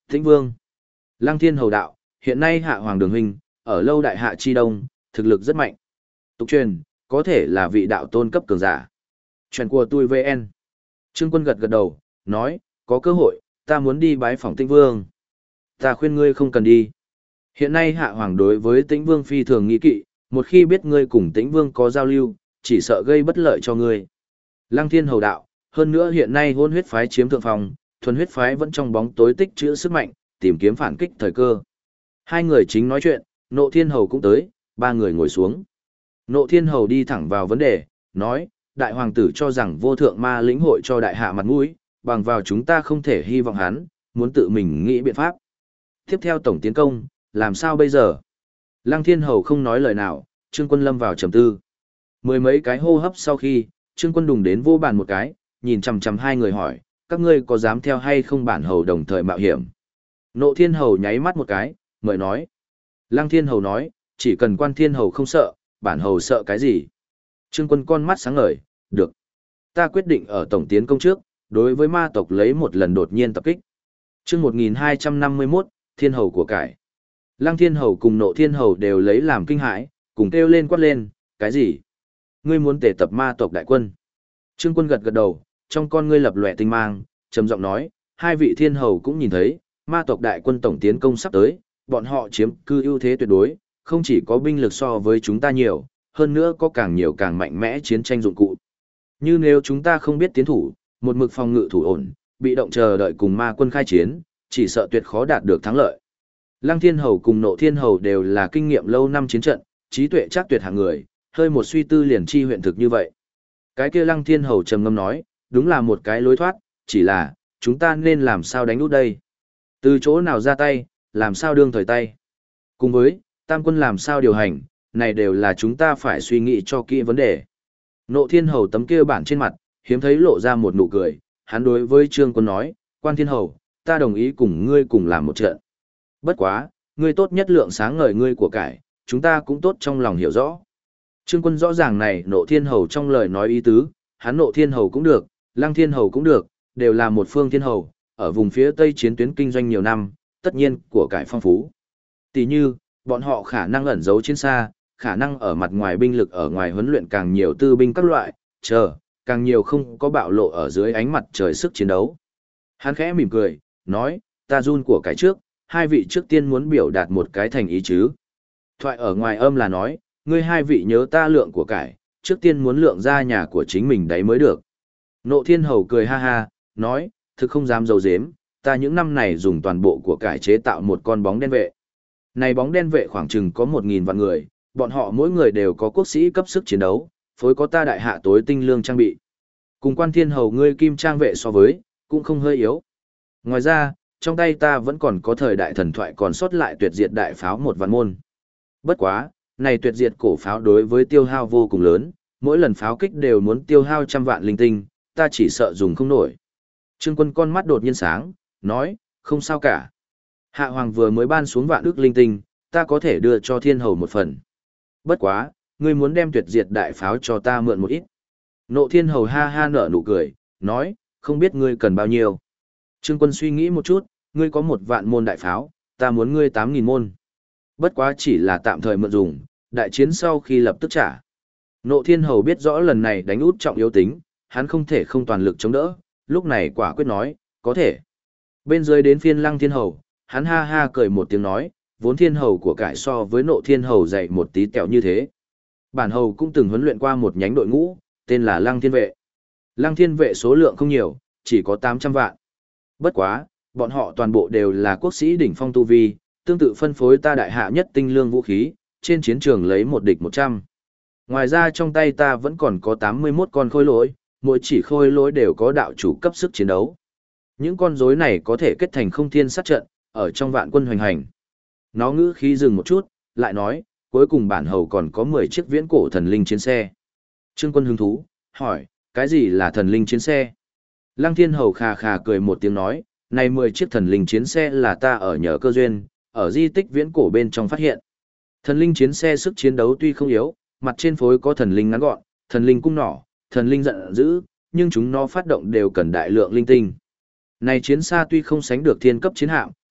Tĩnh Vương. Lăng Thiên Hầu đạo, hiện nay Hạ Hoàng Đường huynh, ở lâu đại hạ chi đông, thực lực rất mạnh. Tục truyền, có thể là vị đạo tôn cấp cường giả. Chuyện của tôi VN. Trương Quân gật gật đầu, nói, có cơ hội, ta muốn đi bái phỏng Tĩnh Vương. Ta khuyên ngươi không cần đi. Hiện nay Hạ Hoàng đối với Tĩnh Vương phi thường nghi kỵ, một khi biết ngươi cùng Tĩnh Vương có giao lưu, chỉ sợ gây bất lợi cho ngươi. Lăng Thiên Hầu đạo, hơn nữa hiện nay hôn huyết phái chiếm thượng phòng, thuần huyết phái vẫn trong bóng tối tích trữ sức mạnh, tìm kiếm phản kích thời cơ. Hai người chính nói chuyện, Nộ Thiên Hầu cũng tới, ba người ngồi xuống. Nộ Thiên Hầu đi thẳng vào vấn đề, nói, đại hoàng tử cho rằng vô thượng ma lĩnh hội cho đại hạ mặt mũi, bằng vào chúng ta không thể hy vọng hắn, muốn tự mình nghĩ biện pháp. Tiếp theo tổng tiến công, làm sao bây giờ? Lăng Thiên Hầu không nói lời nào, Trương Quân lâm vào trầm tư. Mười mấy cái hô hấp sau khi, Trương Quân đùng đến vô bàn một cái, nhìn chằm chằm hai người hỏi, các ngươi có dám theo hay không bản hầu đồng thời mạo hiểm? Nộ Thiên Hầu nháy mắt một cái, mời nói. Lăng Thiên Hầu nói, chỉ cần Quan Thiên Hầu không sợ, bản hầu sợ cái gì? Trương Quân con mắt sáng ngời, được. Ta quyết định ở tổng tiến công trước, đối với ma tộc lấy một lần đột nhiên tập kích. Chương 1251, Thiên Hầu của cải. Lăng Thiên Hầu cùng Nộ Thiên Hầu đều lấy làm kinh hãi, cùng kêu lên quát lên, cái gì? Ngươi muốn tề tập ma tộc đại quân? Trương Quân gật gật đầu, trong con ngươi lập lòe tinh mang, trầm giọng nói, hai vị Thiên Hầu cũng nhìn thấy, ma tộc đại quân tổng tiến công sắp tới, bọn họ chiếm cư ưu thế tuyệt đối, không chỉ có binh lực so với chúng ta nhiều, hơn nữa có càng nhiều càng mạnh mẽ chiến tranh dụng cụ. Như nếu chúng ta không biết tiến thủ, một mực phòng ngự thủ ổn, bị động chờ đợi cùng ma quân khai chiến, chỉ sợ tuyệt khó đạt được thắng lợi. Lăng Thiên Hầu cùng Nộ Thiên Hầu đều là kinh nghiệm lâu năm chiến trận, trí tuệ chắc tuyệt hạng người, hơi một suy tư liền chi huyện thực như vậy. Cái kia Lăng Thiên Hầu trầm ngâm nói, đúng là một cái lối thoát, chỉ là, chúng ta nên làm sao đánh út đây? Từ chỗ nào ra tay, làm sao đương thời tay? Cùng với, tam quân làm sao điều hành, này đều là chúng ta phải suy nghĩ cho kỹ vấn đề. Nộ Thiên Hầu tấm kia bản trên mặt, hiếm thấy lộ ra một nụ cười, hắn đối với Trương Quân nói, Quan Thiên Hầu, ta đồng ý cùng ngươi cùng làm một trận. Bất quá, ngươi tốt nhất lượng sáng ngời ngươi của cải, chúng ta cũng tốt trong lòng hiểu rõ. Trương Quân rõ ràng này Nộ Thiên Hầu trong lời nói ý tứ, hắn Nộ Thiên Hầu cũng được, Lăng Thiên Hầu cũng được, đều là một phương thiên hầu, ở vùng phía Tây chiến tuyến kinh doanh nhiều năm, tất nhiên của cải phong phú. Tỷ như, bọn họ khả năng ẩn giấu chiến xa, khả năng ở mặt ngoài binh lực ở ngoài huấn luyện càng nhiều tư binh các loại, càng nhiều không có bạo lộ ở dưới ánh mặt trời sức chiến đấu. Hắn khẽ mỉm cười, nói, ta run của cải trước, hai vị trước tiên muốn biểu đạt một cái thành ý chứ. Thoại ở ngoài âm là nói, ngươi hai vị nhớ ta lượng của cải, trước tiên muốn lượng ra nhà của chính mình đấy mới được. Nộ Thiên Hầu cười ha ha, nói, thực không dám giấu giếm, ta những năm này dùng toàn bộ của cải chế tạo một con bóng đen vệ. Này bóng đen vệ khoảng chừng có 1.000 vạn người, bọn họ mỗi người đều có quốc sĩ cấp sức chiến đấu, phối có ta đại hạ tối tinh lương trang bị. Cùng Quan Thiên Hầu ngươi kim trang vệ so với, cũng không hơi yếu. Ngoài ra, trong tay ta vẫn còn có thời đại thần thoại còn sót lại tuyệt diệt đại pháo 1 vạn môn. Bất quá, này tuyệt diệt cổ pháo đối với tiêu hao vô cùng lớn, mỗi lần pháo kích đều muốn tiêu hao trăm vạn linh tinh, ta chỉ sợ dùng không nổi. Trương Quân con mắt đột nhiên sáng, nói, không sao cả. Hạ Hoàng vừa mới ban xuống vạn ức linh tinh, ta có thể đưa cho Thiên Hầu một phần. Bất quá, ngươi muốn đem tuyệt diệt đại pháo cho ta mượn một ít. Nộ Thiên Hầu ha ha nở nụ cười, nói, không biết ngươi cần bao nhiêu. Trương Quân suy nghĩ một chút, ngươi có 1 vạn môn đại pháo, ta muốn ngươi 8.000 môn. Bất quá chỉ là tạm thời mượn dùng, đại chiến sau khi lập tức trả. Nộ Thiên Hầu biết rõ lần này đánh út trọng yếu tính, hắn không thể không toàn lực chống đỡ, lúc này quả quyết nói, có thể. Bên dưới đến phiên Lăng Thiên Hầu, hắn ha ha cười một tiếng nói, vốn Thiên Hầu của cải so với Nộ Thiên Hầu dạy một tí tẹo như thế. Bản hầu cũng từng huấn luyện qua một nhánh đội ngũ, tên là Lăng Thiên Vệ. Lăng Thiên Vệ số lượng không nhiều, chỉ có 800 vạn. Bất quá, bọn họ toàn bộ đều là quốc sĩ đỉnh phong tu vi, tương tự phân phối ta đại hạ nhất tinh lương vũ khí, trên chiến trường lấy một địch 100. Ngoài ra trong tay ta vẫn còn có 81 con khôi lỗi, mỗi chỉ khôi lỗi đều có đạo chủ cấp sức chiến đấu. Những con rối này có thể kết thành không thiên sát trận, ở trong vạn quân hoành hành. Nó ngữ khí dừng một chút, lại nói, cuối cùng bản hầu còn có 10 chiếc viễn cổ thần linh chiến xe. Trương Quân hứng thú, hỏi, cái gì là thần linh chiến xe? Lăng Thiên Hầu khà khà cười một tiếng nói, này 10 chiếc thần linh chiến xe là ta ở nhờ cơ duyên, ở di tích viễn cổ bên trong phát hiện. Thần linh chiến xe sức chiến đấu tuy không yếu, mặt trên phối có thần linh ngắn gọn, thần linh cung nỏ, thần linh giận dữ, nhưng chúng nó phát động đều cần đại lượng linh tinh. Này chiến xa tuy không sánh được thiên cấp chiến hạm,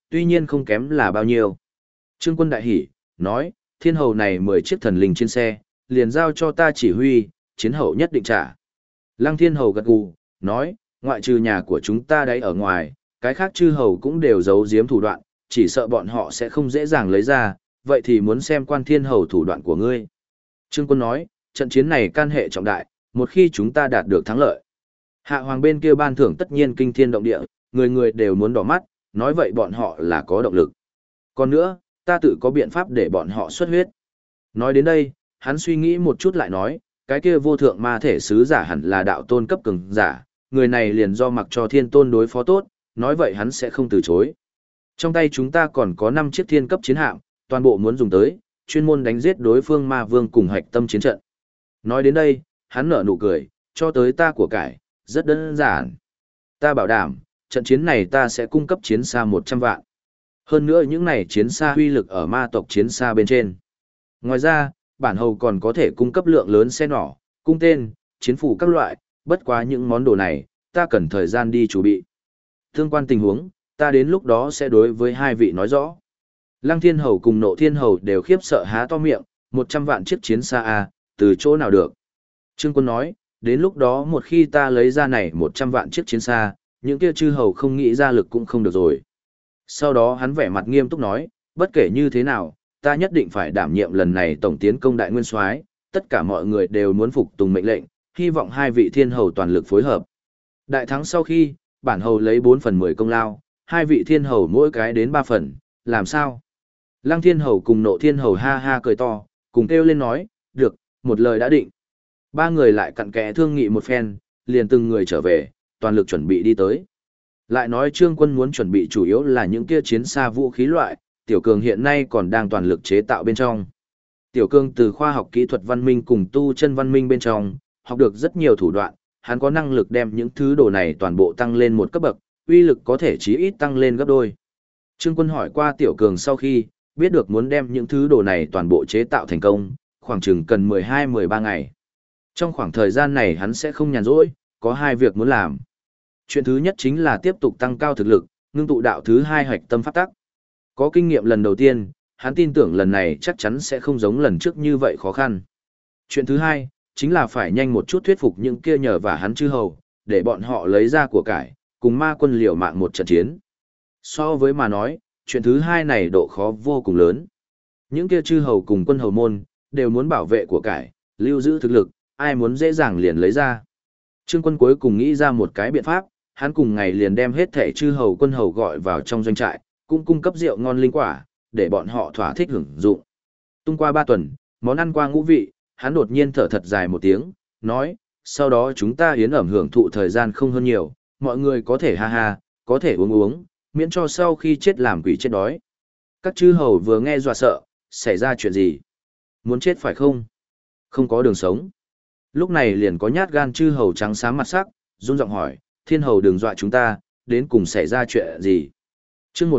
tuy nhiên không kém là bao nhiêu. Trương Quân đại hỉ, nói, thiên hầu này 10 chiếc thần linh trên xe, liền giao cho ta chỉ huy, chiến hậu nhất định trả. Lăng thiên hầu gật gù, nói, ngoại trừ nhà của chúng ta đấy ở ngoài, cái khác chư hầu cũng đều giấu giếm thủ đoạn, chỉ sợ bọn họ sẽ không dễ dàng lấy ra, vậy thì muốn xem quan thiên hầu thủ đoạn của ngươi. Trương Quân nói, trận chiến này can hệ trọng đại, một khi chúng ta đạt được thắng lợi. Hạ hoàng bên kia ban thưởng tất nhiên kinh thiên động địa, người người đều muốn đỏ mắt, nói vậy bọn họ là có động lực. Còn nữa, ta tự có biện pháp để bọn họ xuất huyết. Nói đến đây, hắn suy nghĩ một chút lại nói, cái kia vô thượng ma thể sứ giả hẳn là đạo tôn cấp cường giả, người này liền do mặc cho thiên tôn đối phó tốt, nói vậy hắn sẽ không từ chối. Trong tay chúng ta còn có 5 chiếc thiên cấp chiến hạm, toàn bộ muốn dùng tới, chuyên môn đánh giết đối phương ma vương cùng hạch tâm chiến trận. Nói đến đây, hắn nở nụ cười, cho tới ta của cải, rất đơn giản. Ta bảo đảm, trận chiến này ta sẽ cung cấp chiến xa 100 vạn. Hơn nữa những này chiến xa huy lực ở ma tộc chiến xa bên trên. Ngoài ra, bản hầu còn có thể cung cấp lượng lớn xe nỏ, cung tên, chiến phủ các loại, bất quá những món đồ này, ta cần thời gian đi chuẩn bị. Tương quan tình huống, ta đến lúc đó sẽ đối với hai vị nói rõ. Lăng Thiên Hầu cùng Nộ Thiên Hầu đều khiếp sợ há to miệng, 100 vạn chiếc chiến xa A, từ chỗ nào được. Trương Quân nói, đến lúc đó một khi ta lấy ra này 100 vạn chiếc chiến xa, những kia chư hầu không nghĩ ra lực cũng không được rồi. Sau đó hắn vẻ mặt nghiêm túc nói, bất kể như thế nào, ta nhất định phải đảm nhiệm lần này tổng tiến công đại nguyên soái, tất cả mọi người đều muốn phục tùng mệnh lệnh, hy vọng hai vị thiên hầu toàn lực phối hợp. Đại thắng sau khi, bản hầu lấy 4/10 công lao, hai vị thiên hầu mỗi cái đến 3 phần, làm sao? Lăng Thiên Hầu cùng Nộ Thiên Hầu ha ha cười to, cùng kêu lên nói, được, một lời đã định. Ba người lại cặn kẽ thương nghị một phen, liền từng người trở về, toàn lực chuẩn bị đi tới. Lại nói Trương Quân muốn chuẩn bị chủ yếu là những kia chiến xa vũ khí loại, Tiểu Cường hiện nay còn đang toàn lực chế tạo bên trong. Tiểu Cường từ khoa học kỹ thuật văn minh cùng tu chân văn minh bên trong, học được rất nhiều thủ đoạn, hắn có năng lực đem những thứ đồ này toàn bộ tăng lên một cấp bậc, uy lực có thể chí ít tăng lên gấp đôi. Trương Quân hỏi qua Tiểu Cường sau khi, biết được muốn đem những thứ đồ này toàn bộ chế tạo thành công, khoảng chừng cần 12-13 ngày. Trong khoảng thời gian này hắn sẽ không nhàn rỗi, có 2 việc muốn làm. Chuyện thứ nhất chính là tiếp tục tăng cao thực lực, ngưng tụ đạo thứ 2 hạch tâm pháp tắc. Có kinh nghiệm lần đầu tiên, hắn tin tưởng lần này chắc chắn sẽ không giống lần trước như vậy khó khăn. Chuyện thứ hai, chính là phải nhanh một chút thuyết phục những kia nhờ và hắn chư hầu, để bọn họ lấy ra của cải, cùng ma quân liều mạng một trận chiến. So với mà nói, chuyện thứ hai này độ khó vô cùng lớn. Những kia chư hầu cùng quân hầu môn, đều muốn bảo vệ của cải, lưu giữ thực lực, ai muốn dễ dàng liền lấy ra. Trương Quân cuối cùng nghĩ ra một cái biện pháp, hắn cùng ngày liền đem hết thẻ chư hầu quân hầu gọi vào trong doanh trại, cũng cung cấp rượu ngon linh quả, để bọn họ thỏa thích hưởng dụng. Tung qua 3 tuần, món ăn qua ngũ vị, hắn đột nhiên thở thật dài một tiếng, nói, sau đó chúng ta yến ẩm hưởng thụ thời gian không hơn nhiều, mọi người có thể ha ha, có thể uống uống, miễn cho sau khi chết làm quỷ chết đói. Các chư hầu vừa nghe dọa sợ, xảy ra chuyện gì? Muốn chết phải không? Không có đường sống. Lúc này liền có nhát gan chư hầu trắng xám mặt sắc, run giọng hỏi, thiên hầu đừng dọa chúng ta, đến cùng xảy ra chuyện gì? Chương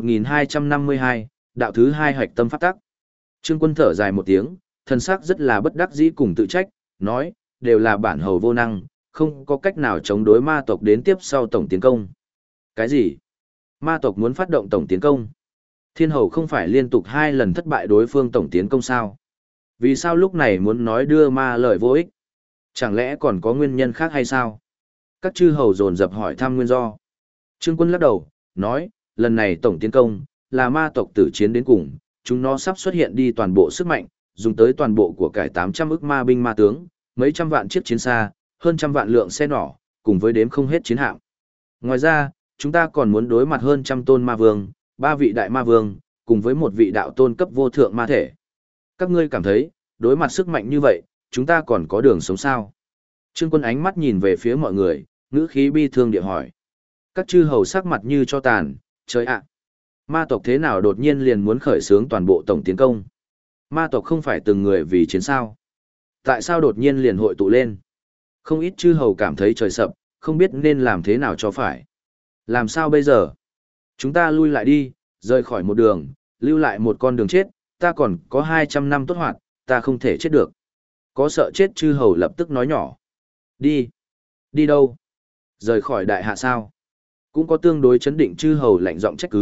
1252, đạo thứ 2 hạch tâm pháp tắc. Trương Quân thở dài một tiếng, thân sắc rất là bất đắc dĩ cùng tự trách, nói, đều là bản hầu vô năng, không có cách nào chống đối ma tộc đến tiếp sau tổng tiến công. Cái gì? Ma tộc muốn phát động tổng tiến công? Thiên hầu không phải liên tục 2 lần thất bại đối phương tổng tiến công sao? Vì sao lúc này muốn nói đưa ma lời vô ích? Chẳng lẽ còn có nguyên nhân khác hay sao? Các chư hầu dồn dập hỏi thăm nguyên do. Trương Quân lắc đầu, nói, lần này tổng tiến công, là ma tộc tử chiến đến cùng, chúng nó sắp xuất hiện đi toàn bộ sức mạnh, dùng tới toàn bộ của cải 800 ức ma binh ma tướng, mấy trăm vạn chiếc chiến xa, hơn trăm vạn lượng xe nỏ, cùng với đếm không hết chiến hạm. Ngoài ra, chúng ta còn muốn đối mặt hơn trăm tôn ma vương, 3 vị đại ma vương, cùng với một vị đạo tôn cấp vô thượng ma thể. Các ngươi cảm thấy, đối mặt sức mạnh như vậy, chúng ta còn có đường sống sao? Trương Quân ánh mắt nhìn về phía mọi người, ngữ khí bi thương địa hỏi. Các chư hầu sắc mặt như cho tàn, trời ạ! Ma tộc thế nào đột nhiên liền muốn khởi xướng toàn bộ tổng tiến công? Ma tộc không phải từng người vì chiến sao? Tại sao đột nhiên liền hội tụ lên? Không ít chư hầu cảm thấy trời sập, không biết nên làm thế nào cho phải. Làm sao bây giờ? Chúng ta lui lại đi, rời khỏi một đường, lưu lại một con đường chết, ta còn có 200 năm tốt hoạt, ta không thể chết được. Có sợ chết chư hầu lập tức nói nhỏ. Đi. Đi đâu? Rời khỏi đại hạ sao? Cũng có tương đối chấn định chư hầu lạnh giọng trách cứ,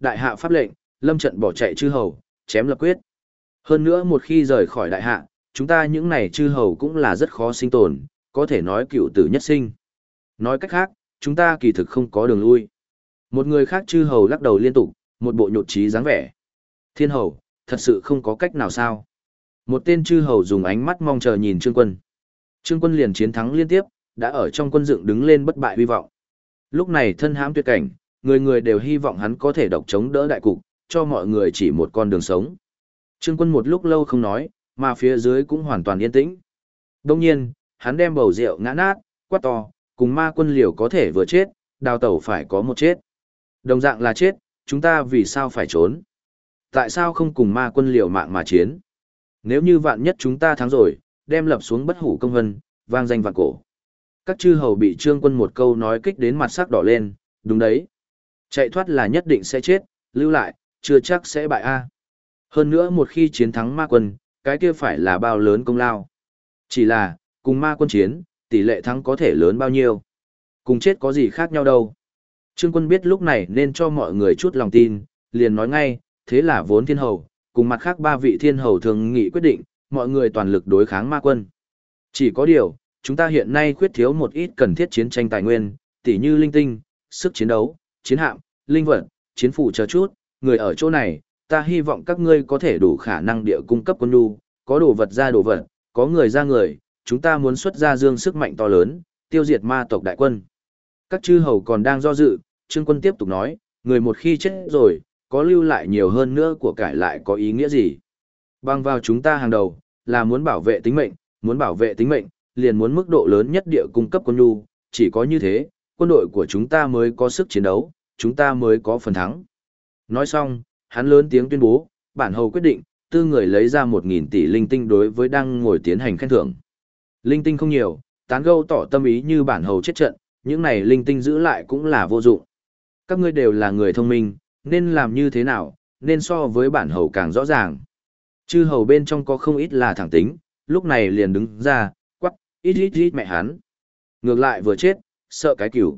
đại hạ pháp lệnh, lâm trận bỏ chạy chư hầu, chém lập quyết. Hơn nữa một khi rời khỏi đại hạ, chúng ta những này chư hầu cũng là rất khó sinh tồn, có thể nói cựu tử nhất sinh. Nói cách khác, chúng ta kỳ thực không có đường lui. Một người khác chư hầu lắc đầu liên tục, một bộ nhột trí dáng vẻ. Thiên hầu, thật sự không có cách nào sao? Một tên chư hầu dùng ánh mắt mong chờ nhìn Trương Quân. Trương Quân liền chiến thắng liên tiếp, đã ở trong quân dựng đứng lên bất bại hy vọng. Lúc này thân hãm tuyệt cảnh, người người đều hy vọng hắn có thể độc chống đỡ đại cục, cho mọi người chỉ một con đường sống. Trương Quân một lúc lâu không nói, mà phía dưới cũng hoàn toàn yên tĩnh. Đông nhiên, hắn đem bầu rượu ngã nát, quát to, cùng ma quân liều có thể vừa chết, đào tẩu phải có một chết. Đồng dạng là chết, chúng ta vì sao phải trốn? Tại sao không cùng ma quân liều mạng mà chiến? Nếu như vạn nhất chúng ta thắng rồi, đem lập xuống bất hủ công vân, vang danh vạn cổ. Các chư hầu bị Trương Quân một câu nói kích đến mặt sắc đỏ lên, đúng đấy. Chạy thoát là nhất định sẽ chết, lưu lại, chưa chắc sẽ bại a. Hơn nữa một khi chiến thắng ma quân, cái kia phải là bao lớn công lao. Chỉ là, cùng ma quân chiến, tỷ lệ thắng có thể lớn bao nhiêu. Cùng chết có gì khác nhau đâu. Trương Quân biết lúc này nên cho mọi người chút lòng tin, liền nói ngay, thế là vốn thiên hầu, cùng mặt khác ba vị thiên hầu thường nghị quyết định, mọi người toàn lực đối kháng ma quân. Chỉ có điều, chúng ta hiện nay khuyết thiếu một ít cần thiết chiến tranh tài nguyên, tỉ như linh tinh, sức chiến đấu, chiến hạm, linh vật, chiến phủ chờ chút, người ở chỗ này, ta hy vọng các ngươi có thể đủ khả năng địa cung cấp quân nhu, có đồ vật ra đồ vật, có người ra người, chúng ta muốn xuất ra dương sức mạnh to lớn, tiêu diệt ma tộc đại quân. Các chư hầu còn đang do dự, Trương Quân tiếp tục nói, người một khi chết rồi, có lưu lại nhiều hơn nữa của cải lại có ý nghĩa gì? Bằng vào chúng ta hàng đầu, là muốn bảo vệ tính mệnh, liền muốn mức độ lớn nhất địa cung cấp quân nhu, chỉ có như thế, quân đội của chúng ta mới có sức chiến đấu, chúng ta mới có phần thắng. Nói xong, hắn lớn tiếng tuyên bố, bản hầu quyết định, tư người lấy ra 1.000 tỷ linh tinh đối với đang ngồi tiến hành khen thưởng. Linh tinh không nhiều, tán gẫu tỏ tâm ý như bản hầu chết trận, những này linh tinh giữ lại cũng là vô dụng. Các ngươi đều là người thông minh, nên làm như thế nào, nên so với bản hầu càng rõ ràng. Chư hầu bên trong có không ít là thẳng tính, lúc này liền đứng ra, quắc, ít mẹ hắn. Ngược lại vừa chết, sợ cái cửu,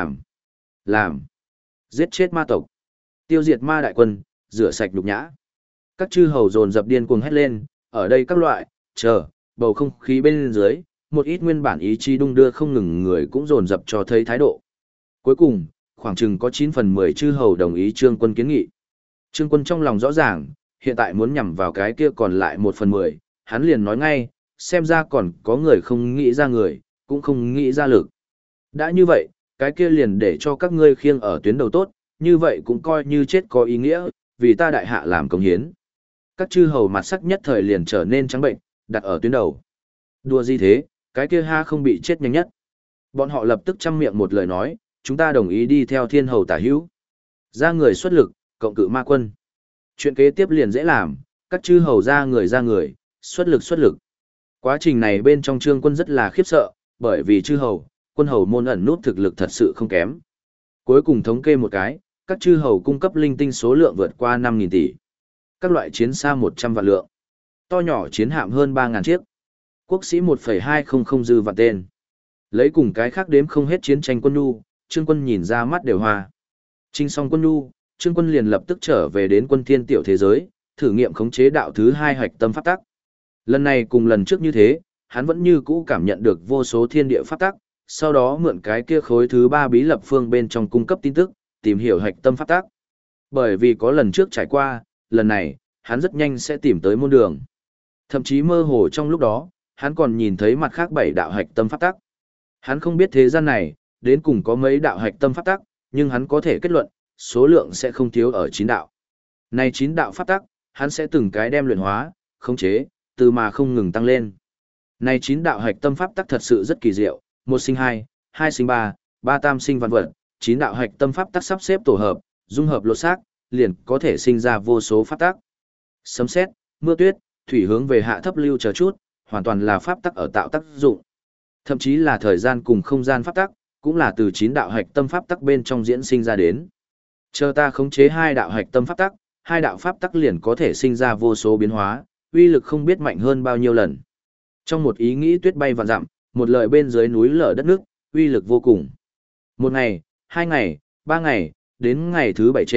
làm. Giết chết ma tộc. Tiêu diệt ma đại quân, rửa sạch nhục nhã. Các chư hầu dồn dập điên cuồng hét lên, ở đây các loại, bầu không khí bên dưới, một ít nguyên bản ý chí đung đưa không ngừng người cũng dồn dập cho thấy thái độ. Cuối cùng, khoảng chừng có 9/10 chư hầu đồng ý Trương Quân kiến nghị. Trương Quân trong lòng rõ ràng, hiện tại muốn nhằm vào cái kia còn lại 1/10, hắn liền nói ngay, xem ra còn có người không nghĩ ra người, cũng không nghĩ ra lực. Đã như vậy, cái kia liền để cho các ngươi khiêng ở tuyến đầu tốt, như vậy cũng coi như chết có ý nghĩa, vì ta đại hạ làm công hiến. Các chư hầu mặt sắc nhất thời liền trở nên trắng bệnh, đặt ở tuyến đầu. Đùa gì thế, cái kia ha không bị chết nhanh nhất. Bọn họ lập tức chăm miệng một lời nói, chúng ta đồng ý đi theo thiên hầu tả hữu. Ra người xuất lực, cộng cự ma quân. Chuyện kế tiếp liền dễ làm, các chư hầu ra người, xuất lực. Quá trình này bên trong Trương Quân rất là khiếp sợ, bởi vì chư hầu, quân hầu môn ẩn nút thực lực thật sự không kém. Cuối cùng thống kê một cái, các chư hầu cung cấp linh tinh số lượng vượt qua 5.000 tỷ. Các loại chiến xa 100 vạn lượng. To nhỏ chiến hạm hơn 3.000 chiếc. Quốc sĩ 1,200 dư vạn tên. Lấy cùng cái khác đếm không hết chiến tranh quân nhu, Trương Quân nhìn ra mắt đều hoa. Chinh xong quân nhu, Trương Quân liền lập tức trở về đến quân thiên tiểu thế giới, thử nghiệm khống chế đạo thứ 2 hạch tâm pháp tắc. Lần này cùng lần trước như thế, hắn vẫn như cũ cảm nhận được vô số thiên địa pháp tắc, sau đó mượn cái kia khối thứ 3 bí lập phương bên trong cung cấp tin tức, tìm hiểu hạch tâm pháp tắc. Bởi vì có lần trước trải qua, lần này, hắn rất nhanh sẽ tìm tới môn đường. Thậm chí mơ hồ trong lúc đó, hắn còn nhìn thấy mặt khác 7 đạo hạch tâm pháp tắc. Hắn không biết thế gian này, đến cùng có mấy đạo hạch tâm pháp tắc, nhưng hắn có thể kết luận, số lượng sẽ không thiếu ở 9 đạo. Này 9 đạo pháp tắc, hắn sẽ từng cái đem luyện hóa, khống chế, từ mà không ngừng tăng lên. Này 9 đạo hạch tâm pháp tắc thật sự rất kỳ diệu, 1 sinh 2, 2 sinh 3, 3 tam sinh vạn vật, 9 đạo hạch tâm pháp tắc sắp xếp tổ hợp, dung hợp lột xác, liền có thể sinh ra vô số pháp tắc. Sấm sét, mưa tuyết, thủy hướng về hạ thấp lưu chờ chút, hoàn toàn là pháp tắc ở tạo tác dụng. Thậm chí là thời gian cùng không gian pháp tắc, cũng là từ 9 đạo hạch tâm pháp tắc bên trong diễn sinh ra đến. Chờ ta khống chế 2 đạo hạch tâm pháp tắc, 2 đạo pháp tắc liền có thể sinh ra vô số biến hóa, uy lực không biết mạnh hơn bao nhiêu lần. Trong một ý nghĩ tuyết bay vạn dặm, một lời bên dưới núi lở đất nước, uy lực vô cùng. 1 ngày, 2 ngày, 3 ngày, đến ngày thứ 7 trên,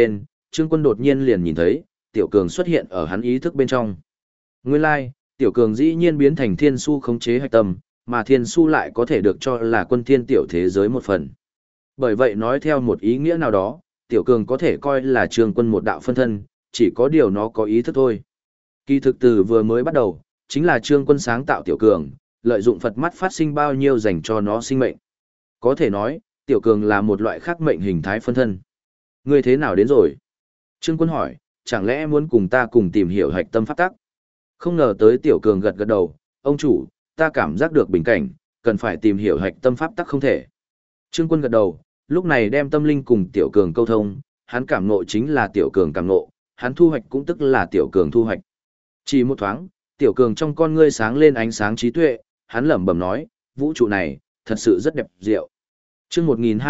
Trương Quân đột nhiên liền nhìn thấy, Tiểu Cường xuất hiện ở hắn ý thức bên trong. Nguyên lai, Tiểu Cường dĩ nhiên biến thành thiên su khống chế hạch tâm, mà thiên su lại có thể được cho là quân thiên tiểu thế giới một phần. Bởi vậy nói theo một ý nghĩa nào đó, Tiểu Cường có thể coi là Trương Quân một đạo phân thân, chỉ có điều nó có ý thức thôi. Kỳ thực từ vừa mới bắt đầu, chính là Trương Quân sáng tạo Tiểu Cường, lợi dụng Phật mắt phát sinh bao nhiêu dành cho nó sinh mệnh. Có thể nói, Tiểu Cường là một loại khác mệnh hình thái phân thân. Ngươi thế nào đến rồi? Trương Quân hỏi, chẳng lẽ muốn cùng ta cùng tìm hiểu hạch tâm pháp tắc? Không ngờ tới Tiểu Cường gật gật đầu, ông chủ, ta cảm giác được bình cảnh, cần phải tìm hiểu hạch tâm pháp tắc không thể. Trương Quân gật đầu, lúc này đem tâm linh cùng Tiểu Cường câu thông, hắn cảm ngộ chính là Tiểu Cường cảm ngộ, hắn thu hoạch cũng tức là Tiểu Cường thu hoạch. Chỉ một thoáng, Tiểu Cường trong con ngươi sáng lên ánh sáng trí tuệ, hắn lẩm bẩm nói, vũ trụ này, thật sự rất đẹp diệu. Chương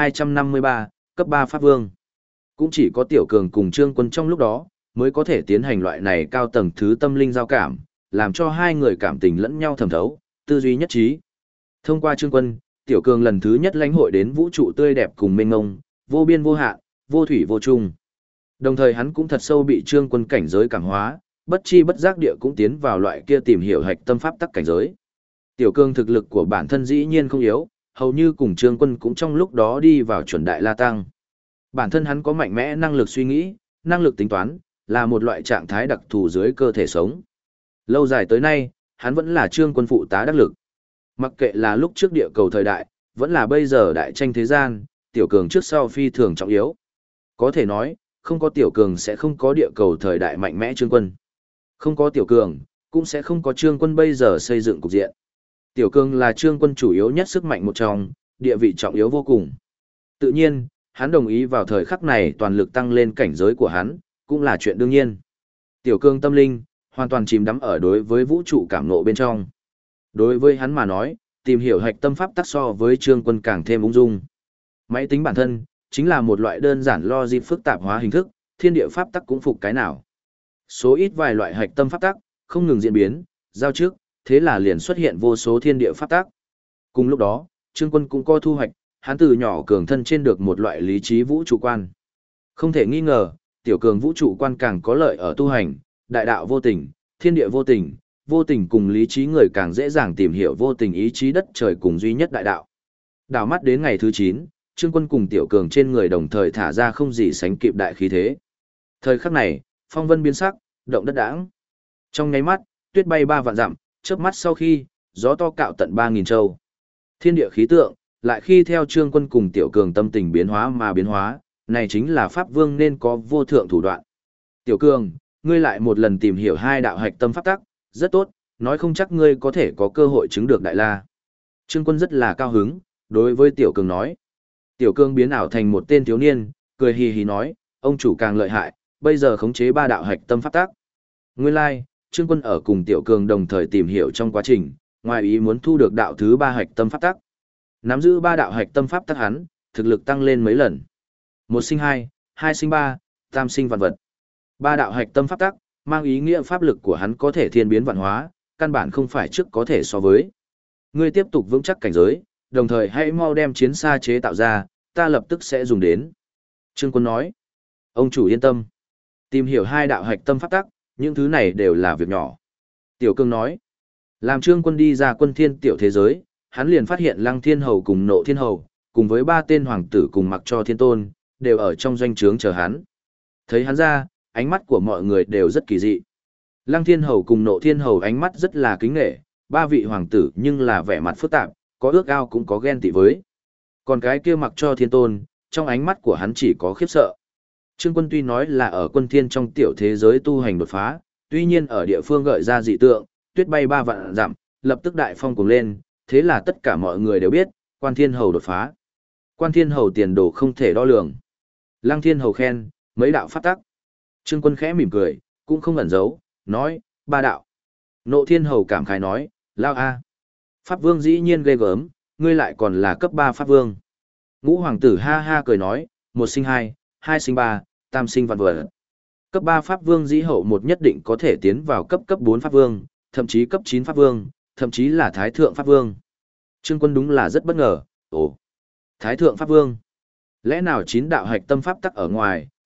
1253, cấp 3 Pháp Vương. Cũng chỉ có Tiểu Cường cùng Trương Quân trong lúc đó, mới có thể tiến hành loại này cao tầng thứ tâm linh giao cảm, làm cho hai người cảm tình lẫn nhau thẩm thấu, tư duy nhất trí. Thông qua Trương Quân, Tiểu Cường lần thứ nhất lãnh hội đến vũ trụ tươi đẹp cùng mênh mông, vô biên vô hạn, vô thủy vô chung. Đồng thời hắn cũng thật sâu bị Trương Quân cảnh giới cảm hóa, bất chi bất giác địa cũng tiến vào loại kia tìm hiểu hạch tâm pháp tắc cảnh giới. Tiểu Cường thực lực của bản thân dĩ nhiên không yếu, hầu như cùng Trương Quân cũng trong lúc đó đi vào chuẩn đại la tăng. Bản thân hắn có mạnh mẽ năng lực suy nghĩ, năng lực tính toán, là một loại trạng thái đặc thù dưới cơ thể sống. Lâu dài tới nay, hắn vẫn là Trương Quân phụ tá đắc lực. Mặc kệ là lúc trước địa cầu thời đại, vẫn là bây giờ đại tranh thế gian, Tiểu Cường trước sau phi thường trọng yếu. Có thể nói, không có Tiểu Cường sẽ không có địa cầu thời đại mạnh mẽ Trương Quân. Không có Tiểu Cường, cũng sẽ không có Trương Quân bây giờ xây dựng cục diện. Tiểu Cường là Trương Quân chủ yếu nhất sức mạnh một trong, địa vị trọng yếu vô cùng. Tự nhiên, hắn đồng ý vào thời khắc này toàn lực tăng lên cảnh giới của hắn, cũng là chuyện đương nhiên. Tiểu Cường tâm linh, hoàn toàn chìm đắm ở đối với vũ trụ cảm ngộ bên trong. Đối với hắn mà nói, tìm hiểu hạch tâm pháp tắc so với Trương Quân càng thêm ung dung. Máy tính bản thân, chính là một loại đơn giản logic phức tạp hóa hình thức, thiên địa pháp tắc cũng phục cái nào. Số ít vài loại hạch tâm pháp tắc, không ngừng diễn biến, giao trước, thế là liền xuất hiện vô số thiên địa pháp tắc. Cùng lúc đó, Trương Quân cũng có thu hoạch, hắn từ nhỏ cường thân trên được một loại lý trí vũ trụ quan. Không thể nghi ngờ, Tiểu Cường vũ trụ quan càng có lợi ở tu hành, đại đạo vô tình, thiên địa vô tình, vô tình cùng lý trí người càng dễ dàng tìm hiểu vô tình ý chí đất trời cùng duy nhất đại đạo. Đảo mắt đến ngày thứ 9, Trương Quân cùng Tiểu Cường trên người đồng thời thả ra không gì sánh kịp đại khí thế. Thời khắc này, phong vân biến sắc, động đất đãng. Trong nháy mắt, tuyết bay 3 vạn dặm, chớp mắt sau khi, gió to cạo tận 3000 châu. Thiên địa khí tượng, lại khi theo Trương Quân cùng Tiểu Cường tâm tình biến hóa mà biến hóa, này chính là Pháp Vương nên có vô thượng thủ đoạn. Tiểu Cường, ngươi lại một lần tìm hiểu hai đạo hạch tâm pháp tắc, rất tốt, nói không chắc ngươi có thể có cơ hội chứng được đại la. Trương Quân rất là cao hứng, đối với Tiểu Cường nói. Tiểu Cường biến ảo thành một tên thiếu niên, cười hì hì nói, ông chủ càng lợi hại, bây giờ khống chế 3 đạo hạch tâm pháp tắc. Nguyên lai, like, Trương Quân ở cùng Tiểu Cường đồng thời tìm hiểu trong quá trình, ngoài ý muốn thu được đạo thứ 3 hạch tâm pháp tắc. Nắm giữ 3 đạo hạch tâm pháp tắc hắn, thực lực tăng lên mấy lần. 1 sinh 2, 2 sinh 3, tam sinh vạn vật. 3 đạo hạch tâm pháp tắc, mang ý nghĩa pháp lực của hắn có thể thiên biến vạn hóa, căn bản không phải trước có thể so với. Ngươi tiếp tục vững chắc cảnh giới, đồng thời hãy mau đem chiến xa chế tạo ra, ta lập tức sẽ dùng đến. Trương Quân nói, ông chủ yên tâm. Tìm hiểu 2 đạo hạch tâm pháp tắc, những thứ này đều là việc nhỏ. Tiểu Cường nói, làm Trương Quân đi ra quân thiên tiểu thế giới, hắn liền phát hiện Lăng Thiên Hầu cùng Nộ Thiên Hầu, cùng với 3 tên hoàng tử cùng mặc cho thiên tôn, đều ở trong doanh trướng chờ hắn. Thấy hắn ra, ánh mắt của mọi người đều rất kỳ dị. Lăng Thiên Hầu cùng Nộ Thiên Hầu ánh mắt rất là kính nghệ, 3 vị hoàng tử nhưng là vẻ mặt phức tạp, có ước ao cũng có ghen tị với. Còn cái kia mặc cho thiên tôn, trong ánh mắt của hắn chỉ có khiếp sợ. Trương Quân tuy nói là ở quân thiên trong tiểu thế giới tu hành đột phá, tuy nhiên ở địa phương gợi ra dị tượng, tuyết bay 3 vạn dặm, lập tức đại phong cuồng lên, thế là tất cả mọi người đều biết, Quan Thiên Hầu đột phá. Quan Thiên Hầu tiền đồ không thể đo lường. Lăng Thiên Hầu khen, mấy đạo pháp tắc. Trương Quân khẽ mỉm cười, cũng không ẩn giấu, nói, 3 đạo. Nộ Thiên Hầu cảm khái nói, lao a. Pháp Vương dĩ nhiên ghê gớm, ngươi lại còn là cấp 3 Pháp Vương. Ngũ Hoàng tử ha ha cười nói, 1 sinh 2, 2 sinh 3, tam sinh vạn vật. Cấp 3 Pháp Vương dĩ hậu một nhất định có thể tiến vào cấp 4 Pháp Vương, thậm chí cấp 9 Pháp Vương, thậm chí là Thái Thượng Pháp Vương. Trương Quân đúng là rất bất ngờ, ồ, Thái Thượng Pháp Vương. Lẽ nào 9 đạo hạch tâm pháp tắc ở ngoài,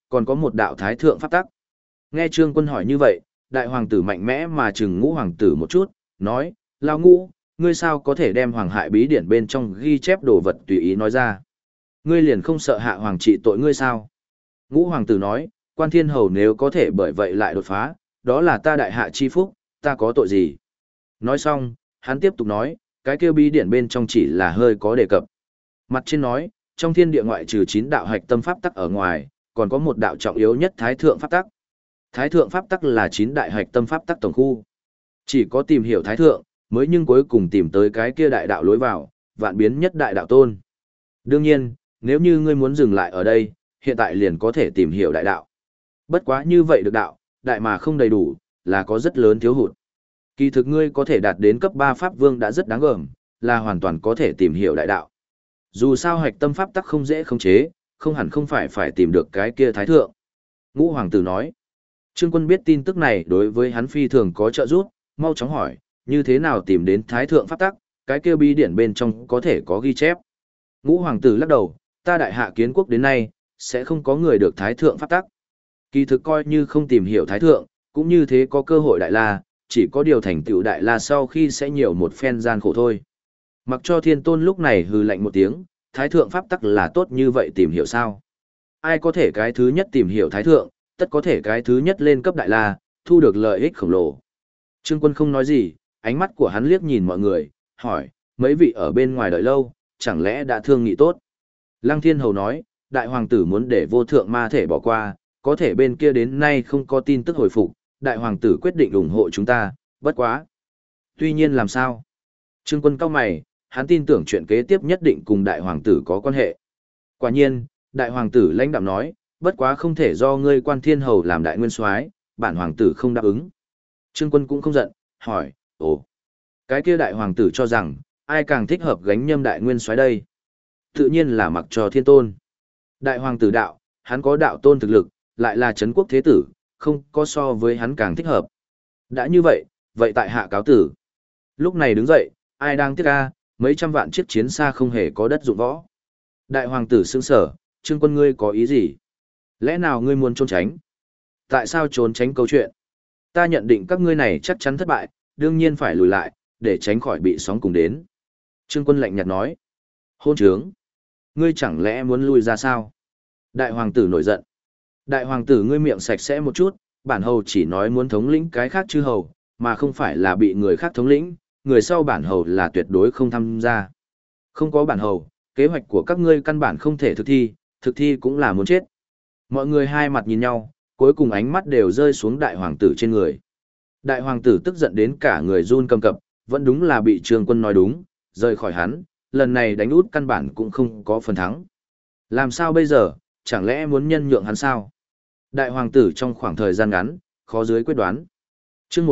còn có một đạo thái thượng pháp tắc. Nghe Trương Quân hỏi như vậy, đại hoàng tử mạnh mẽ mà chừng Ngũ hoàng tử một chút, nói, lao Ngũ, ngươi sao có thể đem hoàng hại bí điển bên trong ghi chép đồ vật tùy ý nói ra? Ngươi liền không sợ hạ hoàng trị tội ngươi sao? Ngũ hoàng tử nói, Quan Thiên Hầu nếu có thể bởi vậy lại đột phá, đó là ta đại hạ chi phúc, ta có tội gì? Nói xong, hắn tiếp tục nói, cái kêu bí điển bên trong chỉ là hơi có đề cập. Mặt trên nói, trong thiên địa ngoại trừ 9 đạo hạch tâm pháp tắc ở ngoài, còn có một đạo trọng yếu nhất thái thượng pháp tắc. Thái thượng pháp tắc là 9 đại hạch tâm pháp tắc tổng khu. Chỉ có tìm hiểu thái thượng, mới nhưng cuối cùng tìm tới cái kia đại đạo lối vào, vạn biến nhất đại đạo tôn. Đương nhiên, nếu như ngươi muốn dừng lại ở đây, hiện tại liền có thể tìm hiểu đại đạo. Bất quá như vậy được đạo, đại mà không đầy đủ, là có rất lớn thiếu hụt. Kỳ thực ngươi có thể đạt đến cấp 3 pháp vương đã rất đáng gờm, là hoàn toàn có thể tìm hiểu đại đạo. Dù sao hạch tâm pháp tắc không dễ khống chế, không hẳn không phải tìm được cái kia thái thượng. Ngũ hoàng tử nói. Trương Quân biết tin tức này đối với hắn phi thường có trợ giúp, mau chóng hỏi, như thế nào tìm đến thái thượng pháp tắc, cái kia bí điển bên trong có thể có ghi chép. Ngũ hoàng tử lắc đầu, ta đại hạ kiến quốc đến nay, sẽ không có người được thái thượng pháp tắc. Kỳ thực coi như không tìm hiểu thái thượng, cũng như thế có cơ hội đại la, chỉ có điều thành tựu đại la sau khi sẽ nhiều một phen gian khổ thôi. Mặc cho thiên tôn lúc này hừ lạnh một tiếng, thái thượng pháp tắc là tốt như vậy tìm hiểu sao? Ai có thể cái thứ nhất tìm hiểu thái thượng, tất có thể cái thứ nhất lên cấp đại la, thu được lợi ích khổng lồ. Trương Quân không nói gì, ánh mắt của hắn liếc nhìn mọi người, hỏi, mấy vị ở bên ngoài đợi lâu, chẳng lẽ đã thương nghị tốt? Lăng Thiên Hầu nói, đại hoàng tử muốn để vô thượng ma thể bỏ qua, có thể bên kia đến nay không có tin tức hồi phục, đại hoàng tử quyết định ủng hộ chúng ta, bất quá. Tuy nhiên làm sao? Trương Quân cau mày, hắn tin tưởng chuyện kế tiếp nhất định cùng đại hoàng tử có quan hệ. Quả nhiên, đại hoàng tử lãnh đạm nói, bất quá không thể do ngươi Quan Thiên Hầu làm đại nguyên soái, bản hoàng tử không đáp ứng. Trương Quân cũng không giận, hỏi, ồ, cái kia đại hoàng tử cho rằng, ai càng thích hợp gánh nhâm đại nguyên soái đây? Tự nhiên là mặc cho thiên tôn. Đại hoàng tử đạo, hắn có đạo tôn thực lực, lại là trấn quốc thế tử, không có so với hắn càng thích hợp. Đã như vậy, vậy tại hạ cáo tử. Lúc này đứng dậy, ai đang tiếc ca, mấy trăm vạn chiếc chiến xa không hề có đất dụng võ. Đại hoàng tử sững sở, Trương Quân ngươi có ý gì? Lẽ nào ngươi muốn trốn tránh? Tại sao trốn tránh câu chuyện? Ta nhận định các ngươi này chắc chắn thất bại, đương nhiên phải lùi lại, để tránh khỏi bị sóng cùng đến. Trương Quân lạnh nhạt nói. Hôn trướng! Ngươi chẳng lẽ muốn lui ra sao? Đại hoàng tử nổi giận. Đại hoàng tử ngươi miệng sạch sẽ một chút, bản hầu chỉ nói muốn thống lĩnh cái khác chư hầu, mà không phải là bị người khác thống lĩnh, người sau bản hầu là tuyệt đối không tham gia. Không có bản hầu, kế hoạch của các ngươi căn bản không thể thực thi cũng là muốn chết. Mọi người hai mặt nhìn nhau, cuối cùng ánh mắt đều rơi xuống đại hoàng tử trên người. Đại hoàng tử tức giận đến cả người run cầm cập, vẫn đúng là bị Trương Quân nói đúng, rời khỏi hắn, lần này đánh út căn bản cũng không có phần thắng. Làm sao bây giờ, chẳng lẽ muốn nhân nhượng hắn sao? Đại hoàng tử trong khoảng thời gian ngắn, khó dưới quyết đoán. Chương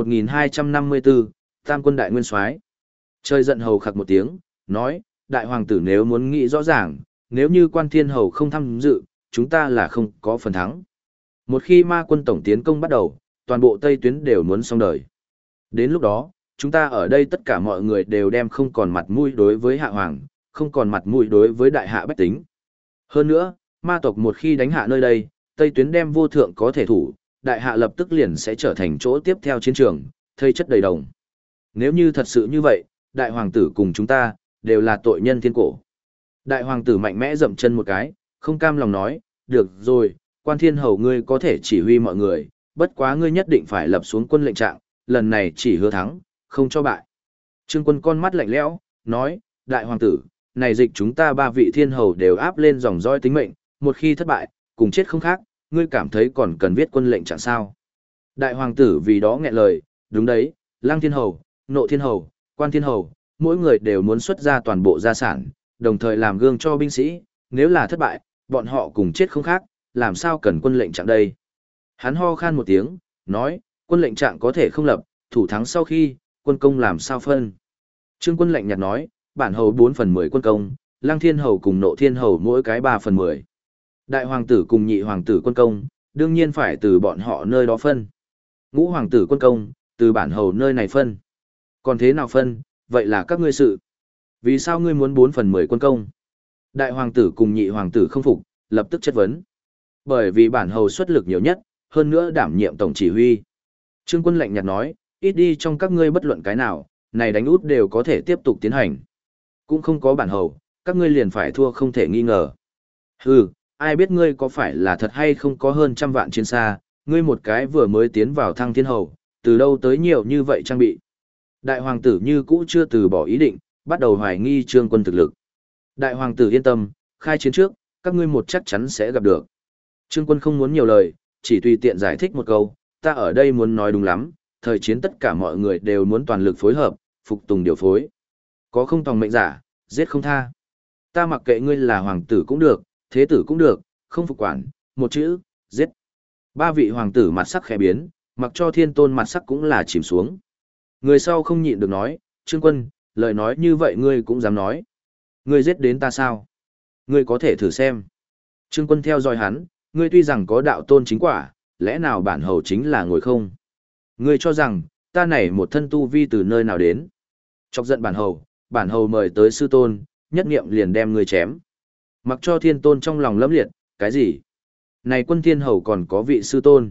1254, Tam quân đại nguyên soái. Trời giận hầu khặc một tiếng, nói, đại hoàng tử nếu muốn nghĩ rõ ràng, nếu như Quan Thiên Hầu không tham dự, chúng ta là không có phần thắng. Một khi ma quân tổng tiến công bắt đầu, toàn bộ Tây Tuyến đều muốn xong đời. Đến lúc đó, chúng ta ở đây tất cả mọi người đều đem không còn mặt mũi đối với hạ hoàng, không còn mặt mũi đối với đại hạ bách tính. Hơn nữa, ma tộc một khi đánh hạ nơi đây, Tây Tuyến đem vô thượng có thể thủ, đại hạ lập tức liền sẽ trở thành chỗ tiếp theo chiến trường, thây chất đầy đồng. Nếu như thật sự như vậy, đại hoàng tử cùng chúng ta, đều là tội nhân thiên cổ. Đại hoàng tử mạnh mẽ dậm chân một cái, không cam lòng nói, được rồi, Quan Thiên Hầu ngươi có thể chỉ huy mọi người, bất quá ngươi nhất định phải lập xuống quân lệnh trạng, lần này chỉ hứa thắng, không cho bại. Trương Quân con mắt lạnh lẽo, nói, đại hoàng tử, này dịch chúng ta ba vị thiên hầu đều áp lên dòng dõi tính mệnh, một khi thất bại, cùng chết không khác, ngươi cảm thấy còn cần viết quân lệnh trạng sao? Đại hoàng tử vì đó nghẹn lời, đúng đấy, Lăng Thiên Hầu, Nộ Thiên Hầu, Quan Thiên Hầu, mỗi người đều muốn xuất ra toàn bộ gia sản, đồng thời làm gương cho binh sĩ, nếu là thất bại, bọn họ cùng chết không khác, làm sao cần quân lệnh trạng đây? Hắn ho khan một tiếng, nói, quân lệnh trạng có thể không lập, thủ thắng sau khi, quân công làm sao phân? Trương Quân lạnh nhạt nói, bản hầu 4/10 quân công, Lăng Thiên Hầu cùng Nộ Thiên Hầu mỗi cái 3/10. Đại hoàng tử cùng nhị hoàng tử quân công, đương nhiên phải từ bọn họ nơi đó phân. Ngũ hoàng tử quân công, từ bản hầu nơi này phân. Còn thế nào phân, vậy là các ngươi sự. Vì sao ngươi muốn 4/10 quân công? Đại hoàng tử cùng nhị hoàng tử không phục, lập tức chất vấn. Bởi vì bản hầu xuất lực nhiều nhất, hơn nữa đảm nhiệm tổng chỉ huy. Trương Quân lạnh nhạt nói, ít đi trong các ngươi bất luận cái nào, này đánh út đều có thể tiếp tục tiến hành. Cũng không có bản hầu, các ngươi liền phải thua không thể nghi ngờ. Hừ, ai biết ngươi có phải là thật hay không có hơn 100 vạn chiến xa, ngươi một cái vừa mới tiến vào thăng thiên hầu, từ đâu tới nhiều như vậy trang bị. Đại hoàng tử như cũ chưa từ bỏ ý định, bắt đầu hoài nghi Trương Quân thực lực. Đại hoàng tử yên tâm, khai chiến trước, các ngươi một chắc chắn sẽ gặp được. Trương Quân không muốn nhiều lời, chỉ tùy tiện giải thích một câu, ta ở đây muốn nói đúng lắm, thời chiến tất cả mọi người đều muốn toàn lực phối hợp, phục tùng điều phối. Có không tòng mệnh giả, giết không tha. Ta mặc kệ ngươi là hoàng tử cũng được, thế tử cũng được, không phục quản, một chữ, giết. Ba vị hoàng tử mặt sắc khẽ biến, mặc cho Thiên Tôn mặt sắc cũng là chìm xuống. Người sau không nhịn được nói, Trương Quân, lời nói như vậy ngươi cũng dám nói. Ngươi giết đến ta sao? Ngươi có thể thử xem. Trương Quân theo dõi hắn, ngươi tuy rằng có đạo tôn chính quả, lẽ nào bản hầu chính là ngồi không? Ngươi cho rằng, ta này một thân tu vi từ nơi nào đến? Chọc giận bản hầu mời tới sư tôn, nhất nghiệm liền đem ngươi chém. Mặc cho Thiên Tôn trong lòng lẫm liệt, cái gì? Này Quân Thiên Hầu còn có vị sư tôn.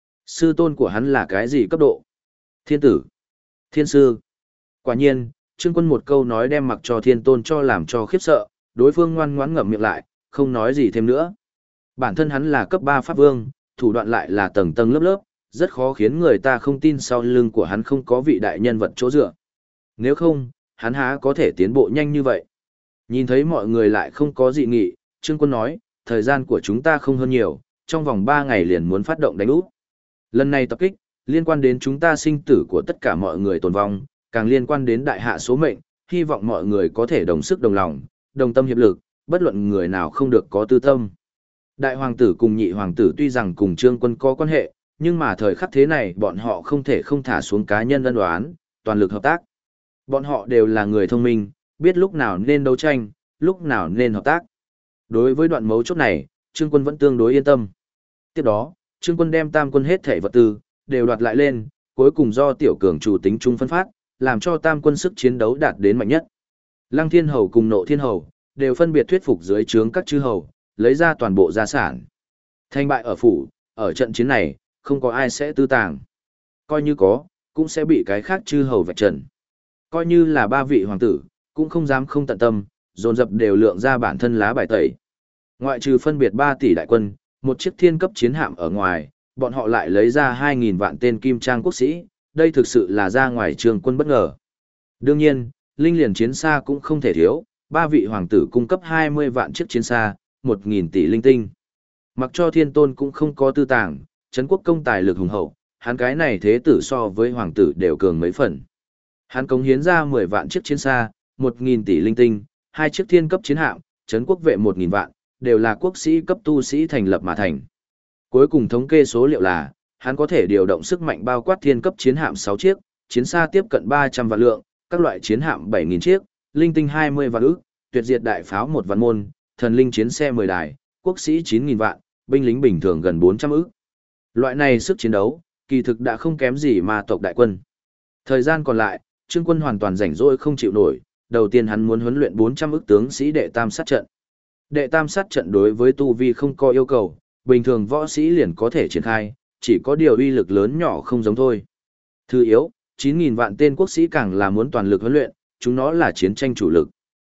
Sư tôn của hắn là cái gì cấp độ? Thiên tử. Thiên sư. Quả nhiên, Trương Quân một câu nói đem mặc cho Thiên Tôn cho làm cho khiếp sợ, đối phương ngoan ngoãn ngậm miệng lại, không nói gì thêm nữa. Bản thân hắn là cấp 3 pháp vương, thủ đoạn lại là tầng tầng lớp lớp, rất khó khiến người ta không tin sau lưng của hắn không có vị đại nhân vật chỗ dựa. Nếu không, hắn há có thể tiến bộ nhanh như vậy. Nhìn thấy mọi người lại không có dị nghị, Trương Quân nói, thời gian của chúng ta không hơn nhiều, trong vòng 3 ngày liền muốn phát động đánh úp. Lần này tập kích, liên quan đến chúng ta sinh tử của tất cả mọi người tồn vong, càng liên quan đến đại hạ số mệnh, hy vọng mọi người có thể đồng sức đồng lòng, đồng tâm hiệp lực, bất luận người nào không được có tư tâm. Đại hoàng tử cùng nhị hoàng tử tuy rằng cùng Trương Quân có quan hệ, nhưng mà thời khắc thế này bọn họ không thể không thả xuống cá nhân ân oán, toàn lực hợp tác. Bọn họ đều là người thông minh, biết lúc nào nên đấu tranh, lúc nào nên hợp tác. Đối với đoạn mấu chốt này, Trương Quân vẫn tương đối yên tâm. Tiếp đó, Trương Quân đem Tam Quân hết thảy vật tư đều đoạt lại lên, cuối cùng do tiểu cường chủ tính trung phân phát, làm cho Tam Quân sức chiến đấu đạt đến mạnh nhất. Lăng Thiên Hầu cùng Nộ Thiên Hầu đều phân biệt thuyết phục dưới trướng các chư hầu, lấy ra toàn bộ gia sản. Thành bại ở phủ, ở trận chiến này, không có ai sẽ tư tàng. Coi như có, cũng sẽ bị cái khác chư hầu vạch trần. Coi như là 3 vị hoàng tử, cũng không dám không tận tâm, dồn dập đều lượng ra bản thân lá bài tẩy. Ngoại trừ phân biệt 3 tỷ đại quân, một chiếc thiên cấp chiến hạm ở ngoài, bọn họ lại lấy ra 2.000 vạn tên kim trang quốc sĩ, đây thực sự là ra ngoài Trương Quân bất ngờ. Đương nhiên, linh liền chiến xa cũng không thể thiếu, 3 vị hoàng tử cung cấp 20 vạn chiếc chiến xa, 1.000 tỷ linh tinh. Mặc cho Thiên Tôn cũng không có tư tàng, Trấn quốc công tài lực hùng hậu, hắn cái này thế tử so với hoàng tử đều cường mấy phần. Hắn cống hiến ra 10 vạn chiếc chiến xa, 1.000 tỷ linh tinh, 2 chiếc thiên cấp chiến hạm, Trấn quốc vệ 1.000 vạn, đều là quốc sĩ cấp tu sĩ thành lập mà thành. Cuối cùng thống kê số liệu là, hắn có thể điều động sức mạnh bao quát thiên cấp chiến hạm 6 chiếc, chiến xa tiếp cận 300 vạn lượng, các loại chiến hạm 7.000 chiếc, linh tinh 20 vạn ức, tuyệt diệt đại pháo 1 vạn môn, thần linh chiến xe 10 đài, quốc sĩ 9.000 vạn, binh lính bình thường gần 400 ức. Loại này sức chiến đấu, kỳ thực đã không kém gì ma tộc đại quân. Thời gian còn lại, Trương Quân hoàn toàn rảnh rỗi không chịu nổi, đầu tiên hắn muốn huấn luyện 400 ức tướng sĩ đệ tam sát trận. Đệ tam sát trận đối với tu vi không có yêu cầu, bình thường võ sĩ liền có thể triển khai, chỉ có điều uy lực lớn nhỏ không giống thôi. Thứ yếu, 9.000 vạn tên quốc sĩ càng là muốn toàn lực huấn luyện, chúng nó là chiến tranh chủ lực.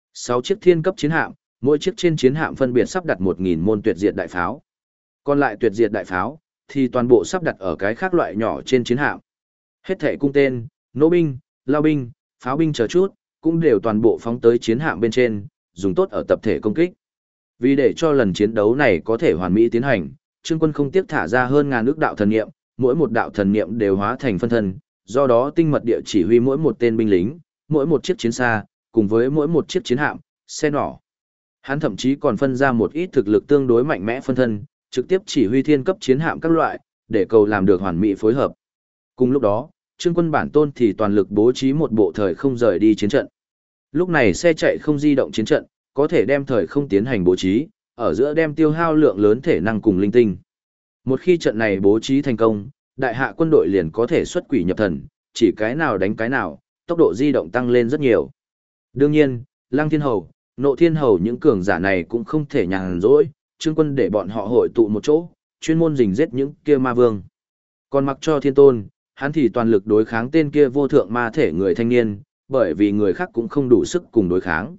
6 chiếc thiên cấp chiến hạm, mỗi chiếc trên chiến hạm phân biệt sắp đặt 1.000 môn tuyệt diệt đại pháo. Còn lại tuyệt diệt đại pháo, thì toàn bộ sắp đặt ở cái khác loại nhỏ trên chiến hạm. Hết thảy cung tên, nỗ binh, lao binh, pháo binh chờ chút, cũng đều toàn bộ phóng tới chiến hạm bên trên, dùng tốt ở tập thể công kích. Vì để cho lần chiến đấu này có thể hoàn mỹ tiến hành, Trương Quân không tiếc thả ra hơn ngàn ước đạo thần niệm, mỗi một đạo thần niệm đều hóa thành phân thân, do đó tinh mật địa chỉ huy mỗi một tên binh lính, mỗi một chiếc chiến xa, cùng với mỗi một chiếc chiến hạm, xe nỏ. Hắn thậm chí còn phân ra một ít thực lực tương đối mạnh mẽ phân thân, trực tiếp chỉ huy thiên cấp chiến hạm các loại, để cầu làm được hoàn mỹ phối hợp. Cùng lúc đó, Trương Quân bản tôn thì toàn lực bố trí một bộ thời không rời đi chiến trận. Lúc này xe chạy không di động chiến trận, có thể đem thời không tiến hành bố trí, ở giữa đem tiêu hao lượng lớn thể năng cùng linh tinh. Một khi trận này bố trí thành công, đại hạ quân đội liền có thể xuất quỷ nhập thần, chỉ cái nào đánh cái nào, tốc độ di động tăng lên rất nhiều. Đương nhiên, Lăng Thiên Hầu, Nộ Thiên Hầu những cường giả này cũng không thể nhàn rỗi, Trương Quân để bọn họ hội tụ một chỗ, chuyên môn rình giết những kia ma vương. Còn mặc cho Thiên Tôn, hắn thì toàn lực đối kháng tên kia vô thượng ma thể người thanh niên, bởi vì người khác cũng không đủ sức cùng đối kháng.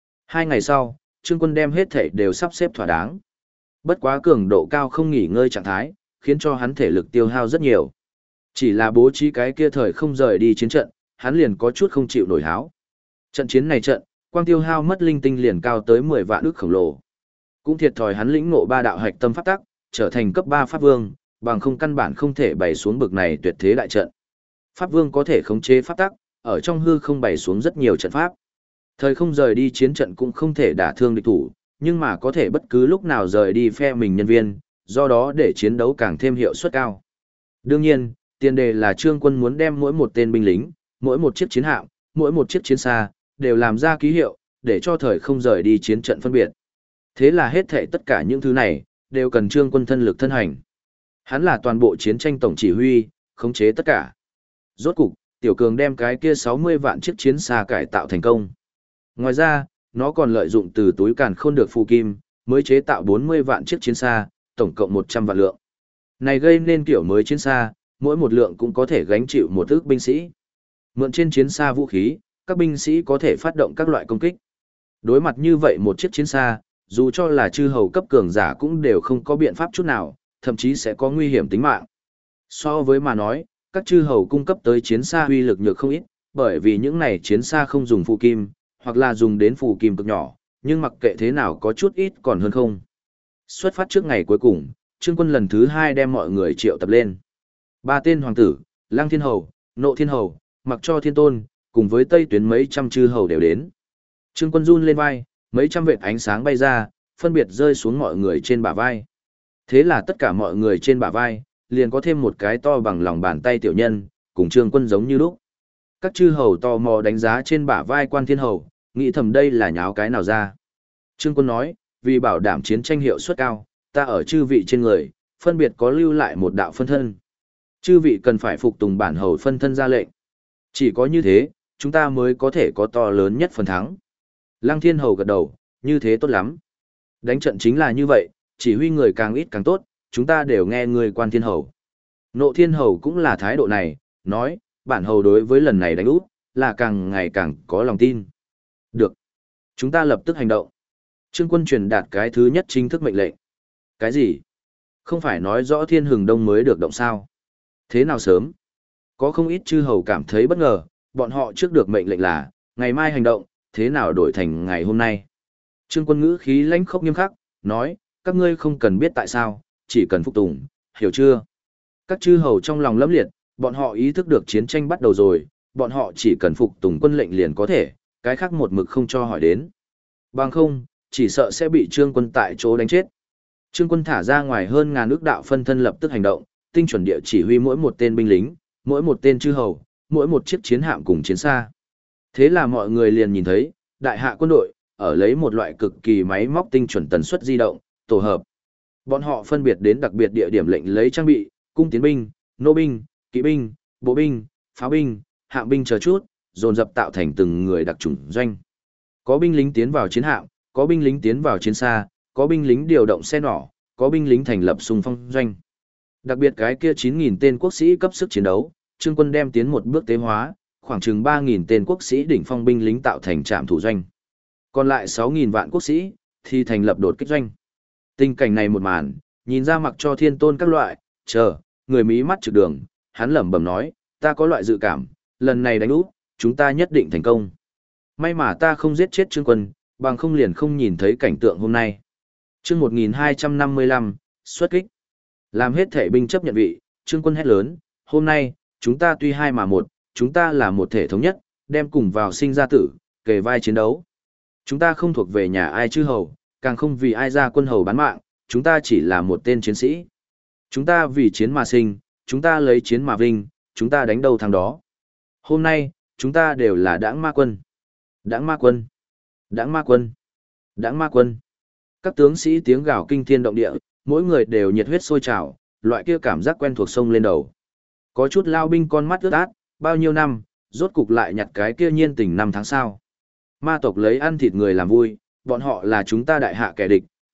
2 ngày sau, Trương Quân đem hết thể đều sắp xếp thỏa đáng. Bất quá cường độ cao không nghỉ ngơi trạng thái, khiến cho hắn thể lực tiêu hao rất nhiều. Chỉ là bố trí cái kia thời không rời đi chiến trận, hắn liền có chút không chịu nổi háo. Trận chiến này quang tiêu hao mất linh tinh liền cao tới 10 vạn ức khổng lồ. Cũng thiệt thòi hắn lĩnh ngộ 3 đạo hạch tâm pháp tắc, trở thành cấp 3 pháp vương, bằng không căn bản không thể bày xuống bực này tuyệt thế đại trận. Pháp vương có thể khống chế pháp tắc, ở trong hư không bày xuống rất nhiều trận pháp. Thời không rời đi chiến trận cũng không thể đả thương địch thủ, nhưng mà có thể bất cứ lúc nào rời đi phe mình nhân viên, do đó để chiến đấu càng thêm hiệu suất cao. Đương nhiên, tiền đề là Trương Quân muốn đem mỗi một tên binh lính, mỗi một chiếc chiến hạm, mỗi một chiếc chiến xa, đều làm ra ký hiệu, để cho thời không rời đi chiến trận phân biệt. Thế là hết thảy tất cả những thứ này, đều cần Trương Quân thân lực thân hành. Hắn là toàn bộ chiến tranh tổng chỉ huy, khống chế tất cả. Rốt cục, Tiểu Cường đem cái kia 60 vạn chiếc chiến xa cải tạo thành công. Ngoài ra, nó còn lợi dụng từ túi càn khôn được phù kim, mới chế tạo 40 vạn chiếc chiến xa, tổng cộng 100 vạn lượng. Này gây nên kiểu mới chiến xa, mỗi một lượng cũng có thể gánh chịu một ức binh sĩ. Mượn trên chiến xa vũ khí, các binh sĩ có thể phát động các loại công kích. Đối mặt như vậy một chiếc chiến xa, dù cho là chư hầu cấp cường giả cũng đều không có biện pháp chút nào, thậm chí sẽ có nguy hiểm tính mạng. So với mà nói, các chư hầu cung cấp tới chiến xa uy lực nhược không ít, bởi vì những này chiến xa không dùng phù kim, hoặc là dùng đến phù kim cực nhỏ, nhưng mặc kệ thế nào có chút ít còn hơn không. Xuất phát trước ngày cuối cùng, Trương Quân lần thứ 2 đem mọi người triệu tập lên. 3 tên hoàng tử, Lăng Thiên Hầu, Nộ Thiên Hầu, Mặc cho Thiên Tôn, cùng với Tây Tuyến mấy trăm chư hầu đều đến. Trương Quân run lên vai, mấy trăm vệt ánh sáng bay ra, phân biệt rơi xuống mọi người trên bả vai. Thế là tất cả mọi người trên bả vai, liền có thêm một cái to bằng lòng bàn tay tiểu nhân, cùng Trương Quân giống như lúc. Các chư hầu tò mò đánh giá trên bả vai Quan Thiên Hầu, nghĩ thầm đây là nháo cái nào ra. Trương Quân nói, vì bảo đảm chiến tranh hiệu suất cao, ta ở chư vị trên người, phân biệt có lưu lại một đạo phân thân. Chư vị cần phải phục tùng bản hầu phân thân ra lệnh. Chỉ có như thế, chúng ta mới có thể có to lớn nhất phần thắng. Lăng Thiên Hầu gật đầu, như thế tốt lắm. Đánh trận chính là như vậy, chỉ huy người càng ít càng tốt, chúng ta đều nghe người Quan Thiên Hầu. Nộ Thiên Hầu cũng là thái độ này, nói, bản hầu đối với lần này đánh út, là càng ngày càng có lòng tin. Được. Chúng ta lập tức hành động. Trương Quân truyền đạt cái thứ nhất chính thức mệnh lệnh. Cái gì? Không phải nói rõ Thiên Hừng Đông mới được động sao? Thế nào sớm? Có không ít chư hầu cảm thấy bất ngờ, bọn họ trước được mệnh lệnh là, ngày mai hành động, thế nào đổi thành ngày hôm nay? Trương Quân ngữ khí lãnh khốc nghiêm khắc, nói, các ngươi không cần biết tại sao, chỉ cần phục tùng, hiểu chưa? Các chư hầu trong lòng lẫm liệt, bọn họ ý thức được chiến tranh bắt đầu rồi, bọn họ chỉ cần phục tùng quân lệnh liền có thể, cái khác một mực không cho hỏi đến. Bằng không, chỉ sợ sẽ bị Trương Quân tại chỗ đánh chết. Trương Quân thả ra ngoài hơn ngàn ước đạo phân thân lập tức hành động, tinh chuẩn địa chỉ huy mỗi một tên binh lính, mỗi một tên chư hầu, mỗi một chiếc chiến hạm cùng chiến xa. Thế là mọi người liền nhìn thấy, đại hạ quân đội, ở lấy một loại cực kỳ máy móc tinh chuẩn tần suất di động, tổ hợp. Bọn họ phân biệt đến đặc biệt địa điểm lệnh lấy trang bị, cung tiến binh, nô binh, kỵ binh, bộ binh, pháo binh, hạng binh chờ chút, dồn dập tạo thành từng người đặc chủng doanh. Có binh lính tiến vào chiến hạm, có binh lính tiến vào chiến xa, có binh lính điều động xe nỏ, có binh lính thành lập xung phong doanh. Đặc biệt cái kia 9.000 tên quốc sĩ cấp sức chiến đấu, Trương Quân đem tiến một bước tế hóa, khoảng chừng 3.000 tên quốc sĩ đỉnh phong binh lính tạo thành trạm thủ doanh. Còn lại 6.000 vạn quốc sĩ thì thành lập đột kích doanh. Tình cảnh này một màn, nhìn ra Mặc cho Thiên Tôn các loại, người mí mắt trực đường, hắn lẩm bẩm nói, ta có loại dự cảm, lần này đánh úp, chúng ta nhất định thành công. May mà ta không giết chết Trương Quân, bằng không liền không nhìn thấy cảnh tượng hôm nay. Chương 1255, xuất kích. Làm hết thể binh chấp nhận vị, Trương Quân hét lớn, hôm nay, chúng ta tuy hai mà một, chúng ta là một thể thống nhất, đem cùng vào sinh ra tử, kề vai chiến đấu. Chúng ta không thuộc về nhà ai chư hầu, càng không vì ai ra quân hầu bán mạng, chúng ta chỉ là một tên chiến sĩ. Chúng ta vì chiến mà sinh, chúng ta lấy chiến mà vinh, chúng ta đánh đầu thằng đó. Hôm nay, chúng ta đều là đãng ma quân. Đãng ma quân. Đãng ma quân. Đãng ma quân. Các tướng sĩ tiếng gào kinh thiên động địa, mỗi người đều nhiệt huyết sôi trào, loại kia cảm giác quen thuộc sông lên đầu. Có chút lao binh con mắt ướt át, bao nhiêu năm, rốt cục lại nhặt cái kia nhiên tình năm tháng sau. Ma tộc lấy ăn thịt người làm vui, bọn họ là chúng ta đại hạ kẻ địch,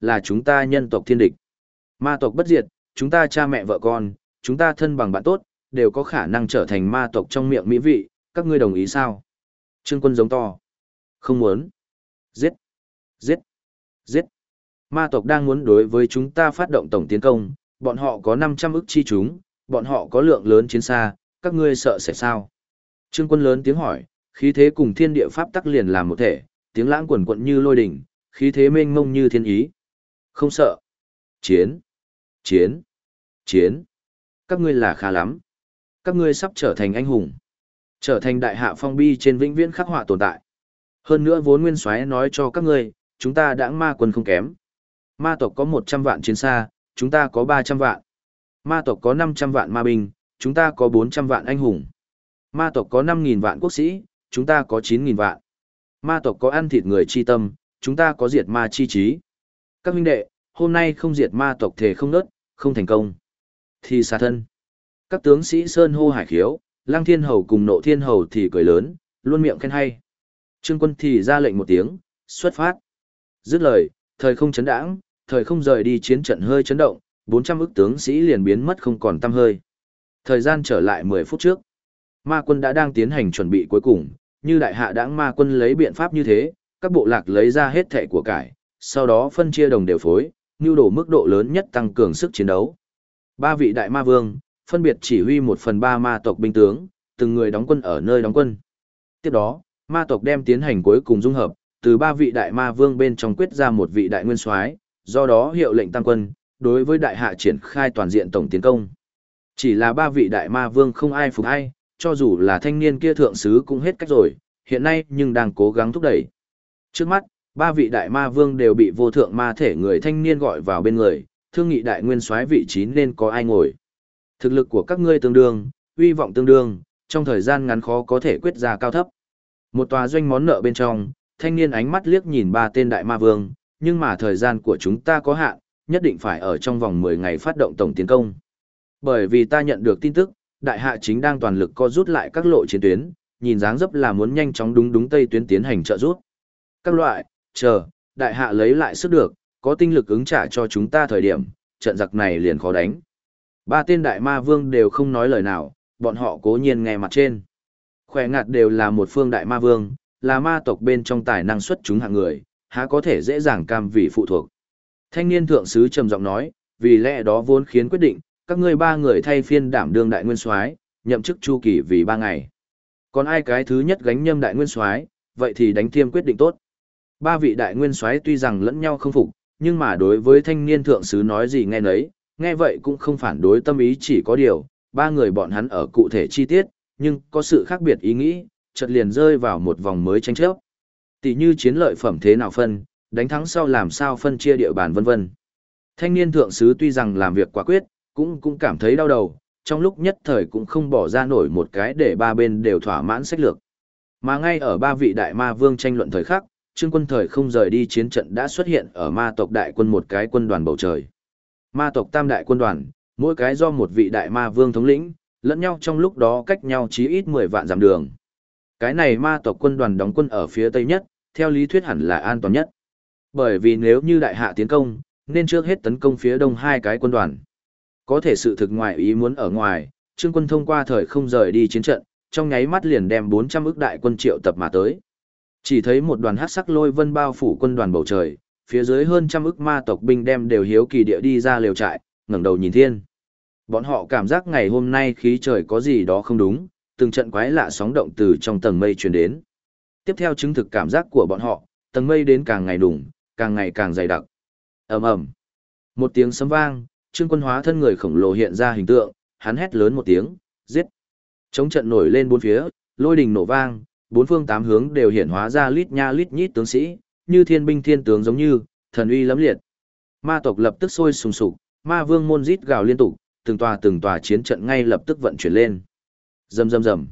là chúng ta nhân tộc thiên địch. Ma tộc bất diệt, chúng ta cha mẹ vợ con, chúng ta thân bằng bạn tốt, đều có khả năng trở thành ma tộc trong miệng mỹ vị, các ngươi đồng ý sao? Trương Quân giống to. Không muốn. Giết. Giết. Giết. Ma tộc đang muốn đối với chúng ta phát động tổng tiến công, bọn họ có 500 ức chi chúng, bọn họ có lượng lớn chiến xa, các ngươi sợ sẽ sao? Trương Quân lớn tiếng hỏi, khí thế cùng thiên địa pháp tắc liền làm một thể, tiếng lãng quần quận như lôi đỉnh, khí thế mênh mông như thiên ý. Không sợ. Chiến. Chiến. Chiến. Các ngươi là khá lắm. Các ngươi sắp trở thành anh hùng. Trở thành đại hạ phong bi trên vĩnh viễn khắc họa tồn tại. Hơn nữa vốn nguyên soái nói cho các ngươi, chúng ta đã ma quân không kém. Ma tộc có 100 vạn chiến xa, chúng ta có 300 vạn. Ma tộc có 500 vạn ma binh, chúng ta có 400 vạn anh hùng. Ma tộc có 5.000 vạn quốc sĩ, chúng ta có 9.000 vạn. Ma tộc có ăn thịt người chi tâm, chúng ta có diệt ma chi trí. Các huynh đệ, hôm nay không diệt ma tộc thể không nớt, không thành công. Thì xa thân. Các tướng sĩ sơn hô hải khiếu, Lang Thiên Hầu cùng Nộ Thiên Hầu thì cười lớn, luôn miệng khen hay. Trương Quân thì ra lệnh một tiếng, xuất phát. Dứt lời, thời không chấn đãng, thời không rời đi chiến trận hơi chấn động, 400 ức tướng sĩ liền biến mất không còn tăm hơi. Thời gian trở lại 10 phút trước. Ma quân đã đang tiến hành chuẩn bị cuối cùng, như đại hạ đãng ma quân lấy biện pháp như thế, các bộ lạc lấy ra hết thẻ của cải, sau đó phân chia đồng đều phối, nưu đồ mức độ lớn nhất tăng cường sức chiến đấu. Ba vị đại ma vương, phân biệt chỉ huy 1/3 ma tộc binh tướng, từng người đóng quân ở nơi đóng quân. Tiếp đó, ma tộc đem tiến hành cuối cùng dung hợp, từ ba vị đại ma vương bên trong quyết ra một vị đại nguyên soái, do đó hiệu lệnh tăng quân, đối với đại hạ triển khai toàn diện tổng tiến công. Chỉ là ba vị đại ma vương không ai phục ai, cho dù là thanh niên kia thượng sứ cũng hết cách rồi, hiện nay nhưng đang cố gắng thúc đẩy. Trước mắt, ba vị đại ma vương đều bị vô thượng ma thể người thanh niên gọi vào bên người, thương nghị đại nguyên soái vị trí nên có ai ngồi. Thực lực của các ngươi tương đương, uy vọng tương đương, trong thời gian ngắn khó có thể quyết ra cao thấp. Một tòa doanh món nợ bên trong, thanh niên ánh mắt liếc nhìn ba tên đại ma vương, nhưng mà thời gian của chúng ta có hạn, nhất định phải ở trong vòng 10 ngày phát động tổng tiến công. Bởi vì ta nhận được tin tức, đại hạ chính đang toàn lực co rút lại các lộ chiến tuyến, nhìn dáng dấp là muốn nhanh chóng đúng tây tuyến tiến hành trợ rút. Các loại, chờ, đại hạ lấy lại sức được, có tinh lực ứng trả cho chúng ta thời điểm, trận giặc này liền khó đánh. Ba tên đại ma vương đều không nói lời nào, bọn họ cố nhiên nghe mặt trên. Khỏe ngạt đều là một phương đại ma vương, là ma tộc bên trong tài năng xuất chúng hạng người, há có thể dễ dàng cam vì phụ thuộc. Thanh niên thượng sứ trầm giọng nói, vì lẽ đó vốn khiến quyết định, các ngươi ba người thay phiên đảm đương đại nguyên soái, nhậm chức chu kỳ vì 3 ngày. Còn ai cái thứ nhất gánh nhâm đại nguyên soái, vậy thì đánh thiêm quyết định tốt. Ba vị đại nguyên soái tuy rằng lẫn nhau không phục, nhưng mà đối với thanh niên thượng sứ nói gì nghe nấy, nghe vậy cũng không phản đối tâm ý, chỉ có điều, ba người bọn hắn ở cụ thể chi tiết, nhưng có sự khác biệt ý nghĩ, chợt liền rơi vào một vòng mới tranh chấp. Tỷ như chiến lợi phẩm thế nào phân, đánh thắng sau làm sao phân chia địa bàn vân vân. Thanh niên thượng sứ tuy rằng làm việc quả quyết, cũng cảm thấy đau đầu, trong lúc nhất thời cũng không bỏ ra nổi một cái để ba bên đều thỏa mãn sách lược. Mà ngay ở ba vị đại ma vương tranh luận thời khắc, Trương Quân thời không rời đi chiến trận đã xuất hiện ở ma tộc đại quân một cái quân đoàn bầu trời. Ma tộc tam đại quân đoàn, mỗi cái do một vị đại ma vương thống lĩnh, lẫn nhau trong lúc đó cách nhau chí ít 10 vạn dặm đường. Cái này ma tộc quân đoàn đóng quân ở phía tây nhất, theo lý thuyết hẳn là an toàn nhất. Bởi vì nếu như đại hạ tiến công, nên trước hết tấn công phía đông hai cái quân đoàn. Có thể sự thực ngoài ý muốn ở ngoài, Trương Quân thông qua thời không rời đi chiến trận, trong nháy mắt liền đem 400 ức đại quân triệu tập mà tới. Chỉ thấy một đoàn hắc sắc lôi vân bao phủ quân đoàn bầu trời, phía dưới hơn trăm ức ma tộc binh đem đều hiếu kỳ địa đi ra lều trại, ngẩng đầu nhìn thiên. Bọn họ cảm giác ngày hôm nay khí trời có gì đó không đúng, từng trận quái lạ sóng động từ trong tầng mây truyền đến. Tiếp theo chứng thực cảm giác của bọn họ, tầng mây đến càng ngày đủng, càng ngày càng dày đặc. Ầm ầm. Một tiếng sấm vang, Trương Quân hóa thân người khổng lồ hiện ra hình tượng, hắn hét lớn một tiếng, giết. Chống trận nổi lên bốn phía, lôi đình nổ vang, bốn phương tám hướng đều hiển hóa ra lít nha lít nhít tướng sĩ, như thiên binh thiên tướng giống như, thần uy lẫm liệt. Ma tộc lập tức sôi sùng sục, ma vương môn rít gào liên tục, từng tòa chiến trận ngay lập tức vận chuyển lên. Rầm rầm rầm.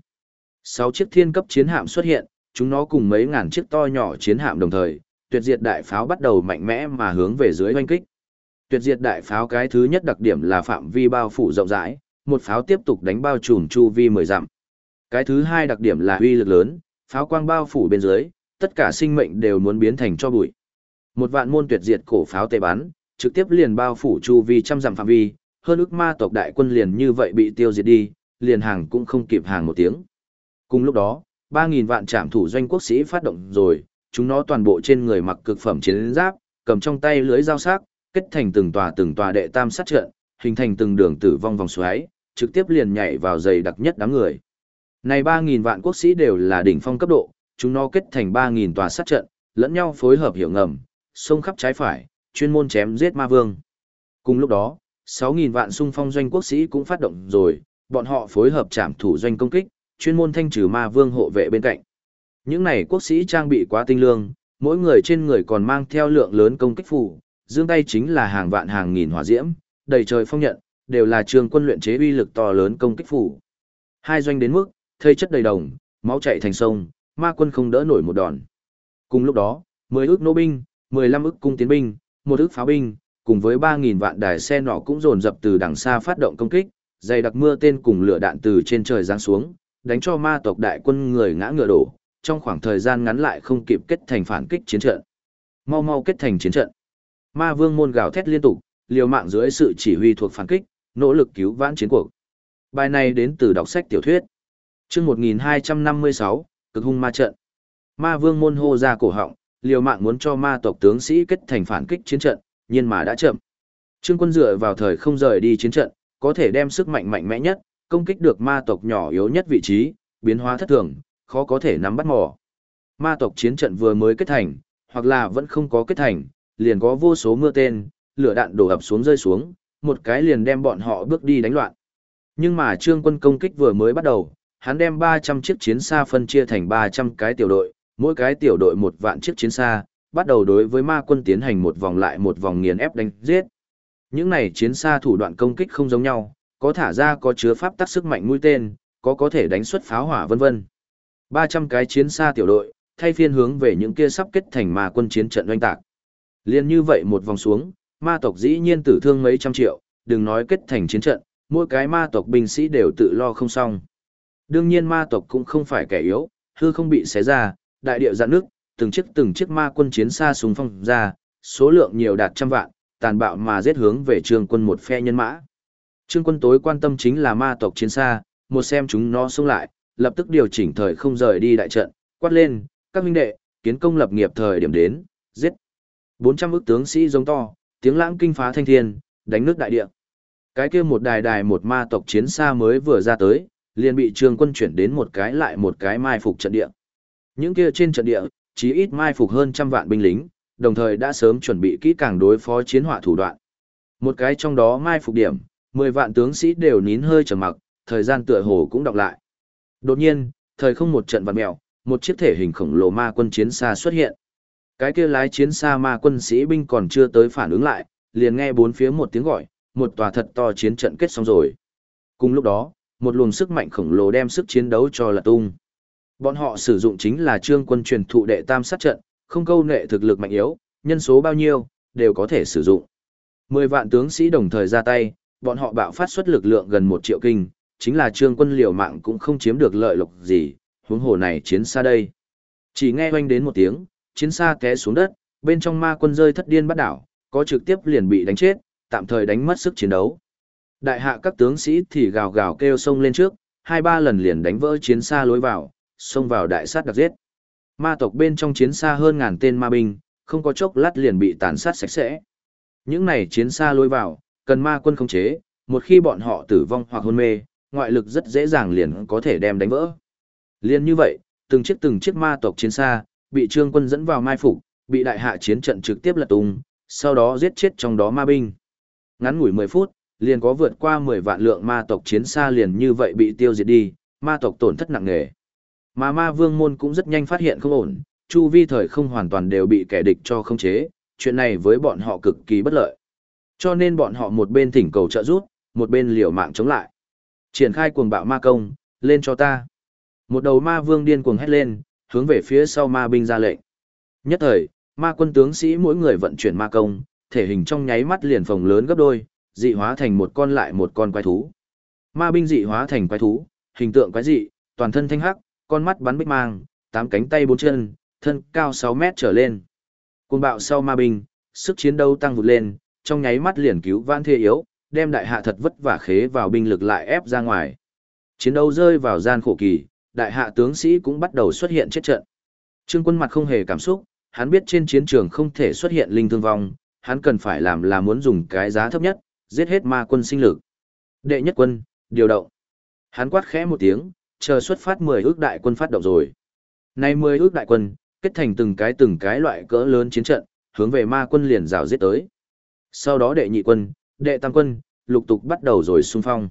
6 chiếc thiên cấp chiến hạm xuất hiện, chúng nó cùng mấy ngàn chiếc to nhỏ chiến hạm đồng thời, tuyệt diệt đại pháo bắt đầu mạnh mẽ mà hướng về dưới oanh kích. Tuyệt diệt đại pháo cái thứ nhất đặc điểm là phạm vi bao phủ rộng rãi, một pháo tiếp tục đánh bao trùm chu vi 10 dặm. Cái thứ hai đặc điểm là uy lực lớn, pháo quang bao phủ bên dưới, tất cả sinh mệnh đều muốn biến thành tro bụi. Một vạn môn tuyệt diệt cổ pháo tề bắn, trực tiếp liền bao phủ chu vi trăm dặm phạm vi, hơn ức ma tộc đại quân liền như vậy bị tiêu diệt đi, liền hàng cũng không kịp hàng một tiếng. Cùng lúc đó, 3.000 vạn trảm thủ doanh quốc sĩ phát động rồi, chúng nó toàn bộ trên người mặc cực phẩm chiến giáp, cầm trong tay lưới dao sắc, kết thành từng tòa đệ tam sát trận, hình thành từng đường tử vong vòng xoáy, trực tiếp liền nhảy vào dày đặc nhất đám người. Này 3.000 vạn quốc sĩ đều là đỉnh phong cấp độ, chúng nó kết thành 3.000 tòa sát trận, lẫn nhau phối hợp hiểu ngầm, xông khắp trái phải, chuyên môn chém giết ma vương. Cùng lúc đó, 6.000 vạn xung phong doanh quốc sĩ cũng phát động rồi, bọn họ phối hợp trảm thủ doanh công kích, chuyên môn thanh trừ ma vương hộ vệ bên cạnh. Những này quốc sĩ trang bị quá tinh lương, mỗi người trên người còn mang theo lượng lớn công kích phù, giương tay chính là hàng vạn hàng nghìn hỏa diễm, đầy trời phong nhận, đều là trường quân luyện chế uy lực to lớn công kích phù. Hai doanh đến mức, thây chất đầy đồng, máu chảy thành sông, ma quân không đỡ nổi một đòn. Cùng lúc đó, 10 ức nô binh, 15 ức cung tiến binh, 1 ức pháo binh, cùng với 3.000 vạn đài xe nỏ cũng dồn dập từ đằng xa phát động công kích, dày đặc mưa tên cùng lửa đạn từ trên trời giáng xuống, đánh cho ma tộc đại quân người ngã ngựa đổ, trong khoảng thời gian ngắn lại không kịp kết thành phản kích chiến trận. Mau mau kết thành chiến trận. Ma vương môn gào thét liên tục, liều mạng dưới sự chỉ huy thuộc phản kích, nỗ lực cứu vãn chiến cuộc. Bài này đến từ đọc sách tiểu thuyết. Chương 1256, Cực hung ma trận. Ma vương môn hô ra cổ họng, liều mạng muốn cho ma tộc tướng sĩ kết thành phản kích chiến trận, nhưng mà đã chậm. Trương quân dựa vào thời không rời đi chiến trận, có thể đem sức mạnh mạnh mẽ nhất, công kích được ma tộc nhỏ yếu nhất vị trí, biến hóa thất thường, khó có thể nắm bắt mò. Ma tộc chiến trận vừa mới kết thành, hoặc là vẫn không có kết thành, liền có vô số mưa tên, lửa đạn đổ ập xuống rơi xuống, một cái liền đem bọn họ bước đi đánh loạn. Nhưng mà Trương quân công kích vừa mới bắt đầu, hắn đem 300 chiếc chiến xa phân chia thành 300 cái tiểu đội, mỗi cái tiểu đội 1 vạn chiếc chiến xa, bắt đầu đối với ma quân tiến hành một vòng lại một vòng nghiền ép đánh giết. Những này chiến xa thủ đoạn công kích không giống nhau, có thả ra có chứa pháp tắc sức mạnh mũi tên, có thể đánh xuất pháo hỏa vân vân. 300 cái chiến xa tiểu đội, thay phiên hướng về những kia sắp kết thành ma quân chiến trận oanh tạc. Liên như vậy một vòng xuống, ma tộc dĩ nhiên tử thương mấy trăm triệu, đừng nói kết thành chiến trận, mỗi cái ma tộc binh sĩ đều tự lo không xong. Đương nhiên ma tộc cũng không phải kẻ yếu, hư không bị xé ra, đại địa dạn nước, từng chiếc ma quân chiến xa súng phong ra, số lượng nhiều đạt trăm vạn, tàn bạo mà giết hướng về Trương quân một phe nhân mã. Trương quân tối quan tâm chính là ma tộc chiến xa, một xem chúng nó xông lại, lập tức điều chỉnh thời không rời đi đại trận, quát lên, các huynh đệ, kiến công lập nghiệp thời điểm đến, giết. 400 ức tướng sĩ giống to, tiếng lãng kinh phá thanh thiên, đánh nước đại địa. Cái kia một đài một ma tộc chiến xa mới vừa ra tới, liền bị Trương quân chuyển đến một cái lại một cái mai phục trận địa. Những kia trên trận địa, chí ít mai phục hơn trăm vạn binh lính, đồng thời đã sớm chuẩn bị kỹ càng đối phó chiến hỏa thủ đoạn. Một cái trong đó mai phục điểm, 10 vạn tướng sĩ đều nín hơi trầm mặc, thời gian tựa hồ cũng đọc lại. Đột nhiên, thời không một trận vặn mèo, một chiếc thể hình khổng lồ ma quân chiến xa xuất hiện. Cái kia lái chiến xa ma quân sĩ binh còn chưa tới phản ứng lại, liền nghe bốn phía một tiếng gọi, một tòa thật to chiến trận kết xong rồi. Cùng lúc đó, một luồng sức mạnh khổng lồ đem sức chiến đấu cho lật tung. Bọn họ sử dụng chính là Trương quân truyền thụ đệ tam sát trận, không câu nệ thực lực mạnh yếu, nhân số bao nhiêu, đều có thể sử dụng. 10 vạn tướng sĩ đồng thời ra tay, bọn họ bạo phát xuất lực lượng gần 1 triệu kinh, chính là Trương quân liều mạng cũng không chiếm được lợi lộc gì, huống hồ này chiến xa đây. Chỉ nghe oanh đến một tiếng, chiến xa té xuống đất, bên trong ma quân rơi thất điên bắt đảo, có trực tiếp liền bị đánh chết, tạm thời đánh mất sức chiến đấu. Đại hạ các tướng sĩ thì gào gào kêu xông lên trước, 2-3 lần liền đánh vỡ chiến xa lối vào, xông vào đại sát đặc giết. Ma tộc bên trong chiến xa hơn ngàn tên ma binh, không có chốc lát liền bị tàn sát sạch sẽ. Những này chiến xa lối vào, cần ma quân khống chế, một khi bọn họ tử vong hoặc hôn mê, ngoại lực rất dễ dàng liền có thể đem đánh vỡ. Liên như vậy, từng chiếc ma tộc chiến xa, bị Trương quân dẫn vào mai phục, bị đại hạ chiến trận trực tiếp lật tung, sau đó giết chết trong đó ma binh. Ngắn ngủi 10 phút, liền có vượt qua 10 vạn lượng ma tộc chiến xa liền như vậy bị tiêu diệt đi, ma tộc tổn thất nặng nề. Mà ma vương môn cũng rất nhanh phát hiện không ổn, chu vi thời không hoàn toàn đều bị kẻ địch cho khống chế, chuyện này với bọn họ cực kỳ bất lợi. Cho nên bọn họ một bên thỉnh cầu trợ giúp, một bên liều mạng chống lại. Triển khai cuồng bạo ma công, lên cho ta. Một đầu ma vương điên cuồng hét lên, hướng về phía sau ma binh ra lệnh. Nhất thời, ma quân tướng sĩ mỗi người vận chuyển ma công, thể hình trong nháy mắt liền phồng lớn gấp đôi, dị hóa thành một con lại một con quái thú. Ma binh dị hóa thành quái thú, hình tượng quái dị, toàn thân thanh hắc, con mắt bắn bích mang, 8 cánh tay 4 chân, thân cao 6 mét trở lên. Cuồng bạo sau ma binh, sức chiến đấu tăng vụt lên, trong nháy mắt liền cứu vãn thế yếu, đem đại hạ thật vất vả khế vào binh lực lại ép ra ngoài. Chiến đấu rơi vào gian khổ kỳ, đại hạ tướng sĩ cũng bắt đầu xuất hiện chết trận. Trương Quân mặt không hề cảm xúc, hắn biết trên chiến trường không thể xuất hiện linh thương vong, hắn cần phải làm là muốn dùng cái giá thấp nhất, giết hết ma quân sinh lực. Đệ nhất quân, điều động. Hắn quát khẽ một tiếng, chờ xuất phát 10 ước đại quân phát động rồi. Nay 10 ước đại quân, kết thành từng cái loại cỡ lớn chiến trận, hướng về ma quân liền rào giết tới. Sau đó đệ nhị quân, đệ tam quân, lục tục bắt đầu rồi xung phong.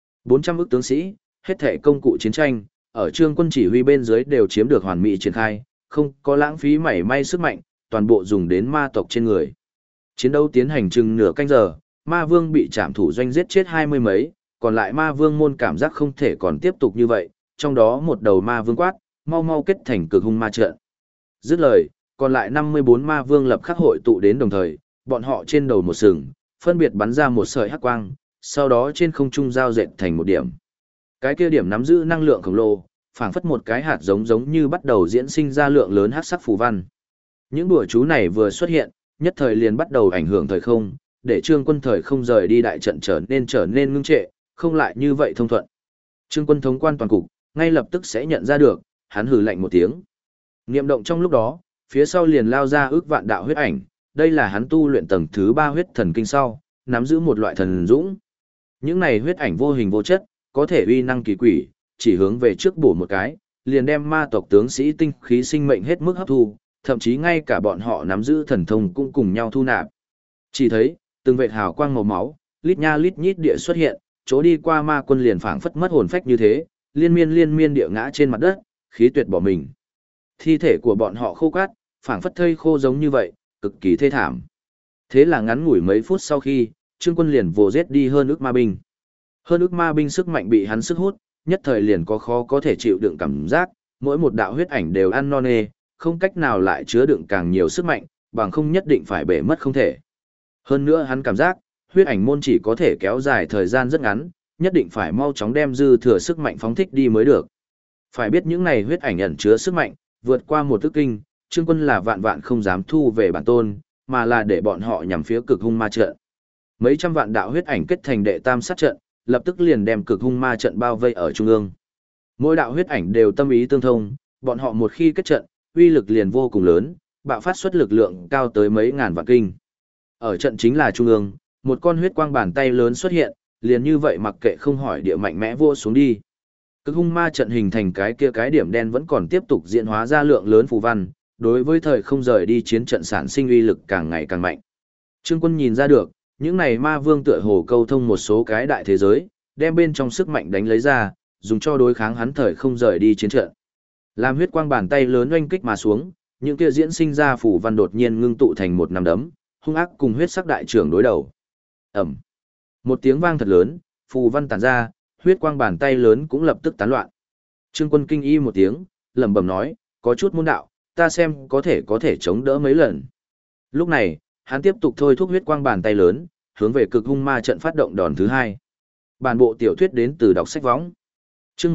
400 ước tướng sĩ, hết thể công cụ chiến tranh, ở Trương Quân chỉ huy bên dưới đều chiếm được hoàn mỹ triển khai, không có lãng phí mảy may sức mạnh, toàn bộ dùng đến ma tộc trên người. Chiến đấu tiến hành chừng nửa canh giờ, ma vương bị trảm thủ doanh giết chết 20 mấy, còn lại ma vương môn cảm giác không thể còn tiếp tục như vậy, trong đó một đầu ma vương quát, mau mau kết thành cực hung ma trận. Dứt lời, còn lại 54 ma vương lập khắc hội tụ đến đồng thời, bọn họ trên đầu một sừng, phân biệt bắn ra một sợi hắc quang, sau đó trên không trung giao dệt thành một điểm. Cái kia điểm nắm giữ năng lượng khổng lồ, phảng phất một cái hạt giống như bắt đầu diễn sinh ra lượng lớn hắc sắc phù văn. Những đùa chú này vừa xuất hiện, nhất thời liền bắt đầu ảnh hưởng thời không, để Trương Quân thời không rời đi đại trận trở nên ngưng trệ, không lại như vậy thông thuận. Trương Quân thống quan toàn cục, ngay lập tức sẽ nhận ra được, hắn hừ lạnh một tiếng. Niệm động trong lúc đó, phía sau liền lao ra ước vạn đạo huyết ảnh, đây là hắn tu luyện tầng thứ 3 huyết thần kinh sau, nắm giữ một loại thần dũng. Những này huyết ảnh vô hình vô chất, có thể uy năng kỳ quỷ, chỉ hướng về trước bổ một cái, liền đem ma tộc tướng sĩ tinh khí sinh mệnh hết mức hấp thu, thậm chí ngay cả bọn họ nắm giữ thần thông cũng cùng nhau thu nạp. Chỉ thấy, từng vệt hào quang màu máu, lít nha lít nhít địa xuất hiện, chỗ đi qua ma quân liền phảng phất mất hồn phách như thế, liên miên địa ngã trên mặt đất, khí tuyệt bỏ mình. Thi thể của bọn họ khô cát, phảng phất thây khô giống như vậy, cực kỳ thê thảm. Thế là ngắn ngủi mấy phút sau khi, Trương Quân liền vồ giết đi hơn ức ma binh. Hơn ức ma binh sức mạnh bị hắn sức hút, nhất thời liền khó có thể chịu đựng cảm giác, mỗi một đạo huyết ảnh đều ăn no nê, không cách nào lại chứa đựng càng nhiều sức mạnh, bằng không nhất định phải bể mất không thể. Hơn nữa hắn cảm giác, huyết ảnh môn chỉ có thể kéo dài thời gian rất ngắn, nhất định phải mau chóng đem dư thừa sức mạnh phóng thích đi mới được. Phải biết những này huyết ảnh ẩn chứa sức mạnh, vượt qua một tức kinh, Trương Quân là vạn không dám thu về bản tôn, mà là để bọn họ nhằm phía cực hung ma trận. Mấy trăm vạn đạo huyết ảnh kết thành đệ tam sát trận, lập tức liền đem cực hung ma trận bao vây ở trung ương. Mỗi đạo huyết ảnh đều tâm ý tương thông, bọn họ một khi kết trận, uy lực liền vô cùng lớn, bạo phát xuất lực lượng cao tới mấy ngàn vạn kinh. Ở trận chính là trung ương, một con huyết quang bàn tay lớn xuất hiện, liền như vậy mặc kệ không hỏi địa mạnh mẽ vô xuống đi. Cực hung ma trận hình thành cái điểm đen vẫn còn tiếp tục diễn hóa ra lượng lớn phù văn, đối với thời không rời đi chiến trận sản sinh uy lực càng ngày càng mạnh. Trương Quân nhìn ra được, những này ma vương tựa hồ câu thông một số cái đại thế giới, đem bên trong sức mạnh đánh lấy ra, dùng cho đối kháng hắn thời không rời đi chiến trận. Làm huyết quang bàn tay lớn oanh kích mà xuống, những kia diễn sinh ra phù văn đột nhiên ngưng tụ thành một nắm đấm, hung ác cùng huyết sắc đại trưởng đối đầu. Ầm. Một tiếng vang thật lớn, phù văn tản ra, huyết quang bàn tay lớn cũng lập tức tán loạn. Trương Quân kinh y một tiếng, lẩm bẩm nói, có chút môn đạo, ta xem có thể chống đỡ mấy lần. Lúc này, hắn tiếp tục thôi thúc huyết quang bàn tay lớn, hướng về cực hung ma trận phát động đòn thứ hai. Bản bộ tiểu thuyết đến từ đọc sách võng. Chương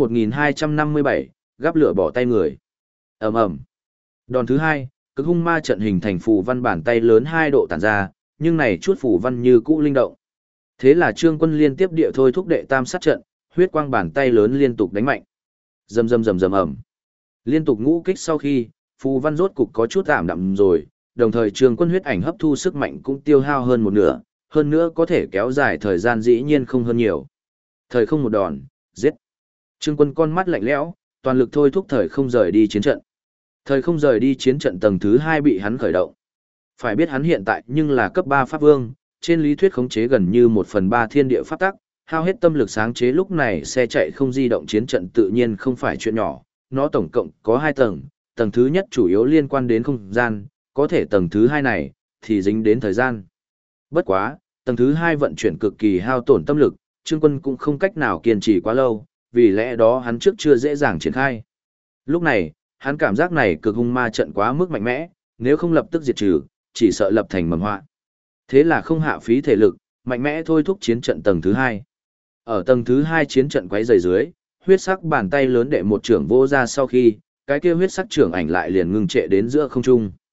1257, gắp lửa bỏ tay người. Ầm ầm. Đòn thứ hai, cực hung ma trận hình thành phù văn bàn tay lớn 2 độ tản ra, nhưng này chút phù văn như cũ linh động. Thế là Trương Quân liên tiếp địa thôi thúc đệ tam sát trận, huyết quang bàn tay lớn liên tục đánh mạnh. Rầm rầm rầm rầm ầm. Liên tục ngũ kích sau khi, phù văn rốt cục có chút ảm đạm rồi, đồng thời Trương Quân huyết ảnh hấp thu sức mạnh cũng tiêu hao hơn một nửa, hơn nữa có thể kéo dài thời gian dĩ nhiên không hơn nhiều. Thời không một đòn, giết. Trương Quân con mắt lạnh lẽo, toàn lực thôi thúc thời không rời đi chiến trận. Thời không rời đi chiến trận tầng thứ 2 bị hắn khởi động. Phải biết hắn hiện tại nhưng là cấp 3 pháp vương, trên lý thuyết khống chế gần như 1/3 thiên địa pháp tắc, hao hết tâm lực sáng chế lúc này xe chạy không di động chiến trận tự nhiên không phải chuyện nhỏ, nó tổng cộng có 2 tầng, tầng thứ nhất chủ yếu liên quan đến không gian, có thể tầng thứ 2 này thì dính đến thời gian. Bất quá, tầng thứ 2 vận chuyển cực kỳ hao tổn tâm lực, Trương Quân cũng không cách nào kiên trì quá lâu, vì lẽ đó hắn trước chưa dễ dàng triển khai. Lúc này, hắn cảm giác này cực hung ma trận quá mức mạnh mẽ, nếu không lập tức diệt trừ, chỉ sợ lập thành mầm họa. Thế là không hạ phí thể lực, mạnh mẽ thôi thúc chiến trận tầng thứ 2. Ở tầng thứ 2 chiến trận quấy rầy dưới, huyết sắc bàn tay lớn đệ một trưởng vô ra sau khi, cái kia huyết sắc trưởng ảnh lại liền ngưng trệ đến giữa không trung.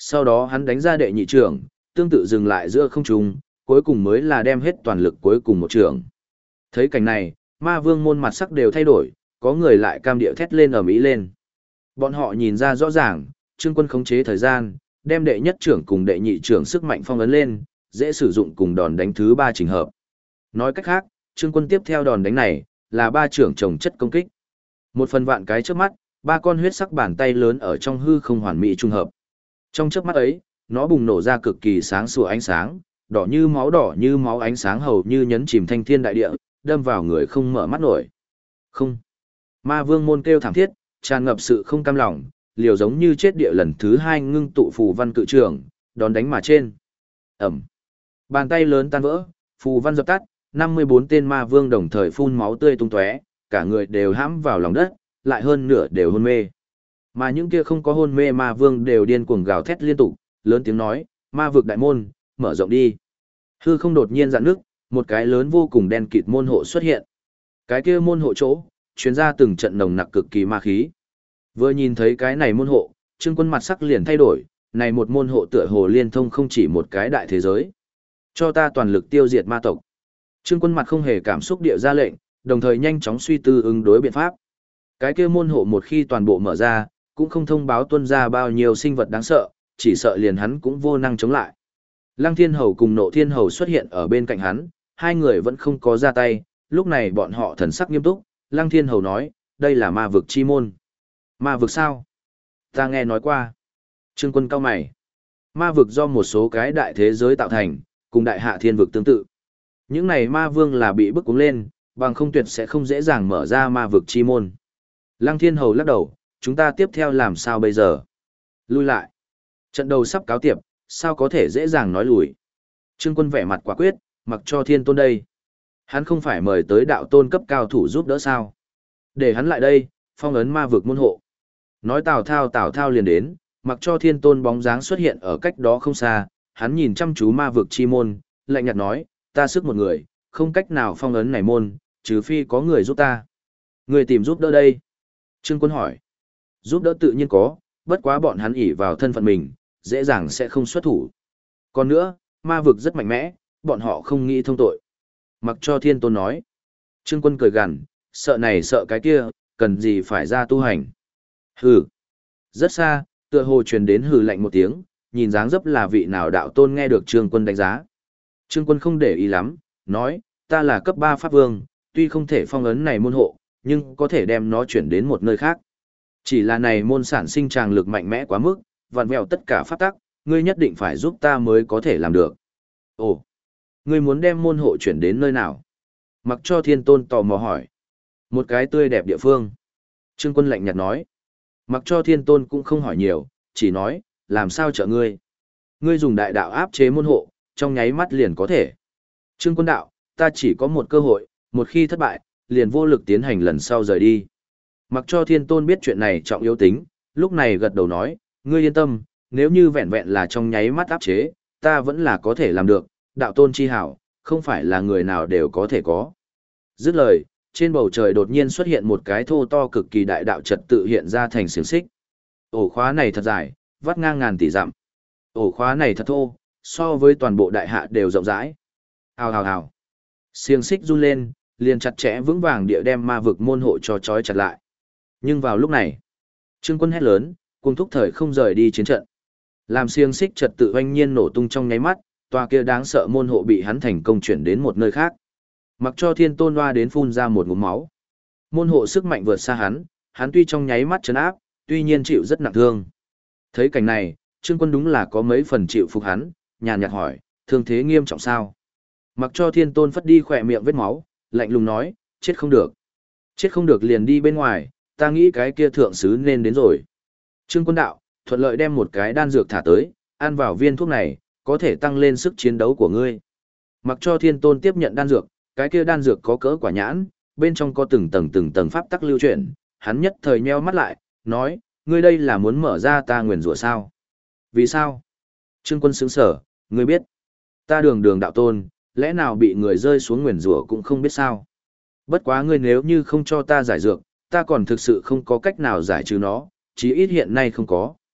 Sau đó hắn đánh ra đệ nhị trưởng, tương tự dừng lại giữa không trung, cuối cùng mới là đem hết toàn lực cuối cùng một trưởng. Thấy cảnh này, ma vương môn mặt sắc đều thay đổi, có người lại cam điệu thét lên ầm ĩ lên. Bọn họ nhìn ra rõ ràng, Trương Quân khống chế thời gian, đem đệ nhất trưởng cùng đệ nhị trưởng sức mạnh phong ấn lên, dễ sử dụng cùng đòn đánh thứ 3 trình hợp. Nói cách khác, Trương Quân tiếp theo đòn đánh này, là 3 trưởng chồng chất công kích. Một phần vạn cái trước mắt, 3 con huyết sắc bàn tay lớn ở trong hư không hoàn mỹ trung hợp. Trong chớp mắt ấy, nó bùng nổ ra cực kỳ sáng sủa ánh sáng, đỏ như máu ánh sáng hầu như nhấn chìm thanh thiên đại địa, đâm vào người không mở mắt nổi. Không. Ma vương môn kêu thảm thiết, tràn ngập sự không cam lòng, liều giống như chết địa lần thứ 2 ngưng tụ phù văn cự trường, đón đánh mà trên. Ẩm. Bàn tay lớn tan vỡ, phù văn dập tắt, 54 tên ma vương đồng thời phun máu tươi tung tóe, cả người đều hãm vào lòng đất, lại hơn nửa đều hôn mê. Mà những kia không có hôn mê ma vương đều điên cuồng gào thét liên tục, lớn tiếng nói, ma vực đại môn, mở rộng đi. Hư không đột nhiên dạn nước, một cái lớn vô cùng đen kịt môn hộ xuất hiện. Cái kia môn hộ chỗ, truyền ra từng trận nồng nặc cực kỳ ma khí. Vừa nhìn thấy cái này môn hộ, Trương Quân mặt sắc liền thay đổi, này một môn hộ tựa hồ liên thông không chỉ một cái đại thế giới. Cho ta toàn lực tiêu diệt ma tộc. Trương Quân mặt không hề cảm xúc địa ra lệnh, đồng thời nhanh chóng suy tư ứng đối biện pháp. Cái kia môn hộ một khi toàn bộ mở ra, cũng không thông báo tuân ra bao nhiêu sinh vật đáng sợ, chỉ sợ liền hắn cũng vô năng chống lại. Lăng Thiên Hầu cùng Nộ Thiên Hầu xuất hiện ở bên cạnh hắn, hai người vẫn không có ra tay, lúc này bọn họ thần sắc nghiêm túc, Lăng Thiên Hầu nói, đây là ma vực chi môn. Ma vực sao? Ta nghe nói qua. Trương Quân cau mày. Ma vực do một số cái đại thế giới tạo thành, cùng đại hạ thiên vực tương tự. Những này ma vương là bị bức cuống lên, bằng không tuyệt sẽ không dễ dàng mở ra ma vực chi môn. Lăng Thiên Hầu lắc đầu, chúng ta tiếp theo làm sao bây giờ? Lui lại. Trận đầu sắp cáo tiệp, sao có thể dễ dàng nói lùi? Trương Quân vẻ mặt quả quyết, mặc cho Thiên Tôn đây. Hắn không phải mời tới đạo tôn cấp cao thủ giúp đỡ sao? Để hắn lại đây, phong ấn ma vực môn hộ. Nói Tào Thao liền đến, mặc cho Thiên Tôn bóng dáng xuất hiện ở cách đó không xa, hắn nhìn chăm chú ma vực chi môn, lạnh nhạt nói, ta sức một người, không cách nào phong ấn này môn, trừ phi có người giúp ta. Người tìm giúp đỡ đây. Trương Quân hỏi. Giúp đỡ tự nhiên có, bất quá bọn hắn ỷ vào thân phận mình, dễ dàng sẽ không xuất thủ. Còn nữa, ma vực rất mạnh mẽ, bọn họ không nghĩ thông tội. Mặc cho Thiên Tôn nói. Trương Quân cười gằn, sợ này sợ cái kia, cần gì phải ra tu hành. Hừ. Rất xa, tựa hồ truyền đến hừ lạnh một tiếng, nhìn dáng dấp là vị nào đạo tôn nghe được Trương Quân đánh giá. Trương Quân không để ý lắm, nói, ta là cấp 3 pháp vương, tuy không thể phong ấn này môn hộ, nhưng có thể đem nó chuyển đến một nơi khác. Chỉ là này môn sản sinh tràng lực mạnh mẽ quá mức, vặn vẹo tất cả pháp tắc, ngươi nhất định phải giúp ta mới có thể làm được. Ồ, ngươi muốn đem môn hộ chuyển đến nơi nào? Mặc cho Thiên Tôn tò mò hỏi. Một cái tươi đẹp địa phương. Trương Quân lạnh nhạt nói. Mặc cho Thiên Tôn cũng không hỏi nhiều, chỉ nói, làm sao trợ ngươi? Ngươi dùng đại đạo áp chế môn hộ, trong nháy mắt liền có thể. Trương Quân đạo, ta chỉ có một cơ hội, một khi thất bại, liền vô lực tiến hành lần sau rời đi. Mặc cho Thiên Tôn biết chuyện này trọng yếu tính, lúc này gật đầu nói, ngươi yên tâm, nếu như vẹn vẹn là trong nháy mắt áp chế, ta vẫn là có thể làm được, đạo tôn chi hảo, không phải là người nào đều có thể có. Dứt lời, trên bầu trời đột nhiên xuất hiện một cái thô to cực kỳ đại đạo trật tự hiện ra thành xiềng xích. Ổ khóa này thật dài, vắt ngang ngàn tỷ dặm. Ổ khóa này thật thô, so với toàn bộ đại hạ đều rộng rãi. Hào hào hào. Xiềng xích run lên, liền chặt chẽ vững vàng địa đem ma vực môn hộ cho trói chặt lại. Nhưng vào lúc này, Trương Quân hét lớn, cùng thúc thời không rời đi chiến trận. Làm xiềng xích trật tự oanh nhiên nổ tung trong nháy mắt, tòa kia đáng sợ môn hộ bị hắn thành công chuyển đến một nơi khác. Mặc cho Thiên Tôn loa đến phun ra một ngụm máu. Môn hộ sức mạnh vượt xa hắn tuy trong nháy mắt trấn áp, tuy nhiên chịu rất nặng thương. Thấy cảnh này, Trương Quân đúng là có mấy phần chịu phục hắn, nhàn nhạt hỏi, thương thế nghiêm trọng sao? Mặc cho Thiên Tôn phất đi khỏe miệng vết máu, lạnh lùng nói, chết không được. Chết không được liền đi bên ngoài, ta nghĩ cái kia thượng sứ nên đến rồi. Trương Quân đạo, thuận lợi đem một cái đan dược thả tới, ăn vào viên thuốc này, có thể tăng lên sức chiến đấu của ngươi. Mặc cho Thiên Tôn tiếp nhận đan dược, cái kia đan dược có cỡ quả nhãn, bên trong có từng tầng pháp tắc lưu chuyển, hắn nhất thời nheo mắt lại, nói, ngươi đây là muốn mở ra ta nguyền rủa sao? Vì sao? Trương Quân sững sở, ngươi biết, ta đường đạo tôn, lẽ nào bị người rơi xuống nguyền rủa cũng không biết sao? Bất quá ngươi nếu như không cho ta giải dược, ta còn thực sự không có cách nào giải trừ nó, chí ít hiện nay không có.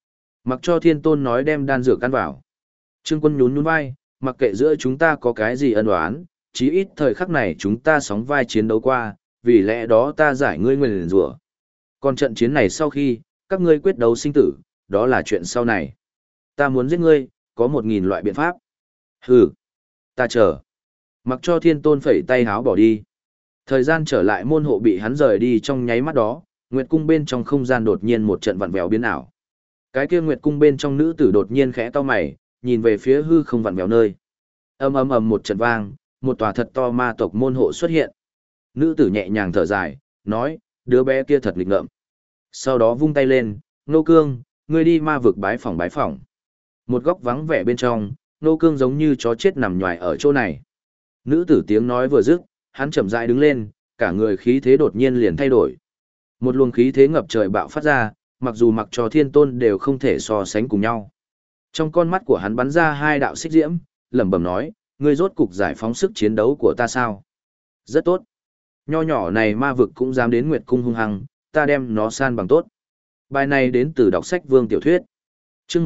Mặc cho Thiên Tôn nói đem đan dược ăn vào. Trương Quân nhún nhún vai, mặc kệ giữa chúng ta có cái gì ân oán, chí ít thời khắc này chúng ta sóng vai chiến đấu qua, vì lẽ đó ta giải ngươi nguyền rủa. Còn trận chiến này sau khi, các ngươi quyết đấu sinh tử, đó là chuyện sau này. Ta muốn giết ngươi, có 1000 loại biện pháp. Hừ, ta chờ. Mặc cho Thiên Tôn phẩy tay háo bỏ đi. Thời gian trở lại môn hộ bị hắn rời đi trong nháy mắt đó, Nguyệt cung bên trong không gian đột nhiên một trận vặn vẹo biến ảo. Cái kia Nguyệt cung bên trong nữ tử đột nhiên khẽ cau mày, nhìn về phía hư không vặn vẹo nơi. Ầm ầm ầm một trận vang, một tòa thật to ma tộc môn hộ xuất hiện. Nữ tử nhẹ nhàng thở dài, nói, đứa bé kia thật nghịch ngợm. Sau đó vung tay lên, Nô Cương, ngươi đi ma vực bái phỏng bái phỏng. Một góc vắng vẻ bên trong, Nô Cương giống như chó chết nằm nhoài ở chỗ này. Nữ tử tiếng nói vừa dứt, hắn chậm rãi đứng lên, cả người khí thế đột nhiên liền thay đổi. Một luồng khí thế ngập trời bạo phát ra, mặc dù mặc cho Thiên Tôn đều không thể so sánh cùng nhau. Trong con mắt của hắn bắn ra 2 đạo xích diễm, lẩm bẩm nói, ngươi rốt cục giải phóng sức chiến đấu của ta sao? Rất tốt. Nho nhỏ này ma vực cũng dám đến Nguyệt cung hung hăng, ta đem nó san bằng tốt. Bài này đến từ đọc sách Vương tiểu thuyết. Chương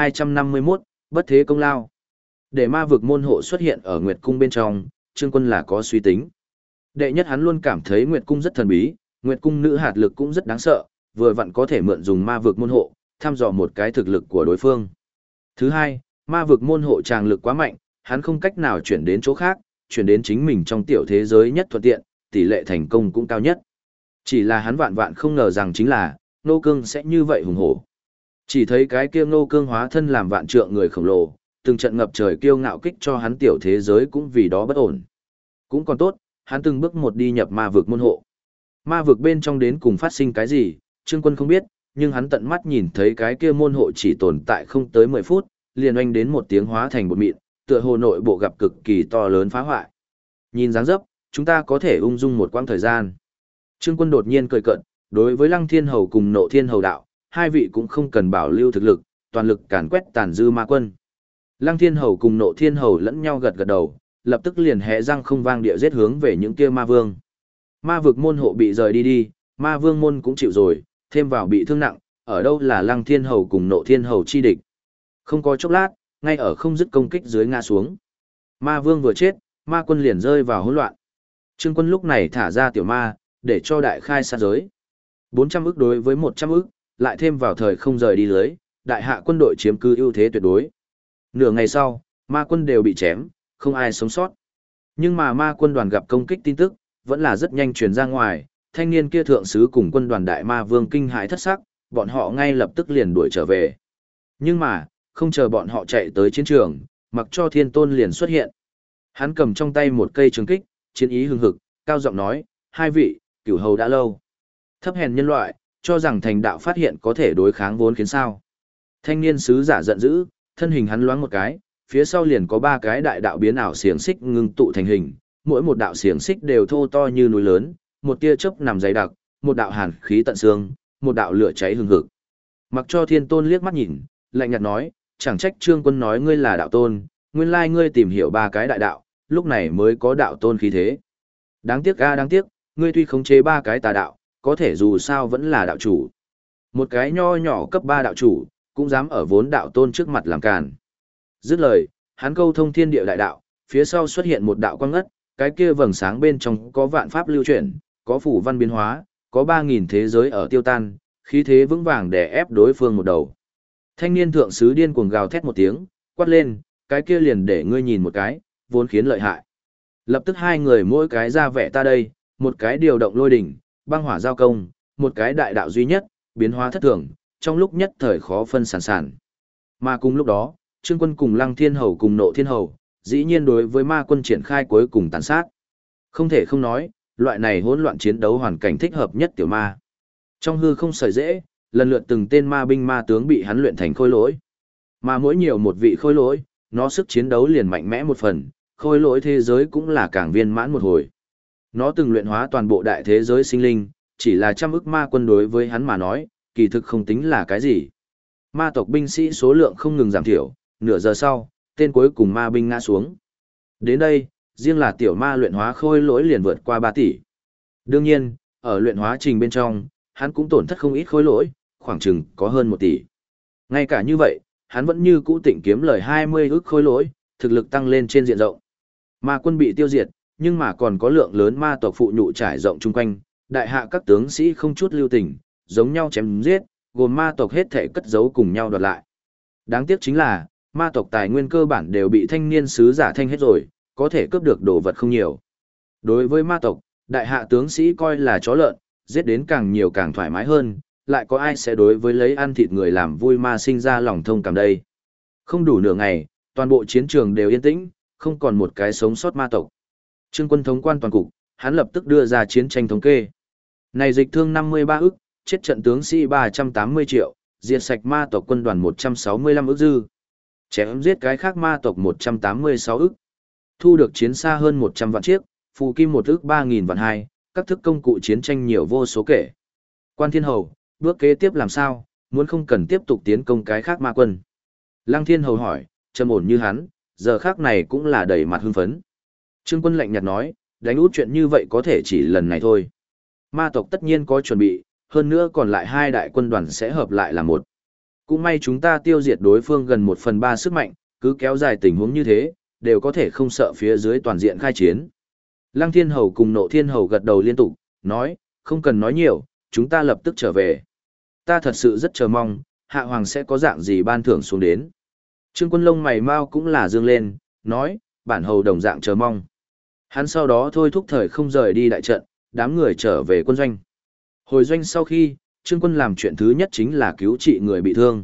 1251, bất thế công lao. Để ma vực môn hộ xuất hiện ở Nguyệt cung bên trong, Trương Quân là có suy tính. Đệ nhất hắn luôn cảm thấy Nguyệt cung rất thần bí, Nguyệt cung nữ hạt lực cũng rất đáng sợ, vừa vặn có thể mượn dùng ma vực môn hộ, thăm dò một cái thực lực của đối phương. Thứ hai, ma vực môn hộ tràng lực quá mạnh, hắn không cách nào chuyển đến chỗ khác, chuyển đến chính mình trong tiểu thế giới nhất thuận tiện, tỷ lệ thành công cũng cao nhất. Chỉ là hắn vạn vạn không ngờ rằng chính là, Nô Cương sẽ như vậy hùng hổ. Chỉ thấy cái kia Nô Cương hóa thân làm vạn trượng người khổng lồ, từng trận ngập trời kiêu ngạo kích cho hắn tiểu thế giới cũng vì đó bất ổn. Cũng còn tốt, hắn từng bước một đi nhập ma vực môn hộ. Ma vực bên trong đến cùng phát sinh cái gì, Trương Quân không biết, nhưng hắn tận mắt nhìn thấy cái kia môn hộ chỉ tồn tại không tới 10 phút, liền oanh đến một tiếng hóa thành bột mịn, tựa hồ nội bộ gặp cực kỳ to lớn phá hoại. Nhìn dáng dấp, chúng ta có thể ung dung một quãng thời gian. Trương Quân đột nhiên cười cợt, đối với Lăng Thiên Hầu cùng Nộ Thiên Hầu đạo, hai vị cũng không cần bảo lưu thực lực, toàn lực càn quét tàn dư ma quân. Lăng Thiên Hầu cùng Nộ Thiên Hầu lẫn nhau gật gật đầu, lập tức liền hé răng không vang địa giết hướng về những kia ma vương. Ma vực môn hộ bị rời đi, ma vương môn cũng chịu rồi, thêm vào bị thương nặng, ở đâu là Lăng Thiên Hầu cùng Nộ Thiên Hầu chi địch. Không có chốc lát, ngay ở không dứt công kích dưới ngã xuống. Ma vương vừa chết, ma quân liền rơi vào hỗn loạn. Trương Quân lúc này thả ra tiểu ma, để cho đại khai sát giới. 400 ức đối với 100 ức, lại thêm vào thời không rời đi lưới, đại hạ quân đội chiếm cứ ưu thế tuyệt đối. Nửa ngày sau, ma quân đều bị chém, không ai sống sót. Nhưng mà ma quân đoàn gặp công kích tin tức, vẫn là rất nhanh truyền ra ngoài, thanh niên kia thượng sứ cùng quân đoàn đại ma vương kinh hãi thất sắc, bọn họ ngay lập tức liền đuổi trở về. Nhưng mà, không chờ bọn họ chạy tới chiến trường, mặc cho Thiên Tôn liền xuất hiện. Hắn cầm trong tay một cây trường kích, chiến ý hừng hực, cao giọng nói, hai vị, cửu hầu đã lâu. Thấp hèn nhân loại, cho rằng thành đạo phát hiện có thể đối kháng vốn khiến sao. Thanh niên sứ giả giận dữ, thân hình hắn loáng một cái, phía sau liền có 3 cái đại đạo biến ảo xiềng xích ngưng tụ thành hình, mỗi một đạo xiềng xích đều thô to như núi lớn, một tia chớp nằm dày đặc, một đạo hàn khí tận xương, một đạo lửa cháy hừng hực. Mặc cho Thiên Tôn liếc mắt nhìn, lạnh nhạt nói, chẳng trách Trương Quân nói ngươi là đạo tôn, nguyên lai ngươi tìm hiểu 3 cái đại đạo, lúc này mới có đạo tôn khí thế. Đáng tiếc đáng tiếc, ngươi tuy khống chế 3 cái tà đạo, có thể dù sao vẫn là đạo chủ. Một cái nho nhỏ cấp 3 đạo chủ, cũng dám ở vốn đạo tôn trước mặt làm càn. Dứt lời, hắn câu thông thiên địa đại đạo, phía sau xuất hiện một đạo quang ngất, cái kia vầng sáng bên trong có vạn pháp lưu chuyển, có phủ văn biến hóa, có 3000 thế giới ở tiêu tan, khí thế vững vàng để ép đối phương một đầu. Thanh niên thượng sứ điên cuồng gào thét một tiếng, quát lên, cái kia liền để ngươi nhìn một cái, vốn khiến lợi hại. Lập tức hai người mỗi cái ra vẻ ta đây, một cái điều động lôi đỉnh, băng hỏa giao công, một cái đại đạo duy nhất, biến hóa thất thường, trong lúc nhất thời khó phân sản sản. Mà cùng lúc đó, Trương Quân cùng Lăng Thiên Hầu cùng Nộ Thiên Hầu, dĩ nhiên đối với ma quân triển khai cuối cùng tàn sát. Không thể không nói, loại này hỗn loạn chiến đấu hoàn cảnh thích hợp nhất tiểu ma. Trong hư không sợi dễ, lần lượt từng tên ma binh ma tướng bị hắn luyện thành khôi lỗi. Mà mỗi nhiều một vị khôi lỗi, nó sức chiến đấu liền mạnh mẽ một phần, khôi lỗi thế giới cũng là càng viên mãn một hồi. Nó từng luyện hóa toàn bộ đại thế giới sinh linh, chỉ là 100 ức ma quân đối với hắn mà nói, kỳ thực không tính là cái gì. Ma tộc binh sĩ số lượng không ngừng giảm thiểu, nửa giờ sau, tên cuối cùng ma binh ngã xuống. Đến đây, riêng là tiểu ma luyện hóa khôi lỗi liền vượt qua 3 tỷ. Đương nhiên, ở luyện hóa trình bên trong, hắn cũng tổn thất không ít khôi lỗi, khoảng chừng có hơn 1 tỷ. Ngay cả như vậy, hắn vẫn như cũ tịnh kiếm lời 20 ức khối lỗi, thực lực tăng lên trên diện rộng. Ma quân bị tiêu diệt, nhưng mà còn có lượng lớn ma tộc phụ nhụ trải rộng chung quanh, đại hạ các tướng sĩ không chút lưu tình, giống nhau chém giết, gồm ma tộc hết thể cất giấu cùng nhau đoạt lại. Đáng tiếc chính là, ma tộc tài nguyên cơ bản đều bị thanh niên sứ giả thanh hết rồi, có thể cướp được đồ vật không nhiều. Đối với ma tộc, đại hạ tướng sĩ coi là chó lợn, giết đến càng nhiều càng thoải mái hơn, lại có ai sẽ đối với lấy ăn thịt người làm vui ma sinh ra lòng thông cảm đây. Không đủ nửa ngày, toàn bộ chiến trường đều yên tĩnh, không còn một cái sống sót ma tộc. Trương Quân thống quan toàn cục, hắn lập tức đưa ra chiến tranh thống kê. Này dịch thương 53 ức, chết trận tướng sĩ 380 triệu, diệt sạch ma tộc quân đoàn 165 ức dư. Chém giết cái khác ma tộc 186 ức. Thu được chiến xa hơn 100 vạn chiếc, phù kim 1 ức 3.000 vạn 2, các thức công cụ chiến tranh nhiều vô số kể. Quan Thiên Hầu, bước kế tiếp làm sao, muốn không cần tiếp tục tiến công cái khác ma quân. Lăng Thiên Hầu hỏi, trầm ổn như hắn, giờ khác này cũng là đầy mặt hưng phấn. Trương Quân lạnh nhạt nói, đánh út chuyện như vậy có thể chỉ lần này thôi. Ma tộc tất nhiên có chuẩn bị, hơn nữa còn lại hai đại quân đoàn sẽ hợp lại là một. Cũng may chúng ta tiêu diệt đối phương gần 1/3 sức mạnh, cứ kéo dài tình huống như thế, đều có thể không sợ phía dưới toàn diện khai chiến. Lăng Thiên Hầu cùng Nộ Thiên Hầu gật đầu liên tục, nói, không cần nói nhiều, chúng ta lập tức trở về. Ta thật sự rất chờ mong, Hạ Hoàng sẽ có dạng gì ban thưởng xuống đến. Trương Quân lông mày mau cũng là dương lên, nói, bản hầu đồng dạng chờ mong. Hắn sau đó thôi thúc thời không rời đi đại trận, đám người trở về quân doanh. Hồi doanh sau khi, Trương Quân làm chuyện thứ nhất chính là cứu trị người bị thương.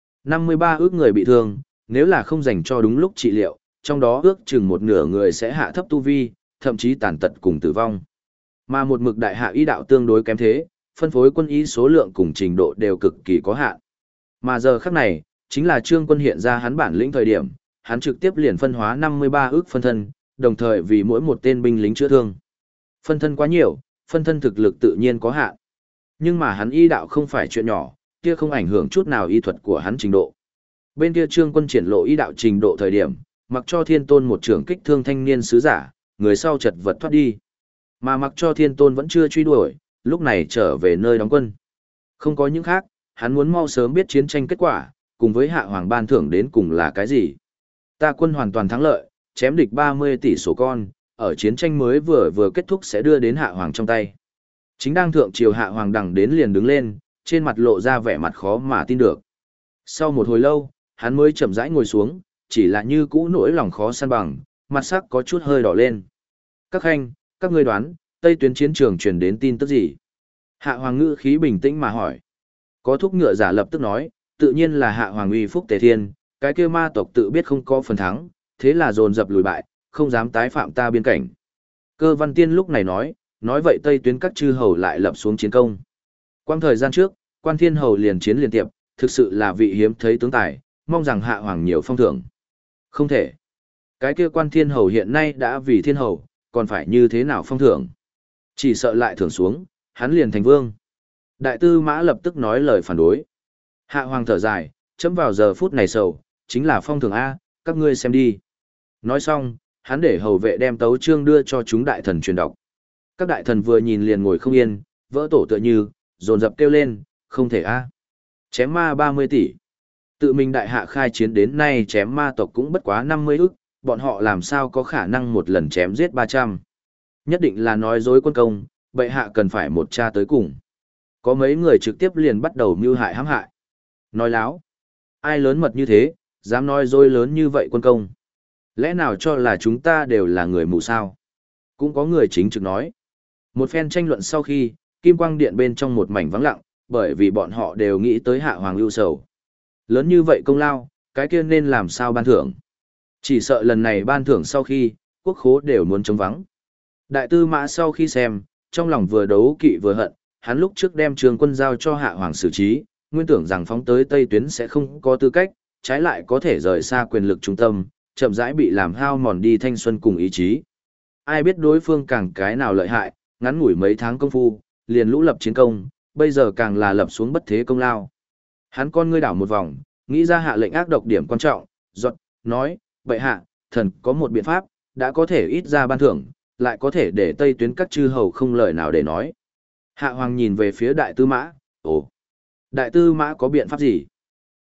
53 ước người bị thương, nếu là không dành cho đúng lúc trị liệu, trong đó ước chừng một nửa người sẽ hạ thấp tu vi, thậm chí tàn tật cùng tử vong. Mà một mực đại hạ y đạo tương đối kém thế, phân phối quân y số lượng cùng trình độ đều cực kỳ có hạn. Mà giờ khắc này, chính là Trương Quân hiện ra hắn bản lĩnh thời điểm, hắn trực tiếp liền phân hóa 53 ước phân thân, đồng thời vì mỗi một tên binh lính chữa thương. Phân thân quá nhiều, phân thân thực lực tự nhiên có hạn. Nhưng mà hắn y đạo không phải chuyện nhỏ, kia không ảnh hưởng chút nào y thuật của hắn trình độ. Bên kia Trương Quân triển lộ y đạo trình độ thời điểm, mặc cho Thiên Tôn một trường kích thương thanh niên sứ giả, người sau chật vật thoát đi. Mà mặc cho Thiên Tôn vẫn chưa truy đuổi, lúc này trở về nơi đóng quân. Không có những khác, hắn muốn mau sớm biết chiến tranh kết quả, cùng với Hạ Hoàng ban thưởng đến cùng là cái gì. Ta quân hoàn toàn thắng lợi, chém địch 30 tỷ số con, ở chiến tranh mới vừa kết thúc sẽ đưa đến Hạ Hoàng trong tay. Chính đang thượng triều Hạ Hoàng đằng đến liền đứng lên, trên mặt lộ ra vẻ mặt khó mà tin được. Sau một hồi lâu, hắn mới chậm rãi ngồi xuống, chỉ là như cũ nỗi lòng khó săn bằng, mặt sắc có chút hơi đỏ lên. Các khanh, các ngươi đoán, Tây tuyến chiến trường truyền đến tin tức gì? Hạ Hoàng ngữ khí bình tĩnh mà hỏi. Có thúc ngựa giả lập tức nói, tự nhiên là Hạ Hoàng uy phúc tề thiên, cái kia ma tộc tự biết không có phần thắng, thế là dồn dập lùi bại, không dám tái phạm ta biên cảnh. Cơ Văn Tiên lúc này nói vậy Tây tuyến các chư hầu lại lập xuống chiến công. Quang thời gian trước, Quan Thiên Hầu liền chiến liên tiệp, thực sự là vị hiếm thấy tướng tài, mong rằng Hạ Hoàng nhiều phong thưởng. Không thể. Cái kia Quan Thiên Hầu hiện nay đã vì thiên hầu, còn phải như thế nào phong thưởng? Chỉ sợ lại thưởng xuống, hắn liền thành vương. Đại tư mã lập tức nói lời phản đối. Hạ Hoàng thở dài, chấm vào giờ phút này sầu, chính là phong thưởng A, các ngươi xem đi. Nói xong, hắn để hầu vệ đem tấu chương đưa cho chúng đại thần truyền đọc. Các đại thần vừa nhìn liền ngồi không yên, vỡ tổ tựa như, dồn dập kêu lên, không thể A. Chém ma 30 tỷ. Tự mình đại hạ khai chiến đến nay chém ma tộc cũng bất quá 50 ức, bọn họ làm sao có khả năng một lần chém giết 300. Nhất định là nói dối quân công, bệ hạ cần phải một tra tới cùng. Có mấy người trực tiếp liền bắt đầu mưu hại hãm hại. Nói láo. Ai lớn mật như thế, dám nói dối lớn như vậy quân công. Lẽ nào cho là chúng ta đều là người mù sao? Cũng có người chính trực nói. Một phen tranh luận sau khi, Kim Quang Điện bên trong một mảnh vắng lặng, bởi vì bọn họ đều nghĩ tới Hạ Hoàng ưu sầu. Lớn như vậy công lao, cái kia nên làm sao ban thưởng? Chỉ sợ lần này ban thưởng sau khi, quốc khố đều muốn trống vắng. Đại tư mã sau khi xem, trong lòng vừa đấu kỵ vừa hận, hắn lúc trước đem Trương Quân giao cho Hạ Hoàng xử trí, nguyên tưởng rằng phóng tới Tây tuyến sẽ không có tư cách, trái lại có thể rời xa quyền lực trung tâm, chậm rãi bị làm hao mòn đi thanh xuân cùng ý chí. Ai biết đối phương càng cái nào lợi hại, ngắn ngủi mấy tháng công phu, liền lũ lập chiến công, bây giờ càng là lập xuống bất thế công lao. Hắn con ngươi đảo một vòng, nghĩ ra hạ lệnh ác độc điểm quan trọng, giọt, nói, bệ hạ, thần có một biện pháp, đã có thể ít ra ban thưởng, lại có thể để Tây tuyến các chư hầu không lời nào để nói. Hạ Hoàng nhìn về phía đại tư mã, ồ, đại tư mã có biện pháp gì?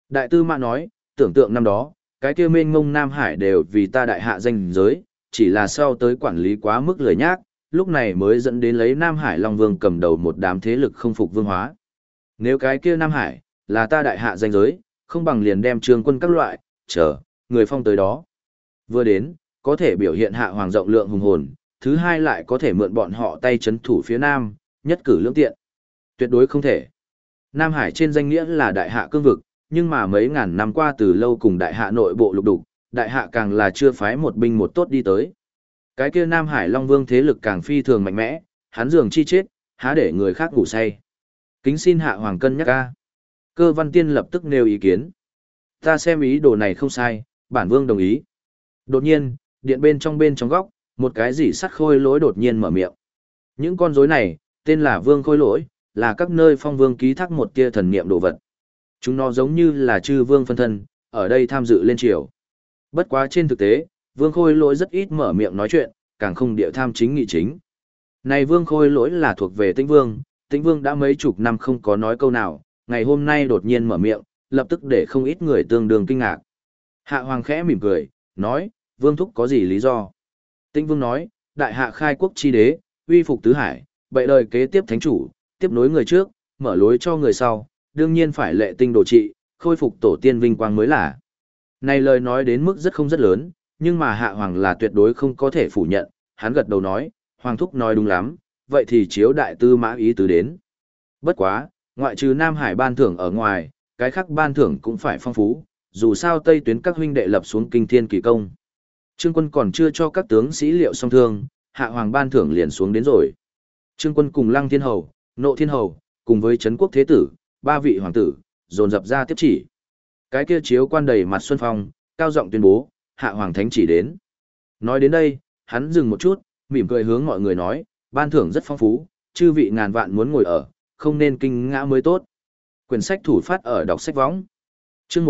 Đại tư mã nói, tưởng tượng năm đó, cái kia mênh mông Nam Hải đều vì ta đại hạ danh giới, chỉ là sau tới quản lý quá mức lười nhác, lúc này mới dẫn đến lấy Nam Hải Long Vương cầm đầu một đám thế lực không phục vương hóa. Nếu cái kia Nam Hải, là ta đại hạ danh giới, không bằng liền đem Trương Quân các loại, người phong tới đó. Vừa đến, có thể biểu hiện hạ hoàng rộng lượng hùng hồn, thứ hai lại có thể mượn bọn họ tay chấn thủ phía Nam, nhất cử lưỡng tiện. Tuyệt đối không thể. Nam Hải trên danh nghĩa là đại hạ cương vực, nhưng mà mấy ngàn năm qua từ lâu cùng đại hạ nội bộ lục đục, đại hạ càng là chưa phái một binh một tốt đi tới. Cái kia Nam Hải Long Vương thế lực càng phi thường mạnh mẽ, hắn dường chi chết, há để người khác ngủ say. Kính xin hạ hoàng cân nhắc ca. Cơ Văn Tiên lập tức nêu ý kiến. Ta xem ý đồ này không sai, bản vương đồng ý. Đột nhiên, điện bên trong góc, một cái gì sắt khôi lỗi đột nhiên mở miệng. Những con rối này, tên là vương khôi lỗi, là các nơi phong vương ký thác một tia thần niệm đồ vật. Chúng nó giống như là chư vương phân thân, ở đây tham dự lên triều. Bất quá trên thực tế, vương khôi lỗi rất ít mở miệng nói chuyện, càng không địa tham chính nghị chính. Này vương khôi lỗi là thuộc về Tĩnh Vương đã mấy chục năm không có nói câu nào, ngày hôm nay đột nhiên mở miệng, lập tức để không ít người tương đương kinh ngạc. Hạ hoàng khẽ mỉm cười, nói, vương thúc có gì lý do? Tĩnh Vương nói, đại hạ khai quốc chi đế, uy phục tứ hải, bậy đời kế tiếp thánh chủ, tiếp nối người trước, mở lối cho người sau, đương nhiên phải lệ tinh đồ trị, khôi phục tổ tiên vinh quang mới là. Này lời nói đến mức rất không rất lớn, nhưng mà hạ hoàng là tuyệt đối không có thể phủ nhận, hắn gật đầu nói, hoàng thúc nói đúng lắm, vậy thì chiếu đại tư mã ý tứ đến. Bất quá, ngoại trừ Nam Hải ban thưởng ở ngoài, cái khác ban thưởng cũng phải phong phú, dù sao Tây tuyến các huynh đệ lập xuống kinh thiên kỳ công. Trương Quân còn chưa cho các tướng sĩ liệu song thương, hạ hoàng ban thưởng liền xuống đến rồi. Trương Quân cùng Lăng Thiên Hầu, Nộ Thiên Hầu, cùng với Trấn Quốc Thế Tử, ba vị hoàng tử, dồn dập ra tiếp chỉ. Cái kia chiếu quan đầy mặt xuân phong, cao giọng tuyên bố, hạ hoàng thánh chỉ đến. Nói đến đây, hắn dừng một chút, mỉm cười hướng mọi người nói, ban thưởng rất phong phú, chư vị ngàn vạn muốn ngồi ở, không nên kinh ngã mới tốt. Quyển sách thủ phát ở đọc sách võng. Chương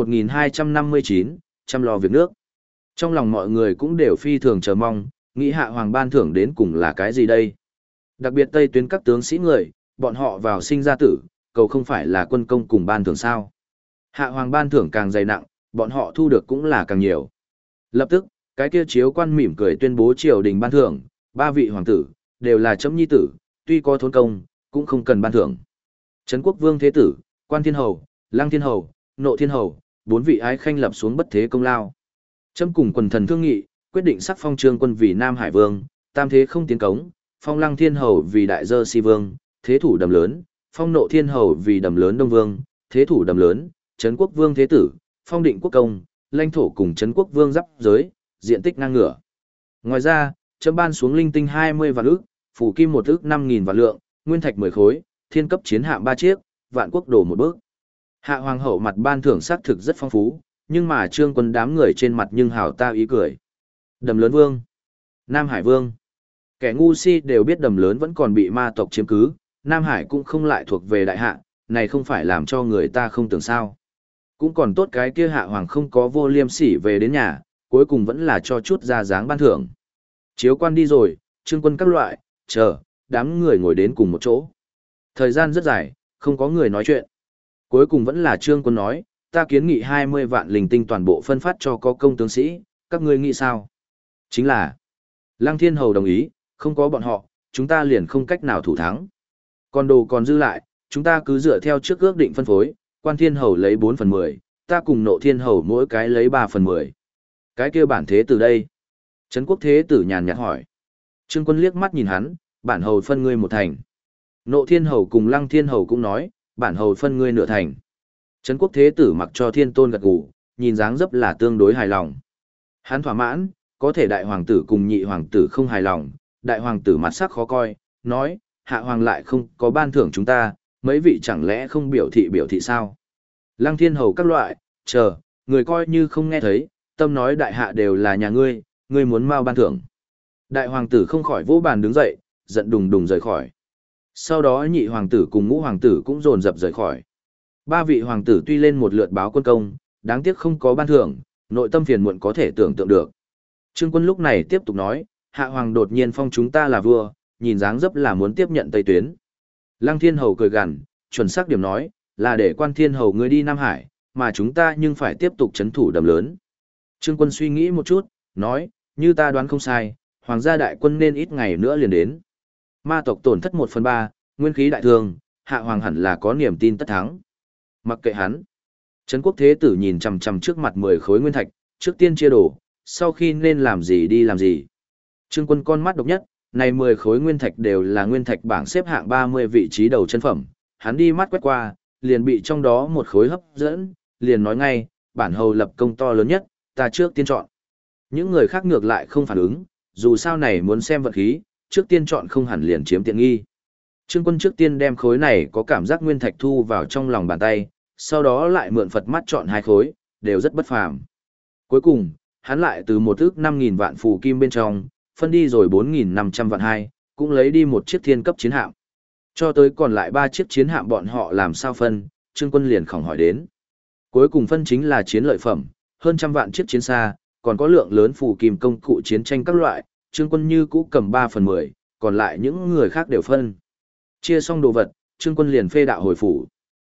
1259, chăm lo việc nước. Trong lòng mọi người cũng đều phi thường chờ mong, nghĩ hạ hoàng ban thưởng đến cùng là cái gì đây? Đặc biệt Tây tuyến các tướng sĩ người, bọn họ vào sinh ra tử, cầu không phải là quân công cùng ban thưởng sao? Hạ hoàng ban thưởng càng dày nặng, bọn họ thu được cũng là càng nhiều. Lập tức, cái kia chiếu quan mỉm cười tuyên bố triều đình ban thưởng, ba vị hoàng tử, đều là chấm nhi tử, tuy có thốn công, cũng không cần ban thưởng. Trấn Quốc Vương Thế Tử, Quan Thiên Hầu, Lăng Thiên Hầu, Nộ Thiên Hầu, bốn vị ái khanh lập xuống bất thế công lao. Chấm cùng quần thần thương nghị, quyết định sắc phong Trương Quân vì Nam Hải Vương, tam thế không tiến cống, phong Lăng Thiên Hầu vì Đại Dơ Si Vương, thế thủ đầm lớn, phong Nộ Thiên Hầu vì đầm lớn Đông Vương, thế thủ đầm lớn, Trấn Quốc Vương Thế Tử, phong Định Quốc Công, lãnh thổ cùng Trấn Quốc Vương giáp giới, diện tích ngang ngửa. Ngoài ra, chấm ban xuống linh tinh 20 vạn ức, phủ kim 1 ức 5.000 vạn lượng, nguyên thạch 10 khối, thiên cấp chiến hạm 3 chiếc, vạn quốc đồ một bước. Hạ hoàng hậu mặt ban thưởng xác thực rất phong phú, nhưng mà Trương Quân đám người trên mặt nhưng hào ta ý cười. Đầm lớn vương, Nam Hải vương. Kẻ ngu si đều biết đầm lớn vẫn còn bị ma tộc chiếm cứ, Nam Hải cũng không lại thuộc về đại hạ, này không phải làm cho người ta không tưởng sao. Cũng còn tốt cái kia hạ hoàng không có vô liêm sỉ về đến nhà, cuối cùng vẫn là cho chút ra dáng ban thưởng. Chiếu quan đi rồi, Trương Quân các loại, đám người ngồi đến cùng một chỗ. Thời gian rất dài, không có người nói chuyện. Cuối cùng vẫn là Trương Quân nói, ta kiến nghị 20 vạn linh tinh toàn bộ phân phát cho có công tướng sĩ, các ngươi nghĩ sao? Chính là, Lăng Thiên Hầu đồng ý, không có bọn họ, chúng ta liền không cách nào thủ thắng. Còn đồ còn dư lại, chúng ta cứ dựa theo trước ước định phân phối, Quan Thiên Hầu lấy 4/10, ta cùng Nộ Thiên Hầu mỗi cái lấy 3/10. Cái kia bản thế từ đây. Trấn Quốc Thế Tử nhàn nhạt hỏi. Trương Quân liếc mắt nhìn hắn, bản hầu phân ngươi 1 thành. Nộ Thiên Hầu cùng Lăng Thiên Hầu cũng nói, bản hầu phân ngươi nửa thành. Trấn Quốc Thế Tử mặc cho Thiên Tôn gật gù, nhìn dáng dấp là tương đối hài lòng. Hắn thỏa mãn, có thể đại hoàng tử cùng nhị hoàng tử không hài lòng, đại hoàng tử mặt sắc khó coi, nói, hạ hoàng lại không có ban thưởng chúng ta, mấy vị chẳng lẽ không biểu thị sao? Lăng Thiên Hầu các loại, người coi như không nghe thấy, tâm nói đại hạ đều là nhà ngươi, ngươi muốn mau ban thưởng. Đại hoàng tử không khỏi vỗ bàn đứng dậy, giận đùng đùng rời khỏi. Sau đó nhị hoàng tử cùng ngũ hoàng tử cũng dồn dập rời khỏi. Ba vị hoàng tử tuy lên một lượt báo quân công, đáng tiếc không có ban thưởng, nội tâm phiền muộn có thể tưởng tượng được. Trương Quân lúc này tiếp tục nói, hạ hoàng đột nhiên phong chúng ta là vua, nhìn dáng dấp là muốn tiếp nhận Tây tuyến. Lăng Thiên Hầu cười gằn, chuẩn xác điểm nói, là để Quan Thiên Hầu ngươi đi Nam Hải, mà chúng ta nhưng phải tiếp tục trấn thủ đầm lớn. Trương Quân suy nghĩ một chút, nói, như ta đoán không sai, hoàng gia đại quân nên ít ngày nữa liền đến. Ma tộc tổn thất 1/3, nguyên khí đại thương, hạ hoàng hẳn là có niềm tin tất thắng. Mặc kệ hắn. Trấn quốc thế tử nhìn chằm chằm trước mặt 10 khối nguyên thạch, trước tiên chia đổ, sau khi nên làm gì đi làm gì. Trương Quân con mắt độc nhất, này 10 khối nguyên thạch đều là nguyên thạch bảng xếp hạng 30 vị trí đầu chân phẩm, hắn đi mắt quét qua, liền bị trong đó một khối hấp dẫn, liền nói ngay, bản hầu lập công to lớn nhất, ta trước tiên chọn. Những người khác ngược lại không phản ứng, dù sao này muốn xem vận khí, trước tiên chọn không hẳn liền chiếm tiện nghi. Trương Quân trước tiên đem khối này có cảm giác nguyên thạch thu vào trong lòng bàn tay, sau đó lại mượn Phật mắt chọn 2 khối, đều rất bất phàm. Cuối cùng, hắn lại từ một ước 5.000 vạn phù kim bên trong, phân đi rồi 4.500 vạn hai, cũng lấy đi một chiếc thiên cấp chiến hạm. Cho tới còn lại 3 chiếc chiến hạm bọn họ làm sao phân, Trương Quân liền khỏng hỏi đến. Cuối cùng phân chính là chiến lợi phẩm, hơn 100 vạn chiếc chiến xa, còn có lượng lớn phù kim công cụ chiến tranh các loại, Trương Quân như cũ cầm 3/10, còn lại những người khác đều phân. Chia xong đồ vật, Trương Quân liền phê đạo hồi phủ.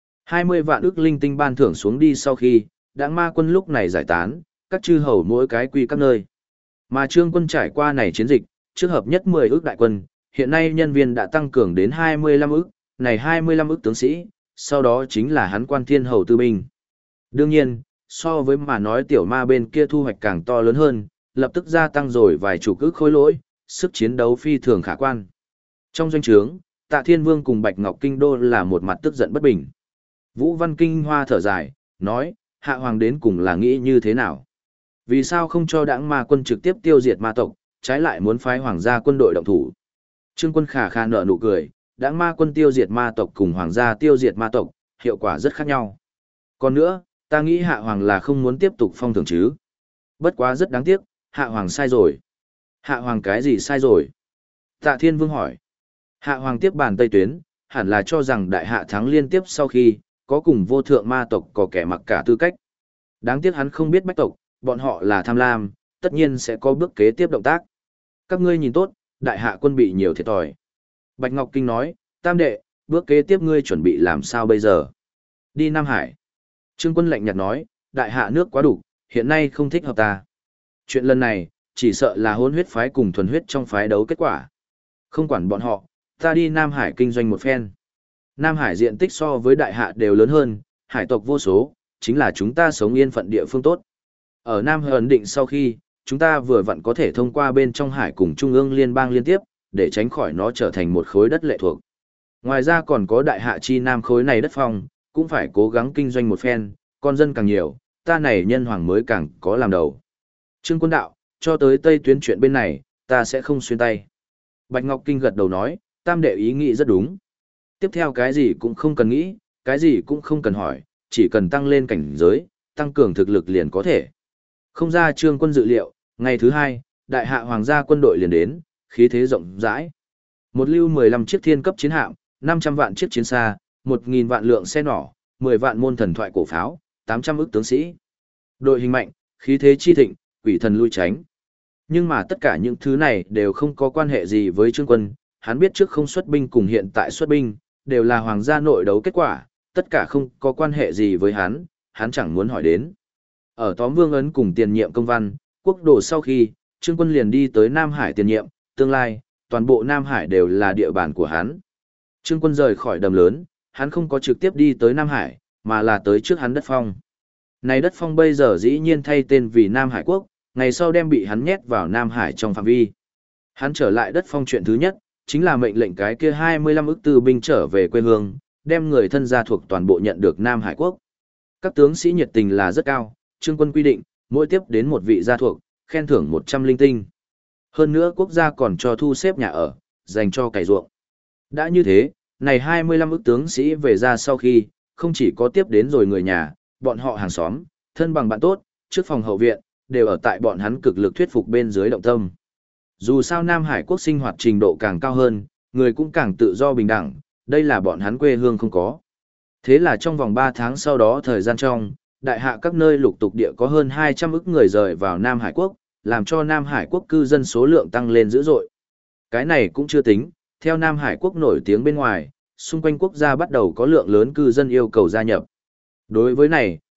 20 vạn ức linh tinh ban thưởng xuống đi sau khi, Đãng Ma quân lúc này giải tán, các chư hầu mỗi cái quy các nơi. Mà Trương Quân trải qua này chiến dịch, trước hợp nhất 10 ức đại quân, hiện nay nhân viên đã tăng cường đến 25 ức, này 25 ức tướng sĩ, sau đó chính là hắn quan thiên hầu tư binh. Đương nhiên, so với mà nói tiểu ma bên kia thu hoạch càng to lớn hơn, lập tức gia tăng rồi vài chục ức khối lỗi, sức chiến đấu phi thường khả quan. Trong doanh trướng, Tạ Thiên Vương cùng Bạch Ngọc Kinh Đô là một mặt tức giận bất bình. Vũ Văn Kinh Hoa thở dài, nói, hạ hoàng đến cùng là nghĩ như thế nào? Vì sao không cho Đãng Ma quân trực tiếp tiêu diệt ma tộc, trái lại muốn phái hoàng gia quân đội động thủ? Trương Quân khà khà nở nụ cười, Đãng Ma quân tiêu diệt ma tộc cùng hoàng gia tiêu diệt ma tộc, hiệu quả rất khác nhau. Còn nữa, ta nghĩ hạ hoàng là không muốn tiếp tục phong thưởng chứ. Bất quá rất đáng tiếc, hạ hoàng sai rồi. Hạ hoàng cái gì sai rồi? Tạ Thiên Vương hỏi. Hạ hoàng tiếp bàn Tây Tuyến, hẳn là cho rằng đại hạ thắng liên tiếp sau khi, có cùng vô thượng ma tộc có kẻ mặc cả tư cách. Đáng tiếc hắn không biết bách tộc, bọn họ là tham lam, tất nhiên sẽ có bước kế tiếp động tác. Các ngươi nhìn tốt, đại hạ quân bị nhiều thiệt thòi. Bạch Ngọc Kinh nói, tam đệ, bước kế tiếp ngươi chuẩn bị làm sao bây giờ? Đi Nam Hải. Trương Quân lạnh nhạt nói, đại hạ nước quá đủ, hiện nay không thích hợp ta. Chuyện lần này, chỉ sợ là hôn huyết phái cùng thuần huyết trong phái đấu kết quả. Không quản bọn họ, ta đi Nam Hải kinh doanh một phen. Nam Hải diện tích so với đại hạ đều lớn hơn, hải tộc vô số, chính là chúng ta sống yên phận địa phương tốt. Ở Nam Hải ấn định sau khi, chúng ta vừa vặn có thể thông qua bên trong hải cùng Trung ương liên bang liên tiếp, để tránh khỏi nó trở thành một khối đất lệ thuộc. Ngoài ra còn có đại hạ chi Nam khối này đất phong, cũng phải cố gắng kinh doanh một phen, con dân càng nhiều, ta này nhân hoàng mới càng có làm đầu. Trương Quân đạo, cho tới Tây Tuyến chuyện bên này, ta sẽ không xuyên tay. Bạch Ngọc Kinh gật đầu nói, tam đệ ý nghĩ rất đúng. Tiếp theo cái gì cũng không cần nghĩ, cái gì cũng không cần hỏi, chỉ cần tăng lên cảnh giới, tăng cường thực lực liền có thể. Không ra Trương Quân dự liệu, ngày thứ 2, đại hạ hoàng gia quân đội liền đến, khí thế rộng rãi. Một lưu 15 chiếc thiên cấp chiến hạm, 500 vạn chiếc chiến xa, 1.000 vạn lượng xe nỏ, 10 vạn môn thần thoại cổ pháo, 800 ức tướng sĩ. Đội hình mạnh, khí thế chi thịnh, quỷ thần lui tránh. Nhưng mà tất cả những thứ này đều không có quan hệ gì với Trương Quân, hắn biết trước không xuất binh cùng hiện tại xuất binh, đều là hoàng gia nội đấu kết quả, tất cả không có quan hệ gì với hắn chẳng muốn hỏi đến. Ở tóm Vương ấn cùng tiền nhiệm công văn, quốc đồ sau khi, Trương Quân liền đi tới Nam Hải tiền nhiệm, tương lai, toàn bộ Nam Hải đều là địa bàn của hắn. Trương Quân rời khỏi đầm lớn, hắn không có trực tiếp đi tới Nam Hải, mà là tới trước hắn đất phong. Này đất phong bây giờ dĩ nhiên thay tên vì Nam Hải Quốc, ngày sau đem bị hắn nhét vào Nam Hải trong phạm vi. Hắn trở lại đất phong chuyện thứ nhất, chính là mệnh lệnh cái kia 25 ức tư binh trở về quê hương, đem người thân gia thuộc toàn bộ nhận được Nam Hải Quốc. Các tướng sĩ nhiệt tình là rất cao, Trương Quân quy định, mỗi tiếp đến một vị gia thuộc, khen thưởng 100 linh tinh. Hơn nữa quốc gia còn cho thu xếp nhà ở, dành cho cày ruộng. Đã như thế, này 25 ức tướng sĩ về ra sau khi, không chỉ có tiếp đến rồi người nhà, bọn họ hàng xóm, thân bằng bạn tốt, trước phòng hậu viện, đều ở tại bọn hắn cực lực thuyết phục bên dưới động tâm. Dù sao Nam Hải Quốc sinh hoạt trình độ càng cao hơn, người cũng càng tự do bình đẳng, đây là bọn hắn quê hương không có. Thế là trong vòng 3 tháng sau đó thời gian trong, đại hạ các nơi lục tục địa có hơn 200 ức người rời vào Nam Hải Quốc, làm cho Nam Hải Quốc cư dân số lượng tăng lên dữ dội. Cái này cũng chưa tính, theo Nam Hải Quốc nổi tiếng bên ngoài, xung quanh quốc gia bắt đầu có lượng lớn cư dân yêu cầu gia nhập. Đối với này,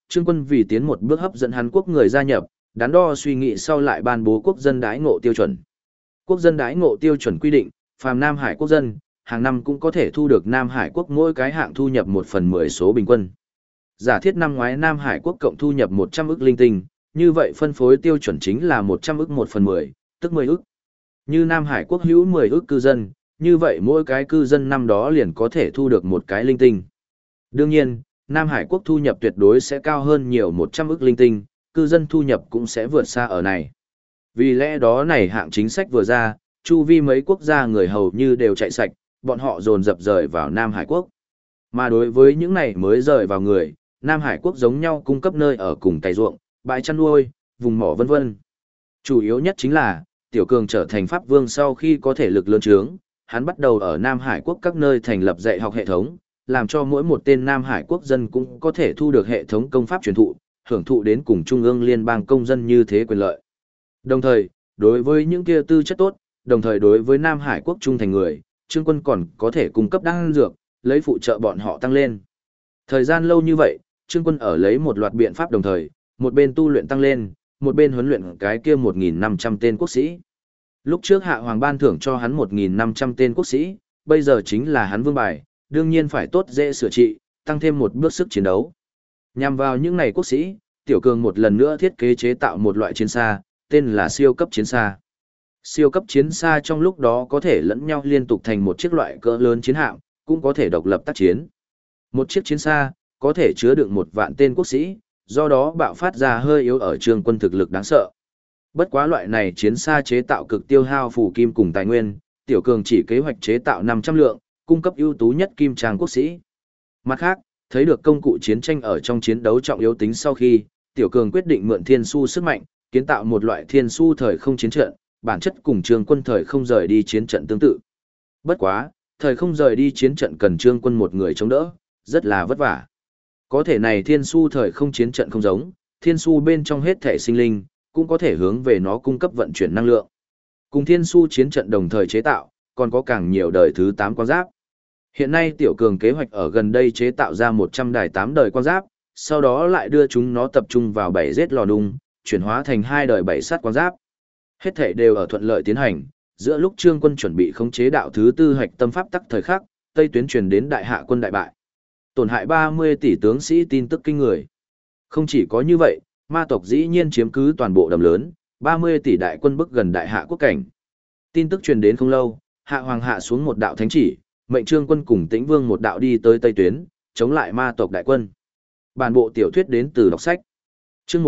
Trương Quân vì tiến một bước hấp dẫn Hàn Quốc người gia nhập, đắn đo suy nghĩ sau lại ban bố quốc dân đãi ngộ tiêu chuẩn. Quốc dân đãi ngộ tiêu chuẩn quy định, phàm Nam Hải quốc dân, hàng năm cũng có thể thu được Nam Hải quốc mỗi cái hạng thu nhập 1/10 số bình quân. Giả thiết năm ngoái Nam Hải quốc cộng thu nhập 100 ức linh tinh, như vậy phân phối tiêu chuẩn chính là 100 ức 1/10, tức 10 ức. Như Nam Hải quốc hữu 10 ức cư dân, như vậy mỗi cái cư dân năm đó liền có thể thu được một cái linh tinh. Đương nhiên, Nam Hải quốc thu nhập tuyệt đối sẽ cao hơn nhiều 100 ức linh tinh, cư dân thu nhập cũng sẽ vượt xa ở này. Vì lẽ đó này hạng chính sách vừa ra, chu vi mấy quốc gia người hầu như đều chạy sạch, bọn họ dồn dập rời vào Nam Hải quốc. Mà đối với những này mới rời vào người, Nam Hải quốc giống nhau cung cấp nơi ở cùng cày ruộng, bãi chăn nuôi, vùng mỏ vân vân. Chủ yếu nhất chính là, Tiểu Cường trở thành Pháp Vương sau khi có thể lực lớn trướng, hắn bắt đầu ở Nam Hải quốc các nơi thành lập dạy học hệ thống, làm cho mỗi một tên Nam Hải quốc dân cũng có thể thu được hệ thống công pháp truyền thụ, hưởng thụ đến cùng Trung ương liên bang công dân như thế quyền lợi. Đồng thời, đối với những kia tư chất tốt, đồng thời đối với Nam Hải quốc trung thành người, Trương Quân còn có thể cung cấp đan dược, lấy phụ trợ bọn họ tăng lên. Thời gian lâu như vậy, Trương Quân ở lấy một loạt biện pháp đồng thời, một bên tu luyện tăng lên, một bên huấn luyện cái kia 1.500 tên quốc sĩ. Lúc trước Hạ Hoàng ban thưởng cho hắn 1.500 tên quốc sĩ, bây giờ chính là hắn vương bài, đương nhiên phải tốt dễ sửa trị, tăng thêm một bước sức chiến đấu. Nhằm vào những này quốc sĩ, Tiểu Cường một lần nữa thiết kế chế tạo một loại chiến xa, tên là siêu cấp chiến xa. Siêu cấp chiến xa trong lúc đó có thể lẫn nhau liên tục thành một chiếc loại cỡ lớn chiến hạm, cũng có thể độc lập tác chiến. Một chiếc chiến xa có thể chứa đựng 1 vạn tên quốc sĩ, do đó bạo phát ra hơi yếu ở Trương Quân thực lực đáng sợ. Bất quá loại này chiến xa chế tạo cực tiêu hao phù kim cùng tài nguyên, Tiểu Cường chỉ kế hoạch chế tạo 500 lượng, cung cấp ưu tú nhất kim trang quốc sĩ. Mặt khác, thấy được công cụ chiến tranh ở trong chiến đấu trọng yếu tính sau khi, Tiểu Cường quyết định mượn thiên su sức mạnh, kiến tạo một loại thiên su thời không chiến trận, bản chất cùng Trương Quân thời không rời đi chiến trận tương tự. Bất quá, thời không rời đi chiến trận cần Trương Quân một người chống đỡ, rất là vất vả. Có thể này thiên su thời không chiến trận không giống, thiên su bên trong hết thể sinh linh, cũng có thể hướng về nó cung cấp vận chuyển năng lượng. Cùng thiên su chiến trận đồng thời chế tạo, còn có càng nhiều đời thứ 8 quang giáp. Hiện nay Tiểu Cường kế hoạch ở gần đây chế tạo ra 100 đài 8 đời quang giáp, sau đó lại đưa chúng nó tập trung vào 7 giết lò nung, chuyển hóa thành 2 đời 7 sát quang giáp. Hết thể đều ở thuận lợi tiến hành, giữa lúc Trương Quân chuẩn bị khống chế đạo thứ 4 hạch tâm pháp tắc thời khắc, Tây tuyến truyền đến đại hạ quân đại bại. Tổn hại 30 tỷ tướng sĩ tin tức kinh người. Không chỉ có như vậy, ma tộc dĩ nhiên chiếm cứ toàn bộ đầm lớn, 30 tỷ đại quân bức gần đại hạ quốc cảnh. Tin tức truyền đến không lâu, Hạ Hoàng hạ xuống một đạo thánh chỉ, mệnh Trương Quân cùng Tĩnh Vương một đạo đi tới Tây tuyến, chống lại ma tộc đại quân. Bản bộ tiểu thuyết đến từ đọc sách. Chương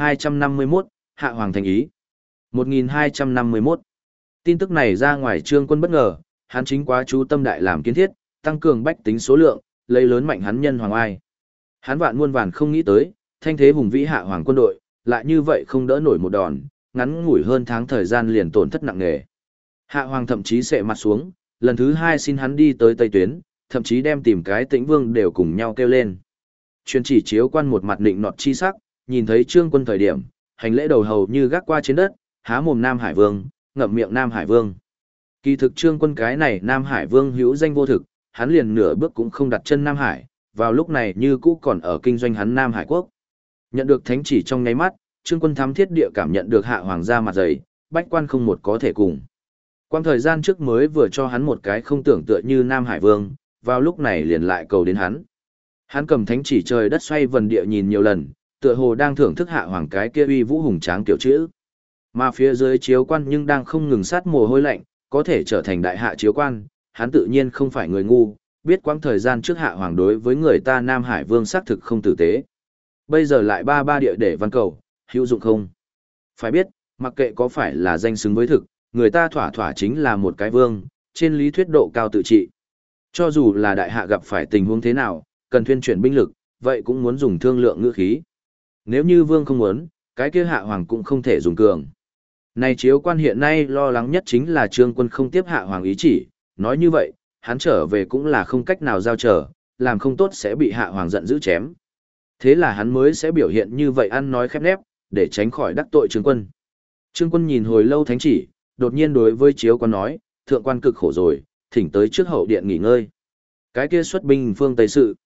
1251, Hạ Hoàng thành ý. 1251. Tin tức này ra ngoài Trương Quân bất ngờ, hắn chính quá chú tâm đại làm kiến thiết, tăng cường bách tính số lượng, lấy lớn mạnh hắn nhân hoàng ai. Hắn vạn muôn vàn không nghĩ tới, thanh thế hùng vĩ Hạ Hoàng quân đội, lại như vậy không đỡ nổi một đòn, ngắn ngủi hơn tháng thời gian liền tổn thất nặng nề. Hạ Hoàng thậm chí sệ mặt xuống, lần thứ 2 xin hắn đi tới Tây tuyến, thậm chí đem tìm cái Tĩnh Vương đều cùng nhau kêu lên. Truyền chỉ chiếu quan một mặt định nọt chi sắc, nhìn thấy Trương Quân thời điểm, hành lễ đầu hầu như gác qua trên đất, há mồm Nam Hải Vương, ngậm miệng Nam Hải Vương. Kỳ thực Trương Quân cái này Nam Hải Vương hữu danh vô thực, hắn liền nửa bước cũng không đặt chân Nam Hải, vào lúc này như cũ còn ở kinh doanh hắn Nam Hải quốc. Nhận được thánh chỉ trong nháy mắt, Trương Quân thám thiết địa cảm nhận được Hạ Hoàng ra mặt dày, bách quan không một có thể cùng. Quang thời gian trước mới vừa cho hắn một cái không tưởng tựa như Nam Hải Vương, vào lúc này liền lại cầu đến hắn. Hắn cầm thánh chỉ trời đất xoay vần địa nhìn nhiều lần, tựa hồ đang thưởng thức Hạ Hoàng cái kia uy vũ hùng tráng kiểu chữ. Mà phía dưới chiếu quan nhưng đang không ngừng sát mồ hôi lạnh, có thể trở thành đại hạ chiếu quan, hắn tự nhiên không phải người ngu, biết quãng thời gian trước Hạ Hoàng đối với người ta Nam Hải Vương xác thực không tử tế. Bây giờ lại ba địa để văn cầu, hữu dụng không? Phải biết, mặc kệ có phải là danh xứng với thực, người ta thỏa thỏa chính là một cái vương, trên lý thuyết độ cao tự trị. Cho dù là đại hạ gặp phải tình huống thế nào, cần thuyên chuyển binh lực, vậy cũng muốn dùng thương lượng ngữ khí. Nếu như vương không muốn, cái kia Hạ Hoàng cũng không thể dùng cường. Này chiếu quan hiện nay lo lắng nhất chính là Trương Quân không tiếp Hạ Hoàng ý chỉ, nói như vậy, hắn trở về cũng là không cách nào giao trở, làm không tốt sẽ bị Hạ Hoàng giận dữ chém. Thế là hắn mới sẽ biểu hiện như vậy ăn nói khép nép, để tránh khỏi đắc tội Trương Quân. Trương Quân nhìn hồi lâu thánh chỉ, đột nhiên đối với chiếu quan nói, thượng quan cực khổ rồi, thỉnh tới trước hậu điện nghỉ ngơi. Cái kia xuất binh phương Tây sự.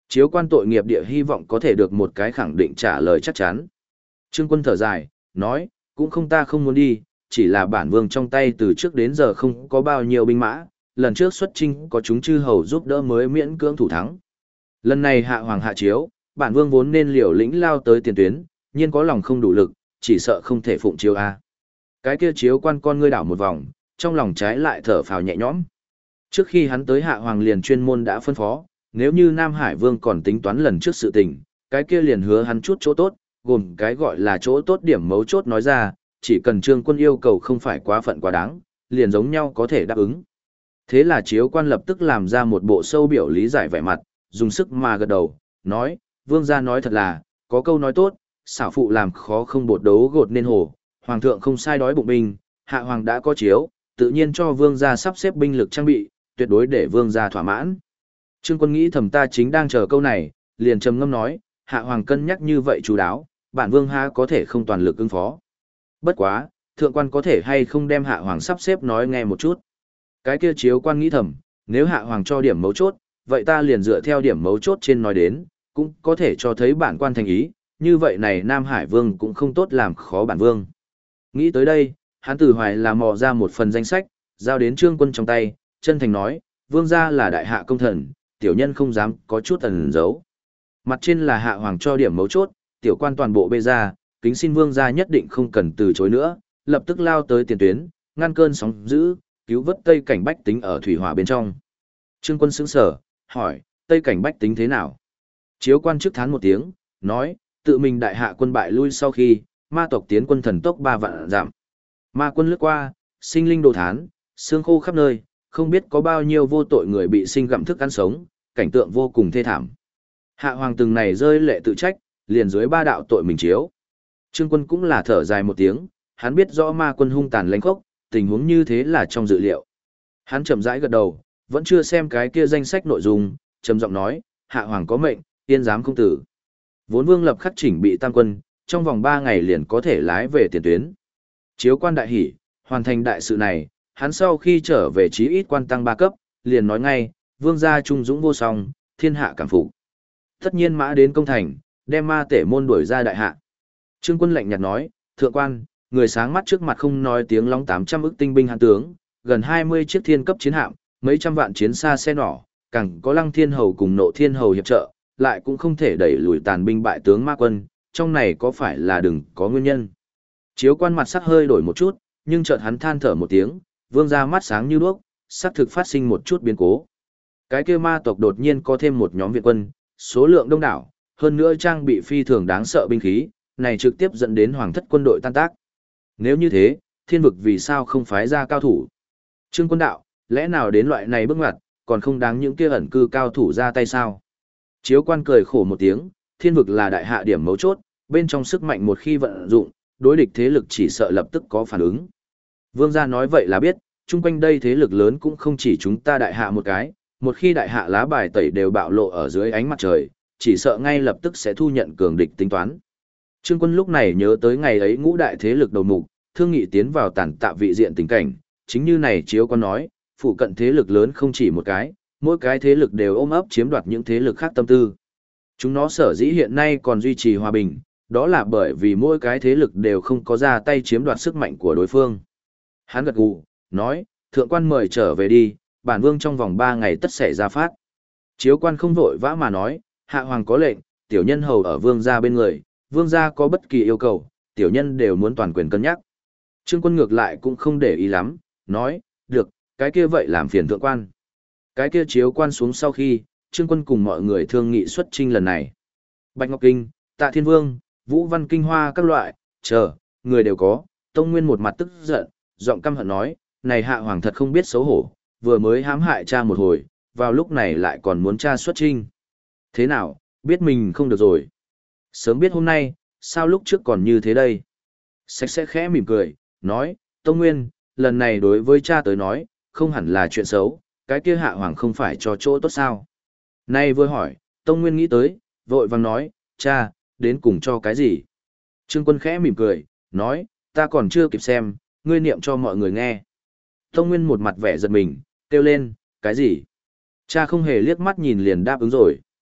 Chiếu quan tội nghiệp địa hy vọng có thể được một cái khẳng định trả lời chắc chắn. Trương Quân thở dài, nói, cũng không ta không muốn đi, chỉ là bản vương trong tay từ trước đến giờ không có bao nhiêu binh mã, lần trước xuất chinh có chúng chư hầu giúp đỡ mới miễn cưỡng thủ thắng. Lần này hạ hoàng hạ chiếu, bản vương vốn nên liều lĩnh lao tới tiền tuyến, nhưng có lòng không đủ lực, chỉ sợ không thể phụng chiếu a. Cái kia chiếu quan con ngươi đảo một vòng, trong lòng trái lại thở phào nhẹ nhõm. Trước khi hắn tới hạ hoàng liền chuyên môn đã phân phó, nếu như Nam Hải Vương còn tính toán lần trước sự tình, cái kia liền hứa hắn chút chỗ tốt, gồm cái gọi là chỗ tốt điểm mấu chốt nói ra, chỉ cần Trương Quân yêu cầu không phải quá phận quá đáng, liền giống nhau có thể đáp ứng. Thế là chiếu quan lập tức làm ra một bộ sâu biểu lý giải vẻ mặt, dùng sức mà gật đầu, nói, vương gia nói thật là, có câu nói tốt, xảo phụ làm khó không bột đấu gột nên hồ, hoàng thượng không sai đói bụng binh, hạ hoàng đã có chiếu, tự nhiên cho vương gia sắp xếp binh lực trang bị, tuyệt đối để vương gia thỏa mãn. Trương Quân nghĩ thầm ta chính đang chờ câu này, liền trầm ngâm nói, hạ hoàng cân nhắc như vậy chú đáo, bản vương ha có thể không toàn lực ứng phó. Bất quá, thượng quan có thể hay không đem hạ hoàng sắp xếp nói nghe một chút. Cái kia chiếu quan nghĩ thầm, nếu hạ hoàng cho điểm mấu chốt, vậy ta liền dựa theo điểm mấu chốt trên nói đến, cũng có thể cho thấy bản quan thành ý, như vậy này Nam Hải Vương cũng không tốt làm khó bản vương. Nghĩ tới đây, hắn từ hoài là mò ra một phần danh sách, giao đến Trương Quân trong tay, chân thành nói, vương gia là đại hạ công thần, tiểu nhân không dám có chút ẩn giấu. Mặt trên là hạ hoàng cho điểm mấu chốt, tiểu quan toàn bộ bê ra, kính xin vương gia nhất định không cần từ chối nữa, lập tức lao tới tiền tuyến, ngăn cơn sóng dữ, cứu vớt Tây Cảnh bách tính ở thủy hỏa bên trong. Trương Quân sững sờ, hỏi, Tây Cảnh bách tính thế nào? Chiếu quan trước thán một tiếng, nói, tự mình đại hạ quân bại lui sau khi, ma tộc tiến quân thần tốc 3 vạn giảm. Ma quân lướt qua, sinh linh đồ thán, xương khô khắp nơi, không biết có bao nhiêu vô tội người bị sinh gặm thức ăn sống, cảnh tượng vô cùng thê thảm. Hạ hoàng từng này rơi lệ tự trách, liền dưới 3 đạo tội mình chiếu. Trương Quân cũng là thở dài một tiếng, hắn biết rõ ma quân hung tàn lãnh khốc, tình huống như thế là trong dự liệu. Hắn chậm rãi gật đầu, vẫn chưa xem cái kia danh sách nội dung, trầm giọng nói, hạ hoàng có mệnh, tiên giám không tử. Vốn vương lập khắc chỉnh bị tam quân, trong vòng 3 ngày liền có thể lái về tiền tuyến. Chiếu quan đại hỉ, hoàn thành đại sự này, hắn sau khi trở về chí ít quan tăng 3 cấp, liền nói ngay, vương gia trung dũng vô song, thiên hạ cảm phục. Tất nhiên mã đến công thành, đem ma tể môn đuổi ra đại hạ. Trương Quân lạnh nhạt nói, thượng quan, người sáng mắt trước mặt không nói tiếng lóng 800 ức tinh binh hãn tướng, gần 20 chiếc thiên cấp chiến hạm, mấy trăm vạn chiến xa xe nỏ, càng có Lăng Thiên Hầu cùng Nộ Thiên Hầu hiệp trợ, lại cũng không thể đẩy lùi tàn binh bại tướng ma quân, trong này có phải là đừng có nguyên nhân. Chiếu quan mặt sắc hơi đổi một chút, nhưng chợt hắn than thở một tiếng, vương ra mắt sáng như đuốc, sắc thực phát sinh một chút biến cố. Cái kia ma tộc đột nhiên có thêm một nhóm viện quân, số lượng đông đảo, hơn nữa trang bị phi thường đáng sợ binh khí, này trực tiếp dẫn đến hoàng thất quân đội tan tác. Nếu như thế, thiên vực vì sao không phái ra cao thủ? Trương Quân đạo, lẽ nào đến loại này bước ngoặt, còn không đáng những kia ẩn cư cao thủ ra tay sao? Chiếu quan cười khổ một tiếng, thiên vực là đại hạ điểm mấu chốt, bên trong sức mạnh một khi vận dụng, đối địch thế lực chỉ sợ lập tức có phản ứng. Vương gia nói vậy là biết, chung quanh đây thế lực lớn cũng không chỉ chúng ta đại hạ một cái, một khi đại hạ lá bài tẩy đều bạo lộ ở dưới ánh mặt trời, chỉ sợ ngay lập tức sẽ thu nhận cường địch tính toán. Trương Quân lúc này nhớ tới ngày ấy ngũ đại thế lực đầu mục, thương nghị tiến vào tản tạ vị diện tình cảnh, chính như này chiếu quan nói, phụ cận thế lực lớn không chỉ một cái, mỗi cái thế lực đều ôm ấp chiếm đoạt những thế lực khác tâm tư. Chúng nó sở dĩ hiện nay còn duy trì hòa bình, đó là bởi vì mỗi cái thế lực đều không có ra tay chiếm đoạt sức mạnh của đối phương. Hắn gật gù, nói, thượng quan mời trở về đi, bản vương trong vòng 3 ngày tất sẽ ra phát. Chiếu quan không vội vã mà nói, hạ hoàng có lệnh, tiểu nhân hầu ở vương gia bên người, vương gia có bất kỳ yêu cầu, tiểu nhân đều muốn toàn quyền cân nhắc. Trương Quân ngược lại cũng không để ý lắm, nói, được, cái kia vậy làm phiền thượng quan. Cái kia chiếu quan xuống sau khi, Trương Quân cùng mọi người thương nghị xuất chinh lần này. Bạch Ngọc Kinh, Tạ Thiên Vương, Vũ Văn Kinh Hoa các loại, người đều có, Tông Nguyên một mặt tức giận, giọng căm hận nói, này hạ hoàng thật không biết xấu hổ, vừa mới hãm hại cha một hồi, vào lúc này lại còn muốn cha xuất chinh. Thế nào, biết mình không được rồi. Sớm biết hôm nay, sao lúc trước còn như thế đây? Sạch sẽ khẽ mỉm cười, nói, Tông Nguyên, lần này đối với cha tới nói, không hẳn là chuyện xấu, cái kia hạ hoàng không phải cho chỗ tốt sao. Nay vừa hỏi, Tông Nguyên nghĩ tới, vội vàng nói, cha, đến cùng cho cái gì? Trương Quân khẽ mỉm cười, nói, ta còn chưa kịp xem, ngươi niệm cho mọi người nghe. Tông Nguyên một mặt vẻ giật mình, kêu lên, cái gì? Cha không hề liếc mắt nhìn liền đáp ứng rồi.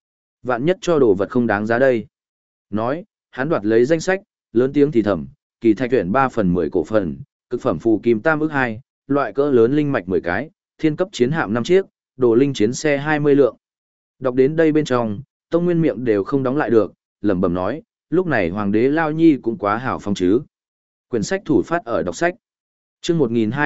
Vạn nhất cho đồ vật không đáng giá đây. Nói, hắn đoạt lấy danh sách, lớn tiếng thì thầm, kỳ thạch tuyển 3/10 cổ phần, cực phẩm phù kim tam ức 2, loại cỡ lớn linh mạch 10 cái, thiên cấp chiến hạm 5 chiếc, đồ linh chiến xe 20 lượng. Đọc đến đây bên trong, Tông Nguyên miệng đều không đóng lại được, lẩm bẩm nói, lúc này Hoàng đế Lao Nhi cũng quá hào phóng chứ. Quyển sách thủ phát ở đọc sách. Chương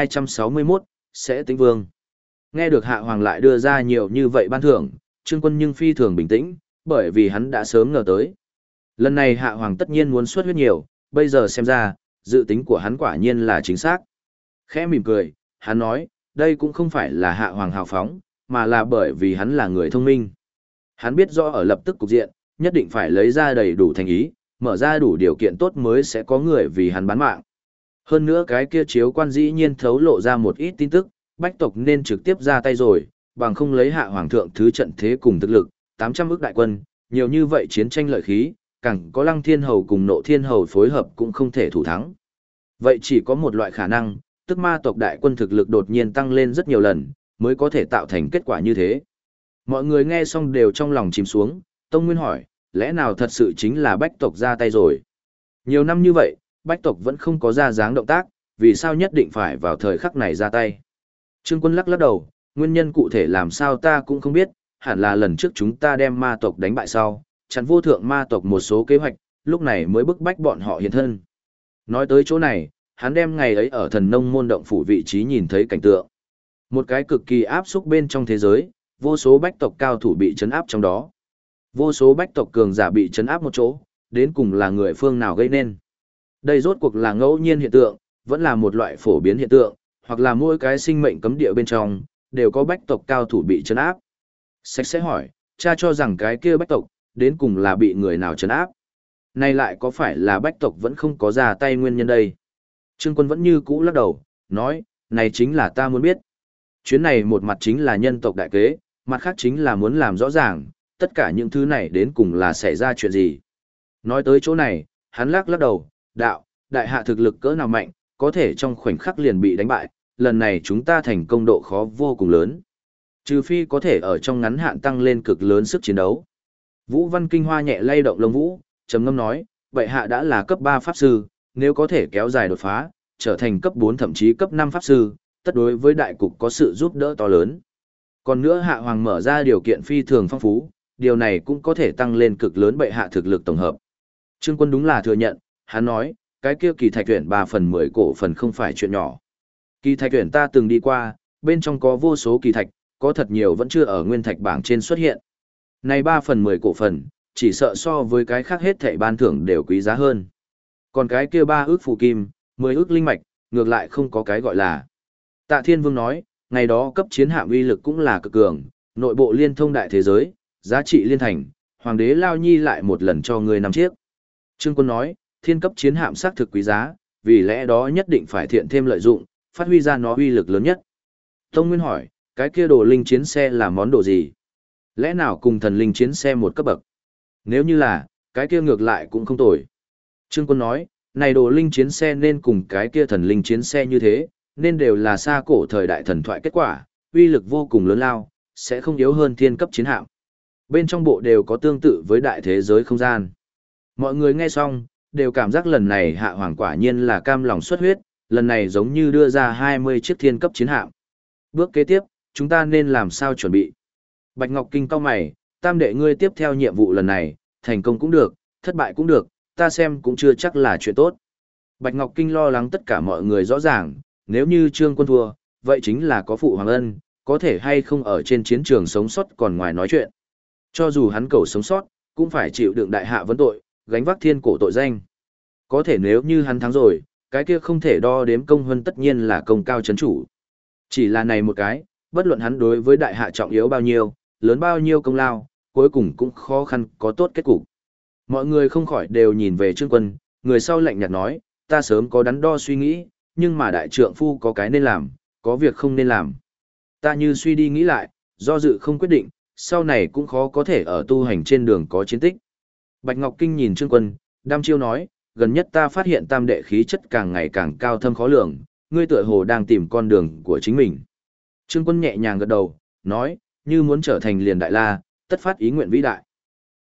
1261, sẽ tĩnh vương. Nghe được Hạ Hoàng lại đưa ra nhiều như vậy ban thưởng, Trương Quân nhưng phi thường bình tĩnh, bởi vì hắn đã sớm ngờ tới. Lần này Hạ Hoàng tất nhiên muốn xuất huyết nhiều, bây giờ xem ra, dự tính của hắn quả nhiên là chính xác. Khẽ mỉm cười, hắn nói, đây cũng không phải là Hạ Hoàng hào phóng, mà là bởi vì hắn là người thông minh. Hắn biết rõ ở lập tức cục diện, nhất định phải lấy ra đầy đủ thành ý, mở ra đủ điều kiện tốt mới sẽ có người vì hắn bán mạng. Hơn nữa cái kia chiếu quan dĩ nhiên thấu lộ ra một ít tin tức, bách tộc nên trực tiếp ra tay rồi, bằng không lấy Hạ Hoàng thượng thứ trận thế cùng thực lực, 800 ức đại quân, nhiều như vậy chiến tranh lợi khí, càng có Lăng Thiên Hầu cùng Nộ Thiên Hầu phối hợp cũng không thể thủ thắng. Vậy chỉ có một loại khả năng, tức ma tộc đại quân thực lực đột nhiên tăng lên rất nhiều lần, mới có thể tạo thành kết quả như thế. Mọi người nghe xong đều trong lòng chìm xuống, Tông Nguyên hỏi, lẽ nào thật sự chính là bách tộc ra tay rồi? Nhiều năm như vậy, bách tộc vẫn không có ra dáng động tác, vì sao nhất định phải vào thời khắc này ra tay? Trương Quân lắc lắc đầu, nguyên nhân cụ thể làm sao ta cũng không biết, hẳn là lần trước chúng ta đem ma tộc đánh bại sau, chặn vô thượng ma tộc một số kế hoạch, lúc này mới bức bách bọn họ hiện thân. Nói tới chỗ này, hắn đem ngày ấy ở Thần Nông môn động phủ vị trí nhìn thấy cảnh tượng. Một cái cực kỳ áp xúc bên trong thế giới, vô số bách tộc cao thủ bị trấn áp trong đó. Vô số bách tộc cường giả bị trấn áp một chỗ, đến cùng là người phương nào gây nên. Đây rốt cuộc là ngẫu nhiên hiện tượng, vẫn là một loại phổ biến hiện tượng, hoặc là mỗi cái sinh mệnh cấm địa bên trong, đều có bách tộc cao thủ bị trấn áp. Sách sẽ hỏi, cha cho rằng cái kia bách tộc, đến cùng là bị người nào trấn áp. Nay lại có phải là bách tộc vẫn không có ra tay nguyên nhân đây? Trương Quân vẫn như cũ lắc đầu, nói, này chính là ta muốn biết. Chuyến này một mặt chính là nhân tộc đại kế, mặt khác chính là muốn làm rõ ràng, tất cả những thứ này đến cùng là xảy ra chuyện gì. Nói tới chỗ này, hắn lắc lắc đầu, đại hạ thực lực cỡ nào mạnh, có thể trong khoảnh khắc liền bị đánh bại, lần này chúng ta thành công độ khó vô cùng lớn. Trừ phi có thể ở trong ngắn hạn tăng lên cực lớn sức chiến đấu. Vũ Văn Kinh Hoa nhẹ lay động lông vũ, trầm ngâm nói, vậy hạ đã là cấp 3 pháp sư, nếu có thể kéo dài đột phá, trở thành cấp 4 thậm chí cấp 5 pháp sư, tất đối với đại cục có sự giúp đỡ to lớn. Còn nữa Hạ Hoàng mở ra điều kiện phi thường phong phú, điều này cũng có thể tăng lên cực lớn bệ hạ thực lực tổng hợp. Trương Quân đúng là thừa nhận, hắn nói, cái kia kỳ thạch tuyển 3/10 cổ phần không phải chuyện nhỏ. Kỳ thạch tuyển ta từng đi qua, bên trong có vô số kỳ thạch, có thật nhiều vẫn chưa ở nguyên thạch bảng trên xuất hiện. Này 3/10 cổ phần, chỉ sợ so với cái khác hết thảy ban thưởng đều quý giá hơn. Còn cái kia 3 ức phù kim, 10 ức linh mạch, ngược lại không có cái gọi là. Tạ Thiên Vương nói, ngày đó cấp chiến hạm uy lực cũng là cực cường, nội bộ liên thông đại thế giới, giá trị liên thành, Hoàng đế Lao Nhi lại một lần cho người 5 chiếc. Trương Quân nói, thiên cấp chiến hạm xác thực quý giá, vì lẽ đó nhất định phải thiện thêm lợi dụng, phát huy ra nó uy lực lớn nhất. Tông Nguyên hỏi, cái kia đồ linh chiến xe là món đồ gì? Lẽ nào cùng thần linh chiến xe một cấp bậc? Nếu như là, cái kia ngược lại cũng không tồi. Trương Quân nói, này đồ linh chiến xe nên cùng cái kia thần linh chiến xe như thế, nên đều là xa cổ thời đại thần thoại kết quả, uy lực vô cùng lớn lao, sẽ không yếu hơn thiên cấp chiến hạm. Bên trong bộ đều có tương tự với đại thế giới không gian. Mọi người nghe xong, đều cảm giác lần này Hạ Hoàng quả nhiên là cam lòng xuất huyết, lần này giống như đưa ra 20 chiếc thiên cấp chiến hạm. Bước kế tiếp, chúng ta nên làm sao chuẩn bị? Bạch Ngọc Kinh cau mày, tam đệ ngươi tiếp theo nhiệm vụ lần này, thành công cũng được, thất bại cũng được, ta xem cũng chưa chắc là chuyện tốt. Bạch Ngọc Kinh lo lắng tất cả mọi người rõ ràng, nếu như Trương Quân thua, vậy chính là có phụ hoàng ân, có thể hay không ở trên chiến trường sống sót còn ngoài nói chuyện. Cho dù hắn cầu sống sót, cũng phải chịu đựng đại hạ vấn tội, gánh vác thiên cổ tội danh. Có thể nếu như hắn thắng rồi, cái kia không thể đo đếm công hơn tất nhiên là công cao chấn chủ. Chỉ là này một cái, bất luận hắn đối với đại hạ trọng yếu bao nhiêu, lớn bao nhiêu công lao, cuối cùng cũng khó khăn có tốt kết cục. Mọi người không khỏi đều nhìn về Trương Quân, người sau lạnh nhạt nói, ta sớm có đắn đo suy nghĩ, nhưng mà đại trượng phu có cái nên làm, có việc không nên làm. Ta như suy đi nghĩ lại, do dự không quyết định, sau này cũng khó có thể ở tu hành trên đường có chiến tích. Bạch Ngọc Kinh nhìn Trương Quân, đăm chiêu nói, gần nhất ta phát hiện tam đệ khí chất càng ngày càng cao thâm khó lường, ngươi tựa hồ đang tìm con đường của chính mình. Trương Quân nhẹ nhàng gật đầu, nói, như muốn trở thành liền đại la, tất phát ý nguyện vĩ đại.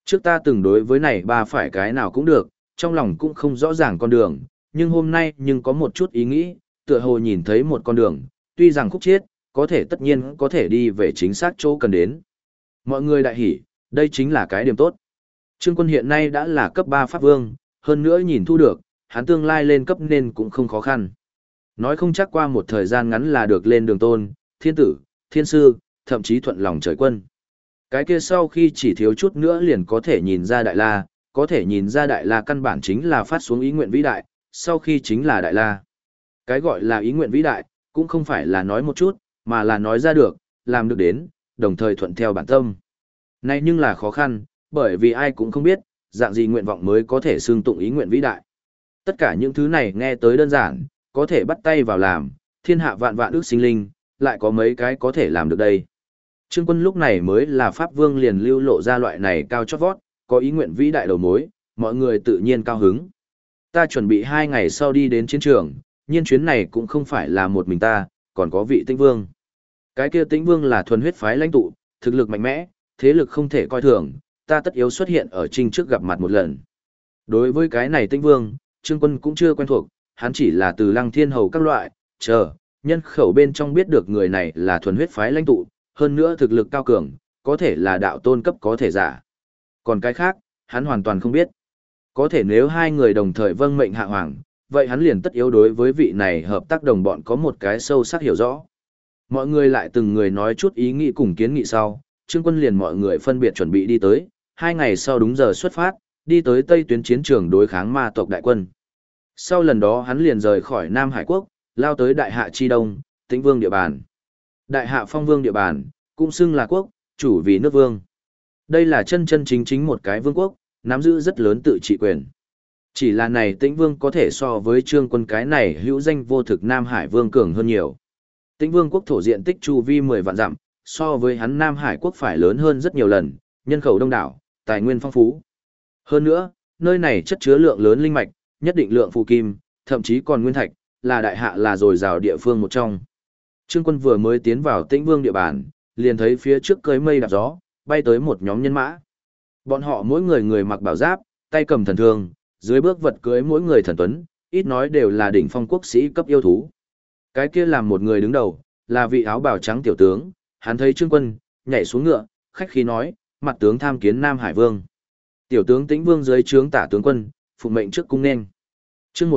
Trước ta từng đối với này ba phải cái nào cũng được, trong lòng cũng không rõ ràng con đường, nhưng hôm nay nhưng có một chút ý nghĩ, tựa hồ nhìn thấy một con đường, tuy rằng khúc chiết, có thể tất nhiên có thể đi về chính xác chỗ cần đến. Mọi người đại hỉ, đây chính là cái điểm tốt. Trương Quân hiện nay đã là cấp 3 Pháp Vương, hơn nữa nhìn thu được, hắn tương lai lên cấp nên cũng không khó khăn. Nói không chắc qua một thời gian ngắn là được lên đường tôn, thiên tử, thiên sư, thậm chí thuận lòng trời quân. Cái kia sau khi chỉ thiếu chút nữa liền có thể nhìn ra Đại La, có thể nhìn ra Đại La căn bản chính là phát xuống ý nguyện vĩ đại, sau khi chính là Đại La. Cái gọi là ý nguyện vĩ đại, cũng không phải là nói một chút, mà là nói ra được, làm được đến, đồng thời thuận theo bản tâm. Này nhưng là khó khăn, bởi vì ai cũng không biết, dạng gì nguyện vọng mới có thể xương tụng ý nguyện vĩ đại. Tất cả những thứ này nghe tới đơn giản, có thể bắt tay vào làm, thiên hạ vạn vạn ước sinh linh, lại có mấy cái có thể làm được đây. Trương Quân lúc này mới là Pháp Vương liền lưu lộ ra loại này cao chót vót, có ý nguyện vĩ đại đầu mối, mọi người tự nhiên cao hứng. Ta chuẩn bị 2 ngày sau đi đến chiến trường, nhiên chuyến này cũng không phải là một mình ta, còn có vị Tĩnh Vương. Cái kia Tĩnh Vương là thuần huyết phái lãnh tụ, thực lực mạnh mẽ, thế lực không thể coi thường, ta tất yếu xuất hiện ở trinh trước gặp mặt một lần. Đối với cái này Tĩnh Vương, Trương Quân cũng chưa quen thuộc, hắn chỉ là từ Lăng Thiên Hầu các loại, nhân khẩu bên trong biết được người này là thuần huyết phái lãnh tụ, hơn nữa thực lực cao cường, có thể là đạo tôn cấp có thể giả. Còn cái khác, hắn hoàn toàn không biết. Có thể nếu hai người đồng thời vâng mệnh hạ hoàng, vậy hắn liền tất yếu đối với vị này hợp tác đồng bọn có một cái sâu sắc hiểu rõ. Mọi người lại từng người nói chút ý nghĩ cùng kiến nghị sau, Trương Quân liền mọi người phân biệt chuẩn bị đi tới, 2 ngày sau đúng giờ xuất phát, đi tới Tây tuyến chiến trường đối kháng ma tộc đại quân. Sau lần đó hắn liền rời khỏi Nam Hải Quốc, lao tới Đại Hạ Chi Đông, Tĩnh Vương địa bàn. Đại Hạ Phong Vương địa bàn, cũng xưng là quốc, chủ vì nước vương. Đây là chân chân chính chính một cái vương quốc, nắm giữ rất lớn tự trị quyền. Chỉ là này Tĩnh Vương có thể so với Trương Quân cái này hữu danh vô thực Nam Hải Vương cường hơn nhiều. Tĩnh Vương quốc thổ diện tích chu vi 10 vạn dặm, so với hắn Nam Hải quốc phải lớn hơn rất nhiều lần, nhân khẩu đông đảo, tài nguyên phong phú. Hơn nữa, nơi này chất chứa lượng lớn linh mạch, nhất định lượng phù kim, thậm chí còn nguyên thạch, là đại hạ là dồi dào địa phương một trong. Trương Quân vừa mới tiến vào Tĩnh Vương địa bàn, liền thấy phía trước cưới mây đạp gió, bay tới một nhóm nhân mã. Bọn họ mỗi người người mặc bảo giáp, tay cầm thần thương, dưới bước vật cưới mỗi người thần tuấn, ít nói đều là đỉnh phong quốc sĩ cấp yêu thú. Cái kia làm một người đứng đầu, là vị áo bào trắng tiểu tướng, hắn thấy Trương Quân, nhảy xuống ngựa, khách khí nói, mặt tướng tham kiến Nam Hải Vương. Tiểu tướng Tĩnh Vương dưới trướng tả tướng quân, phụng mệnh trước cung nên. Chương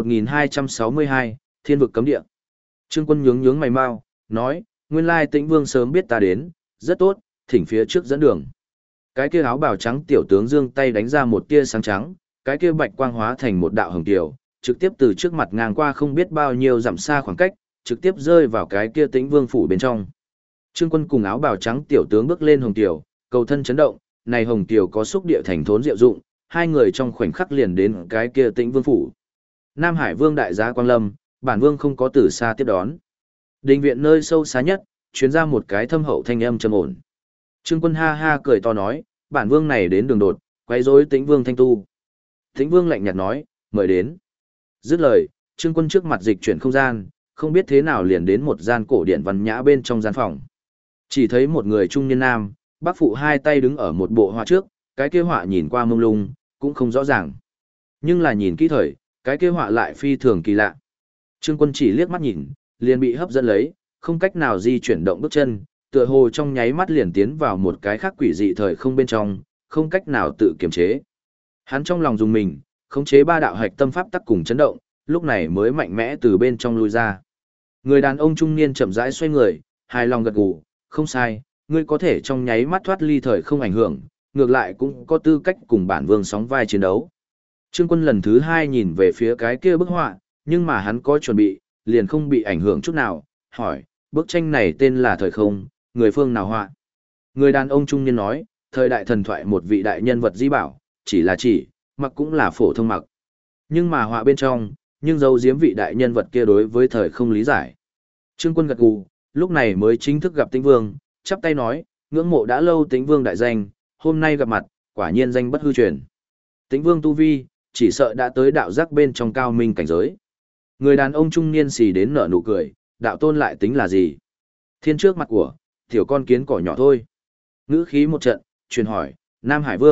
1262, Thiên vực cấm địa. Trương Quân nhướng mày mau, nói, nguyên lai Tĩnh Vương sớm biết ta đến, rất tốt, thỉnh phía trước dẫn đường. Cái kia áo bào trắng tiểu tướng giương tay đánh ra một tia sáng trắng, cái kia bạch quang hóa thành một đạo hồng tiểu, trực tiếp từ trước mặt ngang qua không biết bao nhiêu dặm xa khoảng cách, trực tiếp rơi vào cái kia Tĩnh Vương phủ bên trong. Trương Quân cùng áo bào trắng tiểu tướng bước lên hồng tiểu, cầu thân chấn động, này hồng tiểu có xúc địa thành thốn diệu dụng, hai người trong khoảnh khắc liền đến cái kia Tĩnh Vương phủ. Nam Hải Vương đại giá Quang Lâm, bản vương không có từ xa tiếp đón. Đình viện nơi sâu xa nhất, truyền ra một cái thâm hậu thanh âm trầm ổn. Trương Quân ha ha cười to nói, bản vương này đến đường đột, quấy rối Tĩnh Vương thanh tu. Tĩnh Vương lạnh nhạt nói, mời đến. Dứt lời, Trương Quân trước mặt dịch chuyển không gian, không biết thế nào liền đến một gian cổ điện văn nhã bên trong gian phòng. Chỉ thấy một người trung niên nam, bác phụ hai tay đứng ở một bộ họa trước, cái kia họa nhìn qua mông lung, cũng không rõ ràng. Nhưng là nhìn kỹ thời, cái kia họa lại phi thường kỳ lạ. Trương Quân chỉ liếc mắt nhìn, liền bị hấp dẫn lấy, không cách nào di chuyển động bước chân, tựa hồ trong nháy mắt liền tiến vào một cái khác quỷ dị thời không bên trong, không cách nào tự kiềm chế. Hắn trong lòng dùng mình, khống chế 3 đạo hạch tâm pháp tắc cùng chấn động, lúc này mới mạnh mẽ từ bên trong lui ra. Người đàn ông trung niên chậm rãi xoay người, hài lòng gật gù, không sai, ngươi có thể trong nháy mắt thoát ly thời không ảnh hưởng, ngược lại cũng có tư cách cùng bản vương sóng vai chiến đấu. Trương Quân lần thứ 2 nhìn về phía cái kia bức họa, nhưng mà hắn có chuẩn bị, liền không bị ảnh hưởng chút nào, hỏi, bức tranh này tên là thời không, người phương nào họa? Người đàn ông trung niên nói, thời đại thần thoại một vị đại nhân vật di bảo, chỉ, mặc cũng là phổ thông mặc. Nhưng mà họa bên trong, nhưng giấu giếm vị đại nhân vật kia đối với thời không lý giải. Trương Quân gật gù, lúc này mới chính thức gặp Tĩnh Vương, chắp tay nói, ngưỡng mộ đã lâu Tĩnh Vương đại danh, hôm nay gặp mặt, quả nhiên danh bất hư truyền. Tĩnh Vương tu vi, chỉ sợ đã tới đạo giác bên trong cao minh cảnh giới. Người đàn ông trung niên xì đến nở nụ cười, đạo tôn lại tính là gì? Thiên trước mặt của, tiểu con kiến cỏ nhỏ thôi. Ngữ khí một trận, truyền hỏi, Nam Hải Vương,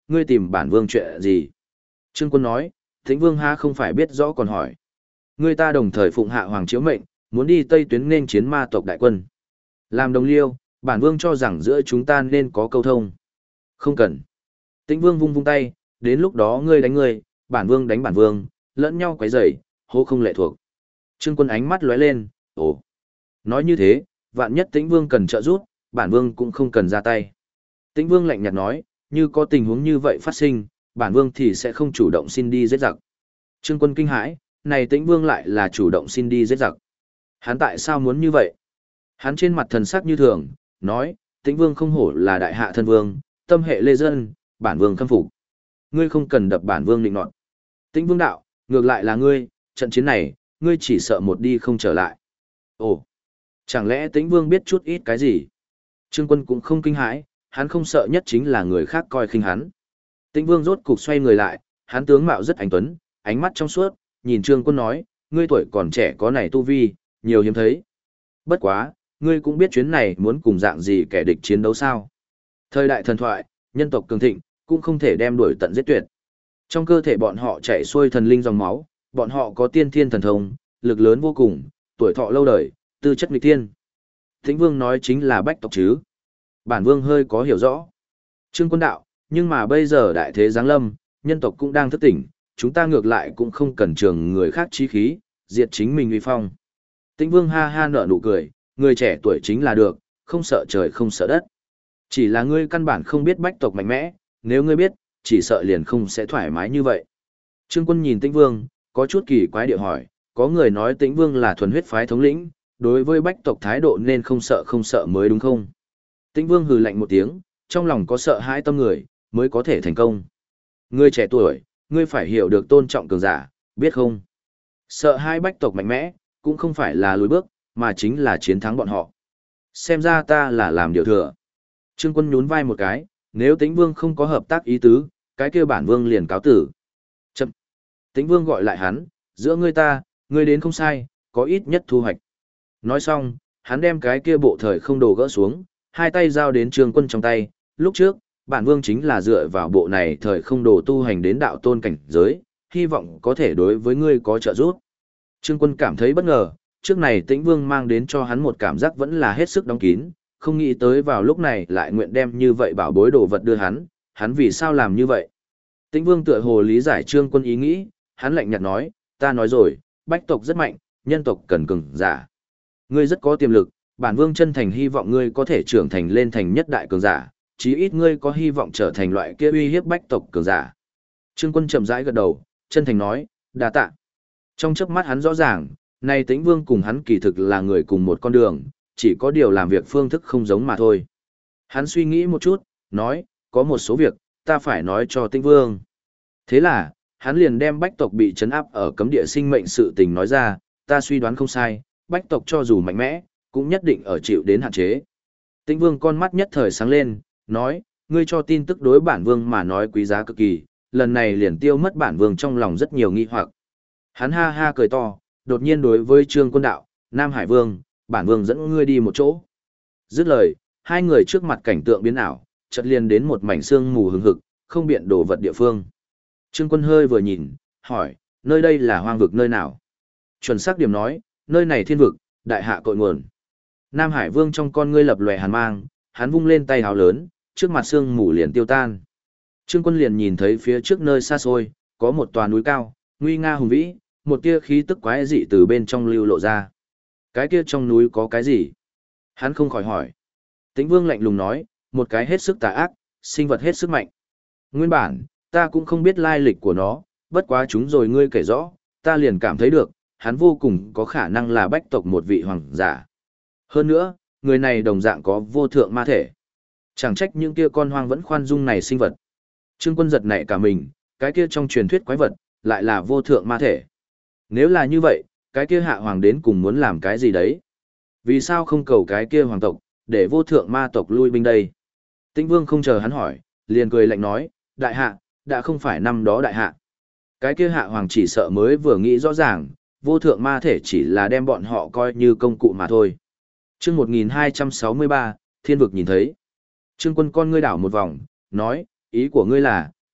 ngươi tìm bản vương chuyện gì? Trương Quân nói, Tĩnh Vương ha không phải biết rõ còn hỏi. Ngươi ta đồng thời phụng hạ hoàng chiếu mệnh, muốn đi Tây Tuyến nên chiến ma tộc đại quân. Làm đồng liêu, bản vương cho rằng giữa chúng ta nên có câu thông. Không cần. Tĩnh Vương vung vung tay, đến lúc đó ngươi đánh ngươi, bản vương đánh bản vương, lẫn nhau quấy rầy, hô không lệ thuộc. Trương Quân ánh mắt lóe lên, ồ. Nói như thế, vạn nhất Tĩnh Vương cần trợ giúp, bản vương cũng không cần ra tay. Tĩnh Vương lạnh nhạt nói, như có tình huống như vậy phát sinh, bản vương thì sẽ không chủ động xin đi giết giặc. Trương Quân kinh hãi, này Tĩnh Vương lại là chủ động xin đi giết giặc. Hắn tại sao muốn như vậy? Hắn trên mặt thần sắc như thường, nói, Tĩnh Vương không hổ là đại hạ thân vương, tâm hệ lê dân, bản vương khâm phục. Ngươi không cần đập bản vương định nọt. Tĩnh Vương đạo, ngược lại là ngươi, trận chiến này, ngươi chỉ sợ một đi không trở lại. Ồ, chẳng lẽ Tĩnh Vương biết chút ít cái gì? Trương Quân cũng không kinh hãi, hắn không sợ nhất chính là người khác coi khinh hắn. Tĩnh Vương rốt cục xoay người lại, hắn tướng mạo rất anh tuấn, ánh mắt trong suốt, nhìn Trương Quân nói, ngươi tuổi còn trẻ có này tu vi, nhiều hiếm thấy. Bất quá, ngươi cũng biết chuyến này muốn cùng dạng gì kẻ địch chiến đấu sao? Thời đại thần thoại, nhân tộc cường thịnh, cũng không thể đem đuổi tận giết tuyệt. Trong cơ thể bọn họ chảy xuôi thần linh dòng máu, bọn họ có tiên thiên thần thông, lực lớn vô cùng, tuổi thọ lâu đời, tư chất nghịch thiên. Tĩnh Vương nói chính là bách tộc chứ? Bản vương hơi có hiểu rõ. Trương Quân đạo, nhưng mà bây giờ đại thế giáng lâm, nhân tộc cũng đang thức tỉnh, chúng ta ngược lại cũng không cần trường người khác chí khí, diệt chính mình uy phong. Tĩnh Vương ha ha nở nụ cười, người trẻ tuổi chính là được, không sợ trời không sợ đất. Chỉ là ngươi căn bản không biết bách tộc mạnh mẽ, nếu ngươi biết, chỉ sợ liền không sẽ thoải mái như vậy. Trương Quân nhìn Tĩnh Vương, có chút kỳ quái điệu hỏi, có người nói Tĩnh Vương là thuần huyết phái thống lĩnh, đối với bách tộc thái độ nên không sợ mới đúng không? Tĩnh Vương hừ lạnh một tiếng, trong lòng có sợ hãi tâm người, mới có thể thành công. Ngươi trẻ tuổi, ngươi phải hiểu được tôn trọng cường giả, biết không? Sợ hai bách tộc mạnh mẽ, cũng không phải là lùi bước, mà chính là chiến thắng bọn họ. Xem ra ta là làm điều thừa. Trương Quân nhún vai một cái, nếu Tĩnh Vương không có hợp tác ý tứ, cái kia bản vương liền cáo tử. Chậm. Tĩnh Vương gọi lại hắn, giữa ngươi ta, ngươi đến không sai, có ít nhất thu hoạch. Nói xong, hắn đem cái kia bộ thời không đồ gỡ xuống, hai tay giao đến Trương Quân trong tay. Lúc trước, bản vương chính là dựa vào bộ này thời không đồ tu hành đến đạo tôn cảnh giới, hy vọng có thể đối với ngươi có trợ giúp. Trương Quân cảm thấy bất ngờ, trước này Tĩnh Vương mang đến cho hắn một cảm giác vẫn là hết sức đóng kín, không nghĩ tới vào lúc này lại nguyện đem như vậy bảo bối đồ vật đưa hắn vì sao làm như vậy? Tĩnh Vương tựa hồ lý giải Trương Quân ý nghĩ, hắn lạnh nhạt nói, ta nói rồi, bách tộc rất mạnh, nhân tộc cần cường giả. Ngươi rất có tiềm lực, bản vương chân thành hy vọng ngươi có thể trưởng thành lên thành nhất đại cường giả, chí ít ngươi có hy vọng trở thành loại kia uy hiếp bách tộc cường giả. Trương Quân chậm rãi gật đầu, chân thành nói, đa tạ. Trong chớp mắt hắn rõ ràng, nay Tĩnh Vương cùng hắn kỳ thực là người cùng một con đường, chỉ có điều làm việc phương thức không giống mà thôi. Hắn suy nghĩ một chút, nói, có một số việc, ta phải nói cho Tĩnh Vương. Thế là, hắn liền đem bách tộc bị trấn áp ở cấm địa sinh mệnh sự tình nói ra, ta suy đoán không sai, bách tộc cho dù mạnh mẽ, cũng nhất định ở chịu đến hạn chế. Tĩnh Vương con mắt nhất thời sáng lên, nói, ngươi cho tin tức đối bản vương mà nói quý giá cực kỳ, lần này liền tiêu mất bản vương trong lòng rất nhiều nghi hoặc. Hắn ha ha cười to, đột nhiên đối với Trương Quân đạo, Nam Hải Vương, bản vương dẫn ngươi đi một chỗ. Dứt lời, hai người trước mặt cảnh tượng biến ảo, chợt liền đến một mảnh sương mù hừng hực, không biện đồ vật địa phương. Trương Quân hơi vừa nhìn, hỏi, nơi đây là hoang vực nơi nào? Chuẩn xác điểm nói, nơi này thiên vực, đại hạ cội nguồn. Nam Hải Vương trong con ngươi lập lòe hàn mang, hắn vung lên tay hào lớn, trước mặt sương mù liền tiêu tan. Trương Quân liền nhìn thấy phía trước nơi xa xôi, có một tòa núi cao, nguy nga hùng vĩ, một tia khí tức quái dị từ bên trong lưu lộ ra. Cái kia trong núi có cái gì? Hắn không khỏi hỏi. Tĩnh Vương lạnh lùng nói, một cái hết sức tà ác, sinh vật hết sức mạnh. Nguyên bản, ta cũng không biết lai lịch của nó, bất quá chúng rồi ngươi kể rõ, ta liền cảm thấy được, hắn vô cùng có khả năng là bách tộc một vị hoàng giả. Hơn nữa, người này đồng dạng có vô thượng ma thể. Chẳng trách những kia con hoang vẫn khoan dung này sinh vật. Trương Quân giật nảy cả mình, cái kia trong truyền thuyết quái vật, lại là vô thượng ma thể. Nếu là như vậy, cái kia hạ hoàng đến cùng muốn làm cái gì đấy? Vì sao không cầu cái kia hoàng tộc, để vô thượng ma tộc lui binh đây? Tĩnh Vương không chờ hắn hỏi, liền cười lạnh nói, đại hạ, đã không phải năm đó đại hạ. Cái kia hạ hoàng chỉ sợ mới vừa nghĩ rõ ràng, vô thượng ma thể chỉ là đem bọn họ coi như công cụ mà thôi. Chương 1263, Thiên vực nhìn thấy. Trương Quân con ngươi đảo một vòng, nói, ý của ngươi là,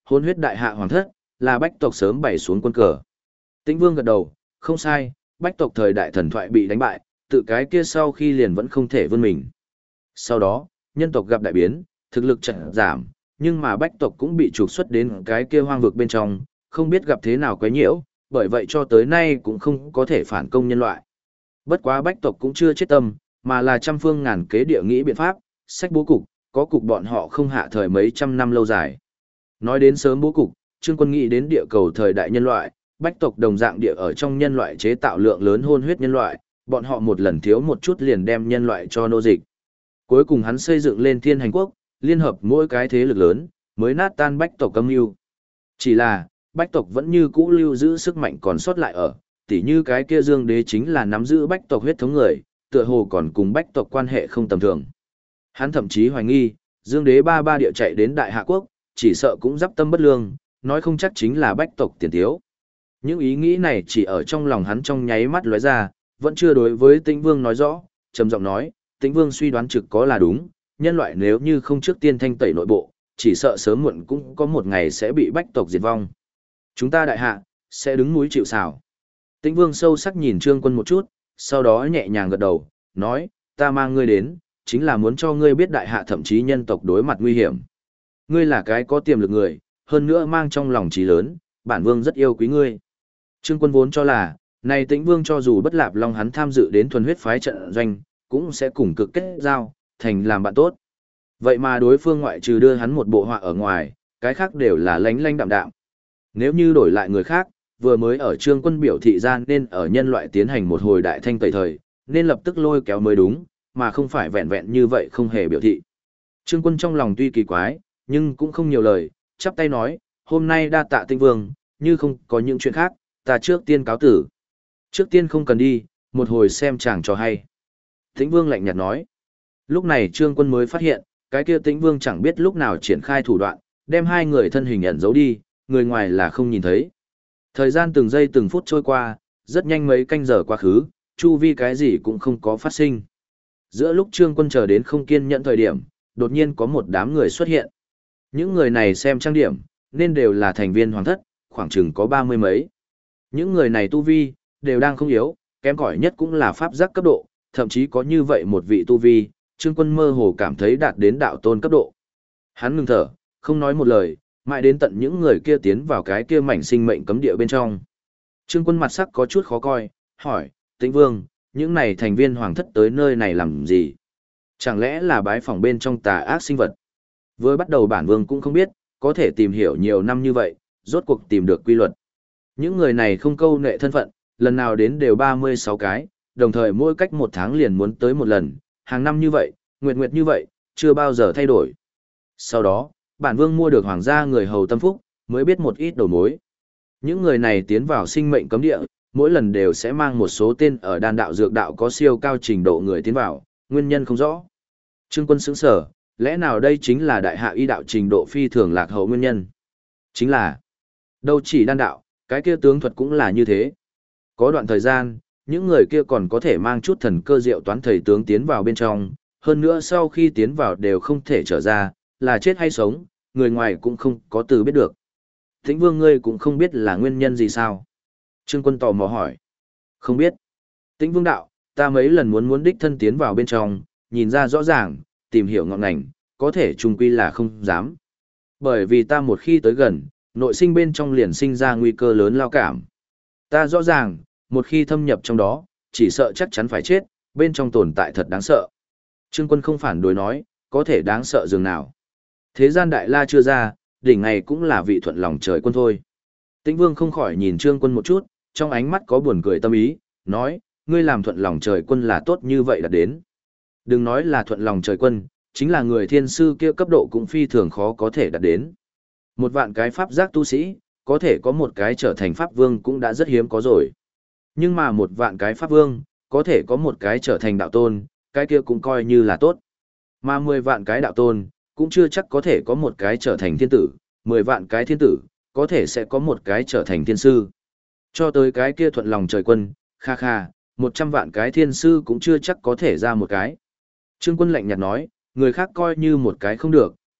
hôn huyết đại hạ hoàng thất, là bách tộc sớm bày xuống quân cờ. Tĩnh Vương gật đầu, không sai, bách tộc thời đại thần thoại bị đánh bại, tự cái kia sau khi liền vẫn không thể vươn mình. Sau đó, nhân tộc gặp đại biến, thực lực trận giảm, nhưng mà bách tộc cũng bị trục xuất đến cái kia hoang vực bên trong, không biết gặp thế nào quấy nhiễu, bởi vậy cho tới nay cũng không có thể phản công nhân loại. Bất quá bách tộc cũng chưa chết tâm, mà là trăm phương ngàn kế địa nghĩ biện pháp, sách bố cục, có cục bọn họ không hạ thời mấy trăm năm lâu dài. Nói đến sớm bố cục, Trương Quân nghĩ đến địa cầu thời đại nhân loại, bách tộc đồng dạng địa ở trong nhân loại chế tạo lượng lớn hôn huyết nhân loại, bọn họ một lần thiếu một chút liền đem nhân loại cho nô dịch. Cuối cùng hắn xây dựng lên Thiên Hành Quốc, liên hợp mỗi cái thế lực lớn, mới nát tan bách tộc âm mưu. Chỉ là, bách tộc vẫn như cũ lưu giữ sức mạnh còn sót lại ở, tỉ như cái kia Dương Đế chính là nắm giữ bách tộc huyết thống người, tựa hồ còn cùng bách tộc quan hệ không tầm thường. Hắn thậm chí hoài nghi, Dương Đế ba địa chạy đến Đại Hạ Quốc, chỉ sợ cũng giáp tâm bất lương, nói không chắc chính là bách tộc tiền thiếu. Những ý nghĩ này chỉ ở trong lòng hắn trong nháy mắt lóe ra, vẫn chưa đối với Tĩnh Vương nói rõ, trầm giọng nói, Tĩnh Vương suy đoán trực có là đúng, nhân loại nếu như không trước tiên thanh tẩy nội bộ, chỉ sợ sớm muộn cũng có một ngày sẽ bị bách tộc diệt vong. Chúng ta Đại Hạ, sẽ đứng núi chịu sào. Tĩnh Vương sâu sắc nhìn Trương Quân một chút, sau đó nhẹ nhàng gật đầu, nói, ta mang ngươi đến, chính là muốn cho ngươi biết Đại Hạ thậm chí nhân tộc đối mặt nguy hiểm. Ngươi là cái có tiềm lực người, hơn nữa mang trong lòng trí lớn, bản vương rất yêu quý ngươi. Trương Quân vốn cho là, này Tĩnh Vương cho dù bất lạp long hắn tham dự đến thuần huyết phái trận doanh, cũng sẽ cùng cực kết giao, thành làm bạn tốt. Vậy mà đối phương ngoại trừ đưa hắn một bộ họa ở ngoài, cái khác đều là lánh lánh đạm đạm. Nếu như đổi lại người khác, vừa mới ở Trương Quân biểu thị ra nên ở nhân loại tiến hành một hồi đại thanh tẩy thời, nên lập tức lôi kéo mới đúng, mà không phải vẹn vẹn như vậy không hề biểu thị. Trương Quân trong lòng tuy kỳ quái, nhưng cũng không nhiều lời, chắp tay nói, hôm nay đa tạ Tĩnh Vương, như không có những chuyện khác, ta trước tiên cáo tử. Trước tiên không cần đi, một hồi xem chàng cho hay. Tĩnh Vương lạnh nhạt nói. Lúc này Trương Quân mới phát hiện, cái kia Tĩnh Vương chẳng biết lúc nào triển khai thủ đoạn, đem hai người thân hình ẩn giấu đi, người ngoài là không nhìn thấy. Thời gian từng giây từng phút trôi qua, rất nhanh mấy canh giờ quá khứ, chu vi cái gì cũng không có phát sinh. Giữa lúc Trương Quân chờ đến không kiên nhẫn thời điểm, đột nhiên có một đám người xuất hiện. Những người này xem trang điểm, nên đều là thành viên hoàng thất, khoảng chừng có 30 mấy. Những người này tu vi, đều đang không yếu, kém cỏi nhất cũng là pháp giác cấp độ, thậm chí có như vậy một vị tu vi, Trương Quân mơ hồ cảm thấy đạt đến đạo tôn cấp độ. Hắn ngừng thở, không nói một lời, mãi đến tận những người kia tiến vào cái kia mảnh sinh mệnh cấm địa bên trong. Trương Quân mặt sắc có chút khó coi, hỏi, Tĩnh Vương, những này thành viên hoàng thất tới nơi này làm gì? Chẳng lẽ là bái phỏng bên trong tà ác sinh vật? Với bắt đầu bản vương cũng không biết, có thể tìm hiểu nhiều năm như vậy, rốt cuộc tìm được quy luật. Những người này không câu nệ thân phận, lần nào đến đều 36 cái, đồng thời mỗi cách một tháng liền muốn tới một lần, hàng năm như vậy, nguyệt như vậy, chưa bao giờ thay đổi. Sau đó, bản vương mua được hoàng gia người hầu tâm phúc, mới biết một ít đầu mối. Những người này tiến vào sinh mệnh cấm địa, mỗi lần đều sẽ mang một số tên ở đan đạo dược đạo có siêu cao trình độ người tiến vào, nguyên nhân không rõ. Trương Quân sững sở, lẽ nào đây chính là đại hạ y đạo trình độ phi thường lạc hậu nguyên nhân? Chính là, đâu chỉ đan đạo, cái kia tướng thuật cũng là như thế. Có đoạn thời gian, những người kia còn có thể mang chút thần cơ diệu toán thầy tướng tiến vào bên trong, hơn nữa sau khi tiến vào đều không thể trở ra, là chết hay sống, người ngoài cũng không có từ biết được. Tĩnh Vương ngươi cũng không biết là nguyên nhân gì sao? Trương Quân tò mò hỏi. Không biết. Tĩnh Vương đạo, ta mấy lần muốn đích thân tiến vào bên trong, nhìn ra rõ ràng, tìm hiểu ngọn ngành, có thể chung quy là không dám. Bởi vì ta một khi tới gần, nội sinh bên trong liền sinh ra nguy cơ lớn lao cảm. Ta rõ ràng, một khi thâm nhập trong đó, chỉ sợ chắc chắn phải chết, bên trong tồn tại thật đáng sợ. Trương Quân không phản đối nói, có thể đáng sợ dường nào. Thế gian đại la chưa ra, đỉnh này cũng là vị thuận lòng trời quân thôi. Tĩnh Vương không khỏi nhìn Trương Quân một chút, trong ánh mắt có buồn cười tâm ý, nói, ngươi làm thuận lòng trời quân là tốt như vậy đã đến. Đừng nói là thuận lòng trời quân, chính là người thiên sư kia cấp độ cũng phi thường khó có thể đạt đến. Một vạn cái pháp giác tu sĩ, có thể có một cái trở thành pháp vương cũng đã rất hiếm có rồi. Nhưng mà một vạn cái pháp vương, có thể có một cái trở thành đạo tôn, cái kia cũng coi như là tốt. Mà 10 vạn cái đạo tôn, cũng chưa chắc có thể có một cái trở thành thiên tử, 10 vạn cái thiên tử, có thể sẽ có một cái trở thành thiên sư. Cho tới cái kia thuận lòng trời quân, kha kha, 100 vạn cái thiên sư cũng chưa chắc có thể ra một cái. Trương Quân lạnh nhạt nói, người khác coi như một cái không được,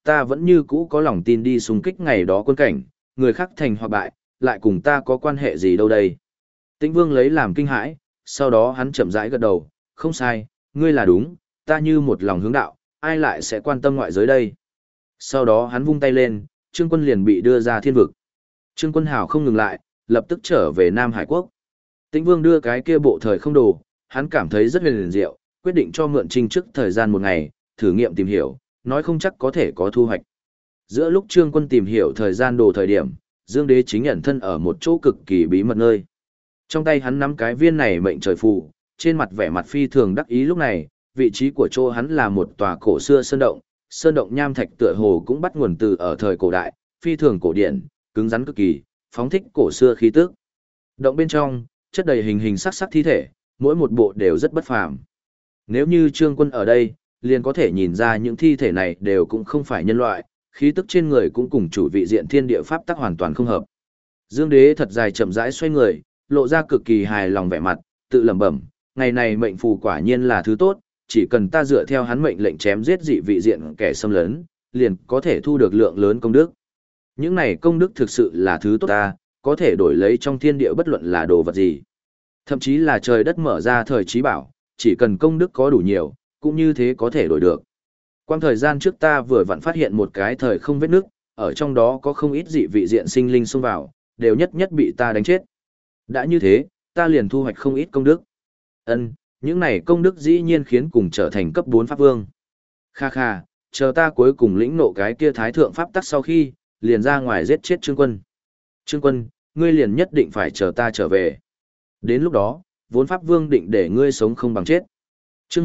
ta vẫn như cũ có lòng tin đi xung kích ngày đó quân cảnh, người khác thành hoặc bại, lại cùng ta có quan hệ gì đâu đây. Tĩnh Vương lấy làm kinh hãi, sau đó hắn chậm rãi gật đầu, không sai, ngươi là đúng, ta như một lòng hướng đạo, ai lại sẽ quan tâm ngoại giới đây. Sau đó hắn vung tay lên, Trương Quân liền bị đưa ra thiên vực. Trương Quân hào không ngừng lại, lập tức trở về Nam Hải Quốc. Tĩnh Vương đưa cái kia bộ thời không đồ, hắn cảm thấy rất huyền diệu, quyết định cho mượn Trinh trước thời gian một ngày, thử nghiệm tìm hiểu, nói không chắc có thể có thu hoạch. Giữa lúc Trương Quân tìm hiểu thời gian đồ thời điểm, Dương Đế chính ẩn thân ở một chỗ cực kỳ bí mật nơi. Trong tay hắn nắm cái viên này mệnh trời phù, trên mặt vẻ mặt phi thường đắc ý lúc này, vị trí của chỗ hắn là một tòa cổ xưa sơn động nham thạch tựa hồ cũng bắt nguồn từ ở thời cổ đại, phi thường cổ điển, cứng rắn cực kỳ, phóng thích cổ xưa khí tức. Động bên trong, chất đầy hình hình sắc sắc thi thể, mỗi một bộ đều rất bất phàm. Nếu như Trương Quân ở đây, liền có thể nhìn ra những thi thể này đều cũng không phải nhân loại, khí tức trên người cũng cùng chủ vị diện thiên địa pháp tắc hoàn toàn không hợp. Dương Đế thật dài chậm rãi xoay người, lộ ra cực kỳ hài lòng vẻ mặt, tự lẩm bẩm, ngày này mệnh phù quả nhiên là thứ tốt, chỉ cần ta dựa theo hắn mệnh lệnh chém giết dị vị diện kẻ xâm lấn, liền có thể thu được lượng lớn công đức. Những này công đức thực sự là thứ tốt ta, có thể đổi lấy trong thiên địa bất luận là đồ vật gì. Thậm chí là trời đất mở ra thời trí bảo, chỉ cần công đức có đủ nhiều, cũng như thế có thể đổi được. Quang thời gian trước ta vừa vặn phát hiện một cái thời không vết nước, ở trong đó có không ít dị vị diện sinh linh xông vào, đều nhất nhất bị ta đánh chết. Đã như thế, ta liền thu hoạch không ít công đức. Những này công đức dĩ nhiên khiến cùng trở thành cấp 4 pháp vương. Kha kha, chờ ta cuối cùng lĩnh nộ cái kia thái thượng pháp tắc sau khi, liền ra ngoài giết chết Trương Quân. Trương Quân, ngươi liền nhất định phải chờ ta trở về. Đến lúc đó, vốn pháp vương định để ngươi sống không bằng chết. Chương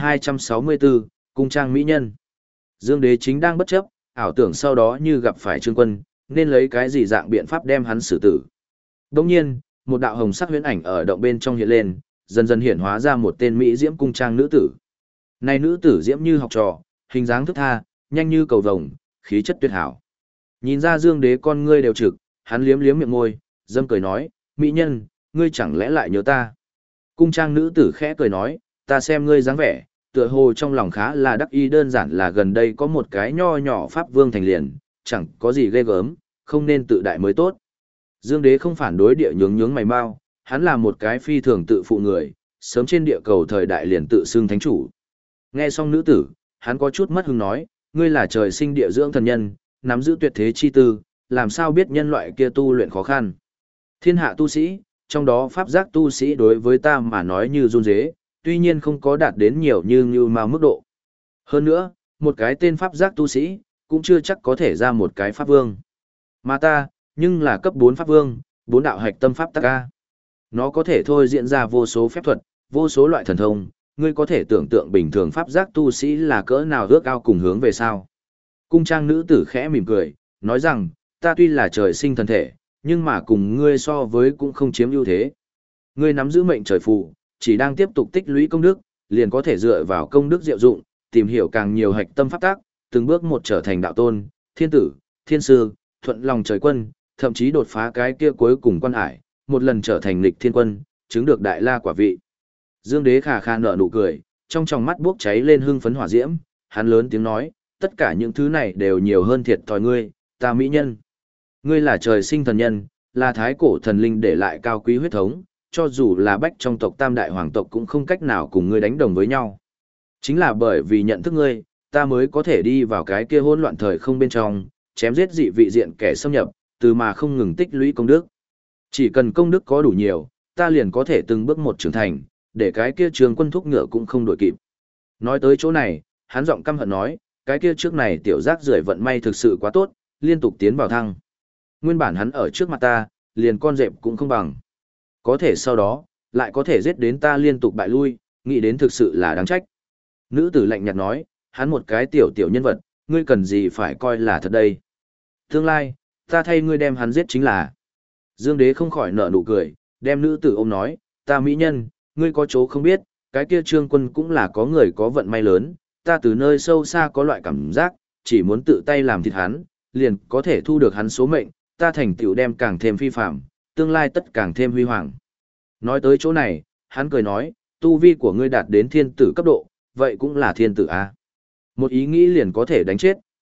1264, Cung trang mỹ nhân. Dương Đế chính đang bất chấp, ảo tưởng sau đó như gặp phải Trương Quân, nên lấy cái gì dạng biện pháp đem hắn xử tử. Đồng nhiên, một đạo hồng sắc huyễn ảnh ở động bên trong hiện lên, dần dần hiện hóa ra một tên mỹ diễm cung trang nữ tử. Này nữ tử diễm như học trò, hình dáng thức tha, nhanh như cầu vồng, khí chất tuyệt hảo. Nhìn ra Dương Đế con ngươi đều trực, hắn liếm liếm miệng môi, dâm cười nói, mỹ nhân, ngươi chẳng lẽ lại nhớ ta? Cung trang nữ tử khẽ cười nói, ta xem ngươi dáng vẻ, tựa hồ trong lòng khá là đắc ý, đơn giản là gần đây có một cái nho nhỏ pháp vương thành liền, chẳng có gì ghê gớm, không nên tự đại mới tốt. Dương Đế không phản đối địa nhướng mày mau, hắn là một cái phi thường tự phụ người, sớm trên địa cầu thời đại liền tự xưng thánh chủ. Nghe xong nữ tử, hắn có chút mất hứng nói, ngươi là trời sinh địa dưỡng thần nhân, nắm giữ tuyệt thế chi tư, làm sao biết nhân loại kia tu luyện khó khăn. Thiên hạ tu sĩ, trong đó pháp giác tu sĩ đối với ta mà nói như run rế, tuy nhiên không có đạt đến nhiều như mà mức độ. Hơn nữa, một cái tên pháp giác tu sĩ, cũng chưa chắc có thể ra một cái pháp vương. Mà ta, nhưng là cấp 4 pháp vương, 4 đạo hạch tâm pháp tắc ca. Nó có thể thôi diễn ra vô số phép thuật, vô số loại thần thông, ngươi có thể tưởng tượng bình thường pháp giác tu sĩ là cỡ nào ước ao cùng hướng về sao. Cung trang nữ tử khẽ mỉm cười, nói rằng, ta tuy là trời sinh thần thể, nhưng mà cùng ngươi so với cũng không chiếm ưu thế. Ngươi nắm giữ mệnh trời phù, chỉ đang tiếp tục tích lũy công đức, liền có thể dựa vào công đức diệu dụng, tìm hiểu càng nhiều hạch tâm pháp tác, từng bước một trở thành đạo tôn, thiên tử, thiên sư, thuận lòng trời quân, thậm chí đột phá cái kia cuối cùng quan hải, một lần trở thành lịch thiên quân, chứng được đại la quả vị. Dương Đế khà khà nở nụ cười, trong tròng mắt bốc cháy lên hưng phấn hỏa diễm, hắn lớn tiếng nói, tất cả những thứ này đều nhiều hơn thiệt thòi ngươi, ta mỹ nhân. Ngươi là trời sinh thần nhân, là thái cổ thần linh để lại cao quý huyết thống, cho dù là bách trong tộc tam đại hoàng tộc cũng không cách nào cùng ngươi đánh đồng với nhau. Chính là bởi vì nhận thức ngươi, ta mới có thể đi vào cái kia hỗn loạn thời không bên trong, chém giết dị vị diện kẻ xâm nhập, từ mà không ngừng tích lũy công đức. Chỉ cần công đức có đủ nhiều, ta liền có thể từng bước một trưởng thành, để cái kia Trường Quân thúc ngựa cũng không đuổi kịp. Nói tới chỗ này, hắn giọng căm hận nói, cái kia trước này tiểu giác rưởi vận may thực sự quá tốt, liên tục tiến vào thăng. Nguyên bản hắn ở trước mặt ta, liền con dẹp cũng không bằng. Có thể sau đó, lại có thể giết đến ta liên tục bại lui, nghĩ đến thực sự là đáng trách. Nữ tử lạnh nhạt nói, hắn một cái tiểu nhân vật, ngươi cần gì phải coi là thật đây. Tương lai, ta thay ngươi đem hắn giết chính là. Dương Đế không khỏi nở nụ cười, đem nữ tử ôm nói, ta mỹ nhân, ngươi có chỗ không biết, cái kia Trương Quân cũng là có người có vận may lớn, ta từ nơi sâu xa có loại cảm giác, chỉ muốn tự tay làm thịt hắn, liền có thể thu được hắn số mệnh, ta thành tựu đem càng thêm phi phạm, tương lai tất càng thêm huy hoàng. Nói tới chỗ này, hắn cười nói, tu vi của ngươi đạt đến thiên tử cấp độ, vậy cũng là thiên tử a. Một ý nghĩ liền có thể đánh chết,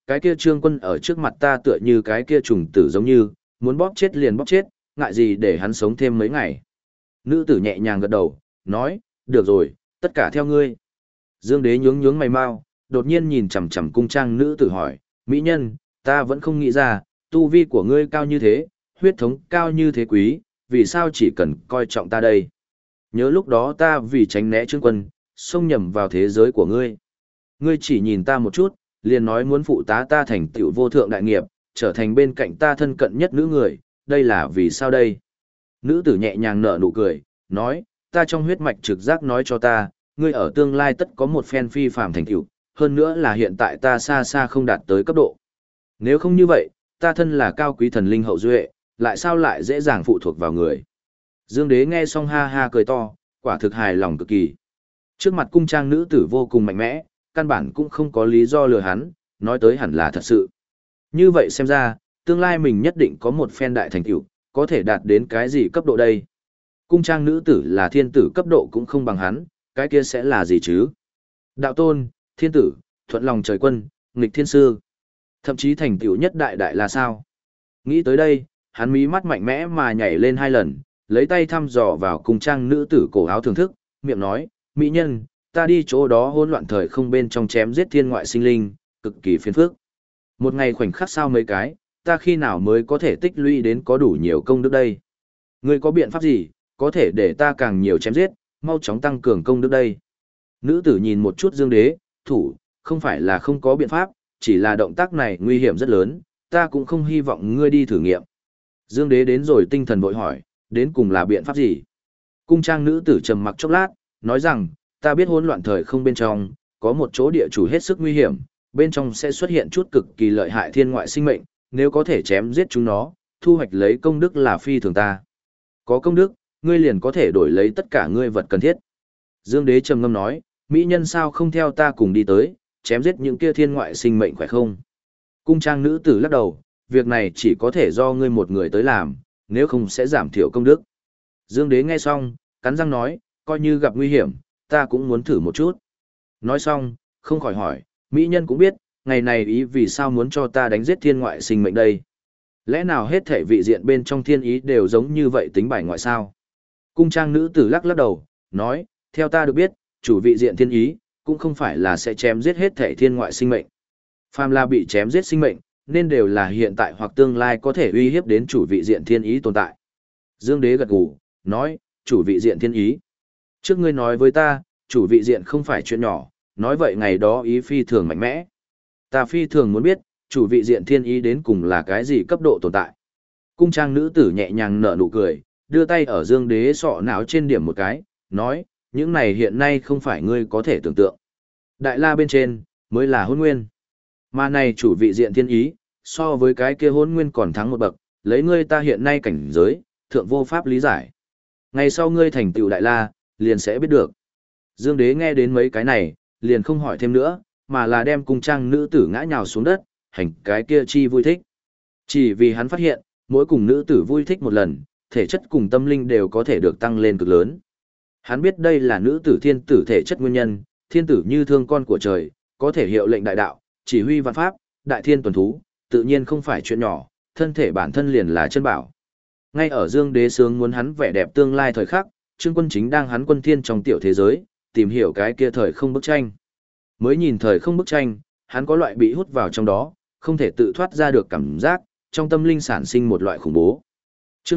cái kia Trương Quân ở trước mặt ta tựa như cái kia trùng tử giống như, muốn bóp chết liền bóp chết, ngại gì để hắn sống thêm mấy ngày. Nữ tử nhẹ nhàng gật đầu, nói, được rồi, tất cả theo ngươi. Dương Đế nhướng nhướng mày mau, đột nhiên nhìn chằm chằm cung trang nữ tử hỏi, mỹ nhân, ta vẫn không nghĩ ra, tu vi của ngươi cao như thế, huyết thống cao như thế quý, vì sao chỉ cần coi trọng ta đây? Nhớ lúc đó ta vì tránh né Trương Quân, xông nhầm vào thế giới của ngươi. Ngươi chỉ nhìn ta một chút, liền nói muốn phụ tá ta thành tựu vô thượng đại nghiệp, trở thành bên cạnh ta thân cận nhất nữ người, đây là vì sao đây? Nữ tử nhẹ nhàng nở nụ cười, nói, ta trong huyết mạch trực giác nói cho ta, ngươi ở tương lai tất có một phen phi phàm thành tựu, hơn nữa là hiện tại ta xa xa không đạt tới cấp độ. Nếu không như vậy, ta thân là cao quý thần linh hậu duệ, lại sao lại dễ dàng phụ thuộc vào người? Dương Đế nghe xong ha ha cười to, quả thực hài lòng cực kỳ. Trước mặt cung trang nữ tử vô cùng mạnh mẽ, căn bản cũng không có lý do lừa hắn, nói tới hẳn là thật sự. Như vậy xem ra, tương lai mình nhất định có một phen đại thành tựu, có thể đạt đến cái gì cấp độ đây? Cung trang nữ tử là thiên tử cấp độ cũng không bằng hắn, cái kia sẽ là gì chứ? Đạo tôn, thiên tử, thuận lòng trời quân, nghịch thiên sư. Thậm chí thành tựu nhất đại đại là sao? Nghĩ tới đây, hắn mí mắt mạnh mẽ mà nhảy lên 2 lần, lấy tay thăm dò vào cung trang nữ tử cổ áo thưởng thức, miệng nói, mỹ nhân, ta đi chỗ đó hỗn loạn thời không bên trong chém giết thiên ngoại sinh linh, cực kỳ phiền phức. Một ngày khoảnh khắc sao mấy cái, ta khi nào mới có thể tích lũy đến có đủ nhiều công đức đây? Ngươi có biện pháp gì, có thể để ta càng nhiều chém giết, mau chóng tăng cường công đức đây? Nữ tử nhìn một chút Dương Đế, thủ, không phải là không có biện pháp, chỉ là động tác này nguy hiểm rất lớn, ta cũng không hy vọng ngươi đi thử nghiệm. Dương Đế đến rồi tinh thần vội hỏi, đến cùng là biện pháp gì? Cung trang nữ tử trầm mặc chốc lát, nói rằng, ta biết hỗn loạn thời không bên trong, có một chỗ địa chủ hết sức nguy hiểm, bên trong sẽ xuất hiện chút cực kỳ lợi hại thiên ngoại sinh mệnh, nếu có thể chém giết chúng nó, thu hoạch lấy công đức là phi thường ta. Có công đức, ngươi liền có thể đổi lấy tất cả ngươi vật cần thiết. Dương Đế trầm ngâm nói, mỹ nhân sao không theo ta cùng đi tới, chém giết những kia thiên ngoại sinh mệnh phải không? Cung trang nữ tử lắc đầu, việc này chỉ có thể do ngươi một người tới làm, nếu không sẽ giảm thiểu công đức. Dương Đế nghe xong, cắn răng nói, coi như gặp nguy hiểm, ta cũng muốn thử một chút. Nói xong, không khỏi hỏi, mỹ nhân cũng biết, ngày này ý vì sao muốn cho ta đánh giết thiên ngoại sinh mệnh đây? Lẽ nào hết thể vị diện bên trong thiên ý đều giống như vậy tính bài ngoại sao? Cung trang nữ tử lắc lắc đầu, nói, theo ta được biết, chủ vị diện thiên ý, cũng không phải là sẽ chém giết hết thể thiên ngoại sinh mệnh. Phàm là bị chém giết sinh mệnh, nên đều là hiện tại hoặc tương lai có thể uy hiếp đến chủ vị diện thiên ý tồn tại. Dương Đế gật gù, nói, chủ vị diện thiên ý. Trước ngươi nói với ta, chủ vị diện không phải chuyện nhỏ, nói vậy ngày đó ý phi thường mạnh mẽ. Ta phi thường muốn biết, chủ vị diện thiên ý đến cùng là cái gì cấp độ tồn tại. Cung trang nữ tử nhẹ nhàng nở nụ cười, đưa tay ở Dương Đế sọ não trên điểm một cái, nói, những này hiện nay không phải ngươi có thể tưởng tượng. Đại la bên trên, mới là hôn nguyên. Mà này chủ vị diện thiên ý, so với cái kia hôn nguyên còn thắng một bậc, lấy ngươi ta hiện nay cảnh giới, thượng vô pháp lý giải. Ngày sau ngươi thành tựu đại la, liền sẽ biết được. Dương Đế nghe đến mấy cái này, liền không hỏi thêm nữa, mà là đem cung trang nữ tử ngã nhào xuống đất, hành cái kia chi vui thích. Chỉ vì hắn phát hiện, mỗi cùng nữ tử vui thích một lần, thể chất cùng tâm linh đều có thể được tăng lên cực lớn. Hắn biết đây là nữ tử thiên tử thể chất nguyên nhân, thiên tử như thương con của trời, có thể hiệu lệnh đại đạo, chỉ huy vạn pháp, đại thiên tuần thú, tự nhiên không phải chuyện nhỏ, thân thể bản thân liền là chân bảo. Ngay ở Dương Đế sướng muốn hắn vẻ đẹp tương lai thời khắc, Trương Quân chính đang hắn quân thiên trong tiểu thế giới, tìm hiểu cái kia thời không bức tranh. Mới nhìn thời không bức tranh, hắn có loại bị hút vào trong đó, không thể tự thoát ra được cảm giác, trong tâm linh sản sinh một loại khủng bố. Chương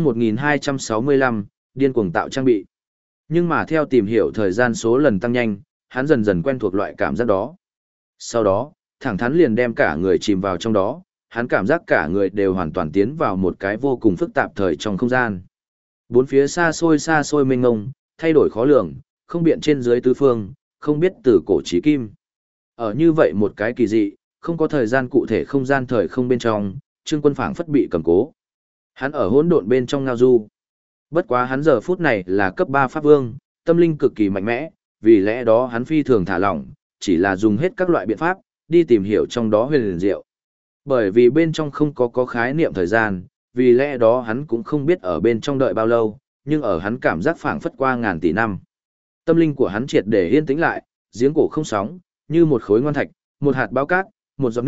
1265, điên cuồng tạo trang bị. Nhưng mà theo tìm hiểu thời gian số lần tăng nhanh, hắn dần dần quen thuộc loại cảm giác đó. Sau đó, thẳng thắn liền đem cả người chìm vào trong đó, hắn cảm giác cả người đều hoàn toàn tiến vào một cái vô cùng phức tạp thời trong không gian. Bốn phía xa xôi mênh mông, thay đổi khó lường, không biện trên dưới tứ phương, không biết từ cổ chí kim. Ở như vậy một cái kỳ dị, không có thời gian cụ thể không gian thời không bên trong, Trương Quân phảng phất bị cầm cố. Hắn ở hỗn độn bên trong ngao du. Bất quá hắn giờ phút này là cấp 3 pháp vương, tâm linh cực kỳ mạnh mẽ, vì lẽ đó hắn phi thường thả lỏng, chỉ là dùng hết các loại biện pháp, đi tìm hiểu trong đó huyền liền diệu. Bởi vì bên trong không có khái niệm thời gian, vì lẽ đó hắn cũng không biết ở bên trong đợi bao lâu, nhưng ở hắn cảm giác phảng phất qua ngàn tỷ năm. Tâm linh của hắn triệt để yên tĩnh lại, giếng cổ không sóng, như một khối ngoan thạch, một hạt bao cát, một giọt nước,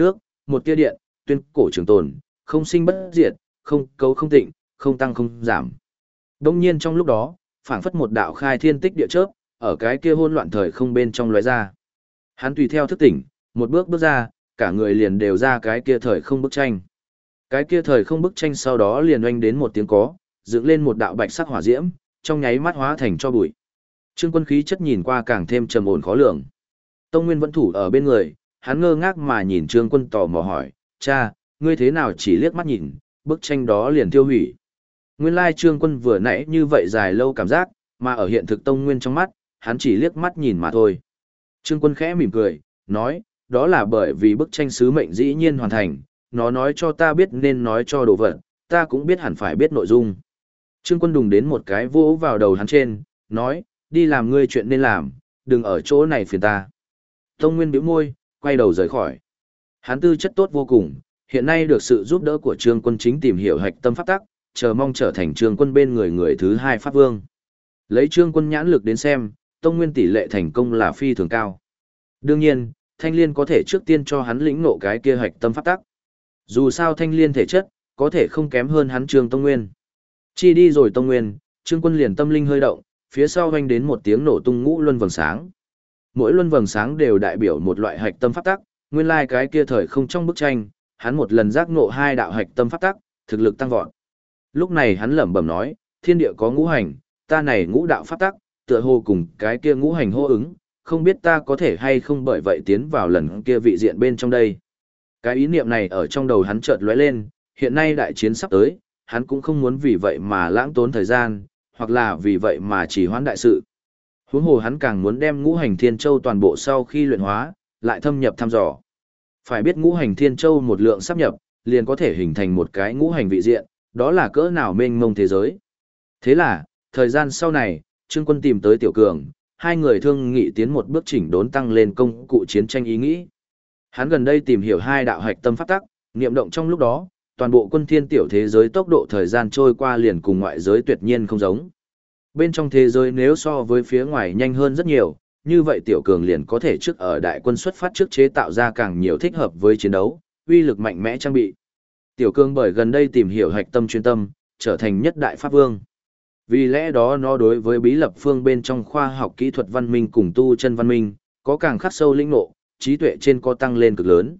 một tia điện, tuyên cổ trường tồn, không sinh bất diệt, không cấu không tịnh, không tăng không giảm. Đông nhiên trong lúc đó, phảng phất một đạo khai thiên tích địa chớp, ở cái kia hỗn loạn thời không bên trong lóe ra. Hắn tùy theo thức tỉnh, một bước bước ra, cả người liền đều ra cái kia thời không bức tranh. Cái kia thời không bức tranh sau đó liền oanh đến một tiếng có, dựng lên một đạo bạch sắc hỏa diễm, trong nháy mắt hóa thành cho bụi. Trương Quân khí chất nhìn qua càng thêm trầm ổn khó lường. Tông Nguyên vẫn thủ ở bên người, hắn ngơ ngác mà nhìn Trương Quân tò mò hỏi, cha, ngươi thế nào chỉ liếc mắt nhìn, bức tranh đó liền tiêu hủy. Nguyên lai Trương Quân vừa nãy như vậy dài lâu cảm giác, mà ở hiện thực Tông Nguyên trong mắt, hắn chỉ liếc mắt nhìn mà thôi. Trương Quân khẽ mỉm cười, nói, đó là bởi vì bức tranh sứ mệnh dĩ nhiên hoàn thành, nó nói cho ta biết nên nói cho đồ vật, ta cũng biết hẳn phải biết nội dung. Trương Quân đùng đến một cái vỗ vào đầu hắn trên, nói, đi làm ngươi chuyện nên làm, đừng ở chỗ này phiền ta. Tông Nguyên bĩu môi, quay đầu rời khỏi. Hắn tư chất tốt vô cùng, hiện nay được sự giúp đỡ của Trương Quân chính tìm hiểu hạch tâm pháp tắc, chờ mong trở thành Trương Quân bên người người thứ hai pháp vương. Lấy Trương Quân nhãn lực đến xem, Tông Nguyên tỷ lệ thành công là phi thường cao. Đương nhiên, Thanh Liên có thể trước tiên cho hắn lĩnh ngộ cái kia hạch tâm pháp tắc. Dù sao Thanh Liên thể chất, có thể không kém hơn hắn Trương Tông Nguyên. Chi đi rồi Tông Nguyên, Trương Quân liền tâm linh hơi động, phía sau vang đến một tiếng nổ tung ngũ luân vầng sáng. Mỗi luân vầng sáng đều đại biểu một loại hạch tâm pháp tắc, nguyên lai cái kia thời không trong bức tranh, hắn một lần giác ngộ hai đạo hạch tâm pháp tắc, thực lực tăng vọt. Lúc này hắn lẩm bẩm nói, thiên địa có ngũ hành, ta này ngũ đạo pháp tắc, tựa hồ cùng cái kia ngũ hành hô ứng, không biết ta có thể hay không bởi vậy tiến vào lần kia vị diện bên trong đây. Cái ý niệm này ở trong đầu hắn chợt lóe lên, hiện nay đại chiến sắp tới, hắn cũng không muốn vì vậy mà lãng tốn thời gian, hoặc là vì vậy mà chỉ hoãn đại sự. Huống hồ hắn càng muốn đem ngũ hành thiên châu toàn bộ sau khi luyện hóa, lại thâm nhập thăm dò. Phải biết ngũ hành thiên châu một lượng sắp nhập, liền có thể hình thành một cái ngũ hành vị diện, đó là cỡ nào mênh mông thế giới. Thế là, thời gian sau này, Trương Quân tìm tới Tiểu Cường, hai người thương nghị tiến một bước chỉnh đốn tăng lên công cụ chiến tranh ý nghĩ. Hắn gần đây tìm hiểu hai đạo hạch tâm pháp tắc, niệm động trong lúc đó, toàn bộ quân thiên tiểu thế giới tốc độ thời gian trôi qua liền cùng ngoại giới tuyệt nhiên không giống. Bên trong thế giới nếu so với phía ngoài nhanh hơn rất nhiều, như vậy Tiểu Cường liền có thể trước ở đại quân xuất phát trước chế tạo ra càng nhiều thích hợp với chiến đấu, uy lực mạnh mẽ trang bị. Tiểu Cường bởi gần đây tìm hiểu hạch tâm chuyên tâm, trở thành nhất đại pháp vương. Vì lẽ đó nó đối với bí lập phương bên trong khoa học kỹ thuật văn minh cùng tu chân văn minh, có càng khắc sâu lĩnh ngộ, trí tuệ trên có tăng lên cực lớn.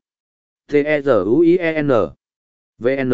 T-E-Z-U-I-E-N VN.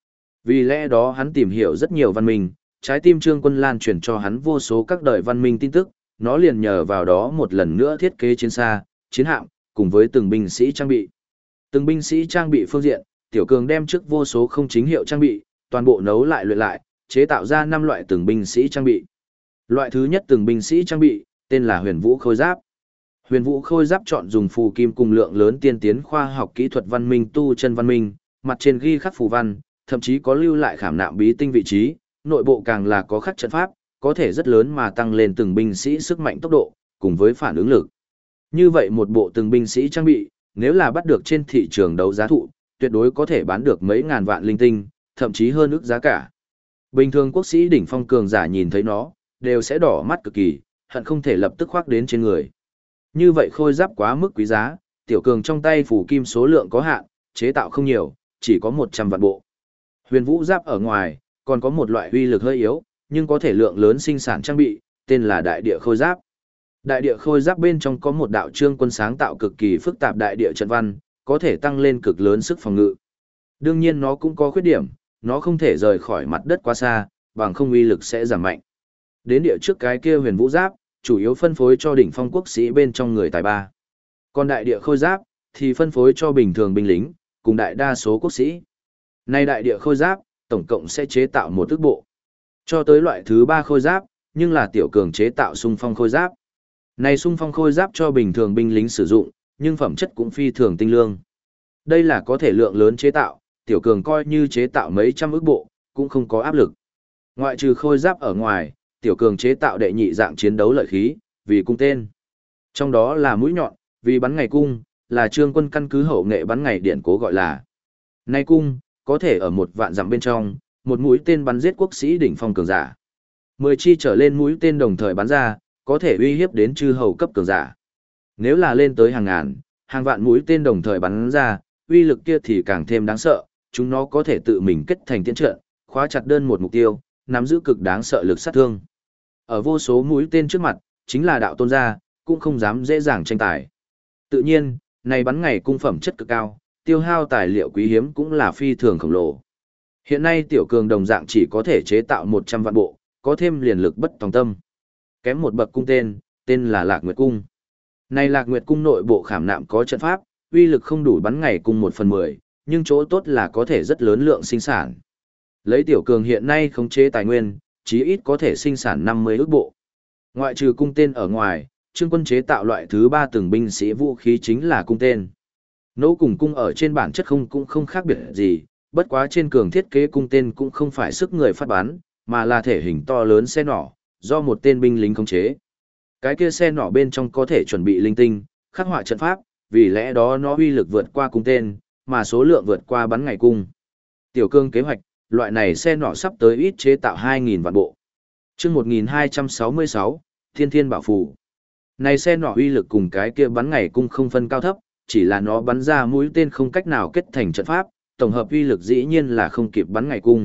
Vì lẽ đó hắn tìm hiểu rất nhiều văn minh, trái tim Trương Quân lan truyền cho hắn vô số các đời văn minh tin tức, nó liền nhờ vào đó một lần nữa thiết kế chiến xa, chiến hạm, cùng với từng binh sĩ trang bị. Từng binh sĩ trang bị phương diện, Tiểu Cường đem trước vô số không chính hiệu trang bị, toàn bộ nấu lại luyện lại, chế tạo ra 5 loại từng binh sĩ trang bị. Loại thứ nhất từng binh sĩ trang bị, tên là Huyền Vũ Khôi Giáp. Huyền Vũ Khôi Giáp chọn dùng phù kim cùng lượng lớn tiên tiến khoa học kỹ thuật văn minh tu chân văn minh, mặt trên ghi khắc phù văn, thậm chí có lưu lại khảm nạm bí tinh vị trí, nội bộ càng là có khắc trận pháp, có thể rất lớn mà tăng lên từng binh sĩ sức mạnh tốc độ, cùng với phản ứng lực. Như vậy một bộ từng binh sĩ trang bị, nếu là bắt được trên thị trường đấu giá thụ, tuyệt đối có thể bán được mấy ngàn vạn linh tinh, thậm chí hơn ức giá cả. Bình thường quốc sĩ đỉnh phong cường giả nhìn thấy nó, đều sẽ đỏ mắt cực kỳ, hận không thể lập tức khoác đến trên người. Như vậy khôi giáp quá mức quý giá, Tiểu Cường trong tay phủ kim số lượng có hạn, chế tạo không nhiều, chỉ có 100 vạn bộ. Huyền Vũ Giáp ở ngoài, còn có một loại uy lực hơi yếu, nhưng có thể lượng lớn sinh sản trang bị, tên là Đại Địa Khôi Giáp. Đại Địa Khôi Giáp bên trong có một đạo Trương Quân sáng tạo cực kỳ phức tạp đại địa trận văn, có thể tăng lên cực lớn sức phòng ngự. Đương nhiên nó cũng có khuyết điểm, nó không thể rời khỏi mặt đất quá xa, bằng không uy lực sẽ giảm mạnh. Đến địa trước cái kia Huyền Vũ Giáp, chủ yếu phân phối cho đỉnh phong quốc sĩ bên trong người tài ba. Còn Đại Địa Khôi Giáp thì phân phối cho bình thường binh lính, cùng đại đa số quốc sĩ. Nay Đại Địa Khôi Giáp, tổng cộng sẽ chế tạo một ức bộ. Cho tới loại thứ 3 khôi giáp, nhưng là Tiểu Cường chế tạo xung phong khôi giáp. Này xung phong khôi giáp cho bình thường binh lính sử dụng, nhưng phẩm chất cũng phi thường tinh lương. Đây là có thể lượng lớn chế tạo, Tiểu Cường coi như chế tạo mấy trăm ức bộ, cũng không có áp lực. Ngoại trừ khôi giáp ở ngoài, Tiểu Cường chế tạo đệ nhị dạng chiến đấu lợi khí, vì cung tên. Trong đó là mũi nhọn, vì bắn ngày cung, là Trương Quân căn cứ hậu nghệ bắn ngày điện cố gọi là. Nay cung, có thể ở 1 vạn dặm bên trong, một mũi tên bắn giết quốc sĩ đỉnh phong cường giả. 10 chi trở lên mũi tên đồng thời bắn ra, có thể uy hiếp đến chư hầu cấp cường giả. Nếu là lên tới hàng ngàn, hàng vạn mũi tên đồng thời bắn ra, uy lực kia thì càng thêm đáng sợ, chúng nó có thể tự mình kết thành tiễn trận, khóa chặt đơn một mục tiêu, nắm giữ cực đáng sợ lực sát thương. Ở vô số mũi tên trước mặt, chính là đạo tôn gia, cũng không dám dễ dàng tranh tài. Tự nhiên, này bắn ngày cung phẩm chất cực cao, tiêu hao tài liệu quý hiếm cũng là phi thường khổng lồ. Hiện nay tiểu cường đồng dạng chỉ có thể chế tạo 100 vạn bộ, có thêm liền lực bất tòng tâm. Kém một bậc cung tên là Lạc Nguyệt Cung. Này Lạc Nguyệt Cung nội bộ khảm nạm có trận pháp, uy lực không đủ bắn ngày cung 1/10, nhưng chỗ tốt là có thể rất lớn lượng sinh sản. Lấy tiểu cường hiện nay khống chế tài nguyên, chí ít có thể sinh sản 50 ức bộ. Ngoại trừ cung tên ở ngoài, Trương Quân chế tạo loại thứ 3 từng binh sĩ vũ khí chính là cung tên. Nỗ cùng cung ở trên bản chất cũng không khác biệt gì, bất quá trên cường thiết kế cung tên cũng không phải sức người phát bắn, mà là thể hình to lớn xe nỏ, do một tên binh lính khống chế. Cái kia xe nỏ bên trong có thể chuẩn bị linh tinh, khắc họa trận pháp, vì lẽ đó nó uy lực vượt qua cung tên, mà số lượng vượt qua bắn ngày cung. Tiểu cương kế hoạch, loại này xe nỏ sắp tới ít chế tạo 2.000 vạn bộ. Chương 1266, Thiên Thiên Bảo Phù. Này xe nỏ uy lực cùng cái kia bắn ngày cung không phân cao thấp, chỉ là nó bắn ra mũi tên không cách nào kết thành trận pháp, tổng hợp uy lực dĩ nhiên là không kịp bắn ngày cung.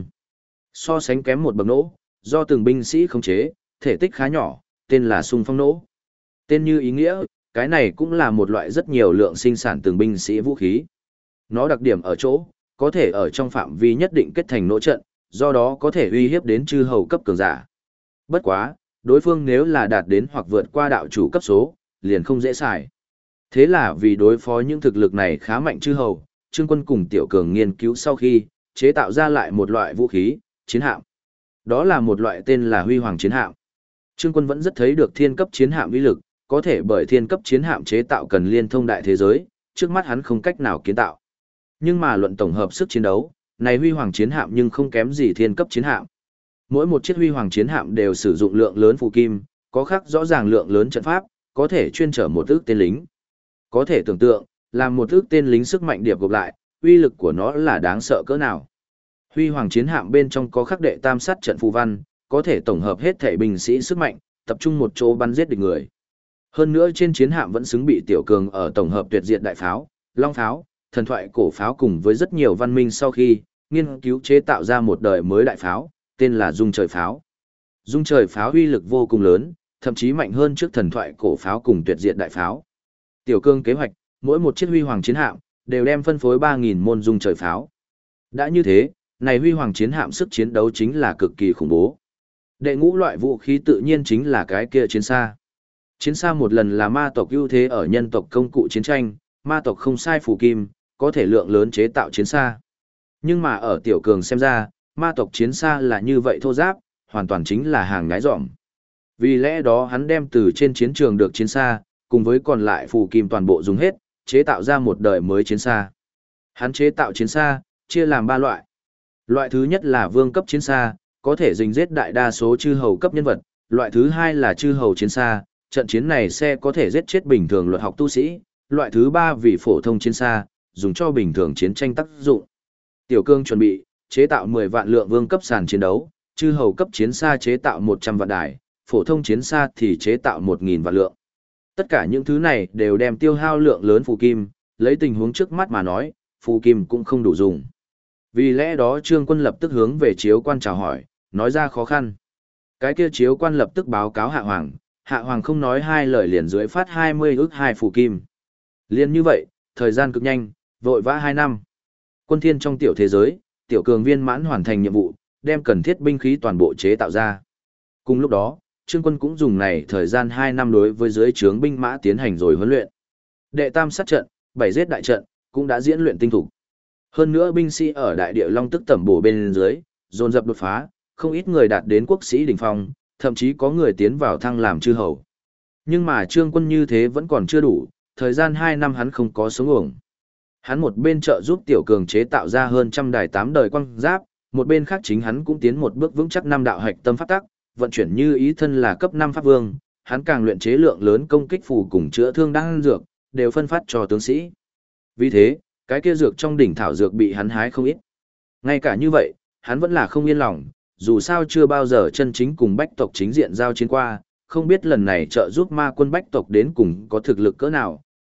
So sánh kém một bậc nỗ, do từng binh sĩ khống chế, thể tích khá nhỏ, tên là xung phong nỗ. Tên như ý nghĩa, cái này cũng là một loại rất nhiều lượng sinh sản từng binh sĩ vũ khí. Nó đặc điểm ở chỗ, có thể ở trong phạm vi nhất định kết thành nỗ trận, do đó có thể uy hiếp đến chư hầu cấp cường giả. Bất quá, đối phương nếu là đạt đến hoặc vượt qua đạo chủ cấp số, liền không dễ xài. Thế là vì đối phó những thực lực này khá mạnh chư hầu, Trương Quân cùng Tiểu Cường nghiên cứu sau khi, chế tạo ra lại một loại vũ khí, chiến hạm. Đó là một loại tên là Huy Hoàng chiến hạm. Trương Quân vẫn rất thấy được thiên cấp chiến hạm uy lực, có thể bởi thiên cấp chiến hạm chế tạo cần liên thông đại thế giới, trước mắt hắn không cách nào kiến tạo. Nhưng mà luận tổng hợp sức chiến đấu, này Huy Hoàng chiến hạm nhưng không kém gì thiên cấp chiến hạm. Mỗi một chiếc Huy Hoàng chiến hạm đều sử dụng lượng lớn phù kim, có khắc rõ ràng lượng lớn trận pháp, có thể chuyên trở một ức tên lính. Có thể tưởng tượng, làm một ức tên lính sức mạnh điệp gộp lại, uy lực của nó là đáng sợ cỡ nào. Huy Hoàng chiến hạm bên trong có khắc đệ tam sát trận phù văn, có thể tổng hợp hết thể binh sĩ sức mạnh, tập trung một chỗ bắn giết địch người. Hơn nữa trên chiến hạm vẫn xứng bị Tiểu Cường ở tổng hợp tuyệt diệt đại pháo, long pháo, thần thoại cổ pháo cùng với rất nhiều văn minh sau khi nghiên cứu chế tạo ra một đời mới đại pháo, tên là Dung Trời pháo. Dung Trời pháo uy lực vô cùng lớn, thậm chí mạnh hơn trước thần thoại cổ pháo cùng tuyệt diệt đại pháo. Tiểu Cương kế hoạch, mỗi một chiếc Huy Hoàng chiến hạm đều đem phân phối 3.000 môn Dung Trời pháo. Đã như thế, này Huy Hoàng chiến hạm sức chiến đấu chính là cực kỳ khủng bố. Đệ ngũ loại vũ khí tự nhiên chính là cái kia chiến xa. Chiến xa một lần là ma tộc ưu thế ở nhân tộc công cụ chiến tranh, ma tộc không sai phù kim, có thể lượng lớn chế tạo chiến xa. Nhưng mà ở Tiểu Cường xem ra, ma tộc chiến xa là như vậy thô giáp, hoàn toàn chính là hàng nhái dỏm. Vì lẽ đó hắn đem từ trên chiến trường được chiến xa, cùng với còn lại phù kim toàn bộ dùng hết, chế tạo ra một đời mới chiến xa. Hắn chế tạo chiến xa, chia làm 3 loại. Loại thứ nhất là vương cấp chiến xa, có thể dình giết đại đa số chư hầu cấp nhân vật. Loại thứ hai là chư hầu chiến xa, trận chiến này xe có thể giết chết bình thường luật học tu sĩ. Loại thứ ba vì phổ thông chiến xa, dùng cho bình thường chiến tranh tác dụng. Tiểu Cương chuẩn bị chế tạo 10 vạn lượng vương cấp sàn chiến đấu, chư hầu cấp chiến xa chế tạo 100 vạn đài, phổ thông chiến xa thì chế tạo 1.000 vạn lượng. Tất cả những thứ này đều đem tiêu hao lượng lớn phù kim, lấy tình huống trước mắt mà nói, phù kim cũng không đủ dùng. Vì lẽ đó Trương Quân lập tức hướng về chiếu quan chào hỏi, nói ra khó khăn. Cái kia chiếu quan lập tức báo cáo Hạ Hoàng không nói hai lời liền dưới phát 20 ức 2 phù kim. Liên như vậy, thời gian cực nhanh, vội vã 2 năm. Quân thiên trong tiểu thế giới, Tiểu Cường viên mãn hoàn thành nhiệm vụ, đem cần thiết binh khí toàn bộ chế tạo ra. Cùng lúc đó, Trương Quân cũng dùng này thời gian 2 năm đối với dưới trướng binh mã tiến hành rồi huấn luyện. Đệ tam sát trận, 7 giết đại trận, cũng đã diễn luyện tinh thủ. Hơn nữa binh sĩ ở đại địa long tức tẩm bổ bên dưới, dồn dập đột phá, không ít người đạt đến quốc sĩ đỉnh phong, thậm chí có người tiến vào thăng làm chư hầu. Nhưng mà Trương Quân như thế vẫn còn chưa đủ, thời gian 2 năm hắn không có sống uổng. Hắn một bên trợ giúp Tiểu Cường chế tạo ra hơn 100 đài 8 đời quang giáp, một bên khác chính hắn cũng tiến một bước vững chắc 5 đạo hạch tâm pháp tắc, vận chuyển như ý thân là cấp 5 pháp vương, hắn càng luyện chế lượng lớn công kích phù cùng chữa thương đan dược, đều phân phát cho tướng sĩ. Vì thế, cái kia dược trong đỉnh thảo dược bị hắn hái không ít. Ngay cả như vậy, hắn vẫn là không yên lòng, dù sao chưa bao giờ chân chính cùng bách tộc chính diện giao chiến qua, không biết lần này trợ giúp ma quân bách tộc đến cùng có thực lực cỡ nào,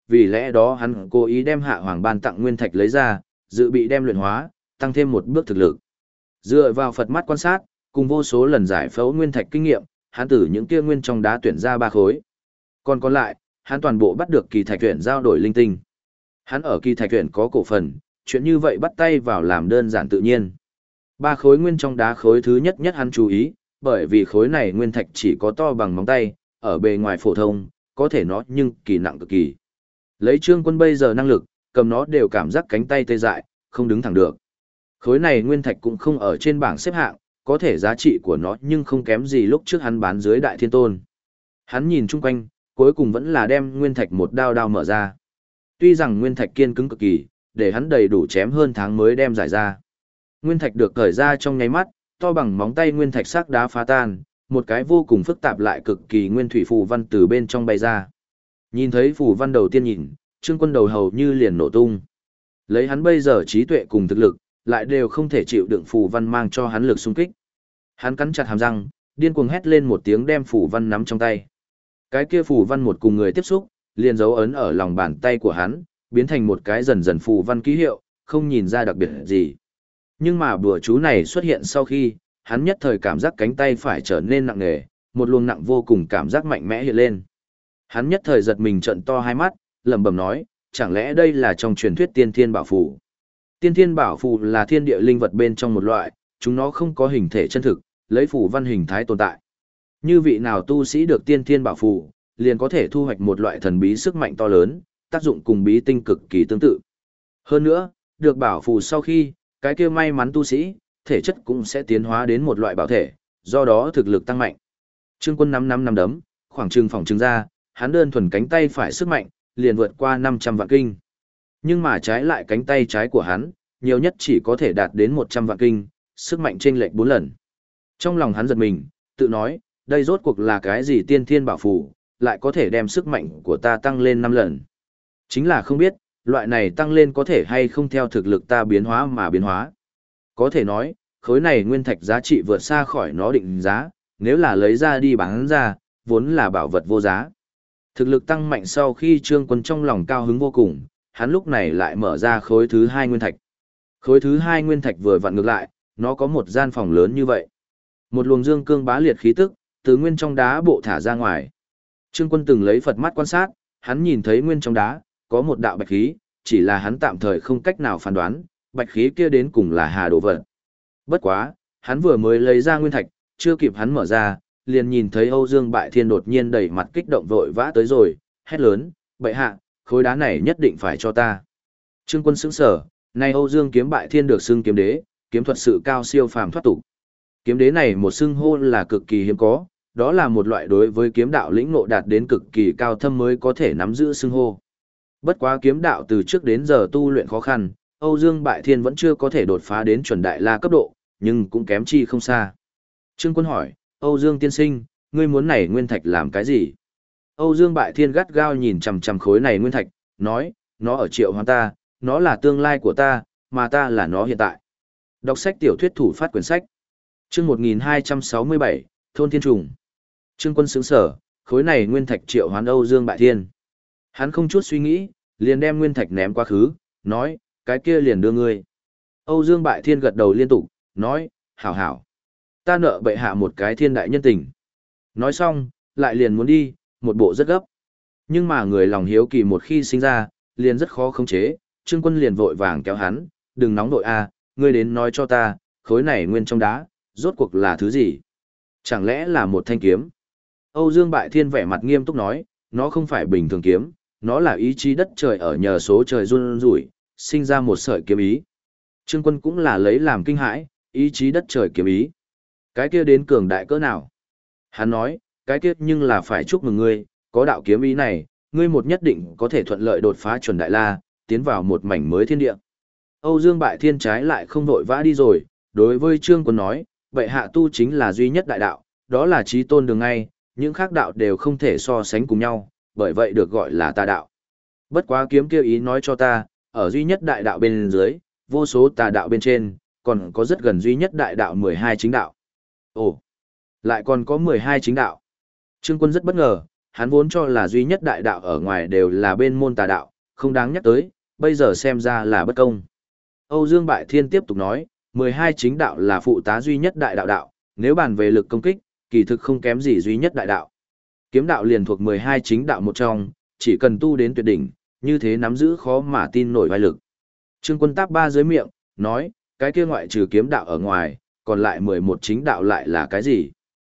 vì lẽ đó hắn cố ý đem Hạ Hoàng ban tặng nguyên thạch lấy ra, dự bị đem luyện hóa, tăng thêm một bước thực lực. Dựa vào Phật mắt quan sát, cùng vô số lần giải phẫu nguyên thạch kinh nghiệm, hắn từ những kia nguyên trong đá tuyển ra 3 khối. Còn lại, hắn toàn bộ bắt được kỳ thạch tuyển giao đổi linh tinh. Hắn ở kỳ thạch tuyển có cổ phần, chuyện như vậy bắt tay vào làm đơn giản tự nhiên. 3 khối nguyên trong đá khối thứ nhất hắn chú ý, bởi vì khối này nguyên thạch chỉ có to bằng móng tay, ở bề ngoài phổ thông, có thể nó nhưng kỳ nặng cực kỳ. Lấy Trương Quân bây giờ năng lực, cầm nó đều cảm giác cánh tay tê dại, không đứng thẳng được. Khối này nguyên thạch cũng không ở trên bảng xếp hạng, có thể giá trị của nó nhưng không kém gì lúc trước hắn bán dưới Đại Thiên Tôn. Hắn nhìn chung quanh, cuối cùng vẫn là đem nguyên thạch một đao đao mở ra. Tuy rằng nguyên thạch kiên cứng cực kỳ, để hắn đầy đủ chém hơn tháng mới đem giải ra. Nguyên thạch được cởi ra trong nháy mắt, to bằng móng tay nguyên thạch sắc đá phá tan, một cái vô cùng phức tạp lại cực kỳ nguyên thủy phù văn từ bên trong bay ra. Nhìn thấy phù văn đầu tiên nhìn, Trương Quân đầu hầu như liền nổ tung. Lấy hắn bây giờ trí tuệ cùng thực lực, lại đều không thể chịu đựng phù văn mang cho hắn lực xung kích. Hắn cắn chặt hàm răng, điên cuồng hét lên một tiếng đem phù văn nắm trong tay. Cái kia phù văn một cùng người tiếp xúc, liền dấu ấn ở lòng bàn tay của hắn, biến thành một cái dần dần phù văn ký hiệu, không nhìn ra đặc biệt gì. Nhưng mà bùa chú này xuất hiện sau khi, hắn nhất thời cảm giác cánh tay phải trở nên nặng nề, một luồng nặng vô cùng cảm giác mạnh mẽ hiện lên. Hắn nhất thời giật mình trợn to hai mắt, lẩm bẩm nói, chẳng lẽ đây là trong truyền thuyết tiên thiên bảo phù? Tiên thiên bảo phù là thiên địa linh vật bên trong một loại, chúng nó không có hình thể chân thực, lấy phù văn hình thái tồn tại. Như vị nào tu sĩ được tiên thiên bảo phù, liền có thể thu hoạch một loại thần bí sức mạnh to lớn, tác dụng cùng bí tinh cực kỳ tương tự. Hơn nữa, được bảo phù sau khi, cái kia may mắn tu sĩ, thể chất cũng sẽ tiến hóa đến một loại bảo thể, do đó thực lực tăng mạnh. Trương Quân năm đấm, khoảng trừng phỏng trừng ra, hắn đơn thuần cánh tay phải sức mạnh, liền vượt qua 500 vạn kinh. Nhưng mà trái lại cánh tay trái của hắn, nhiều nhất chỉ có thể đạt đến 100 vạn kinh, sức mạnh chênh lệch 4 lần. Trong lòng hắn giật mình, tự nói, đây rốt cuộc là cái gì tiên thiên bảo phù, lại có thể đem sức mạnh của ta tăng lên 5 lần. Chính là không biết, loại này tăng lên có thể hay không theo thực lực ta biến hóa mà biến hóa. Có thể nói, khối này nguyên thạch giá trị vượt xa khỏi nó định giá, nếu là lấy ra đi bán ra, vốn là bảo vật vô giá. Thực lực tăng mạnh sau khi Trương Quân trong lòng cao hứng vô cùng, hắn lúc này lại mở ra khối thứ 2 nguyên thạch. Khối thứ 2 nguyên thạch vừa vặn ngược lại, nó có một gian phòng lớn như vậy. Một luồng dương cương bá liệt khí tức, từ nguyên trong đá bộ thả ra ngoài. Trương Quân từng lấy Phật mắt quan sát, hắn nhìn thấy nguyên trong đá, có một đạo bạch khí, chỉ là hắn tạm thời không cách nào phán đoán, bạch khí kia đến cùng là hà đồ vật. Bất quá, hắn vừa mới lấy ra nguyên thạch, chưa kịp hắn mở ra, liền nhìn thấy Âu Dương Bại Thiên đột nhiên đẩy mặt kích động vội vã tới rồi, hét lớn, bệ hạ, khối đá này nhất định phải cho ta. Trương Quân sững sờ, nay Âu Dương Kiếm Bại Thiên được xưng kiếm đế, kiếm thuật sự cao siêu phàm thoát tục. Kiếm đế này một xưng hô là cực kỳ hiếm có, đó là một loại đối với kiếm đạo lĩnh ngộ đạt đến cực kỳ cao thâm mới có thể nắm giữ xưng hô. Bất quá kiếm đạo từ trước đến giờ tu luyện khó khăn, Âu Dương Bại Thiên vẫn chưa có thể đột phá đến chuẩn đại la cấp độ, nhưng cũng kém chi không xa. Trương Quân hỏi, Âu Dương tiên sinh, ngươi muốn này nguyên thạch làm cái gì? Âu Dương Bại Thiên gắt gao nhìn chằm chằm khối này nguyên thạch, nói, nó ở triệu hoán ta, nó là tương lai của ta, mà ta là nó hiện tại. Đọc sách tiểu thuyết thủ phát quyển sách. Chương 1267, Thôn Thiên Trùng. Trương Quân sững sở, khối này nguyên thạch triệu hoán Âu Dương Bại Thiên. Hắn không chút suy nghĩ, liền đem nguyên thạch ném qua khứ, nói, cái kia liền đưa ngươi. Âu Dương Bại Thiên gật đầu liên tục, nói, hảo hảo. Ta nợ bệ hạ một cái thiên đại nhân tình. Nói xong, lại liền muốn đi, một bộ rất gấp. Nhưng mà người lòng hiếu kỳ một khi sinh ra, liền rất khó khống chế, Trương Quân liền vội vàng kéo hắn, đừng nóng đội a, ngươi đến nói cho ta, khối này nguyên trong đá, rốt cuộc là thứ gì? Chẳng lẽ là một thanh kiếm? Âu Dương Bại Thiên vẻ mặt nghiêm túc nói, nó không phải bình thường kiếm, nó là ý chí đất trời ở nhờ số trời run rủi, sinh ra một sợi kiếm ý. Trương Quân cũng là lấy làm kinh hãi, ý chí đất trời kiếm ý. Cái kia đến cường đại cỡ nào? Hắn nói, cái kia nhưng là phải chúc mừng ngươi, có đạo kiếm ý này, ngươi một nhất định có thể thuận lợi đột phá chuẩn đại la, tiến vào một mảnh mới thiên địa. Âu Dương Bại Thiên trái lại không vội vã đi rồi, đối với Trương Quân nói, vậy hạ tu chính là duy nhất đại đạo, đó là chí tôn đường ngay, những khác đạo đều không thể so sánh cùng nhau, bởi vậy được gọi là tà đạo. Bất quá kiếm kia ý nói cho ta, ở duy nhất đại đạo bên dưới, vô số tà đạo bên trên, còn có rất gần duy nhất đại đạo 12 chính đạo. Ồ, lại còn có 12 chính đạo. Trương Quân rất bất ngờ, Hắn vốn cho là duy nhất đại đạo ở ngoài đều là bên môn tà đạo, không đáng nhắc tới, bây giờ xem ra là bất công. Âu Dương Bại Thiên tiếp tục nói, 12 chính đạo là phụ tá duy nhất đại đạo đạo, nếu bàn về lực công kích, kỳ thực không kém gì duy nhất đại đạo. Kiếm đạo liền thuộc 12 chính đạo một trong, chỉ cần tu đến tuyệt đỉnh, như thế nắm giữ khó mà tin nổi vai lực. Trương Quân táp ba dưới miệng, nói, cái kia ngoại trừ kiếm đạo ở ngoài, còn lại 11 chính đạo lại là cái gì?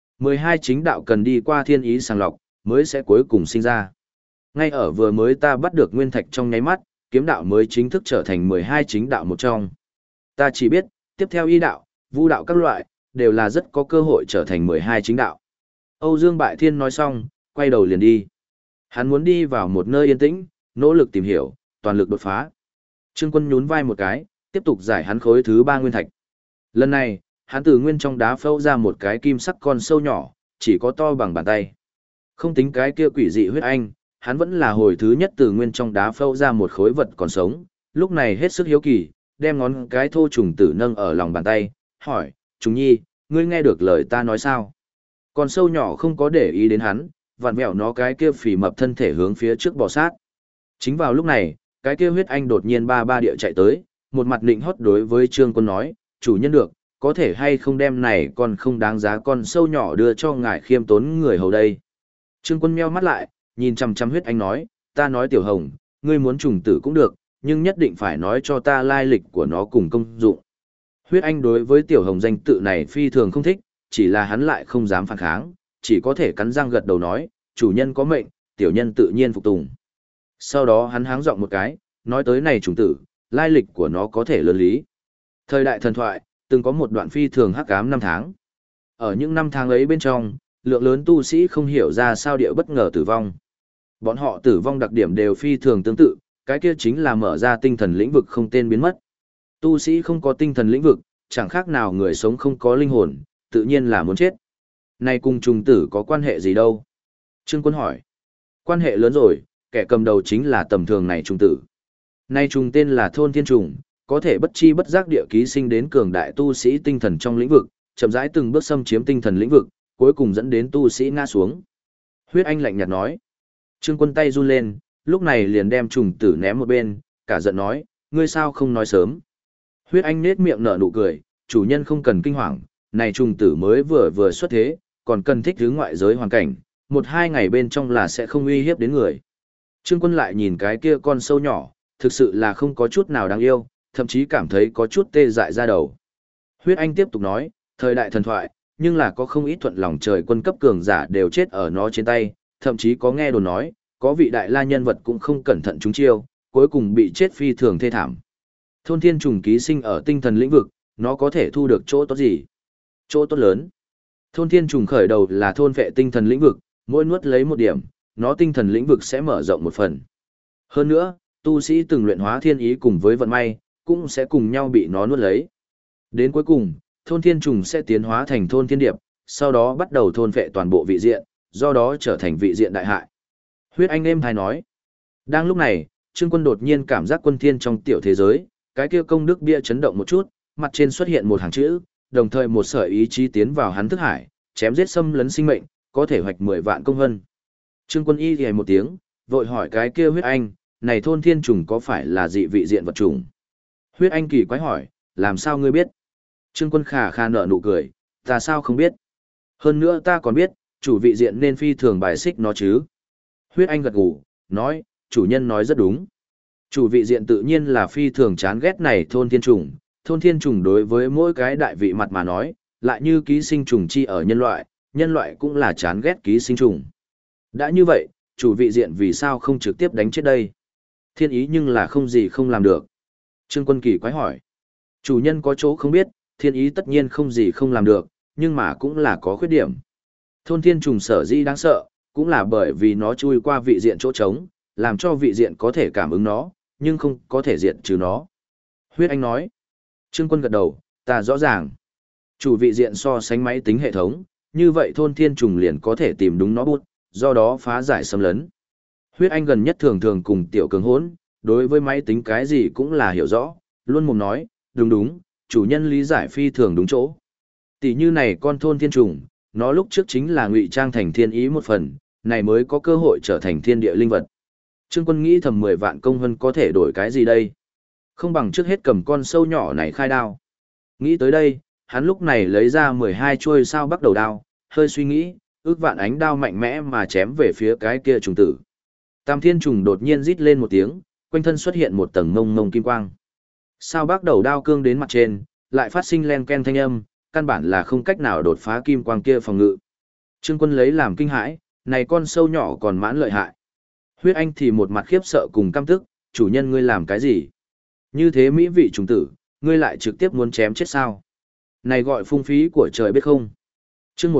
12 chính đạo cần đi qua thiên ý sàng lọc, mới sẽ cuối cùng sinh ra. Ngay ở vừa mới ta bắt được nguyên thạch trong nháy mắt, kiếm đạo mới chính thức trở thành 12 chính đạo một trong. Ta chỉ biết, tiếp theo y đạo, vu đạo các loại, đều là rất có cơ hội trở thành 12 chính đạo. Âu Dương Bại Thiên nói xong, quay đầu liền đi. Hắn muốn đi vào một nơi yên tĩnh, nỗ lực tìm hiểu, toàn lực đột phá. Trương Quân nhún vai một cái, tiếp tục giải hắn khối thứ 3 nguyên thạch. Lần này, hắn từ nguyên trong đá phẫu ra một cái kim sắc con sâu nhỏ, chỉ có to bằng bàn tay. Không tính cái kia quỷ dị huyết anh, hắn vẫn là hồi thứ nhất từ nguyên trong đá phẫu ra một khối vật còn sống, lúc này hết sức hiếu kỳ, đem ngón cái thô trùng tử nâng ở lòng bàn tay, hỏi, Trùng Nhi, ngươi nghe được lời ta nói sao? Con sâu nhỏ không có để ý đến hắn, vặn vẹo nó cái kia phì mập thân thể hướng phía trước bò sát. Chính vào lúc này, cái kia huyết anh đột nhiên ba địa chạy tới, một mặt nịnh hót đối với Trương Quân nói, chủ nhân được, có thể hay không đem này còn không đáng giá con sâu nhỏ đưa cho ngài khiêm tốn người hầu đây. Trương Quân meo mắt lại, nhìn chằm chằm huyết anh nói, ta nói Tiểu Hồng, ngươi muốn trùng tử cũng được, nhưng nhất định phải nói cho ta lai lịch của nó cùng công dụng. Huyết anh đối với Tiểu Hồng danh tự này phi thường không thích, chỉ là hắn lại không dám phản kháng, chỉ có thể cắn răng gật đầu nói, chủ nhân có mệnh, tiểu nhân tự nhiên phục tùng. Sau đó hắn háng giọng một cái, nói tới này trùng tử, lai lịch của nó có thể lớn lý. Thời đại thần thoại, từng có một đoạn phi thường hắc ám năm tháng. Ở những năm tháng ấy bên trong, lượng lớn tu sĩ không hiểu ra sao địa bất ngờ tử vong. Bọn họ tử vong đặc điểm đều phi thường tương tự, cái kia chính là mở ra tinh thần lĩnh vực không tên biến mất. Tu sĩ không có tinh thần lĩnh vực, chẳng khác nào người sống không có linh hồn, tự nhiên là muốn chết. Này cùng trùng tử có quan hệ gì đâu? Trương Quân hỏi. Quan hệ lớn rồi, kẻ cầm đầu chính là tầm thường này trùng tử. Này trùng tên là Thôn Thiên Trùng, có thể bất chi bất giác địa ký sinh đến cường đại tu sĩ tinh thần trong lĩnh vực, chậm rãi từng bước xâm chiếm tinh thần lĩnh vực, cuối cùng dẫn đến tu sĩ ngã xuống. Huyết Anh lạnh nhạt nói. Trương Quân tay run lên, lúc này liền đem trùng tử ném một bên, cả giận nói, ngươi sao không nói sớm. Huyết Anh nết miệng nở nụ cười, chủ nhân không cần kinh hoàng, này trùng tử mới vừa xuất thế, còn cần thích hướng ngoại giới hoàn cảnh, 1-2 ngày bên trong là sẽ không uy hiếp đến người. Trương Quân lại nhìn cái kia con sâu nhỏ, thực sự là không có chút nào đáng yêu, thậm chí cảm thấy có chút tê dại ra đầu. Huyết Anh tiếp tục nói, thời đại thần thoại, nhưng là có không ít thuận lòng trời quân cấp cường giả đều chết ở nó trên tay, thậm chí có nghe đồn nói, có vị đại la nhân vật cũng không cẩn thận trúng chiêu, cuối cùng bị chết phi thường thê thảm. Thôn Thiên Trùng ký sinh ở tinh thần lĩnh vực, nó có thể thu được chỗ tốt gì? Chỗ tốt lớn. Thôn Thiên Trùng khởi đầu là thôn vệ tinh thần lĩnh vực, mỗi nuốt lấy một điểm, nó tinh thần lĩnh vực sẽ mở rộng một phần. Hơn nữa, tu sĩ từng luyện hóa thiên ý cùng với vận may, cũng sẽ cùng nhau bị nó nuốt lấy. Đến cuối cùng, Thôn Thiên Trùng sẽ tiến hóa thành Thôn Thiên Điệp, sau đó bắt đầu thôn vệ toàn bộ vị diện, do đó trở thành vị diện đại hại. Huyết Anh êm hay nói. Đang lúc này, Trương Quân đột nhiên cảm giác quân thiên trong tiểu thế giới, cái kia công đức bia chấn động một chút, mặt trên xuất hiện một hàng chữ, đồng thời một sợi ý chí tiến vào hắn thức hải, chém giết xâm lấn sinh mệnh, có thể hoạch 10 vạn công hân. Trương Quân y thì một tiếng, vội hỏi cái kia Huyết Anh, này Thôn Thiên Trùng có phải là dị vị diện vật trùng? Huyết Anh kỳ quái hỏi, làm sao ngươi biết? Trương Quân khà khà nở nụ cười, ta sao không biết? Hơn nữa ta còn biết, chủ vị diện nên phi thường bài xích nó chứ. Huyết Anh gật gù, nói, chủ nhân nói rất đúng. Chủ vị diện tự nhiên là phi thường chán ghét này Thôn Thiên Trùng. Thôn Thiên Trùng đối với mỗi cái đại vị mặt mà nói, lại như ký sinh trùng chi ở nhân loại cũng là chán ghét ký sinh trùng. Đã như vậy, chủ vị diện vì sao không trực tiếp đánh chết đây? Thiên ý nhưng là không gì không làm được. Trương Quân kỳ quái hỏi. Chủ nhân có chỗ không biết, thiên ý tất nhiên không gì không làm được, nhưng mà cũng là có khuyết điểm. Thôn Thiên Trùng sở dĩ đáng sợ, cũng là bởi vì nó chui qua vị diện chỗ trống, làm cho vị diện có thể cảm ứng nó, nhưng không có thể diệt trừ nó. Huyết Anh nói. Trương Quân gật đầu, ta rõ ràng. Chủ vị diện so sánh máy tính hệ thống, như vậy Thôn Thiên Trùng liền có thể tìm đúng nó bút, do đó phá giải xâm lấn. Huyết Anh gần nhất thường thường cùng Tiểu Cường hỗn, đối với máy tính cái gì cũng là hiểu rõ, luôn mồm nói, đúng, chủ nhân lý giải phi thường đúng chỗ. Tỷ như này con Thôn Thiên Trùng, nó lúc trước chính là ngụy trang thành thiên ý một phần, này mới có cơ hội trở thành thiên địa linh vật. Trương Quân nghĩ thầm 10 vạn công hân có thể đổi cái gì đây? Không bằng trước hết cầm con sâu nhỏ này khai đao. Nghĩ tới đây, hắn lúc này lấy ra 12 chuôi sao bắt đầu đao, hơi suy nghĩ, ước vạn ánh đao mạnh mẽ mà chém về phía cái kia trùng tử. Tam thiên trùng đột nhiên rít lên một tiếng, quanh thân xuất hiện một tầng mông mông kim quang. Sao bắt đầu đao cương đến mặt trên, lại phát sinh len ken thanh âm, căn bản là không cách nào đột phá kim quang kia phòng ngự. Trương Quân lấy làm kinh hãi, này con sâu nhỏ còn mãn lợi hại. Huyết Anh thì một mặt khiếp sợ cùng căm tức, chủ nhân ngươi làm cái gì? Như thế mỹ vị trùng tử, ngươi lại trực tiếp muốn chém chết sao? Này gọi phung phí của trời biết không? Chương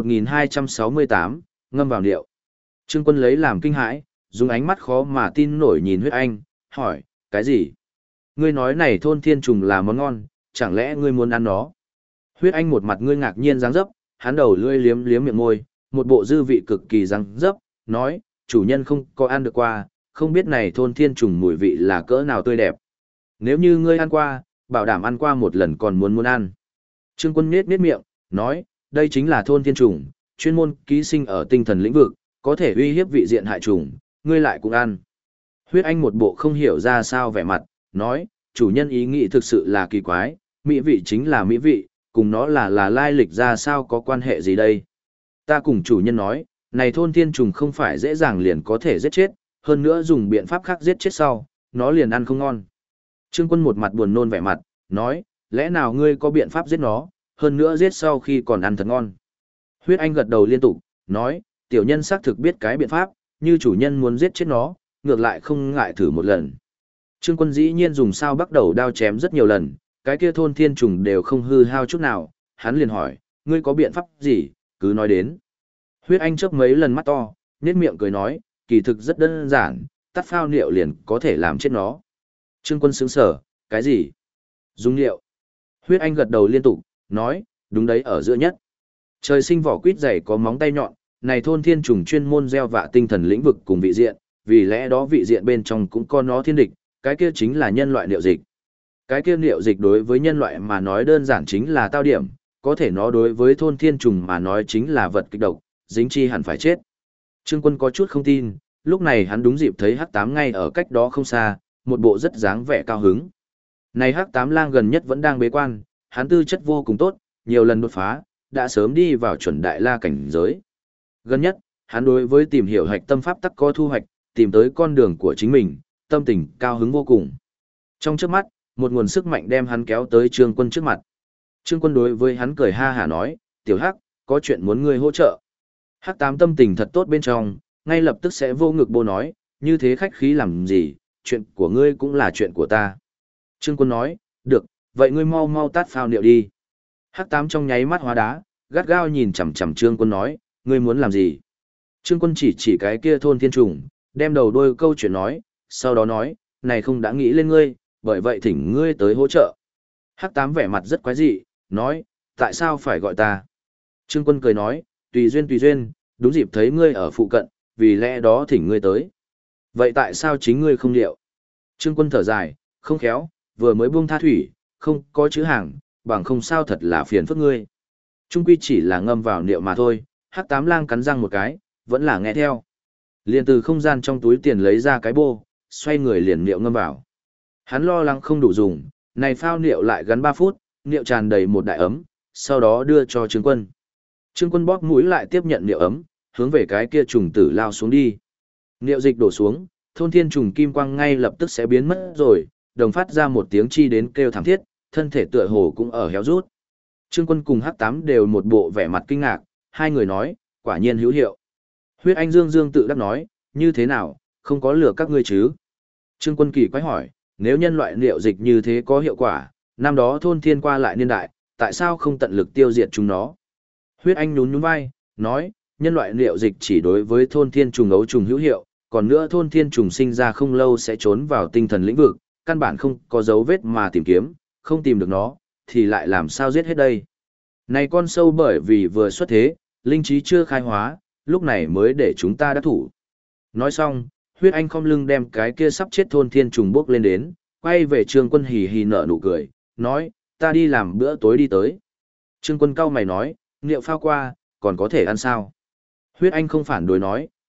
1268, ngâm vào điệu. Trương Quân lấy làm kinh hãi, dùng ánh mắt khó mà tin nổi nhìn Huyết Anh, hỏi, cái gì? Ngươi nói này thôn thiên trùng là món ngon, chẳng lẽ ngươi muốn ăn nó? Huyết Anh một mặt ngươi ngạc nhiên dáng dấp, hắn đầu lưỡi liếm liếm miệng môi, một bộ dư vị cực kỳ dáng dấp, nói, chủ nhân không có ăn được qua, không biết này thôn thiên trùng mùi vị là cỡ nào tươi đẹp. Nếu như ngươi ăn qua, bảo đảm ăn qua một lần còn muốn ăn. Trương Quân nhếch miệng, nói, đây chính là thôn thiên trùng, chuyên môn ký sinh ở tinh thần lĩnh vực, có thể uy hiếp vị diện hại trùng, ngươi lại cũng ăn. Huyết Anh một bộ không hiểu ra sao vẻ mặt, nói, chủ nhân ý nghĩ thực sự là kỳ quái, mỹ vị chính là mỹ vị, cùng nó là lai lịch ra sao có quan hệ gì đây. Ta cùng chủ nhân nói, này thôn thiên trùng không phải dễ dàng liền có thể giết chết, hơn nữa dùng biện pháp khác giết chết sau, nó liền ăn không ngon. Trương Quân một mặt buồn nôn vẻ mặt, nói, lẽ nào ngươi có biện pháp giết nó, hơn nữa giết sau khi còn ăn thật ngon. Huyết Anh gật đầu liên tục, nói, tiểu nhân xác thực biết cái biện pháp, như chủ nhân muốn giết chết nó, ngược lại không ngại thử một lần. Trương Quân dĩ nhiên dùng sao bắt đầu đao chém rất nhiều lần, cái kia thôn thiên trùng đều không hư hao chút nào, hắn liền hỏi, ngươi có biện pháp gì, cứ nói đến. Huyết Anh chớp mấy lần mắt to, nhếch miệng cười nói, kỳ thực rất đơn giản, tắt phao niệu liền có thể làm chết nó. Trương Quân sững sờ, cái gì? Dung niệu. Huyết Anh gật đầu liên tục, nói, đúng đấy ở giữa nhất. Trời sinh vỏ quýt dày có móng tay nhọn, này thôn thiên trùng chuyên môn gieo vạ tinh thần lĩnh vực cùng vị diện, vì lẽ đó vị diện bên trong cũng có nó thiên địch, cái kia chính là nhân loại niệu dịch. Cái kia niệu dịch đối với nhân loại mà nói đơn giản chính là tao điểm, có thể nó đối với thôn thiên trùng mà nói chính là vật kịch độc, dính chi hẳn phải chết. Trương Quân có chút không tin, lúc này hắn đúng dịp thấy Hắc Tám ngay ở cách đó không xa, một bộ rất dáng vẻ cao hứng. Này Hắc Tám lang gần nhất vẫn đang bế quan, hắn tư chất vô cùng tốt, nhiều lần đột phá, đã sớm đi vào chuẩn đại la cảnh giới. Gần nhất, hắn đối với tìm hiểu hạch tâm pháp tắc có thu hoạch, tìm tới con đường của chính mình, tâm tình cao hứng vô cùng. Trong chớp mắt, một nguồn sức mạnh đem hắn kéo tới Trương Quân trước mặt. Trương Quân đối với hắn cười ha hả nói, tiểu Hắc, có chuyện muốn ngươi hỗ trợ. Hắc Tám tâm tình thật tốt bên trong, ngay lập tức sẽ vô ngực bô nói, như thế khách khí làm gì, chuyện của ngươi cũng là chuyện của ta. Trương Quân nói, được, vậy ngươi mau mau tát phao niệu đi. Hắc Tám trong nháy mắt hóa đá, gắt gao nhìn chằm chằm Trương Quân nói, ngươi muốn làm gì? Trương Quân chỉ cái kia thôn thiên trùng, đem đầu đôi câu chuyện nói, sau đó nói, này không đã nghĩ lên ngươi, bởi vậy thỉnh ngươi tới hỗ trợ. Hắc Tám vẻ mặt rất quái dị, nói, tại sao phải gọi ta? Trương Quân cười nói, tùy duyên, đúng dịp thấy ngươi ở phụ cận, vì lẽ đó thỉnh ngươi tới. Vậy tại sao chính ngươi không điệu? Trương Quân thở dài, không khéo, vừa mới buông tha thủy, không có chữ hàng, bằng không sao thật là phiền phức ngươi. Trung quy chỉ là ngâm vào niệu mà thôi, Hắc Tám lang cắn răng một cái, vẫn là nghe theo. Liền từ không gian trong túi tiền lấy ra cái bô, xoay người liền niệu ngâm vào. Hắn lo lắng không đủ dùng, này phao niệu lại gắn 3 phút, niệu tràn đầy một đại ấm, sau đó đưa cho Trương Quân. Trương Quân bóp mũi lại tiếp nhận niệu ấm, hướng về cái kia trùng tử lao xuống đi. Niệu dịch đổ xuống, thôn thiên trùng kim quang ngay lập tức sẽ biến mất rồi, đồng phát ra một tiếng chi đến kêu thảm thiết, thân thể tựa hồ cũng ở héo rút. Trương Quân cùng Hắc Tám đều một bộ vẻ mặt kinh ngạc, hai người nói, quả nhiên hữu hiệu. Huyết Anh dương tự đắc nói, như thế nào, không có lừa các ngươi chứ? Trương Quân kỳ quái hỏi, nếu nhân loại niệu dịch như thế có hiệu quả, năm đó thôn thiên qua lại niên đại, tại sao không tận lực tiêu diệt chúng nó? Huyết Anh nhún nhún vai, nói, nhân loại niệu dịch chỉ đối với thôn thiên trùng ấu trùng hữu hiệu, còn nữa thôn thiên trùng sinh ra không lâu sẽ trốn vào tinh thần lĩnh vực, căn bản không có dấu vết mà tìm kiếm, không tìm được nó, thì lại làm sao giết hết đây? Này con sâu bởi vì vừa xuất thế, linh trí chưa khai hóa, lúc này mới để chúng ta đắc thủ. Nói xong, Huyết Anh khom lưng đem cái kia sắp chết thôn thiên trùng bước lên đến, quay về Trương Quân hì hì nở nụ cười, nói, ta đi làm bữa tối đi tới. Trương Quân cau mày nói, niệu phao qua, còn có thể ăn sao? Huyết Anh không phản đối nói,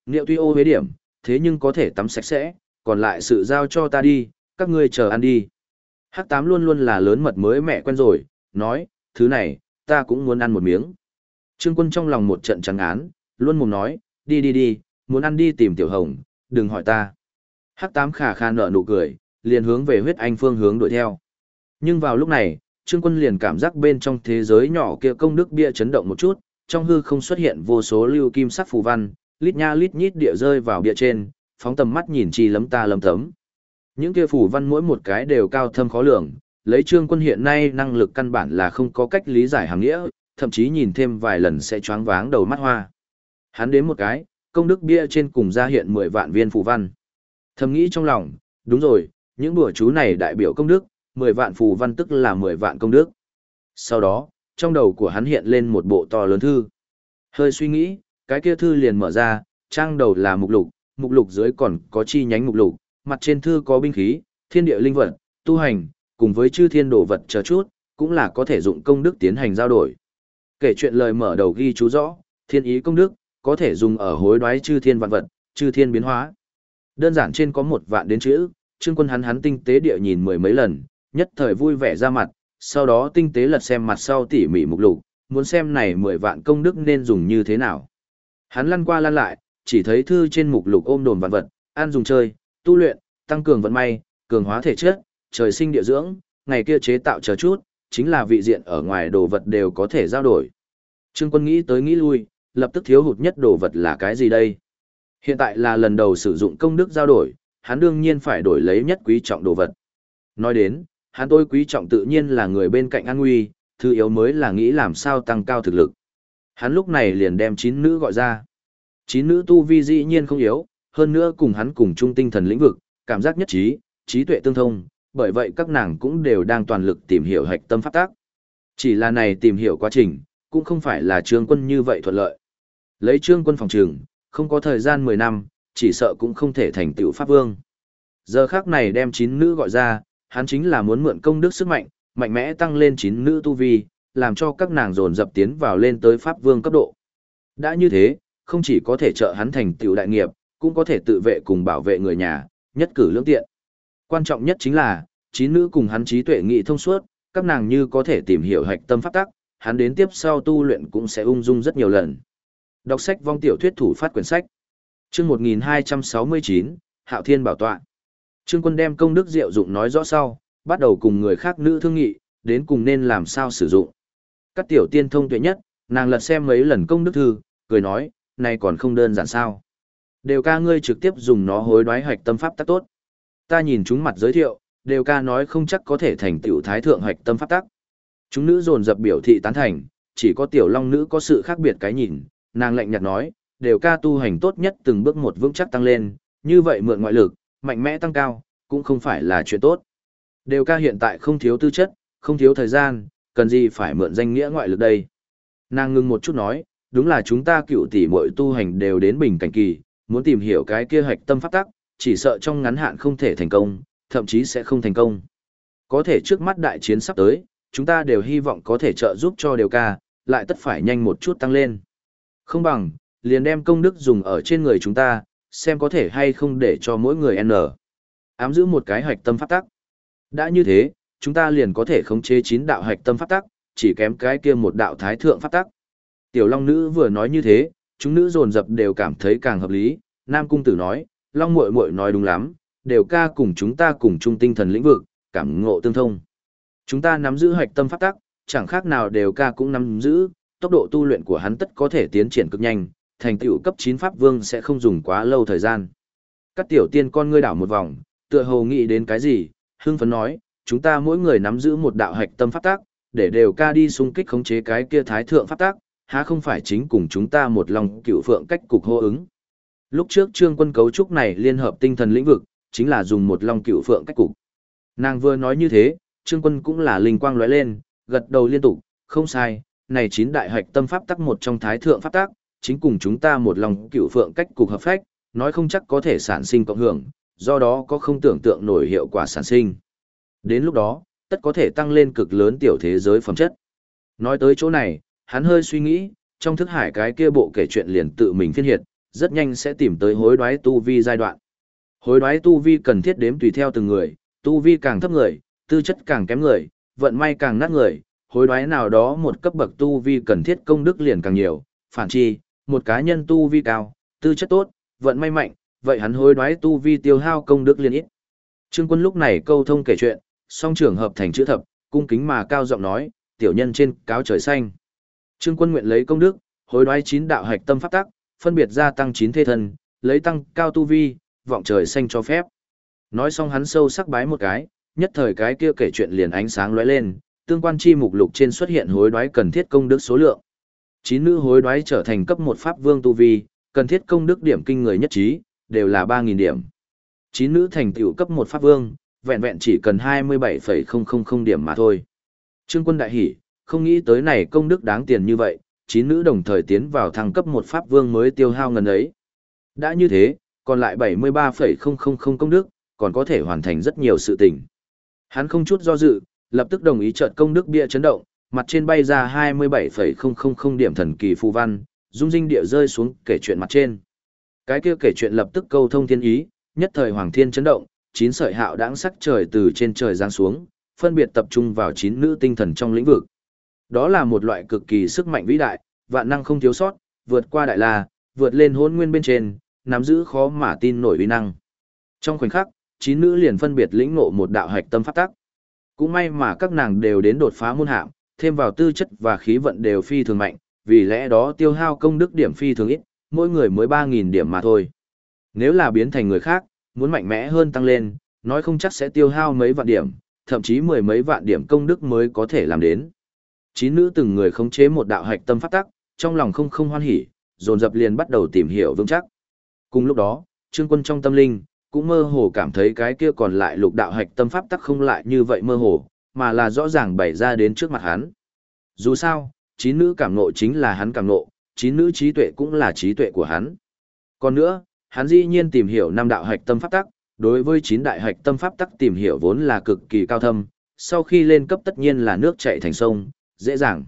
Niệu tuy ô huế điểm, thế nhưng có thể tắm sạch sẽ, còn lại sự giao cho ta đi, các ngươi chờ ăn đi. Hắc tám luôn luôn là lớn mật mới mẹ quen rồi, nói, thứ này, ta cũng muốn ăn một miếng. Trương Quân trong lòng một trận trắng án, luôn mồm nói, đi đi đi, muốn ăn đi tìm Tiểu Hồng, đừng hỏi ta. Hắc tám khà khà nở nụ cười, liền hướng về huyết anh phương hướng đuổi theo. Nhưng vào lúc này, Trương Quân liền cảm giác bên trong thế giới nhỏ kia công đức bia chấn động một chút, trong hư không xuất hiện vô số lưu kim sắc phù văn, lít nha lít nhít địa rơi vào bia trên, phóng tầm mắt nhìn chi lấm ta lấm tấm. Những kia phù văn mỗi một cái đều cao thâm khó lường, lấy Trương Quân hiện nay năng lực căn bản là không có cách lý giải hàng nghĩa, thậm chí nhìn thêm vài lần sẽ choáng váng đầu mắt hoa. Hắn đến một cái, công đức bia trên cùng ra hiện 10 vạn viên phù văn. Thầm nghĩ trong lòng, đúng rồi, những đùa chú này đại biểu công đức, 10 vạn phù văn tức là 10 vạn công đức. Sau đó, trong đầu của hắn hiện lên một bộ to lớn thư. Hơi suy nghĩ, cái kia thư liền mở ra, trang đầu là mục lục dưới còn có chi nhánh mục lục, mặt trên thư có binh khí, thiên địa linh vật, tu hành, cùng với chư thiên đồ vật chờ chút, cũng là có thể dụng công đức tiến hành giao đổi. Kể chuyện lời mở đầu ghi chú rõ, thiên ý công đức, có thể dùng ở hối đoái chư thiên vạn vật, chư thiên biến hóa. Đơn giản trên có 1 vạn đến chữ, Trương Quân hắn tinh tế địa nhìn 10 mấy lần, nhất thời vui vẻ ra mặt, sau đó tinh tế lật xem mặt sau tỉ mỉ mục lục, muốn xem này 10 vạn công đức nên dùng như thế nào. Hắn lăn qua lăn lại, chỉ thấy thư trên mục lục ôm đồm vạn vật, ăn dùng chơi, tu luyện, tăng cường vận may, cường hóa thể chất, trời sinh địa dưỡng, ngày kia chế tạo chờ chút, chính là vị diện ở ngoài đồ vật đều có thể giao đổi. Trương Quân nghĩ tới nghĩ lui, lập tức thiếu hụt nhất đồ vật là cái gì đây? Hiện tại là lần đầu sử dụng công đức giao đổi, hắn đương nhiên phải đổi lấy nhất quý trọng đồ vật. Nói đến, hắn tôi quý trọng tự nhiên là người bên cạnh an nguy, thứ yếu mới là nghĩ làm sao tăng cao thực lực. Hắn lúc này liền đem 9 nữ gọi ra. 9 nữ tu vi dĩ nhiên không yếu, hơn nữa cùng hắn cùng chung tinh thần lĩnh vực, cảm giác nhất trí, trí tuệ tương thông, bởi vậy các nàng cũng đều đang toàn lực tìm hiểu hạch tâm pháp tác. Chỉ là này tìm hiểu quá trình, cũng không phải là Trương Quân như vậy thuận lợi. Lấy Trương Quân phòng trường, không có thời gian 10 năm, chỉ sợ cũng không thể thành tựu pháp vương. Giờ khắc này đem 9 nữ gọi ra, hắn chính là muốn mượn công đức sức mạnh, mạnh mẽ tăng lên 9 nữ tu vi, làm cho các nàng dồn dập tiến vào lên tới pháp vương cấp độ. Đã như thế, không chỉ có thể trợ hắn thành tựu đại nghiệp, cũng có thể tự vệ cùng bảo vệ người nhà, nhất cử lưỡng tiện. Quan trọng nhất chính là, 9 nữ cùng hắn trí tuệ nghị thông suốt, các nàng như có thể tìm hiểu hạch tâm pháp tắc, hắn đến tiếp sau tu luyện cũng sẽ ung dung rất nhiều lần. Đọc sách vong tiểu thuyết thủ phát quyển sách. Chương 1269, Hạo Thiên bảo tọa. Trương Quân đem công đức diệu dụng nói rõ sau, bắt đầu cùng người khác nữ thương nghị, đến cùng nên làm sao sử dụng. Các tiểu tiên thông tuệ nhất, nàng lật xem mấy lần công đức thư, cười nói, này còn không đơn giản sao. Đều ca ngươi trực tiếp dùng nó hối đoái hạch tâm pháp tắc tốt. Ta nhìn chúng mặt giới thiệu, đều ca nói không chắc có thể thành tiểu thái thượng hạch tâm pháp tắc. Chúng nữ dồn dập biểu thị tán thành, chỉ có tiểu long nữ có sự khác biệt cái nhìn, nàng lạnh nhạt nói, đều ca tu hành tốt nhất từng bước một vững chắc tăng lên, như vậy mượn ngoại lực, mạnh mẽ tăng cao, cũng không phải là chuyện tốt. Đều ca hiện tại không thiếu tư chất, không thiếu thời gian, cần gì phải mượn danh nghĩa ngoại lực đây. Nàng ngừng một chút nói, đúng là chúng ta cựu tỷ muội tu hành đều đến bình cảnh kỳ, muốn tìm hiểu cái kia hạch tâm pháp tắc, chỉ sợ trong ngắn hạn không thể thành công, thậm chí sẽ không thành công. Có thể trước mắt đại chiến sắp tới, chúng ta đều hy vọng có thể trợ giúp cho đều ca, lại tất phải nhanh một chút tăng lên. Không bằng, liền đem công đức dùng ở trên người chúng ta, xem có thể hay không để cho mỗi người ám giữ một cái hạch tâm pháp tắc. Đã như thế, chúng ta liền có thể khống chế 9 đạo hạch tâm pháp tắc, chỉ kém cái kia một đạo thái thượng pháp tắc. Tiểu Long nữ vừa nói như thế, chúng nữ dồn dập đều cảm thấy càng hợp lý. Nam cung tử nói, Long muội muội nói đúng lắm, đều ca cùng chúng ta cùng chung tinh thần lĩnh vực, cảm ngộ tương thông. Chúng ta nắm giữ hạch tâm pháp tắc, chẳng khác nào đều ca cũng nắm giữ, tốc độ tu luyện của hắn tất có thể tiến triển cực nhanh, thành tựu cấp 9 pháp vương sẽ không dùng quá lâu thời gian. Các tiểu tiên con ngươi đảo một vòng, tựa hồ nghĩ đến cái gì, hưng phấn nói, chúng ta mỗi người nắm giữ một đạo hạch tâm pháp tắc, để đều ca đi xung kích khống chế cái kia thái thượng pháp tắc, há không phải chính cùng chúng ta một lòng cựu phượng cách cục hô ứng. Lúc trước Trương Quân cấu trúc này liên hợp tinh thần lĩnh vực, chính là dùng một long cựu phượng cách cục. Nàng vừa nói như thế, Trương Quân cũng là linh quang lóe lên, gật đầu liên tục, không sai, này 9 đại hạch tâm pháp tắc một trong thái thượng pháp tắc, chính cùng chúng ta một lòng cựu phượng cách cục hợp phách, nói không chắc có thể sản sinh cộng hưởng, do đó có không tưởng tượng nổi hiệu quả sản sinh. Đến lúc đó, tất có thể tăng lên cực lớn tiểu thế giới phẩm chất. Nói tới chỗ này, hắn hơi suy nghĩ, trong thức hải cái kia bộ kể chuyện liền tự mình phiên hiện, rất nhanh sẽ tìm tới hối đoái tu vi giai đoạn. Hối đoái tu vi cần thiết đếm tùy theo từng người, tu vi càng thấp người, tư chất càng kém người, vận may càng nát người, hối đoái nào đó một cấp bậc tu vi cần thiết công đức liền càng nhiều, phản chi, một cá nhân tu vi cao, tư chất tốt, vận may mạnh, vậy hắn hối đoái tu vi tiêu hao công đức liền ít. Trương Quân lúc này câu thông kể chuyện, song trường hợp thành chữ thập, cung kính mà cao giọng nói, tiểu nhân trên cáo trời xanh. Trương Quân nguyện lấy công đức, hối đoái 9 đạo hạch tâm pháp tắc, phân biệt gia tăng 9 thế thân, lấy tăng cao tu vi, vọng trời xanh cho phép. Nói xong hắn sâu sắc bái một cái, nhất thời cái kia kể chuyện liền ánh sáng lóe lên, tương quan chi mục lục trên xuất hiện hối đoái cần thiết công đức số lượng. 9 nữ hối đoái trở thành cấp 1 pháp vương tu vi, cần thiết công đức điểm kinh người nhất trí, đều là 3.000 điểm. 9 nữ thành tựu cấp 1 pháp vương, vẹn vẹn chỉ cần 27,000 điểm mà thôi. Trương Quân đại hỉ, không nghĩ tới này công đức đáng tiền như vậy, 9 nữ đồng thời tiến vào thăng cấp 1 pháp vương mới tiêu hao ngần ấy. Đã như thế, còn lại 73,000 công đức, còn có thể hoàn thành rất nhiều sự tình. Hắn không chút do dự, lập tức đồng ý chợt công đức bia chấn động, mặt trên bay ra 27,000 điểm thần kỳ phù văn, dung dinh địa rơi xuống kể chuyện mặt trên. Cái kia kể chuyện lập tức câu thông thiên ý, nhất thời hoàng thiên chấn động, 9 sợi hạo đãng sắc trời từ trên trời giáng xuống, phân biệt tập trung vào 9 nữ tinh thần trong lĩnh vực. Đó là một loại cực kỳ sức mạnh vĩ đại, vạn năng không thiếu sót, vượt qua đại la, vượt lên hỗn nguyên bên trên, nắm giữ khó mà tin nổi uy năng. Trong khoảnh khắc, 9 nữ liền phân biệt lĩnh ngộ một đạo hạch tâm pháp tắc. Cũng may mà các nàng đều đến đột phá môn hạng, thêm vào tư chất và khí vận đều phi thường mạnh, vì lẽ đó tiêu hao công đức điểm phi thường ít, mỗi người mới 3.000 điểm mà thôi. Nếu là biến thành người khác, muốn mạnh mẽ hơn tăng lên, nói không chắc sẽ tiêu hao mấy vạn điểm, thậm chí mười mấy vạn điểm công đức mới có thể làm đến. 9 nữ từng người khống chế một đạo hạch tâm pháp tắc, trong lòng không hoan hỉ, dồn dập liền bắt đầu tìm hiểu vững chắc. Cùng lúc đó, Trương Quân trong tâm linh cũng mơ hồ cảm thấy cái kia còn lại lục đạo hạch tâm pháp tắc không lại như vậy mơ hồ, mà là rõ ràng bày ra đến trước mặt hắn. Dù sao, 9 nữ cảm ngộ chính là hắn cảm ngộ, 9 nữ trí tuệ cũng là trí tuệ của hắn. Còn nữa, hắn dĩ nhiên tìm hiểu 5 đạo hạch tâm pháp tắc, đối với 9 đại hạch tâm pháp tắc tìm hiểu vốn là cực kỳ cao thâm, sau khi lên cấp tất nhiên là nước chảy thành sông, dễ dàng.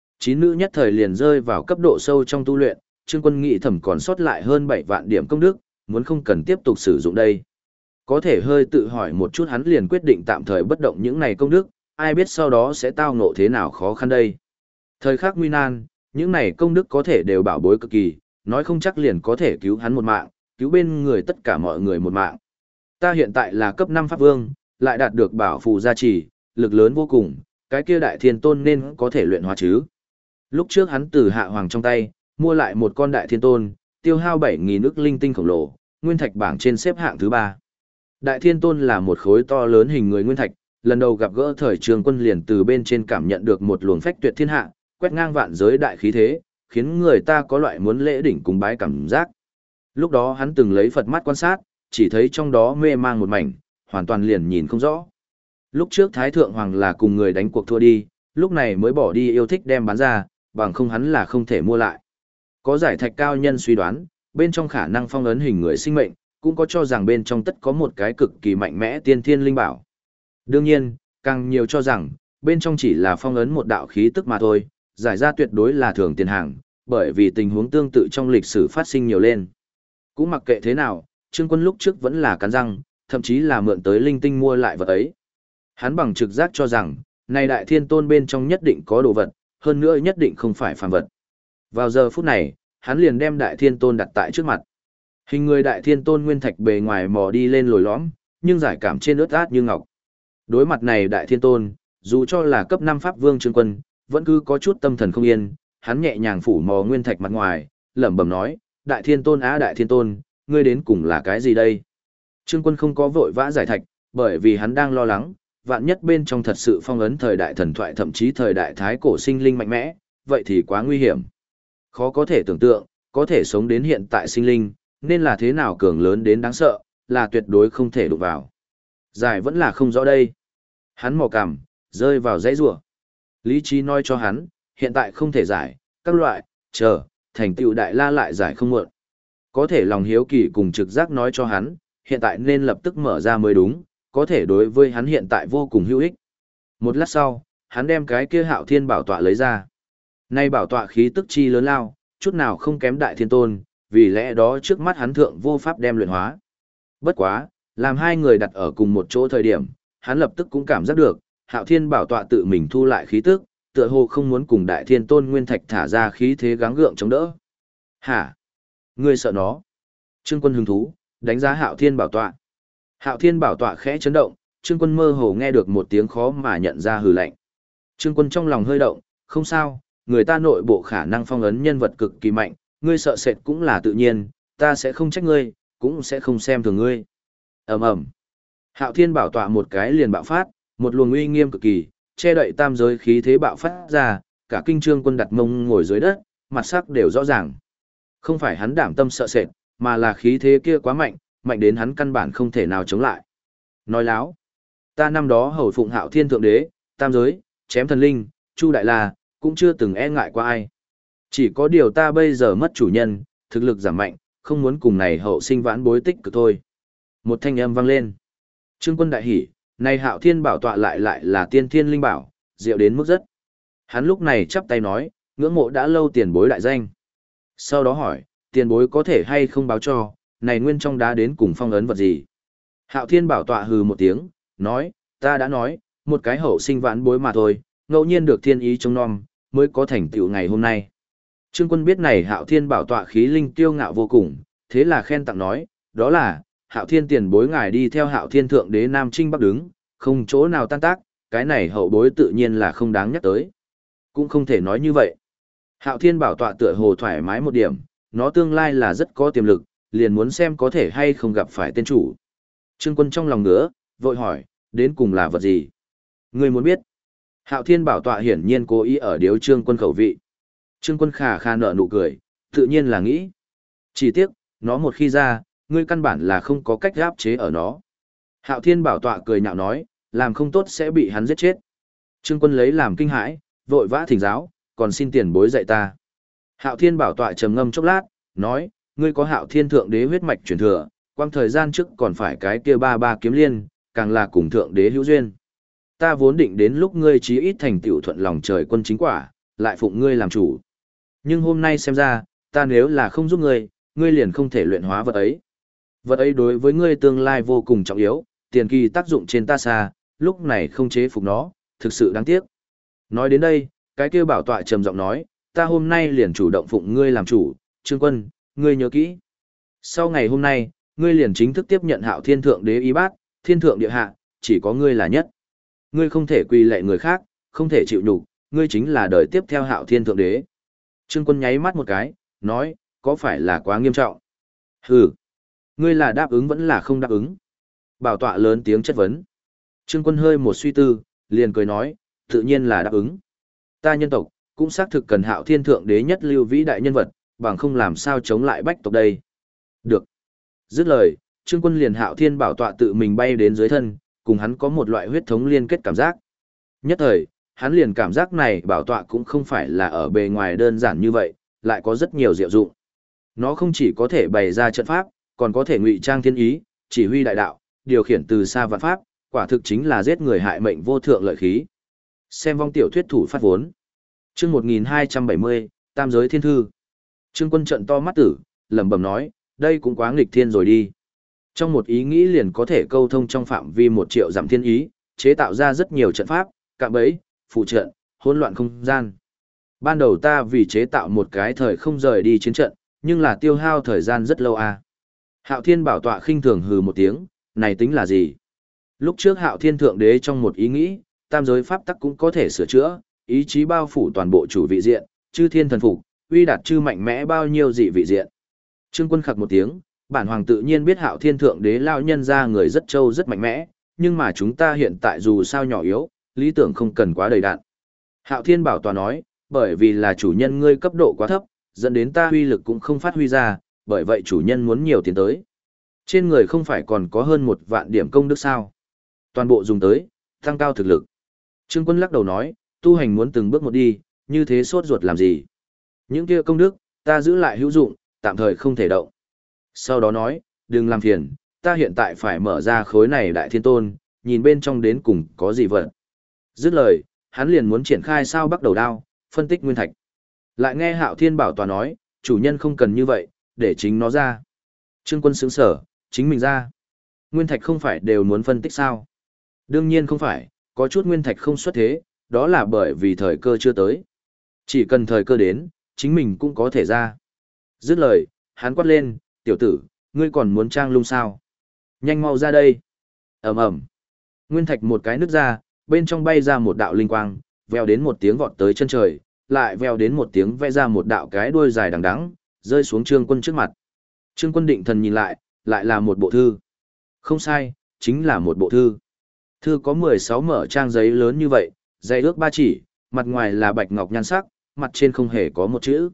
9 nữ nhất thời liền rơi vào cấp độ sâu trong tu luyện, Trương Quân nghĩ thầm còn sót lại hơn 7 vạn điểm công đức, muốn không cần tiếp tục sử dụng đây. Có thể hơi tự hỏi một chút hắn liền quyết định tạm thời bất động những này công đức, ai biết sau đó sẽ tao ngộ thế nào khó khăn đây. Thời khắc nguy nan, những này công đức có thể đều bảo bối cực kỳ, nói không chắc liền có thể cứu hắn một mạng, cứu bên người tất cả mọi người một mạng. Ta hiện tại là cấp 5 pháp vương, lại đạt được bảo phù gia trì, lực lớn vô cùng, cái kia đại thiên tôn nên có thể luyện hóa chứ. Lúc trước hắn từ hạ hoàng trong tay, mua lại một con đại thiên tôn, tiêu hao 7.000 ức linh tinh khổng lồ, nguyên thạch bảng trên xếp hạng thứ 3. Đại thiên tôn là một khối to lớn hình người nguyên thạch, lần đầu gặp gỡ thời Trương Quân liền từ bên trên cảm nhận được một luồng phách tuyệt thiên hạ, quét ngang vạn giới đại khí thế, khiến người ta có loại muốn lễ đỉnh cúng bái cảm giác. Lúc đó hắn từng lấy Phật mắt quan sát, chỉ thấy trong đó mê mang một mảnh, hoàn toàn liền nhìn không rõ. Lúc trước Thái Thượng Hoàng là cùng người đánh cuộc thua đi, lúc này mới bỏ đi yêu thích đem bán ra, bằng không hắn là không thể mua lại. Có giải thạch cao nhân suy đoán, bên trong khả năng phong ấn hình người sinh mệnh, cũng có cho rằng bên trong tất có một cái cực kỳ mạnh mẽ tiên thiên linh bảo. Đương nhiên, càng nhiều cho rằng, bên trong chỉ là phong ấn một đạo khí tức mà thôi, giải ra tuyệt đối là thường tiền hàng, bởi vì tình huống tương tự trong lịch sử phát sinh nhiều lên. Cũng mặc kệ thế nào, Trương Quân lúc trước vẫn là cắn răng, thậm chí là mượn tới linh tinh mua lại vật ấy. Hắn bằng trực giác cho rằng, này đại thiên tôn bên trong nhất định có đồ vật, hơn nữa nhất định không phải phàm vật. Vào giờ phút này, hắn liền đem đại thiên tôn đặt tại trước mặt. Hình người đại thiên tôn nguyên thạch bề ngoài mò đi lên lồi lõm, nhưng giải cảm trên ướt át như ngọc. Đối mặt này đại thiên tôn, dù cho là cấp 5 pháp vương Trương Quân, vẫn cứ có chút tâm thần không yên, hắn nhẹ nhàng phủ mò nguyên thạch mặt ngoài, lẩm bẩm nói, đại thiên tôn á đại thiên tôn, ngươi đến cùng là cái gì đây? Trương Quân không có vội vã giải thạch, bởi vì hắn đang lo lắng, vạn nhất bên trong thật sự phong ấn thời đại thần thoại thậm chí thời đại thái cổ sinh linh mạnh mẽ, vậy thì quá nguy hiểm. Khó có thể tưởng tượng, có thể sống đến hiện tại sinh linh, nên là thế nào cường lớn đến đáng sợ, là tuyệt đối không thể đụng vào. Giải vẫn là không rõ đây. Hắn mò cằm, rơi vào dãy rủa. Lý trí nói cho hắn, hiện tại không thể giải, các loại, chờ, thành tựu đại la lại giải không muộn. Có thể lòng hiếu kỳ cùng trực giác nói cho hắn, hiện tại nên lập tức mở ra mới đúng, có thể đối với hắn hiện tại vô cùng hữu ích. Một lát sau, hắn đem cái kia Hạo Thiên bảo tọa lấy ra. Nay bảo tọa khí tức chi lớn lao, chút nào không kém đại thiên tôn, vì lẽ đó trước mắt hắn thượng vô pháp đem luyện hóa. Bất quá, làm hai người đặt ở cùng một chỗ thời điểm, hắn lập tức cũng cảm giác được, Hạo Thiên bảo tọa tự mình thu lại khí tức, tựa hồ không muốn cùng Đại Thiên Tôn Nguyên Thạch thả ra khí thế gắng gượng chống đỡ. Hả? Ngươi sợ nó? Trương Quân hứng thú, đánh giá Hạo Thiên bảo tọa. Hạo Thiên bảo tọa khẽ chấn động, Trương Quân mơ hồ nghe được một tiếng khó mà nhận ra hừ lạnh. Trương Quân trong lòng hơi động, không sao, người ta nội bộ khả năng phong ấn nhân vật cực kỳ mạnh, ngươi sợ sệt cũng là tự nhiên, ta sẽ không trách ngươi, cũng sẽ không xem thường ngươi. Ầm ầm. Hạo Thiên bảo tọa một cái liền bạo phát, một luồng uy nghiêm cực kỳ, che đậy tam giới khí thế bạo phát ra, cả kinh Trương Quân đặt mông ngồi dưới đất, mặt sắc đều rõ ràng. Không phải hắn đảm tâm sợ sệt, mà là khí thế kia quá mạnh, mạnh đến hắn căn bản không thể nào chống lại. Nói láo, ta năm đó hầu phụng Hạo Thiên thượng đế, tam giới, chém thần linh, Chu Đại La, cũng chưa từng e ngại qua ai. Chỉ có điều ta bây giờ mất chủ nhân, thực lực giảm mạnh, không muốn cùng này hậu sinh vãn bối tích cực thôi. Một thanh âm vang lên. Trương Quân đại hỉ, này Hạo Thiên bảo tọa lại là tiên thiên linh bảo, diệu đến mức rất. Hắn lúc này chắp tay nói, ngưỡng mộ đã lâu tiền bối đại danh. Sau đó hỏi, tiền bối có thể hay không báo cho, này nguyên trong đá đến cùng phong ấn vật gì? Hạo Thiên bảo tọa hừ một tiếng, nói, ta đã nói, một cái hậu sinh vãn bối mà thôi, ngẫu nhiên được thiên ý trông nom, mới có thành tựu ngày hôm nay. Trương Quân biết này Hạo Thiên bảo tọa khí linh kiêu ngạo vô cùng, thế là khen tặng nói, đó là, Hạo Thiên tiền bối ngài đi theo Hạo Thiên thượng đế Nam Trinh Bắc đứng, không chỗ nào tan tác, cái này hậu bối tự nhiên là không đáng nhắc tới. Cũng không thể nói như vậy. Hạo Thiên bảo tọa tựa hồ thoải mái một điểm, nó tương lai là rất có tiềm lực, liền muốn xem có thể hay không gặp phải tên chủ. Trương Quân trong lòng ngứa, vội hỏi, đến cùng là vật gì? Ngươi muốn biết? Hạo Thiên bảo tọa hiển nhiên cố ý ở điếu Trương Quân khẩu vị. Trương Quân khà khà nở nụ cười, tự nhiên là nghĩ. Chỉ tiếc, nó một khi ra, ngươi căn bản là không có cách áp chế ở nó. Hạo Thiên bảo tọa cười nhạo nói, làm không tốt sẽ bị hắn giết chết. Trương Quân lấy làm kinh hãi, vội vã thỉnh giáo, còn xin tiền bối dạy ta. Hạo Thiên bảo tọa trầm ngâm chốc lát, nói, ngươi có Hạo Thiên thượng đế huyết mạch truyền thừa, quang thời gian trước còn phải cái kia ba kiếm liên, càng là cùng thượng đế hữu duyên. Ta vốn định đến lúc ngươi chí ít thành tựu thuận lòng trời quân chính quả, lại phụng ngươi làm chủ. Nhưng hôm nay xem ra, ta nếu là không giúp ngươi, ngươi liền không thể luyện hóa vật ấy. Vật ấy đối với ngươi tương lai vô cùng trọng yếu, tiền kỳ tác dụng trên ta xa, lúc này không chế phục nó, thực sự đáng tiếc. Nói đến đây, cái kia bảo tọa trầm giọng nói, ta hôm nay liền chủ động phụng ngươi làm chủ, Trương Quân, ngươi nhớ kỹ. Sau ngày hôm nay, ngươi liền chính thức tiếp nhận Hạo Thiên thượng đế y bát, thiên thượng địa hạ, chỉ có ngươi là nhất. Ngươi không thể quỳ lệ người khác, không thể chịu nhục, ngươi chính là đời tiếp theo Hạo Thiên thượng đế. Trương Quân nháy mắt một cái, nói, có phải là quá nghiêm trọng? Hừ, ngươi là đáp ứng vẫn là không đáp ứng? Bảo tọa lớn tiếng chất vấn. Trương Quân hơi một suy tư, liền cười nói, tự nhiên là đáp ứng. Ta nhân tộc, cũng xác thực cần Hạo Thiên thượng đế nhất lưu vĩ đại nhân vật, bằng không làm sao chống lại bách tộc đây. Được. Dứt lời, Trương Quân liền Hạo Thiên bảo tọa tự mình bay đến dưới thân, cùng hắn có một loại huyết thống liên kết cảm giác. Nhất thời, hắn liền cảm giác này bảo tọa cũng không phải là ở bề ngoài đơn giản như vậy, lại có rất nhiều diệu dụng. Nó không chỉ có thể bày ra trận pháp, còn có thể ngụy trang thiên ý, chỉ huy đại đạo, điều khiển từ xa vạn pháp, quả thực chính là giết người hại mệnh vô thượng lợi khí. Xem vong tiểu thuyết thủ phát vốn. Chương 1270, Tam giới thiên thư. Trương Quân trợn to mắt tử, lẩm bẩm nói, đây cũng quá nghịch thiên rồi đi. Trong một ý nghĩ liền có thể câu thông trong phạm vi 1 triệu dặm thiên ý, chế tạo ra rất nhiều trận pháp, cạm bẫy, phụ trận, hỗn loạn không gian. Ban đầu ta vì chế tạo một cái thời không rời đi chiến trận, nhưng là tiêu hao thời gian rất lâu à. Hạo Thiên bảo tọa khinh thường hừ một tiếng, này tính là gì? Lúc trước Hạo Thiên thượng đế trong một ý nghĩ, tam giới pháp tắc cũng có thể sửa chữa, ý chí bao phủ toàn bộ chủ vị diện, chư thiên thần phục, uy đạt chư mạnh mẽ bao nhiêu dị vị diện. Trương Quân khặc một tiếng, bản hoàng tự nhiên biết Hạo Thiên thượng đế lao nhân ra người rất trâu rất mạnh mẽ, nhưng mà chúng ta hiện tại dù sao nhỏ yếu, lý tưởng không cần quá đầy đạn. Hạo Thiên bảo tọa nói, bởi vì là chủ nhân ngươi cấp độ quá thấp, dẫn đến ta huy lực cũng không phát huy ra, bởi vậy chủ nhân muốn nhiều tiền tới. Trên người không phải còn có hơn 1 vạn điểm công đức sao? Toàn bộ dùng tới, tăng cao thực lực. Trương Quân lắc đầu nói, tu hành muốn từng bước một đi, như thế sốt ruột làm gì? Những kia công đức, ta giữ lại hữu dụng, tạm thời không thể động. Sau đó nói, đừng làm phiền, ta hiện tại phải mở ra khối này đại thiên tôn, nhìn bên trong đến cùng có gì vật. Dứt lời, hắn liền muốn triển khai sao bắt đầu đao, phân tích nguyên thạch. Lại nghe Hạo Thiên bảo tòa nói, chủ nhân không cần như vậy, để chính nó ra. Trương Quân sững sở, chính mình ra. Nguyên thạch không phải đều muốn phân tích sao? Đương nhiên không phải, có chút nguyên thạch không xuất thế, đó là bởi vì thời cơ chưa tới. Chỉ cần thời cơ đến, chính mình cũng có thể ra. Dứt lời, hắn quát lên, tiểu tử, ngươi còn muốn trang lung sao? Nhanh mau ra đây. Ầm ầm. Nguyên thạch một cái nứt ra, bên trong bay ra một đạo linh quang, vèo đến một tiếng vọt tới chân trời, lại vèo đến một tiếng vẽ ra một đạo cái đuôi dài đằng đẵng, rơi xuống Trương Quân trước mặt. Trương Quân định thần nhìn lại là một bộ thư. Không sai, chính là một bộ thư. Thư có 16 mở trang giấy lớn như vậy, dày ước 3 chỉ, mặt ngoài là bạch ngọc nhan sắc, mặt trên không hề có một chữ.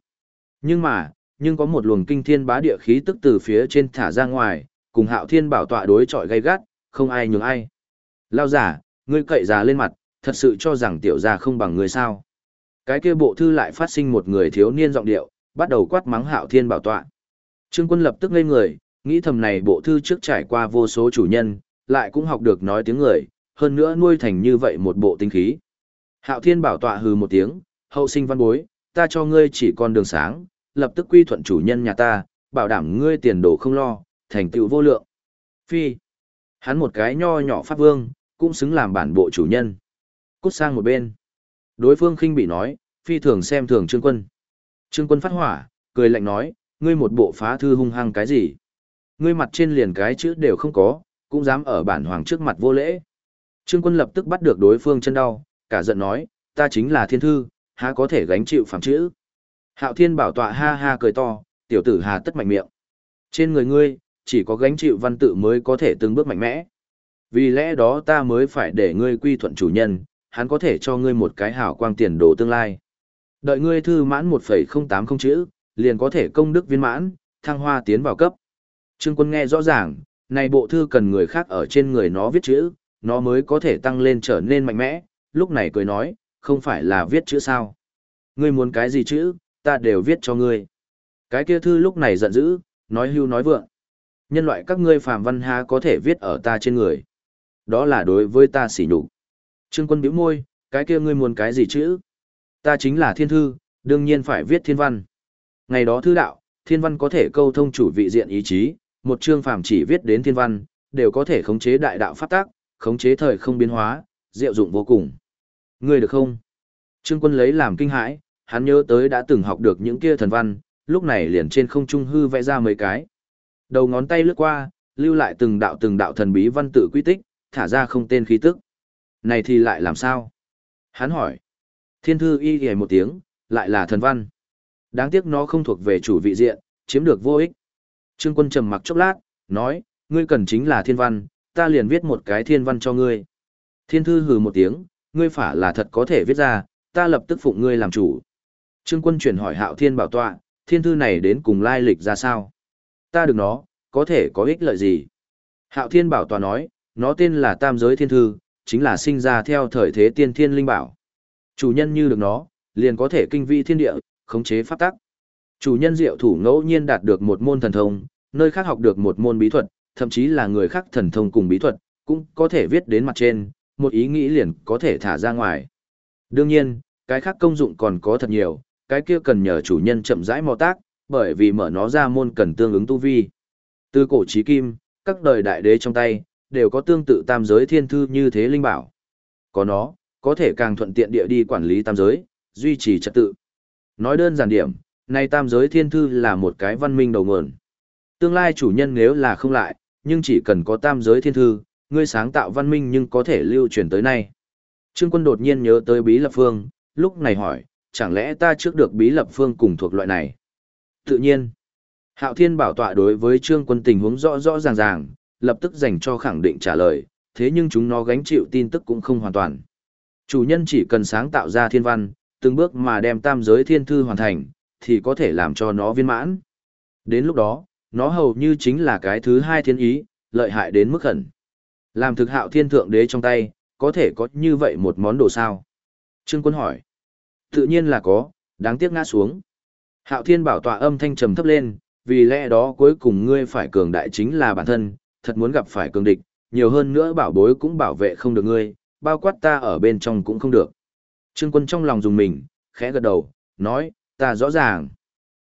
Nhưng có một luồng kinh thiên bá địa khí tức từ phía trên thả ra ngoài, cùng Hạo Thiên Bảo tọa đối chọi gay gắt, không ai nhường ai. Lao giả, ngươi cậy già lên mặt, thật sự cho rằng tiểu gia không bằng ngươi sao? Cái kia bộ thư lại phát sinh một người thiếu niên giọng điệu, bắt đầu quát mắng Hạo Thiên Bảo tọa. Trương Quân lập tức ngây người, nghĩ thầm này bộ thư trước trải qua vô số chủ nhân, lại cũng học được nói tiếng người, hơn nữa nuôi thành như vậy một bộ tinh khí. Hạo Thiên Bảo tọa hừ một tiếng, hậu sinh văn bối, ta cho ngươi chỉ con đường sáng, lập tức quy thuận chủ nhân nhà ta, bảo đảm ngươi tiền đồ không lo, thành tựu vô lượng. Phi, hắn một cái nho nhỏ pháp vương, cũng xứng làm bản bộ chủ nhân. Cút sang một bên. Đối phương khinh bị nói, phi thường xem thường Trương Quân. Trương Quân phát hỏa, cười lạnh nói, ngươi một bộ phá thư hung hăng cái gì? Ngươi mặt trên liền cái chữ đều không có, cũng dám ở bản hoàng trước mặt vô lễ. Trương Quân lập tức bắt được đối phương chân đau, cả giận nói, ta chính là thiên thư, há có thể gánh chịu phạm chữ. Hạo Thiên Bảo tọa ha ha cười to, tiểu tử hà tất mạnh miệng. Trên người ngươi, chỉ có gánh chịu văn tự mới có thể từng bước mạnh mẽ. Vì lẽ đó ta mới phải để ngươi quy thuận chủ nhân, hắn có thể cho ngươi một cái hảo quang tiền đồ tương lai. Đợi ngươi thư mãn 1,080 chữ, liền có thể công đức viên mãn, thăng hoa tiến vào cấp. Trương Quân nghe rõ ràng, này bộ thư cần người khác ở trên người nó viết chữ, nó mới có thể tăng lên trở nên mạnh mẽ, lúc này cười nói, không phải là viết chữ sao? Ngươi muốn cái gì chữ, ta đều viết cho ngươi. Cái kia thư lúc này giận dữ, nói hưu nói vượng. Nhân loại các ngươi phàm văn ha có thể viết ở ta trên người. Đó là đối với ta sỉ nhục. Trương Quân bĩu môi, cái kia ngươi muốn cái gì chữ? Ta chính là thiên thư, đương nhiên phải viết thiên văn. Ngày đó thư đạo, thiên văn có thể câu thông chủ vị diện ý chí, một chương phàm chỉ viết đến thiên văn, đều có thể khống chế đại đạo pháp tác, khống chế thời không biến hóa, diệu dụng vô cùng. Ngươi được không? Trương Quân lấy làm kinh hãi, hắn nhớ tới đã từng học được những kia thần văn, lúc này liền trên không trung hư vẽ ra mấy cái. Đầu ngón tay lướt qua, lưu lại từng đạo thần bí văn tự quy tích, thả ra không tên khí tức. Này thì lại làm sao? Hắn hỏi. Thiên thư y ghề một tiếng, lại là thần văn. Đáng tiếc nó không thuộc về chủ vị diện, chiếm được vô ích. Trương Quân trầm mặc chốc lát, nói, ngươi cần chính là thiên văn, ta liền viết một cái thiên văn cho ngươi. Thiên thư hừ một tiếng, ngươi phả là thật có thể viết ra, ta lập tức phụng ngươi làm chủ. Trương Quân chuyển hỏi Hạo Thiên Bảo tọa, thiên thư này đến cùng lai lịch ra sao? Ta được nó, có thể có ích lợi gì? Hạo Thiên Bảo tọa nói, nó tên là Tam Giới Thiên Thư, chính là sinh ra theo thời thế tiên thiên linh bảo. Chủ nhân như được nó, liền có thể kinh vi thiên địa, khống chế pháp tắc. Chủ nhân diệu thủ ngẫu nhiên đạt được một môn thần thông, nơi khác học được một môn bí thuật, thậm chí là người khác thần thông cùng bí thuật, cũng có thể viết đến mặt trên, một ý nghĩ liền có thể thả ra ngoài. Đương nhiên, cái khác công dụng còn có thật nhiều, cái kia cần nhờ chủ nhân chậm rãi mò tác, bởi vì mở nó ra môn cần tương ứng tu vi. Từ cổ chí kim, các đời đại đế trong tay, đều có tương tự tam giới thiên thư như thế linh bảo. Có nó, có thể càng thuận tiện địa đi quản lý tam giới, duy trì trật tự. Nói đơn giản điểm, này tam giới thiên thư là một cái văn minh đầu nguồn. Tương lai chủ nhân nếu là không lại, nhưng chỉ cần có tam giới thiên thư, ngươi sáng tạo văn minh nhưng có thể lưu truyền tới nay. Trương Quân đột nhiên nhớ tới Bí Lập Phương, lúc này hỏi, chẳng lẽ ta trước được Bí Lập Phương cùng thuộc loại này? Tự nhiên. Hạo Thiên Bảo tọa đối với Trương Quân tình huống rõ rõ ràng ràng, lập tức dành cho khẳng định trả lời, thế nhưng chúng nó gánh chịu tin tức cũng không hoàn toàn. Chủ nhân chỉ cần sáng tạo ra thiên văn, từng bước mà đem tam giới thiên thư hoàn thành, thì có thể làm cho nó viên mãn. Đến lúc đó, nó hầu như chính là cái thứ hai thiên ý, lợi hại đến mức khẩn. Làm thực Hạo Thiên Thượng Đế trong tay, có thể có như vậy một món đồ sao? Trương Quân hỏi. Tự nhiên là có, đáng tiếc ngã xuống. Hạo Thiên Bảo tọa âm thanh trầm thấp lên, vì lẽ đó cuối cùng ngươi phải cường đại chính là bản thân, thật muốn gặp phải cường địch, nhiều hơn nữa bảo bối cũng bảo vệ không được ngươi, bao quát ta ở bên trong cũng không được. Trương Quân trong lòng dùng mình, khẽ gật đầu, nói, ta rõ ràng.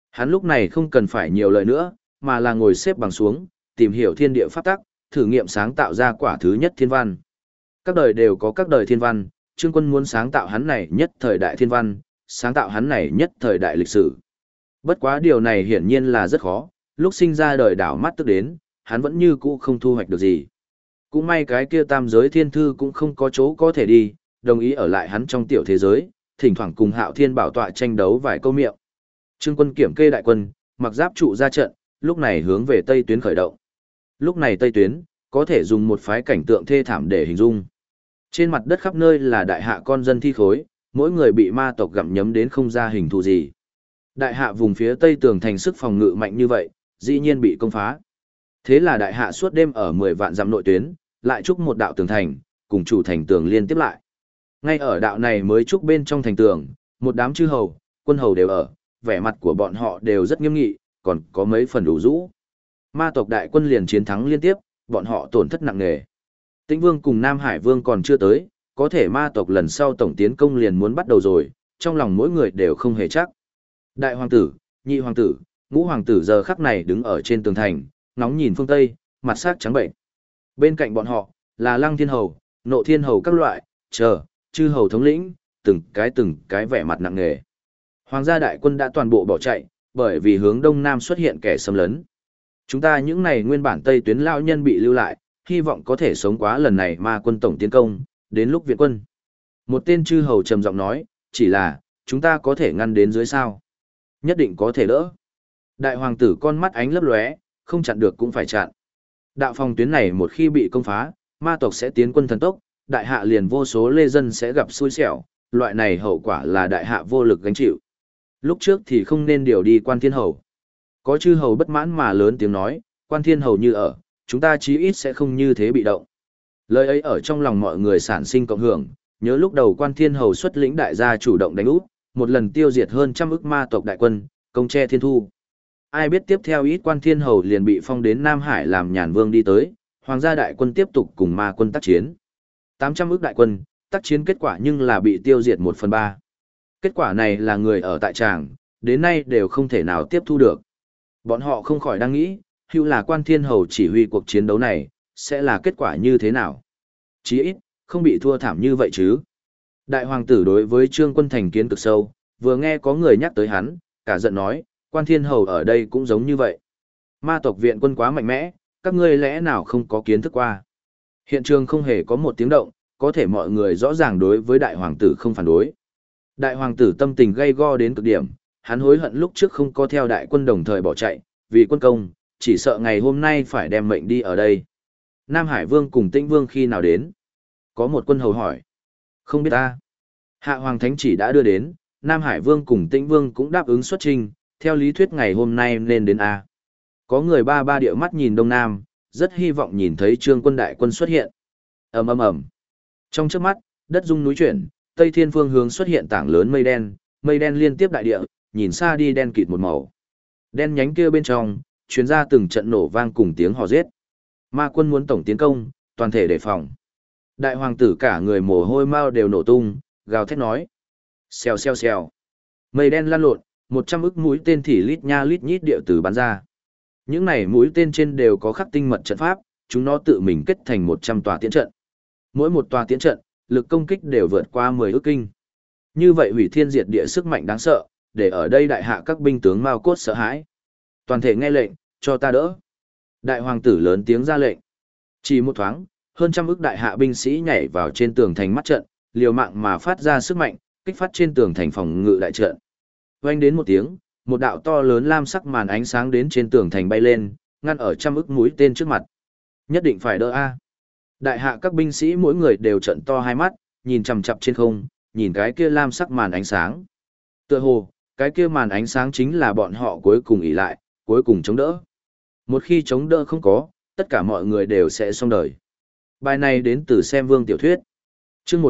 Hắn lúc này không cần phải nhiều lời nữa, mà là ngồi xếp bằng xuống, tìm hiểu thiên địa pháp tắc, thử nghiệm sáng tạo ra quả thứ nhất thiên văn. Các đời đều có các đời thiên văn, Trương Quân muốn sáng tạo hắn này nhất thời đại thiên văn, sáng tạo hắn này nhất thời đại lịch sử. Bất quá điều này hiển nhiên là rất khó, lúc sinh ra đời đảo mắt tức đến, hắn vẫn như cũ không thu hoạch được gì. Cũng may cái kia tam giới thiên thư cũng không có chỗ có thể đi, đồng ý ở lại hắn trong tiểu thế giới, thỉnh thoảng cùng Hạo Thiên bảo tọa tranh đấu vài câu miệng. Trương Quân kiểm kê đại quân, mặc giáp trụ ra trận, lúc này hướng về Tây tuyến khởi động. Lúc này Tây tuyến, có thể dùng một phái cảnh tượng thê thảm để hình dung. Trên mặt đất khắp nơi là đại hạ con dân thi khối, mỗi người bị ma tộc gặm nhấm đến không ra hình thù gì. Đại hạ vùng phía Tây tường thành sức phòng ngự mạnh như vậy, dĩ nhiên bị công phá. Thế là đại hạ suốt đêm ở 10 vạn dặm nội tuyến, lại trúc một đạo tường thành, cùng chủ thành tường liên tiếp lại. Ngay ở đạo này mới trúc bên trong thành tường, một đám chư hầu, quân hầu đều ở, vẻ mặt của bọn họ đều rất nghiêm nghị, còn có mấy phần đủ rũ. Ma tộc đại quân liền chiến thắng liên tiếp, bọn họ tổn thất nặng nề. Tĩnh Vương cùng Nam Hải Vương còn chưa tới, có thể ma tộc lần sau tổng tiến công liền muốn bắt đầu rồi, trong lòng mỗi người đều không hề chắc. Đại hoàng tử, nhị hoàng tử, ngũ hoàng tử giờ khắc này đứng ở trên tường thành, ngóng nhìn phương Tây, mặt sắc trắng bệnh. Bên cạnh bọn họ, là Lăng Thiên Hầu, Nộ Thiên Hầu các loại, chư hầu thống lĩnh, từng cái vẻ mặt nặng nề. Hoàng gia đại quân đã toàn bộ bỏ chạy, bởi vì hướng đông nam xuất hiện kẻ xâm lấn. Chúng ta những này nguyên bản Tây tuyến lao nhân bị lưu lại, hy vọng có thể sống quá lần này ma quân tổng tiến công, đến lúc viện quân. Một tên chư hầu trầm giọng nói, chỉ là, chúng ta có thể ngăn đến dưới sao. Nhất định có thể đỡ. Đại hoàng tử con mắt ánh lấp lóe, không chặn được cũng phải chặn. Đạo phòng tuyến này một khi bị công phá, ma tộc sẽ tiến quân thần tốc, đại hạ liền vô số lê dân sẽ gặp xui xẻo, loại này hậu quả là đại hạ vô lực gánh chịu. Lúc trước thì không nên điều đi Quan Thiên Hầu. Có chư hầu bất mãn mà lớn tiếng nói, Quan Thiên Hầu như ở, chúng ta chí ít sẽ không như thế bị động. Lời ấy ở trong lòng mọi người sản sinh cộng hưởng, nhớ lúc đầu Quan Thiên Hầu xuất lĩnh đại gia chủ động đánh úp, một lần tiêu diệt hơn 100 ức ma tộc đại quân, công che thiên thu. Ai biết tiếp theo ít Quan Thiên Hầu liền bị phong đến Nam Hải làm nhàn vương đi tới, hoàng gia đại quân tiếp tục cùng ma quân tác chiến. 800 ức đại quân, tác chiến kết quả nhưng là bị tiêu diệt 1/3. Kết quả này là người ở tại tràng, đến nay đều không thể nào tiếp thu được. Bọn họ không khỏi đang nghĩ, hữu là Quan Thiên Hầu chỉ huy cuộc chiến đấu này, sẽ là kết quả như thế nào? Chí ít, không bị thua thảm như vậy chứ. Đại hoàng tử đối với Trương Quân thành kiến cực sâu, vừa nghe có người nhắc tới hắn, cả giận nói, Quan Thiên Hầu ở đây cũng giống như vậy. Ma tộc viện quân quá mạnh mẽ, các ngươi lẽ nào không có kiến thức qua. Hiện trường không hề có một tiếng động, có thể mọi người rõ ràng đối với đại hoàng tử không phản đối. Đại hoàng tử tâm tình gay go đến cực điểm, hắn hối hận lúc trước không có theo đại quân đồng thời bỏ chạy, vì quân công, chỉ sợ ngày hôm nay phải đem mệnh đi ở đây. Nam Hải Vương cùng Tĩnh Vương khi nào đến? Có một quân hầu hỏi. Không biết ta. Hạ Hoàng Thánh chỉ đã đưa đến, Nam Hải Vương cùng Tĩnh Vương cũng đáp ứng xuất trình, theo lý thuyết ngày hôm nay nên đến A. Có người ba điệu mắt nhìn Đông Nam, rất hy vọng nhìn thấy Trương Quân đại quân xuất hiện. ầm ầm ầm. Trong chớp mắt, đất rung núi chuyển, Tây Thiên phương hướng xuất hiện tảng lớn mây đen liên tiếp đại địa, nhìn xa đi đen kịt một màu. Đen nhánh kia bên trong, truyền ra từng trận nổ vang cùng tiếng hò giết. Ma quân muốn tổng tiến công, toàn thể đề phòng. Đại hoàng tử cả người mồ hôi mau đều nổ tung, gào thét nói. Xèo xèo xèo. Mây đen lan lộn, 100 ức mũi tên thì lít nha lít nhít điệu từ bắn ra. Những này mũi tên trên đều có khắc tinh mật trận pháp, chúng nó tự mình kết thành 100 tòa tiễn trận. Mỗi một tòa tiễn trận, lực công kích đều vượt qua 10 ức kinh. Như vậy hủy thiên diệt địa sức mạnh đáng sợ, để ở đây đại hạ các binh tướng mao cốt sợ hãi. Toàn thể nghe lệnh, cho ta đỡ. Đại hoàng tử lớn tiếng ra lệnh. Chỉ một thoáng, hơn 100 ức đại hạ binh sĩ nhảy vào trên tường thành mắt trận, liều mạng mà phát ra sức mạnh, kích phát trên tường thành phòng ngự đại trận. Vang đến một tiếng, một đạo to lớn lam sắc màn ánh sáng đến trên tường thành bay lên, ngăn ở 100 ức mũi tên trước mặt. Nhất định phải đỡ a. Đại hạ các binh sĩ mỗi người đều trợn to hai mắt, nhìn chằm chằm trên không, nhìn cái kia lam sắc màn ánh sáng. Tựa hồ, cái kia màn ánh sáng chính là bọn họ cuối cùng ỷ lại, cuối cùng chống đỡ. Một khi chống đỡ không có, tất cả mọi người đều sẽ xong đời. Bài này đến từ Xem Vương tiểu thuyết. Chương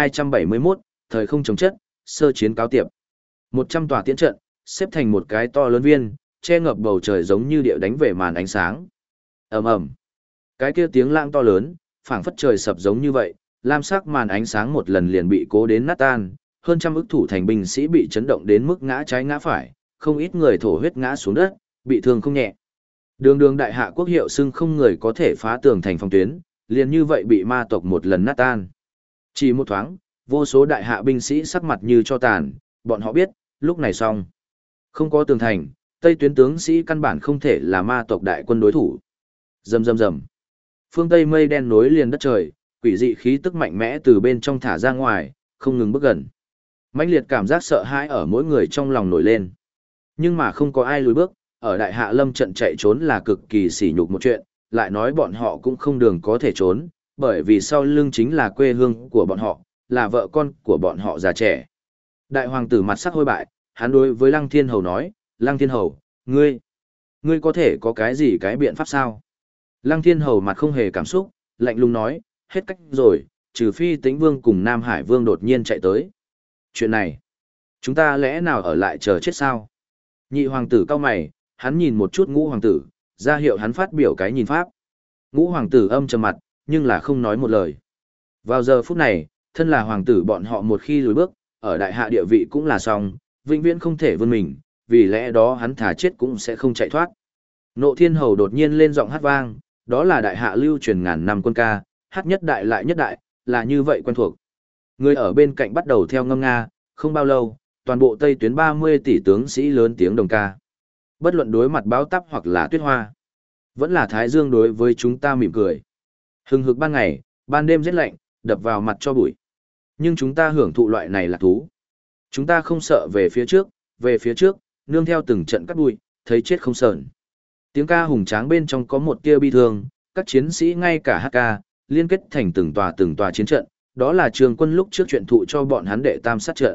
1271, thời không chống chất, sơ chiến cáo tiệp. 100 tòa tiễn trận, xếp thành một cái to lớn viên, che ngập bầu trời giống như địa đánh về màn ánh sáng. Ầm ầm. Cái kia tiếng lãng to lớn, phảng phất trời sập giống như vậy, lam sắc màn ánh sáng một lần liền bị cố đến nát tan, hơn 100 ức thủ thành binh sĩ bị chấn động đến mức ngã trái ngã phải, không ít người thổ huyết ngã xuống đất, bị thương không nhẹ. Đường đường đại hạ quốc hiệu xưng không người có thể phá tường thành phòng tuyến, liền như vậy bị ma tộc một lần nát tan. Chỉ một thoáng, vô số đại hạ binh sĩ sắc mặt như cho tàn, bọn họ biết, lúc này xong. Không có tường thành, Tây tuyến tướng sĩ căn bản không thể là ma tộc đại quân đối thủ. Rầm rầm rầm. Phương Tây mây đen nối liền đất trời, quỷ dị khí tức mạnh mẽ từ bên trong thả ra ngoài, không ngừng bước gần. Mãnh liệt cảm giác sợ hãi ở mỗi người trong lòng nổi lên. Nhưng mà không có ai lùi bước, ở đại hạ lâm trận chạy trốn là cực kỳ sỉ nhục một chuyện, lại nói bọn họ cũng không đường có thể trốn, bởi vì sau lưng chính là quê hương của bọn họ, là vợ con của bọn họ già trẻ. Đại hoàng tử mặt sắc hôi bại, hắn đối với Lăng Thiên Hầu nói, Lăng Thiên Hầu, ngươi có thể có cái gì cái biện pháp sao? Lăng Thiên Hầu mặt không hề cảm xúc, lạnh lùng nói, hết cách rồi, trừ phi Tĩnh Vương cùng Nam Hải Vương đột nhiên chạy tới. Chuyện này, chúng ta lẽ nào ở lại chờ chết sao? Nhị hoàng tử cau mày, hắn nhìn một chút ngũ hoàng tử, ra hiệu hắn phát biểu cái nhìn pháp. Ngũ hoàng tử âm trầm mặt, nhưng là không nói một lời. Vào giờ phút này, thân là hoàng tử bọn họ một khi lùi bước, ở đại hạ địa vị cũng là xong, vĩnh viễn không thể vươn mình, vì lẽ đó hắn thà chết cũng sẽ không chạy thoát. Nộ Thiên Hầu đột nhiên lên giọng hát vang, đó là đại hạ lưu truyền ngàn năm quân ca, hát nhất đại lại nhất đại, là như vậy quen thuộc. Người ở bên cạnh bắt đầu theo ngâm nga, không bao lâu, toàn bộ Tây tuyến 30 tỷ tướng sĩ lớn tiếng đồng ca. Bất luận đối mặt báo táp hoặc là tuyết hoa, vẫn là thái dương đối với chúng ta mỉm cười. Hừng hực ban ngày, ban đêm rét lạnh, đập vào mặt cho bụi. Nhưng chúng ta hưởng thụ loại này là thú. Chúng ta không sợ về phía trước, nương theo từng trận cắt bụi, thấy chết không sờn. Tiếng ca hùng tráng bên trong có một tia bi thương, các chiến sĩ ngay cả hát ca, liên kết thành từng tòa chiến trận, đó là Trường Quân lúc trước chuyện thụ cho bọn hắn đệ tam sát trận.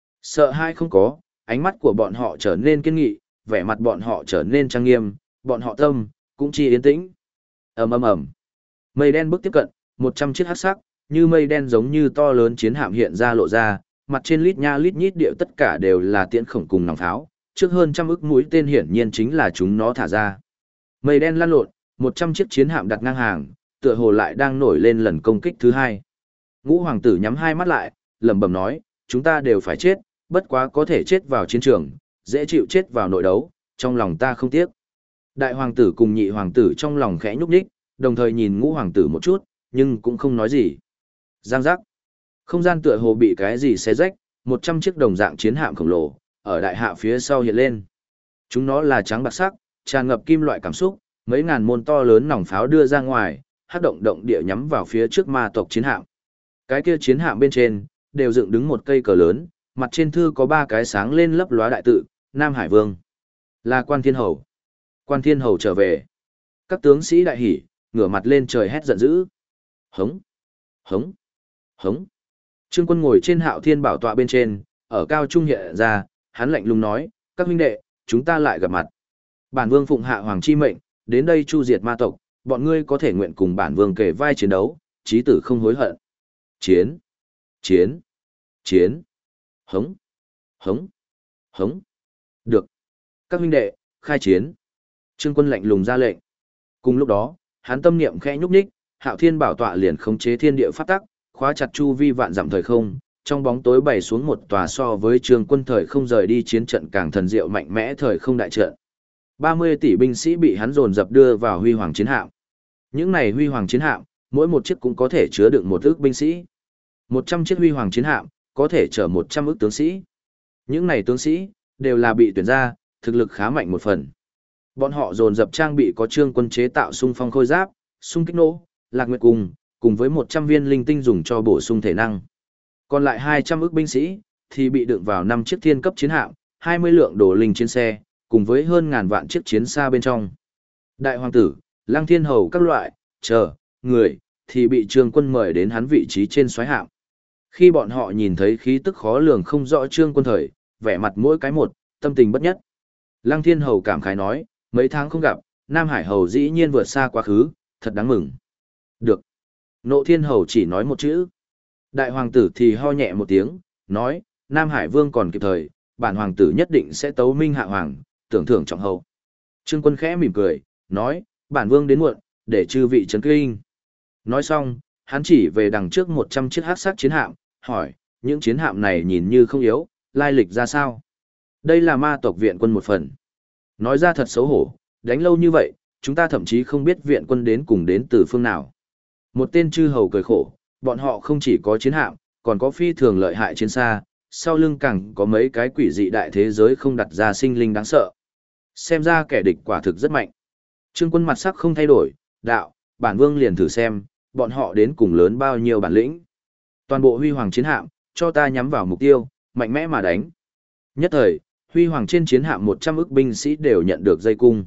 Sợ hai không có, ánh mắt của bọn họ trở nên kiên nghị, vẻ mặt bọn họ trở nên trang nghiêm, bọn họ tâm cũng chi yên tĩnh. Ầm ầm ầm. Mây đen bước tiếp cận, 100 chiếc hắc sắc, như mây đen giống như to lớn chiến hạm hiện ra lộ ra, mặt trên lít nha lít nhít điệu tất cả đều là tiễn khổng cùng nòng pháo, trước hơn trăm ức mũi tên hiển nhiên chính là chúng nó thả ra. Mây đen lăn lộn, 100 chiếc chiến hạm đặt ngang hàng, tựa hồ lại đang nổi lên lần công kích thứ hai. Ngũ hoàng tử nhắm hai mắt lại, lẩm bẩm nói, chúng ta đều phải chết, bất quá có thể chết vào chiến trường, dễ chịu chết vào nội đấu, trong lòng ta không tiếc. Đại hoàng tử cùng nhị hoàng tử trong lòng khẽ nhúc nhích, đồng thời nhìn ngũ hoàng tử một chút, nhưng cũng không nói gì. Giang giác. Không gian tựa hồ bị cái gì xé rách, 100 chiếc đồng dạng chiến hạm khổng lồ, ở đại hạ phía sau hiện lên. Chúng nó là trắng bạc sắc, tràn ngập kim loại cảm xúc, mấy ngàn môn to lớn nòng pháo đưa ra ngoài, hát động động địa nhắm vào phía trước ma tộc chiến hạm. Cái kia chiến hạm bên trên, đều dựng đứng một cây cờ lớn, mặt trên thư có 3 cái sáng lên lấp lóa đại tự, Nam Hải Vương. Là Quan Thiên Hầu. Quan Thiên Hầu trở về. Các tướng sĩ đại hỉ, ngửa mặt lên trời hét giận dữ. Hống! Hống! Hống! Trương Quân ngồi trên Hạo Thiên bảo tọa bên trên, ở cao trung hiện ra, hắn lạnh lùng nói, các huynh đệ, chúng ta lại gặp mặt. Bản vương phụng hạ hoàng chi mệnh, đến đây chu diệt ma tộc, bọn ngươi có thể nguyện cùng bản vương kề vai chiến đấu, chí tử không hối hận. Chiến! Chiến! Chiến! Hống! Hống! Hống! Được! Các huynh đệ, khai chiến! Trương Quân lạnh lùng ra lệnh. Cùng lúc đó, hắn tâm niệm khẽ nhúc nhích, Hạo Thiên bảo tọa liền khống chế thiên địa pháp tắc, khóa chặt chu vi vạn dặm thời không, trong bóng tối bày xuống một tòa so với Trương Quân thời không rời đi chiến trận càng thần diệu mạnh mẽ thời không đại trận. 30 tỷ binh sĩ bị hắn dồn dập đưa vào huy hoàng chiến hạm. Những này huy hoàng chiến hạm, mỗi một chiếc cũng có thể chứa đựng một ức binh sĩ. 100 chiếc huy hoàng chiến hạm có thể chở 100 ức tướng sĩ. Những này tướng sĩ đều là bị tuyển ra, thực lực khá mạnh một phần. Bọn họ dồn dập trang bị có Trương Quân chế tạo xung phong khôi giáp, xung kích nổ, lạc nguyệt cùng với 100 viên linh tinh dùng cho bổ sung thể năng. Còn lại 200 ức binh sĩ thì bị đựng vào 5 chiếc thiên cấp chiến hạm, 20 lượng đồ linh chiến xe, cùng với hơn ngàn vạn chiếc chiến xa bên trong. Đại hoàng tử, Lăng Thiên Hầu các loại, người thì bị Trương Quân mời đến hắn vị trí trên soái hạm. Khi bọn họ nhìn thấy khí tức khó lường không rõ Trương Quân thời, vẻ mặt mỗi cái một, tâm tình bất nhất. Lăng Thiên Hầu cảm khái nói, mấy tháng không gặp, Nam Hải Hầu dĩ nhiên vượt xa quá khứ, thật đáng mừng. Được. Nộ Thiên Hầu chỉ nói một chữ. Đại hoàng tử thì ho nhẹ một tiếng, nói, Nam Hải Vương còn kịp thời, bản hoàng tử nhất định sẽ tấu minh hạ hoàng, tưởng thưởng trọng hậu. Trương Quân khẽ mỉm cười, nói, bản vương đến muộn, để chư vị chấn kinh. Nói xong, hắn chỉ về đằng trước 100 chiếc hắc sắc chiến hạm, hỏi, những chiến hạm này nhìn như không yếu, lai lịch ra sao? Đây là ma tộc viện quân một phần. Nói ra thật xấu hổ, đánh lâu như vậy, chúng ta thậm chí không biết viện quân đến cùng đến từ phương nào. Một tên chư hầu cười khổ, bọn họ không chỉ có chiến hạm, còn có phi thường lợi hại chiến xa, sau lưng càng có mấy cái quỷ dị đại thế giới không đặt ra sinh linh đáng sợ. Xem ra kẻ địch quả thực rất mạnh. Trương Quân mặt sắc không thay đổi, đạo, bản vương liền thử xem, bọn họ đến cùng lớn bao nhiêu bản lĩnh. Toàn bộ huy hoàng chiến hạm, cho ta nhắm vào mục tiêu, mạnh mẽ mà đánh. Nhất thời, huy hoàng trên chiến hạm 100 ức binh sĩ đều nhận được dây cung.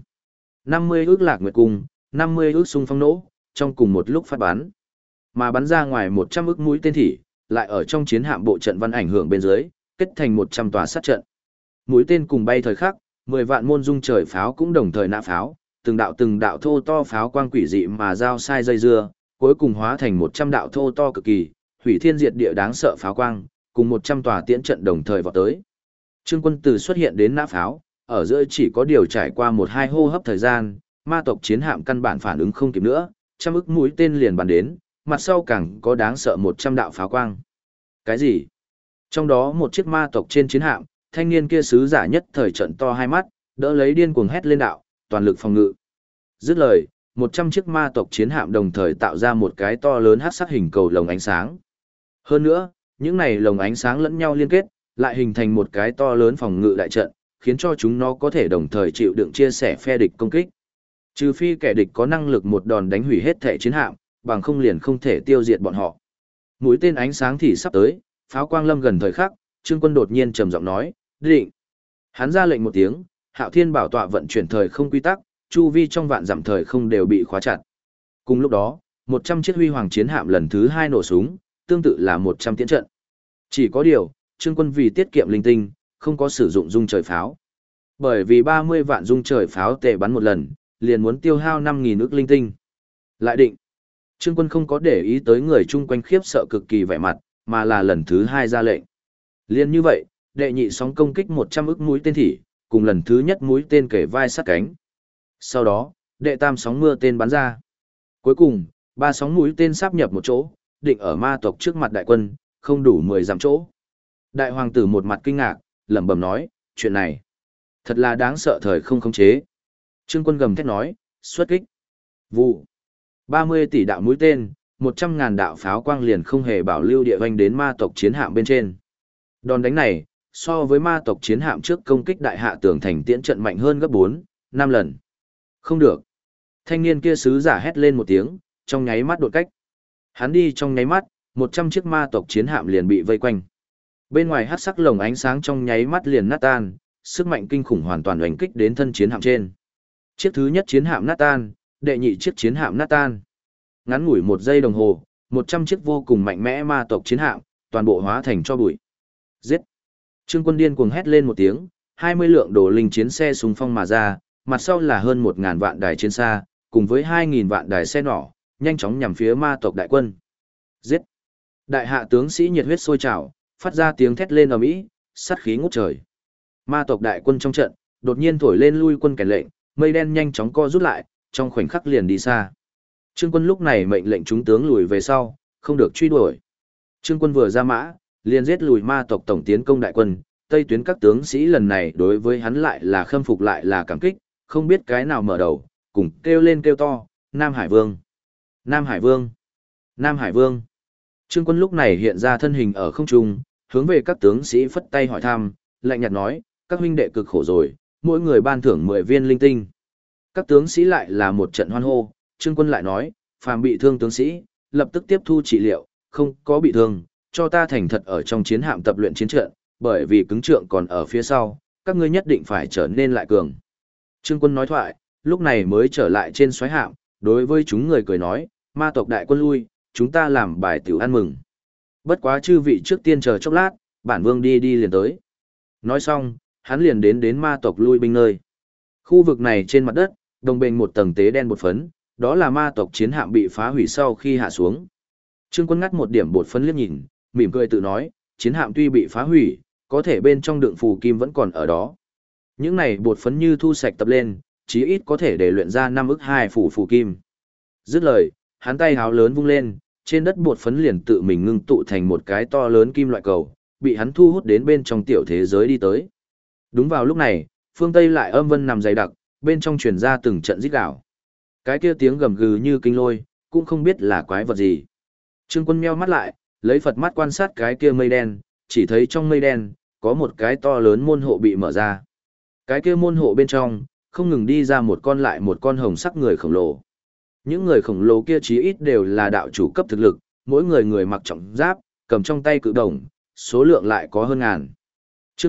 50 ức lạc nguyệt cung, 50 ức xung phong nỗ, trong cùng một lúc phát bắn. Mà bắn ra ngoài 100 ức mũi tên thỉ, lại ở trong chiến hạm bộ trận văn ảnh hưởng bên dưới, kết thành 100 tòa sát trận. Mũi tên cùng bay thời khắc, 10 vạn môn dung trời pháo cũng đồng thời nã pháo, từng đạo thô to pháo quang quỷ dị mà giao sai dây dưa, cuối cùng hóa thành 100 đạo thô to cực kỳ, hủy thiên diệt địa đáng sợ pháo quang, cùng 100 tòa tiễn trận đồng thời vọt tới. Trương Quân từ xuất hiện đến nã pháo, ở giữa chỉ có điều trải qua 1-2 hô hấp thời gian, ma tộc chiến hạm căn bản phản ứng không kịp nữa, trăm ức mũi tên liền bắn đến, mặt sau càng có đáng sợ 100 đạo pháo quang. Cái gì? Trong đó một chiếc ma tộc trên chiến hạm, thanh niên kia sứ giả nhất thời trận to hai mắt, đỡ lấy điên cuồng hét lên đạo, toàn lực phòng ngự. Dứt lời, 100 chiếc ma tộc chiến hạm đồng thời tạo ra một cái to lớn hắc sắc hình cầu lồng ánh sáng. Hơn nữa, những này lồng ánh sáng lẫn nhau liên kết, lại hình thành một cái to lớn phòng ngự đại trận, khiến cho chúng nó có thể đồng thời chịu đựng chia sẻ phe địch công kích. Trừ phi kẻ địch có năng lực một đòn đánh hủy hết thể chiến hạm, bằng không liền không thể tiêu diệt bọn họ. Mũi tên ánh sáng thì sắp tới, pháo quang lâm gần thời khắc, Trương Quân đột nhiên trầm giọng nói, "Định." Hắn ra lệnh một tiếng, Hạo Thiên bảo tọa vận chuyển thời không quy tắc, chu vi trong vạn dặm thời không đều bị khóa chặt. Cùng lúc đó, 100 chiếc huy hoàng chiến hạm lần thứ 2 nổ súng, tương tự là 100 tiễn trận. Chỉ có điều, Trương Quân vì tiết kiệm linh tinh, không có sử dụng dung trời pháo. Bởi vì 30 vạn dung trời pháo tệ bắn một lần, liền muốn tiêu hao 5.000 ức linh tinh. Lại định. Trương Quân không có để ý tới người chung quanh khiếp sợ cực kỳ vẻ mặt, mà là lần thứ 2 ra lệnh. Liên như vậy, đệ nhị sóng công kích 100 ức mũi tên thỉ, cùng lần thứ nhất mũi tên kể vai sát cánh. Sau đó, đệ tam sóng mưa tên bắn ra. Cuối cùng, 3 sóng mũi tên sáp nhập một chỗ, định ở ma tộc trước mặt đại quân, không đủ 10 dặm chỗ. Đại hoàng tử một mặt kinh ngạc, lẩm bẩm nói, chuyện này thật là đáng sợ thời không khống chế. Trương Quân gầm thét nói, xuất kích. Vụ. 30 tỷ đạo mũi tên, 100.000 đạo pháo quang liền không hề bảo lưu địa vành đến ma tộc chiến hạm bên trên. Đòn đánh này, so với ma tộc chiến hạm trước công kích đại hạ tường thành tiễn trận mạnh hơn gấp 4-5 lần. Không được. Thanh niên kia sứ giả hét lên một tiếng, trong nháy mắt đột cách. Hắn đi trong nháy mắt, 100 chiếc ma tộc chiến hạm liền bị vây quanh. Bên ngoài hắc sắc lồng ánh sáng trong nháy mắt liền nát tan, sức mạnh kinh khủng hoàn toàn đánh kích đến thân chiến hạm trên. Chiếc thứ nhất chiến hạm nát tan, đệ nhị chiếc chiến hạm nát tan. Ngắn ngủi 1 giây đồng hồ, 100 chiếc vô cùng mạnh mẽ ma tộc chiến hạm, toàn bộ hóa thành tro bụi. Giết! Trương Quân điên cuồng hét lên một tiếng, 20 lượng đồ linh chiến xe xung phong mà ra, mặt sau là hơn 1.000 vạn đài chiến xa, cùng với 2.000 vạn đài xe nỏ, nhanh chóng nhằm phía ma tộc đại quân. Giết! Đại hạ tướng sĩ nhiệt huyết sôi trào, phát ra tiếng thét lên ầm ĩ, sát khí ngút trời. Ma tộc đại quân trong trận, đột nhiên thổi lên lui quân kèn lệnh, mây đen nhanh chóng co rút lại, trong khoảnh khắc liền đi xa. Trương Quân lúc này mệnh lệnh chúng tướng lùi về sau, không được truy đuổi. Trương Quân vừa ra mã, liền giết lùi ma tộc tổng tiến công đại quân, Tây tuyến các tướng sĩ lần này đối với hắn lại là khâm phục lại là cảm kích, không biết cái nào mở đầu, cùng kêu lên kêu to, Nam Hải Vương, Nam Hải Vương, Nam Hải Vương. Trương Quân lúc này hiện ra thân hình ở không trung, hướng về các tướng sĩ phất tay hỏi thăm, lạnh nhạt nói, các huynh đệ cực khổ rồi, mỗi người ban thưởng 10 viên linh tinh. Các tướng sĩ lại là một trận hoan hô, Trương Quân lại nói, phàm bị thương tướng sĩ, lập tức tiếp thu trị liệu, không có bị thương, cho ta thành thật ở trong chiến hạm tập luyện chiến trận, bởi vì cứng trượng còn ở phía sau, các ngươi nhất định phải trở nên lại cường. Trương Quân nói thoại, lúc này mới trở lại trên xoáy hạm, đối với chúng người cười nói, ma tộc đại quân lui, chúng ta làm bài tiểu ăn mừng. Bất quá chư vị trước tiên chờ chốc lát, bản vương đi liền tới. Nói xong, hắn liền đến ma tộc lui binh nơi. Khu vực này trên mặt đất, đồng bền một tầng tế đen bột phấn, đó là ma tộc chiến hạm bị phá hủy sau khi hạ xuống. Trương Quân ngắt một điểm bột phấn liếc nhìn, mỉm cười tự nói, chiến hạm tuy bị phá hủy, có thể bên trong đựng phù kim vẫn còn ở đó. Những này bột phấn như thu sạch tập lên, chí ít có thể để luyện ra 5 ức 2 phù kim. Dứt lời, hắn tay háo lớn vung lên, trên đất bột phấn liền tự mình ngưng tụ thành một cái to lớn kim loại cầu, bị hắn thu hút đến bên trong tiểu thế giới đi tới. Đúng vào lúc này, phương Tây lại âm vân nằm dày đặc, bên trong truyền ra từng trận rít gào. Cái kia tiếng gầm gừ như kinh lôi, cũng không biết là quái vật gì. Trương Quân meo mắt lại, lấy Phật mắt quan sát cái kia mây đen, chỉ thấy trong mây đen, có một cái to lớn môn hộ bị mở ra. Cái kia môn hộ bên trong, không ngừng đi ra một con lại một con hồng sắc người khổng lồ. Những người khổng lồ kia chí ít đều là đạo chủ cấp thực lực, mỗi người người mặc trọng giáp, cầm trong tay cự đồng, số lượng lại có hơn ngàn. Chương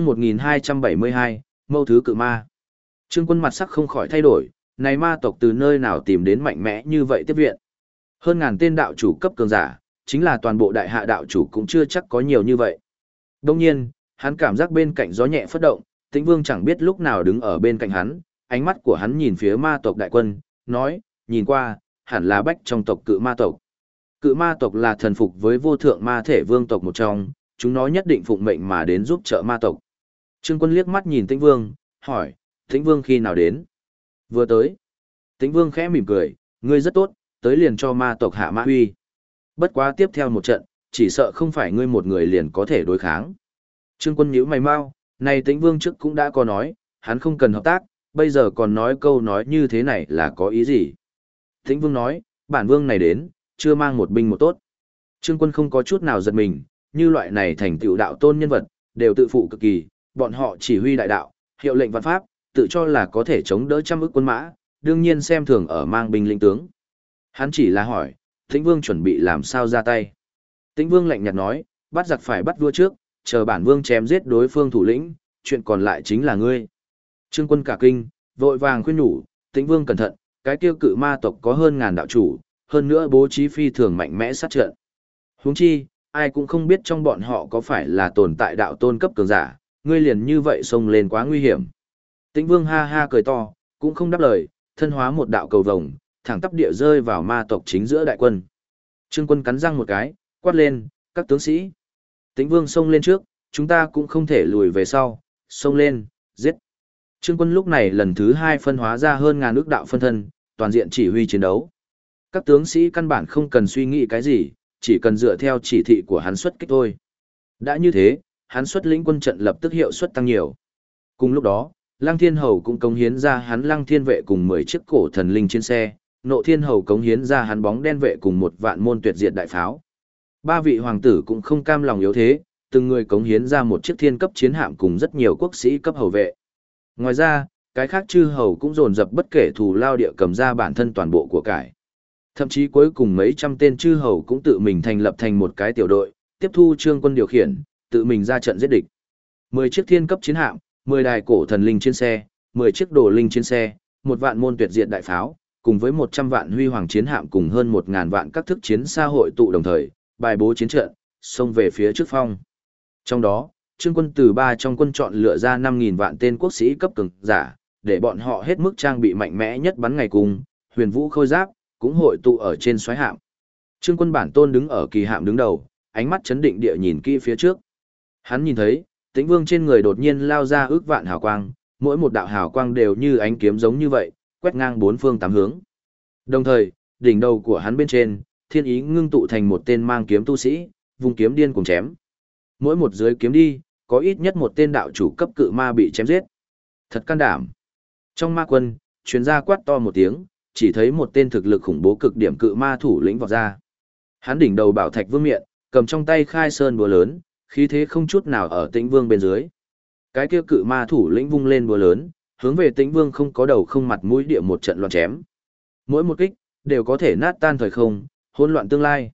1272, Mâu thứ cự ma. Trương Quân mặt sắc không khỏi thay đổi, này ma tộc từ nơi nào tìm đến mạnh mẽ như vậy tiếp viện. Hơn ngàn tên đạo chủ cấp cường giả, chính là toàn bộ đại hạ đạo chủ cũng chưa chắc có nhiều như vậy. Đồng nhiên, hắn cảm giác bên cạnh gió nhẹ phất động, Tĩnh Vương chẳng biết lúc nào đứng ở bên cạnh hắn, ánh mắt của hắn nhìn phía ma tộc đại quân, nói, nhìn qua, hẳn là bách trong tộc cự ma tộc. Cự ma tộc là thần phục với vô thượng ma thể vương tộc một trong, chúng nó nhất định phụng mệnh mà đến giúp trợ ma tộc. Trương Quân liếc mắt nhìn Tĩnh Vương, hỏi, Tĩnh Vương khi nào đến? Vừa tới. Tĩnh Vương khẽ mỉm cười, ngươi rất tốt, tới liền cho ma tộc hạ mã huy. Bất quá tiếp theo một trận, chỉ sợ không phải ngươi một người liền có thể đối kháng. Trương Quân nhíu mày mau, này Tĩnh Vương trước cũng đã có nói, hắn không cần hợp tác, bây giờ còn nói câu nói như thế này là có ý gì? Tĩnh Vương nói, bản vương này đến, chưa mang một binh một tốt. Trương Quân không có chút nào giật mình, như loại này thành tựu đạo tôn nhân vật, đều tự phụ cực kỳ, bọn họ chỉ huy đại đạo, hiệu lệnh văn pháp, tự cho là có thể chống đỡ trăm ức quân mã, đương nhiên xem thường ở mang binh lĩnh tướng. Hắn chỉ là hỏi, Tĩnh Vương chuẩn bị làm sao ra tay. Tĩnh Vương lạnh nhạt nói, bắt giặc phải bắt vua trước, chờ bản vương chém giết đối phương thủ lĩnh, chuyện còn lại chính là ngươi. Trương Quân cả kinh, vội vàng khuyên nhủ, Tĩnh Vương cẩn thận, cái tiêu cự ma tộc có hơn ngàn đạo chủ, hơn nữa bố trí phi thường mạnh mẽ sát trận. Huống chi, ai cũng không biết trong bọn họ có phải là tồn tại đạo tôn cấp cường giả, ngươi liền như vậy xông lên quá nguy hiểm. Tĩnh Vương ha ha cười to, cũng không đáp lời, thân hóa một đạo cầu vồng, thẳng tắp địa rơi vào ma tộc chính giữa đại quân. Trương Quân cắn răng một cái, quát lên, các tướng sĩ. Tĩnh Vương xông lên trước, chúng ta cũng không thể lùi về sau, xông lên, giết. Trương Quân lúc này lần thứ 2 phân hóa ra hơn ngàn ước đạo phân thân, toàn diện chỉ huy chiến đấu. Các tướng sĩ căn bản không cần suy nghĩ cái gì, chỉ cần dựa theo chỉ thị của hắn xuất kích thôi. Đã như thế, hắn xuất lĩnh quân trận lập tức hiệu suất tăng nhiều. Cùng lúc đó, Lăng Thiên Hầu cũng cống hiến ra hắn Lăng Thiên vệ cùng 10 chiếc cổ thần linh trên xe, Nộ Thiên Hầu cống hiến ra hắn bóng đen vệ cùng 1 vạn môn tuyệt diệt đại pháo. 3 vị hoàng tử cũng không cam lòng yếu thế, từng người cống hiến ra 1 chiếc thiên cấp chiến hạm cùng rất nhiều quốc sĩ cấp hầu vệ. Ngoài ra, cái khác chư hầu cũng dồn dập bất kể thù lao địa cầm ra bản thân toàn bộ của cải. Thậm chí cuối cùng mấy trăm tên chư hầu cũng tự mình thành lập thành một cái tiểu đội, tiếp thu Trương Quân điều khiển, tự mình ra trận giết địch. 10 chiếc thiên cấp chiến hạm, 10 đài cổ thần linh trên xe, 10 chiếc đồ linh trên xe, 1 vạn môn tuyệt diệt đại pháo, cùng với 100 vạn huy hoàng chiến hạm cùng hơn 1000 vạn các thức chiến xa hội tụ đồng thời, bài bố chiến trận, xông về phía trước phong. Trong đó, Trương Quân từ 3 trong quân chọn lựa ra 5000 vạn tên quốc sĩ cấp cường giả, để bọn họ hết mức trang bị mạnh mẽ nhất bắn ngày cùng, huyền vũ khôi giáp, cũng hội tụ ở trên xoáy hạm. Trương Quân bản tôn đứng ở kỳ hạm đứng đầu, ánh mắt chấn định địa nhìn kỹ phía trước. Hắn nhìn thấy, Tĩnh Vương trên người đột nhiên lao ra ước vạn hào quang, mỗi một đạo hào quang đều như ánh kiếm giống như vậy, quét ngang 4 phương 8 hướng. Đồng thời, đỉnh đầu của hắn bên trên, thiên ý ngưng tụ thành một tên mang kiếm tu sĩ, vùng kiếm điên cùng chém. Mỗi một dưới kiếm đi, có ít nhất một tên đạo chủ cấp cự ma bị chém giết. Thật can đảm. Trong ma quân, truyền ra quát to một tiếng, chỉ thấy một tên thực lực khủng bố cực điểm cự ma thủ lĩnh vọt ra. Hắn đỉnh đầu bảo thạch vương miện, cầm trong tay khai sơn búa lớn, khí thế không chút nào ở Tĩnh Vương bên dưới. Cái kia cự ma thủ lĩnh vung lên búa lớn, hướng về Tĩnh Vương không có đầu không mặt mũi địa một trận loạn chém. Mỗi một kích đều có thể nát tan thời không, hỗn loạn tương lai.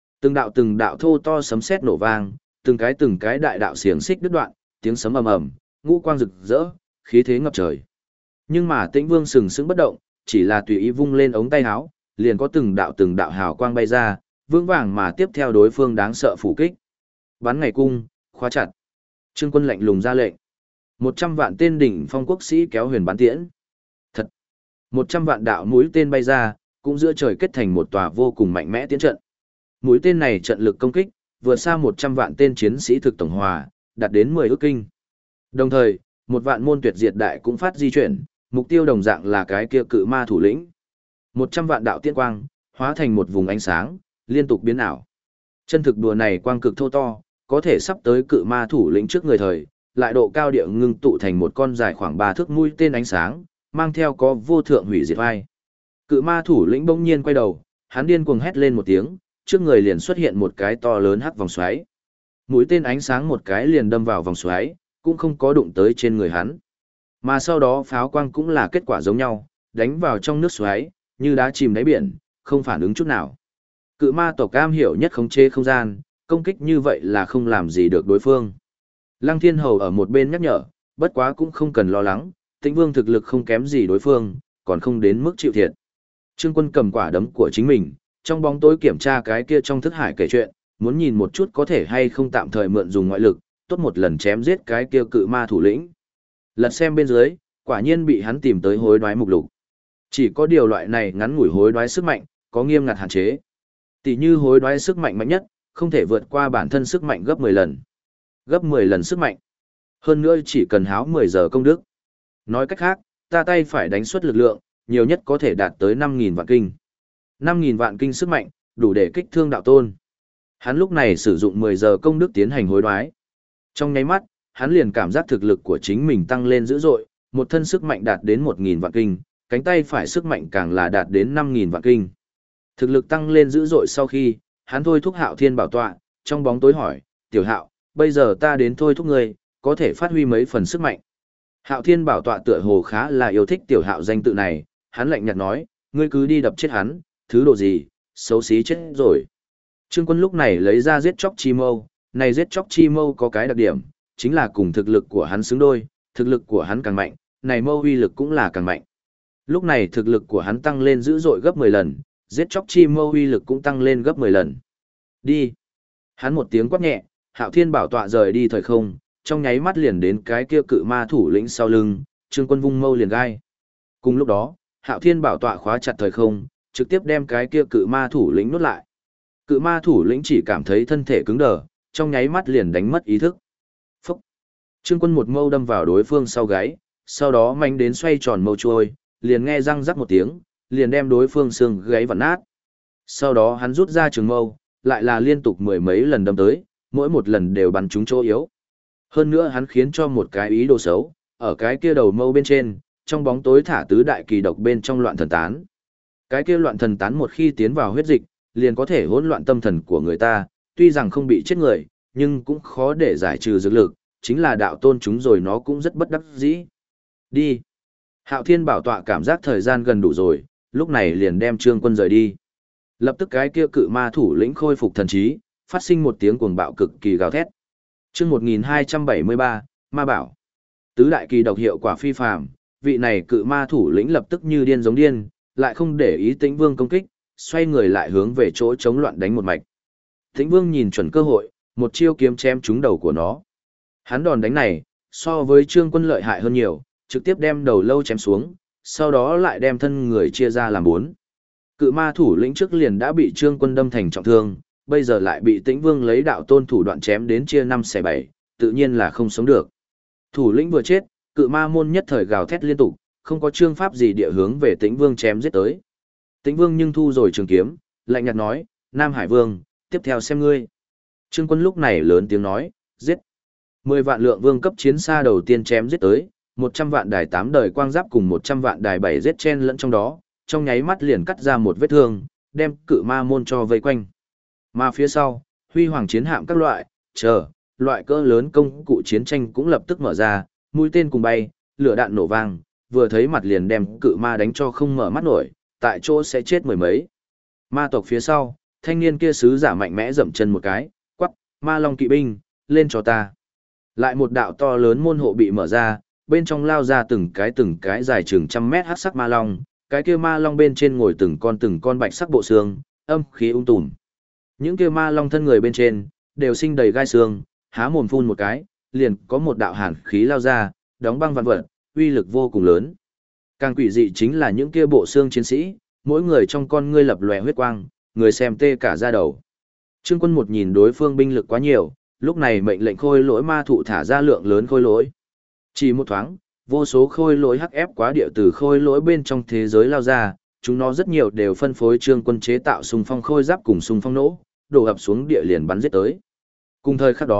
Từng đạo thô to sấm sét nổ vang, từng cái đại đạo xiềng xích đứt đoạn, tiếng sấm ầm ầm, ngũ quang rực rỡ, khí thế ngập trời. Nhưng mà Tĩnh Vương sừng sững bất động, chỉ là tùy ý vung lên ống tay áo, liền có từng đạo hào quang bay ra, vững vàng mà tiếp theo đối phương đáng sợ phủ kích. Bắn ngày cung, khóa chặt. Trương Quân lạnh lùng ra lệnh. 100 vạn tên đỉnh phong quốc sĩ kéo huyền bắn tiễn. Thật. 100 vạn đạo mũi tên bay ra, cũng giữa trời kết thành một tòa vô cùng mạnh mẽ tiến trận. Mũi tên này trận lực công kích, vượt xa 100 vạn tên chiến sĩ thực tổng hòa, đạt đến 10 ức kinh. Đồng thời, 1 vạn môn tuyệt diệt đại cũng phát di chuyển, mục tiêu đồng dạng là cái kia cự ma thủ lĩnh. 100 vạn đạo tiên quang, hóa thành một vùng ánh sáng, liên tục biến ảo. Chân thực đùa này quang cực thô to, có thể sắp tới cự ma thủ lĩnh trước người thời, lại độ cao địa ngưng tụ thành một con dài khoảng 3 thước mũi tên ánh sáng, mang theo có vô thượng hủy diệt vai. Cự ma thủ lĩnh bỗng nhiên quay đầu, hắn điên cuồng hét lên một tiếng, trước người liền xuất hiện một cái to lớn hắc vòng xoáy. Mũi tên ánh sáng một cái liền đâm vào vòng xoáy, cũng không có đụng tới trên người hắn. Mà sau đó pháo quang cũng là kết quả giống nhau, đánh vào trong nước xoáy, như đá chìm đáy biển, không phản ứng chút nào. Cự ma tộc cam hiểu nhất khống chế không gian, công kích như vậy là không làm gì được đối phương. Lăng Thiên Hầu ở một bên nhắc nhở, bất quá cũng không cần lo lắng, Tĩnh Vương thực lực không kém gì đối phương, còn không đến mức chịu thiệt. Trương Quân cầm quả đấm của chính mình, trong bóng tối kiểm tra cái kia trong thức hải kể chuyện, muốn nhìn một chút có thể hay không tạm thời mượn dùng ngoại lực, tốt một lần chém giết cái kia cự ma thủ lĩnh. Lật xem bên dưới, quả nhiên bị hắn tìm tới hối đoái mục lục. Chỉ có điều loại này ngắn ngủi hối đoái sức mạnh, có nghiêm ngặt hạn chế. Tỷ như hối đoái sức mạnh mạnh nhất, không thể vượt qua bản thân sức mạnh gấp 10 lần. Gấp 10 lần sức mạnh. Hơn nữa chỉ cần háo 10 giờ công đức. Nói cách khác, ta tay phải đánh suất lực lượng, nhiều nhất có thể đạt tới 5.000 vạn kinh. 5.000 vạn kinh sức mạnh, đủ để kích thương đạo tôn. Hắn lúc này sử dụng 10 giờ công đức tiến hành hối đoái. Trong nháy mắt, hắn liền cảm giác thực lực của chính mình tăng lên dữ dội, một thân sức mạnh đạt đến 1.000 vạn kinh, cánh tay phải sức mạnh càng là đạt đến 5.000 vạn kinh. Thực lực tăng lên dữ dội sau khi, hắn thôi thúc Hạo Thiên bảo tọa, trong bóng tối hỏi, tiểu Hạo, bây giờ ta đến thôi thúc ngươi, có thể phát huy mấy phần sức mạnh. Hạo Thiên bảo tọa tựa hồ khá là yêu thích tiểu Hạo danh tự này, hắn lạnh nhạt nói, ngươi cứ đi đập chết hắn, thứ độ gì, xấu xí chết rồi. Trương Quân lúc này lấy ra giết chóc chi mâu, này giết chóc chi mâu có cái đặc điểm, chính là cùng thực lực của hắn xứng đôi, thực lực của hắn càng mạnh, này mâu uy lực cũng là càng mạnh. Lúc này thực lực của hắn tăng lên dữ dội gấp 10 lần, giết chóc chi mâu uy lực cũng tăng lên gấp 10 lần. Đi. Hắn một tiếng quát nhẹ, Hạo Thiên bảo tọa rời đi thời không, trong nháy mắt liền đến cái kia cự ma thủ lĩnh sau lưng, Trương Quân vung mâu liền gai. Cùng lúc đó, Hạo Thiên bảo tọa khóa chặt thời không, trực tiếp đem cái kia cự ma thủ lĩnh nuốt lại. Cự ma thủ lĩnh chỉ cảm thấy thân thể cứng đờ, trong nháy mắt liền đánh mất ý thức. Phúc! Trương Quân một mâu đâm vào đối phương sau gáy, sau đó mạnh đến xoay tròn mâu trôi, liền nghe răng rắc một tiếng, liền đem đối phương xương gáy vặn nát. Sau đó hắn rút ra trường mâu, lại là liên tục mười mấy lần đâm tới, mỗi một lần đều bắn trúng chỗ yếu. Hơn nữa hắn khiến cho một cái ý đồ xấu, ở cái kia đầu mâu bên trên, trong bóng tối thả tứ đại kỳ độc bên trong loạn thần tán. Cái kia loạn thần tán một khi tiến vào huyết dịch, liền có thể hỗn loạn tâm thần của người ta, tuy rằng không bị chết người, nhưng cũng khó để giải trừ dược lực, chính là đạo tôn chúng rồi nó cũng rất bất đắc dĩ. Đi. Hạo Thiên bảo tọa cảm giác thời gian gần đủ rồi, lúc này liền đem Trương Quân rời đi. Lập tức cái kia cự ma thủ lĩnh khôi phục thần trí, phát sinh một tiếng cuồng bạo cực kỳ gào thét. Chương 1273, Ma Bảo. Tứ đại kỳ độc hiệu quả phi phàm, vị này cự ma thủ lĩnh lập tức như điên giống điên, lại không để ý Tĩnh Vương công kích, xoay người lại hướng về chỗ chống loạn đánh một mạch. Tĩnh Vương nhìn chuẩn cơ hội, một chiêu kiếm chém trúng đầu của nó. Hắn đòn đánh này, so với Trương Quân lợi hại hơn nhiều, trực tiếp đem đầu lâu chém xuống, sau đó lại đem thân người chia ra làm bốn. Cự ma thủ lĩnh trước liền đã bị Trương Quân đâm thành trọng thương, bây giờ lại bị Tĩnh Vương lấy đạo tôn thủ đoạn chém đến chia 5 xẻ 7, tự nhiên là không sống được. Thủ lĩnh vừa chết, cự ma môn nhất thời gào thét liên tục, không có chương pháp gì địa hướng về Tĩnh Vương chém giết tới. Tĩnh Vương nhưng thu rồi trường kiếm, lạnh nhạt nói, Nam Hải Vương, tiếp theo xem ngươi. Trương Quân lúc này lớn tiếng nói, giết. 10 vạn lượng vương cấp chiến xa đầu tiên chém giết tới, 100 vạn đài 8 đời quang giáp cùng 100 vạn đài 7 giết chen lẫn trong đó, trong nháy mắt liền cắt ra một vết thương, đem cự ma môn cho vây quanh. Mà phía sau, huy hoàng chiến hạm các loại cỡ lớn công cụ chiến tranh cũng lập tức mở ra, mũi tên cùng bay, lửa đạn nổ vang, vừa thấy mặt liền đem cự ma đánh cho không mở mắt nổi, tại chỗ sẽ chết mười mấy. Ma tộc phía sau, thanh niên kia sứ giả mạnh mẽ dậm chân một cái, quắc, ma long kỵ binh, lên cho ta. Lại một đạo to lớn môn hộ bị mở ra, bên trong lao ra từng cái dài chừng trăm mét hắc sắc ma long, cái kia ma long bên trên ngồi từng con bạch sắc bộ xương, âm khí tùm. Những kia ma long thân người bên trên, đều sinh đầy gai xương, há mồm phun một cái, liền có một đạo hàn khí lao ra, đóng băng vạn vật, uy lực vô cùng lớn. Càng quỷ dị chính là những kia bộ xương chiến sĩ, mỗi người trong con ngươi lập lòe huyết quang, người xem tê cả da đầu. Trương Quân một nhìn đối phương binh lực quá nhiều, lúc này mệnh lệnh khôi lỗi ma thụ thả ra lượng lớn khôi lỗi. Chỉ một thoáng, vô số khôi lỗi hắc ép quá địa từ khôi lỗi bên trong thế giới lao ra, chúng nó rất nhiều đều phân phối Trương Quân chế tạo xung phong khôi giáp cùng xung phong nỗ, đổ ập xuống địa liền bắn giết tới. Cùng thời khắc đó,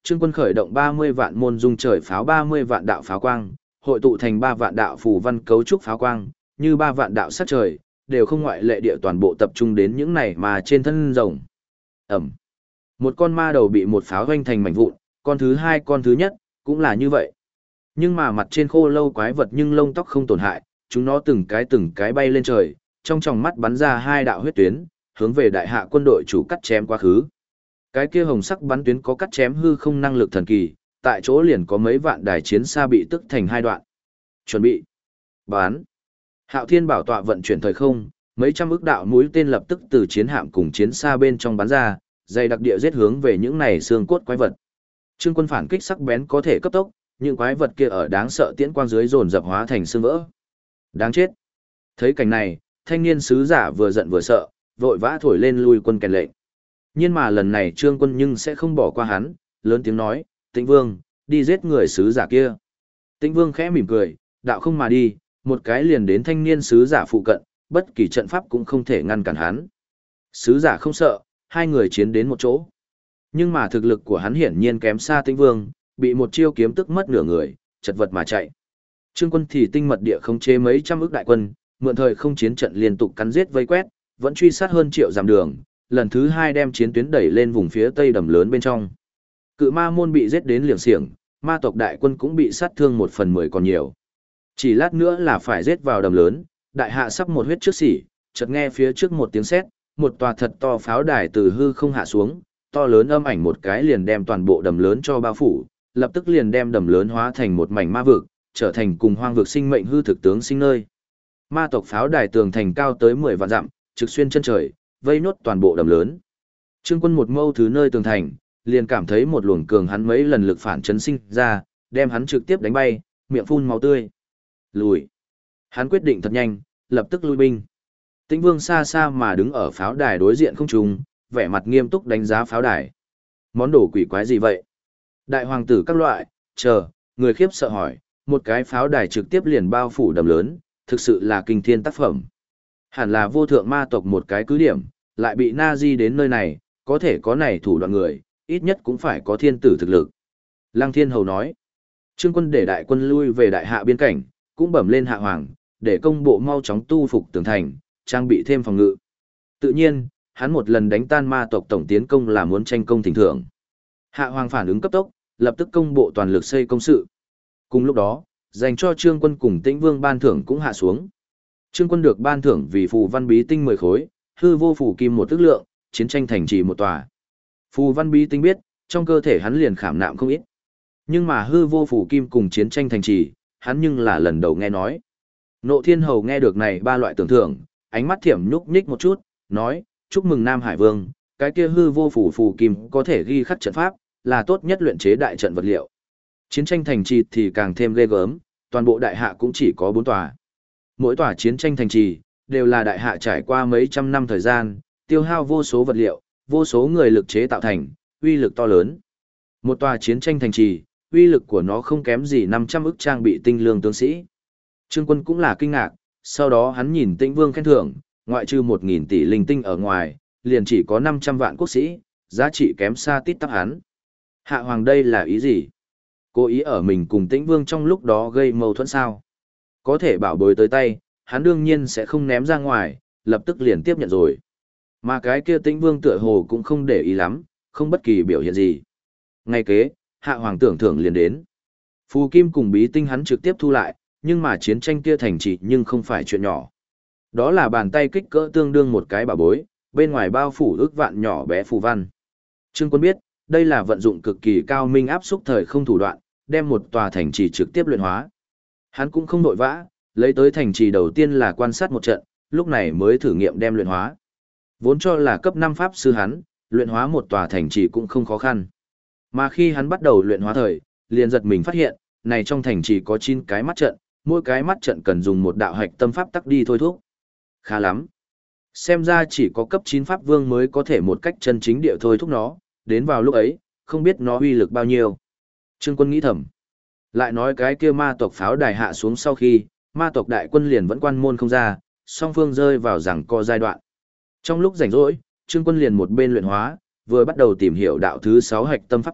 Trương quân khởi động 30 vạn môn dung trời pháo 30 vạn đạo pháo quang, hội tụ thành 3 vạn đạo phù văn cấu trúc pháo quang, như 3 vạn đạo sát trời, đều không ngoại lệ địa toàn bộ tập trung đến những này mà trên thân rồng. Ẩm. Một con ma đầu bị một pháo hoanh thành mảnh vụn, con thứ hai con thứ nhất, cũng là như vậy. Nhưng mà mặt trên khô lâu quái vật nhưng lông tóc không tổn hại, chúng nó từng cái bay lên trời, trong tròng mắt bắn ra 2 đạo huyết tuyến, hướng về đại hạ quân đội chủ cắt chém quá khứ. Cái kia hồng sắc bắn tuyến có cắt chém hư không năng lực thần kỳ, tại chỗ liền có mấy vạn đài chiến xa bị tức thành 2 đoạn. Chuẩn bị. Bán. Hạo Thiên bảo tọa vận chuyển thời không, mấy trăm ức đạo mũi tên lập tức từ chiến hạm cùng chiến xa bên trong bắn ra, dày đặc địa giết hướng về những này xương cốt quái vật. Trương quân phản kích sắc bén có thể cấp tốc, những quái vật kia ở đáng sợ tiễn quang dưới dồn dập hóa thành xương vỡ. Đáng chết. Thấy cảnh này, thanh niên sứ giả vừa giận vừa sợ, vội vã thổi lên lui quân kèn lệnh. Nhưng mà lần này Trương quân nhưng sẽ không bỏ qua hắn, lớn tiếng nói, Tĩnh Vương, đi giết người sứ giả kia. Tĩnh Vương khẽ mỉm cười, đạo không mà đi, một cái liền đến thanh niên sứ giả phụ cận, bất kỳ trận pháp cũng không thể ngăn cản hắn. Sứ giả không sợ, hai người chiến đến một chỗ. Nhưng mà thực lực của hắn hiển nhiên kém xa Tĩnh Vương, bị một chiêu kiếm tức mất nửa người, chật vật mà chạy. Trương quân thì tinh mật địa khống chế mấy trăm ức đại quân, mượn thời không chiến trận liên tục cắn giết vây quét, vẫn truy sát hơn triệu dặm đường, lần thứ hai đem chiến tuyến đẩy lên vùng phía tây đầm lớn bên trong. Cự ma môn bị giết đến liệng xiềng, ma tộc đại quân cũng bị sát thương 1/10 còn nhiều. Chỉ lát nữa là phải giết vào đầm lớn, đại hạ sắp một huyết trước xỉ, chợt nghe phía trước một tiếng sét, một tòa thật to pháo đài từ hư không hạ xuống, to lớn âm ảnh một cái liền đem toàn bộ đầm lớn cho bao phủ, lập tức liền đem đầm lớn hóa thành một mảnh ma vực, trở thành cùng hoang vực sinh mệnh hư thực tướng sinh nơi. Ma tộc pháo đài tường thành cao tới 10 vạn dặm, trực xuyên chân trời, vây nốt toàn bộ đầm lớn. Trương quân một mâu thứ nơi tường thành, liền cảm thấy một luồng cường hắn mấy lần lực phản chấn sinh ra, đem hắn trực tiếp đánh bay, miệng phun máu tươi. Lùi. Hắn quyết định thật nhanh, lập tức lui binh. Tĩnh Vương xa xa mà đứng ở pháo đài đối diện không trung, vẻ mặt nghiêm túc đánh giá pháo đài. Món đồ quỷ quái gì vậy? Đại hoàng tử các loại, chờ, người khiếp sợ hỏi, một cái pháo đài trực tiếp liền bao phủ đầm lớn, thực sự là kinh thiên tác phẩm. Hẳn là vô thượng ma tộc một cái cứ điểm, lại bị Nazi đến nơi này, có thể có này thủ đoạn người, ít nhất cũng phải có thiên tử thực lực. Lăng Thiên Hầu nói, Trương quân để đại quân lui về đại hạ biên cảnh, cũng bẩm lên hạ hoàng, để công bộ mau chóng tu phục tường thành, trang bị thêm phòng ngự. Tự nhiên, hắn một lần đánh tan ma tộc tổng tiến công là muốn tranh công thỉnh thưởng. Hạ hoàng phản ứng cấp tốc, lập tức công bộ toàn lực xây công sự. Cùng lúc đó, dành cho Trương quân cùng Tĩnh Vương ban thưởng cũng hạ xuống. Trương quân được ban thưởng vì phù văn bí tinh 10 khối, hư vô phù kim 1 ức lượng, chiến tranh thành trì 1 tòa. Phù văn bí tinh biết, trong cơ thể hắn liền khảm nạm không ít. Nhưng mà hư vô phù kim cùng chiến tranh thành trì, hắn nhưng là lần đầu nghe nói. Nộ Thiên Hầu nghe được này 3 loại tưởng thưởng, ánh mắt thiểm nhúc nhích một chút, nói, chúc mừng Nam Hải Vương, cái kia hư vô phù kim có thể ghi khắc trận pháp, là tốt nhất luyện chế đại trận vật liệu. Chiến tranh thành trì thì càng thêm ghê gớm, toàn bộ đại hạ cũng chỉ có 4 tòa. Mỗi tòa chiến tranh thành trì, đều là đại hạ trải qua mấy trăm năm thời gian, tiêu hao vô số vật liệu, vô số người lực chế tạo thành, uy lực to lớn. Một tòa chiến tranh thành trì, uy lực của nó không kém gì 500 ức trang bị tinh lương tướng sĩ. Trương quân cũng là kinh ngạc, sau đó hắn nhìn Tĩnh Vương khen thưởng, ngoại trừ 1.000 tỷ linh tinh ở ngoài, liền chỉ có 500 vạn quốc sĩ, giá trị kém xa tít tắp hắn. Hạ hoàng đây là ý gì? Cố ý ở mình cùng Tĩnh Vương trong lúc đó gây mâu thuẫn sao? Có thể bảo bối tới tay, hắn đương nhiên sẽ không ném ra ngoài, lập tức liền tiếp nhận rồi. Mà cái kia Tĩnh Vương tựa hồ cũng không để ý lắm, không bất kỳ biểu hiện gì. Ngay kế, hạ hoàng tưởng thưởng liền đến. Phù kim cùng bí tinh hắn trực tiếp thu lại, nhưng mà chiến tranh kia thành trì nhưng không phải chuyện nhỏ. Đó là bàn tay kích cỡ tương đương một cái bảo bối, bên ngoài bao phủ ước vạn nhỏ bé phù văn. Trương quân biết, đây là vận dụng cực kỳ cao minh áp xúc thời không thủ đoạn, đem một tòa thành trì trực tiếp luyện hóa. Hắn cũng không nội vã, lấy tới thành trì đầu tiên là quan sát một trận, lúc này mới thử nghiệm đem luyện hóa. Vốn cho là cấp 5 pháp sư hắn, luyện hóa một tòa thành trì cũng không khó khăn. Mà khi hắn bắt đầu luyện hóa thời, liền giật mình phát hiện, này trong thành trì có 9 cái mắt trận, mỗi cái mắt trận cần dùng một đạo hạch tâm pháp tắc đi thôi thúc. Khá lắm. Xem ra chỉ có cấp 9 pháp vương mới có thể một cách chân chính địa thôi thúc nó, đến vào lúc ấy, không biết nó uy lực bao nhiêu. Trương quân nghĩ thầm. Lại nói cái kia ma tộc pháo đài hạ xuống sau khi, ma tộc đại quân liền vẫn quan môn không ra, song phương rơi vào giằng co giai đoạn. Trong lúc rảnh rỗi, Trương quân liền một bên luyện hóa, vừa bắt đầu tìm hiểu đạo thứ 6 hạch tâm pháp tắc,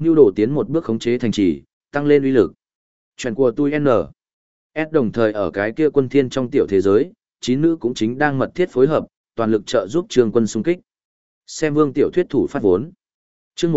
nưu đồ tiến một bước khống chế thành trì, tăng lên uy lực. Chuyện của tôi N. S đồng thời ở cái kia quân thiên trong tiểu thế giới, chín nữ cũng chính đang mật thiết phối hợp, toàn lực trợ giúp Trương Quân xung kích. Xem Vương tiểu thuyết thủ phát vốn. Chương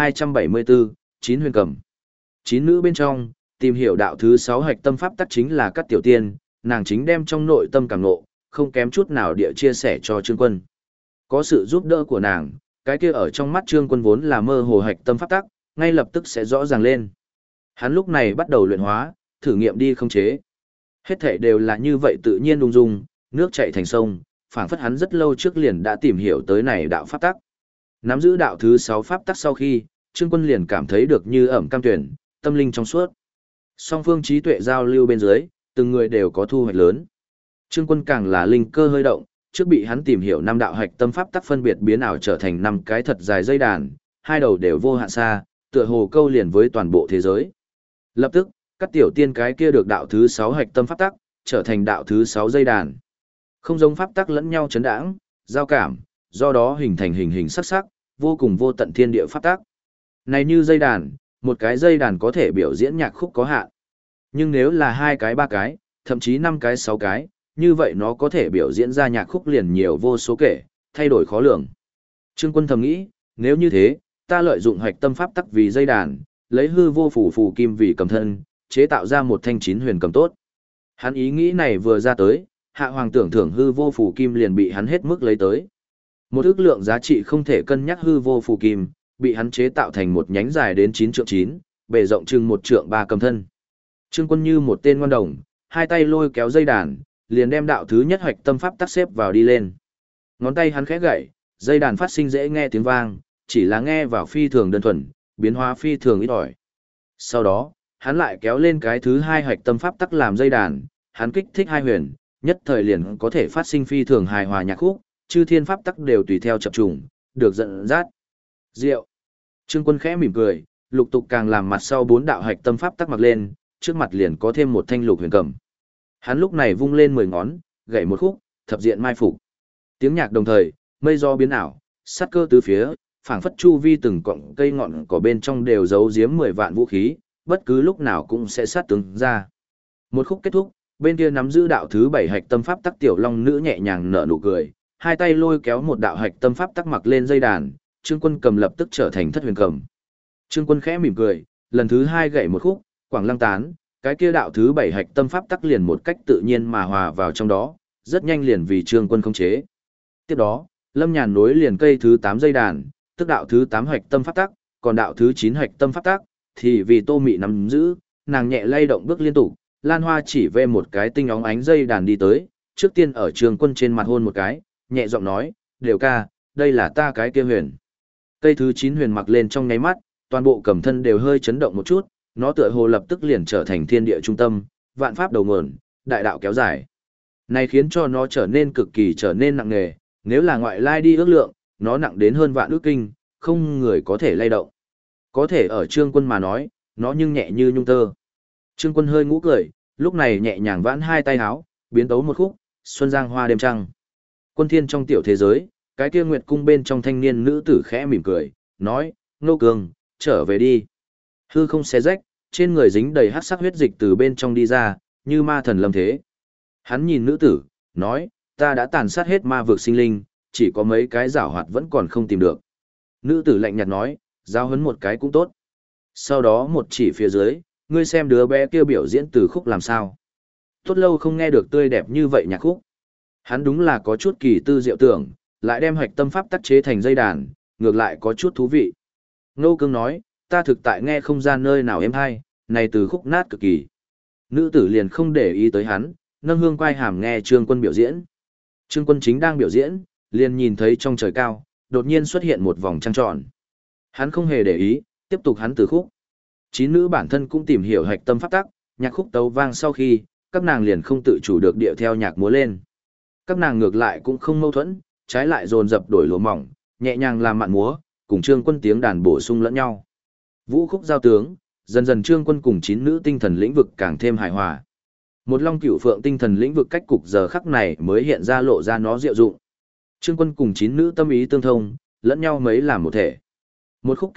1274, Chín huyền cầm. Chín nữ bên trong, tìm hiểu đạo thứ 6 hạch tâm pháp tắc chính là Cát Tiểu Tiên, nàng chính đem trong nội tâm cảm ngộ, không kém chút nào địa chia sẻ cho Trương Quân. Có sự giúp đỡ của nàng, cái kia ở trong mắt Trương Quân vốn là mơ hồ hạch tâm pháp tắc, ngay lập tức sẽ rõ ràng lên. Hắn lúc này bắt đầu luyện hóa, thử nghiệm đi khống chế. Hết thảy đều là như vậy tự nhiên ung dung, nước chảy thành sông, phảng phất hắn rất lâu trước liền đã tìm hiểu tới này đạo pháp tắc. Nắm giữ đạo thứ 6 pháp tắc sau khi, Trương Quân liền cảm thấy được như ẩm cam tuyển, tâm linh trong suốt. Song phương trí tuệ giao lưu bên dưới, từng người đều có thu hoạch lớn. Trương Quân càng là linh cơ hơi động, trước bị hắn tìm hiểu năm đạo hạch tâm pháp tắc phân biệt biến ảo trở thành năm cái thật dài dây đàn, hai đầu đều vô hạn xa, tựa hồ câu liền với toàn bộ thế giới. Lập tức, các tiểu tiên cái kia được đạo thứ 6 hạch tâm pháp tắc, trở thành đạo thứ 6 dây đàn. Không giống pháp tắc lẫn nhau chấn đãng, giao cảm, do đó hình thành hình hình sắc sắc, vô cùng vô tận thiên địa pháp tắc. Này như dây đàn, một cái dây đàn có thể biểu diễn nhạc khúc có hạn. Nhưng nếu là hai cái ba cái, thậm chí 5 cái 6 cái, như vậy nó có thể biểu diễn ra nhạc khúc liền nhiều vô số kể, thay đổi khó lường. Trương Quân thầm nghĩ, nếu như thế, ta lợi dụng hạch tâm pháp tắc vì dây đàn, lấy hư vô phù phù kim vì cầm thân, chế tạo ra một thanh chín huyền cầm tốt. Hắn ý nghĩ này vừa ra tới, hạ hoàng tưởng thưởng hư vô phù kim liền bị hắn hết mức lấy tới. Một ước lượng giá trị không thể cân nhắc hư vô phù kim, bị hắn chế tạo thành một nhánh dài đến 9 trượng 9, bề rộng chừng 1 trượng 3 cầm thân. Trương Quân như một tên ngoan đồng, hai tay lôi kéo dây đàn, liền đem đạo thứ nhất hoạch tâm pháp tắc xếp vào đi lên. Ngón tay hắn khẽ gảy, dây đàn phát sinh dễ nghe tiếng vang, chỉ là nghe vào phi thường đơn thuần, biến hóa phi thường ít ỏi. Sau đó, hắn lại kéo lên cái thứ hai hoạch tâm pháp tắc làm dây đàn, hắn kích thích hai huyền, nhất thời liền có thể phát sinh phi thường hài hòa nhạc khúc, chư thiên pháp tắc đều tùy theo chập trùng, được dẫn dắt. Diệu. Trương Quân khẽ mỉm cười, lục tục càng làm mặt sau 4 đạo hạch tâm pháp tắc mặc lên, trước mặt liền có thêm một thanh lục huyền cầm. Hắn lúc này vung lên 10 ngón, gảy một khúc, thập diện mai phục. Tiếng nhạc đồng thời, mây gió biến ảo, sát cơ tứ phía, phảng phất chu vi từng cọng cây ngọn cỏ bên trong đều giấu giếm 10 vạn vũ khí, bất cứ lúc nào cũng sẽ sát tướng ra. Một khúc kết thúc, bên kia nắm giữ đạo thứ 7 hạch tâm pháp tắc tiểu long nữ nhẹ nhàng nở nụ cười, hai tay lôi kéo một đạo hạch tâm pháp tắc mặc lên dây đàn, Trương Quân cầm lập tức trở thành thất huyền cầm. Trương Quân khẽ mỉm cười, lần thứ 2 gảy một khúc, quảng lăng tán, cái kia đạo thứ 7 hạch tâm pháp tắc liền một cách tự nhiên mà hòa vào trong đó, rất nhanh liền vì Trương Quân khống chế. Tiếp đó, Lâm Nhàn nối liền cây thứ 8 dây đàn, tức đạo thứ 8 hạch tâm pháp tắc, còn đạo thứ 9 hạch tâm pháp tắc thì vì Tô Mị nắm giữ, nàng nhẹ lay động bước liên tục, Lan Hoa chỉ về một cái tinh óng ánh dây đàn đi tới, trước tiên ở Trương Quân trên mặt hôn một cái, nhẹ giọng nói, "Đều ca, đây là ta cái kia huyền." Cây thứ 9 huyền mặc lên trong nháy mắt, toàn bộ cầm thân đều hơi chấn động một chút, nó tựa hồ lập tức liền trở thành thiên địa trung tâm, vạn pháp đầu nguồn, đại đạo kéo dài. Này khiến cho nó trở nên cực kỳ trở nên nặng nề, nếu là ngoại lai đi ước lượng, nó nặng đến hơn vạn ước kinh, không người có thể lay động. Có thể ở Trương Quân mà nói, nó nhưng nhẹ như nhung tơ. Trương Quân hơi ngũ cười, lúc này nhẹ nhàng vãn hai tay háo, biến tấu một khúc, xuân giang hoa đêm trăng. Quân thiên trong tiểu thế giới, cái kia nguyệt cung bên trong thanh niên nữ tử khẽ mỉm cười, nói, Nô Cường, trở về đi. Hư không xé rách, trên người dính đầy hắc sắc huyết dịch từ bên trong đi ra, như ma thần lâm thế. Hắn nhìn nữ tử, nói, ta đã tàn sát hết ma vực sinh linh, chỉ có mấy cái giảo hoạt vẫn còn không tìm được. Nữ tử lạnh nhạt nói, giao hấn một cái cũng tốt. Sau đó một chỉ phía dưới, ngươi xem đứa bé kia biểu diễn từ khúc làm sao. Tốt lâu không nghe được tươi đẹp như vậy nhạc khúc. Hắn đúng là có chút kỳ tư diệu tưởng, lại đem hạch tâm pháp tác chế thành dây đàn, ngược lại có chút thú vị. Nô Cương nói, ta thực tại nghe không ra nơi nào êm hay, này từ khúc nát cực kỳ. Nữ tử liền không để ý tới hắn, nâng hương quay hàm nghe Trương Quân biểu diễn. Trương Quân chính đang biểu diễn, liền nhìn thấy trong trời cao, đột nhiên xuất hiện một vòng trăng tròn. Hắn không hề để ý, tiếp tục hắn từ khúc. Chín nữ bản thân cũng tìm hiểu hạch tâm pháp tắc, nhạc khúc tấu vang sau khi, các nàng liền không tự chủ được điệu theo nhạc múa lên. Các nàng ngược lại cũng không mâu thuẫn, trái lại dồn dập đổi lụa mỏng, nhẹ nhàng làm mạn múa, cùng Trương Quân tiếng đàn bổ sung lẫn nhau. Vũ khúc giao tướng, dần dần Trương Quân cùng chín nữ tinh thần lĩnh vực càng thêm hài hòa. Một long cửu phượng tinh thần lĩnh vực cách cục giờ khắc này mới hiện ra lộ ra nó diệu dụng. Trương Quân cùng chín nữ tâm ý tương thông, lẫn nhau mấy làm một thể. Một khúc kết thúc,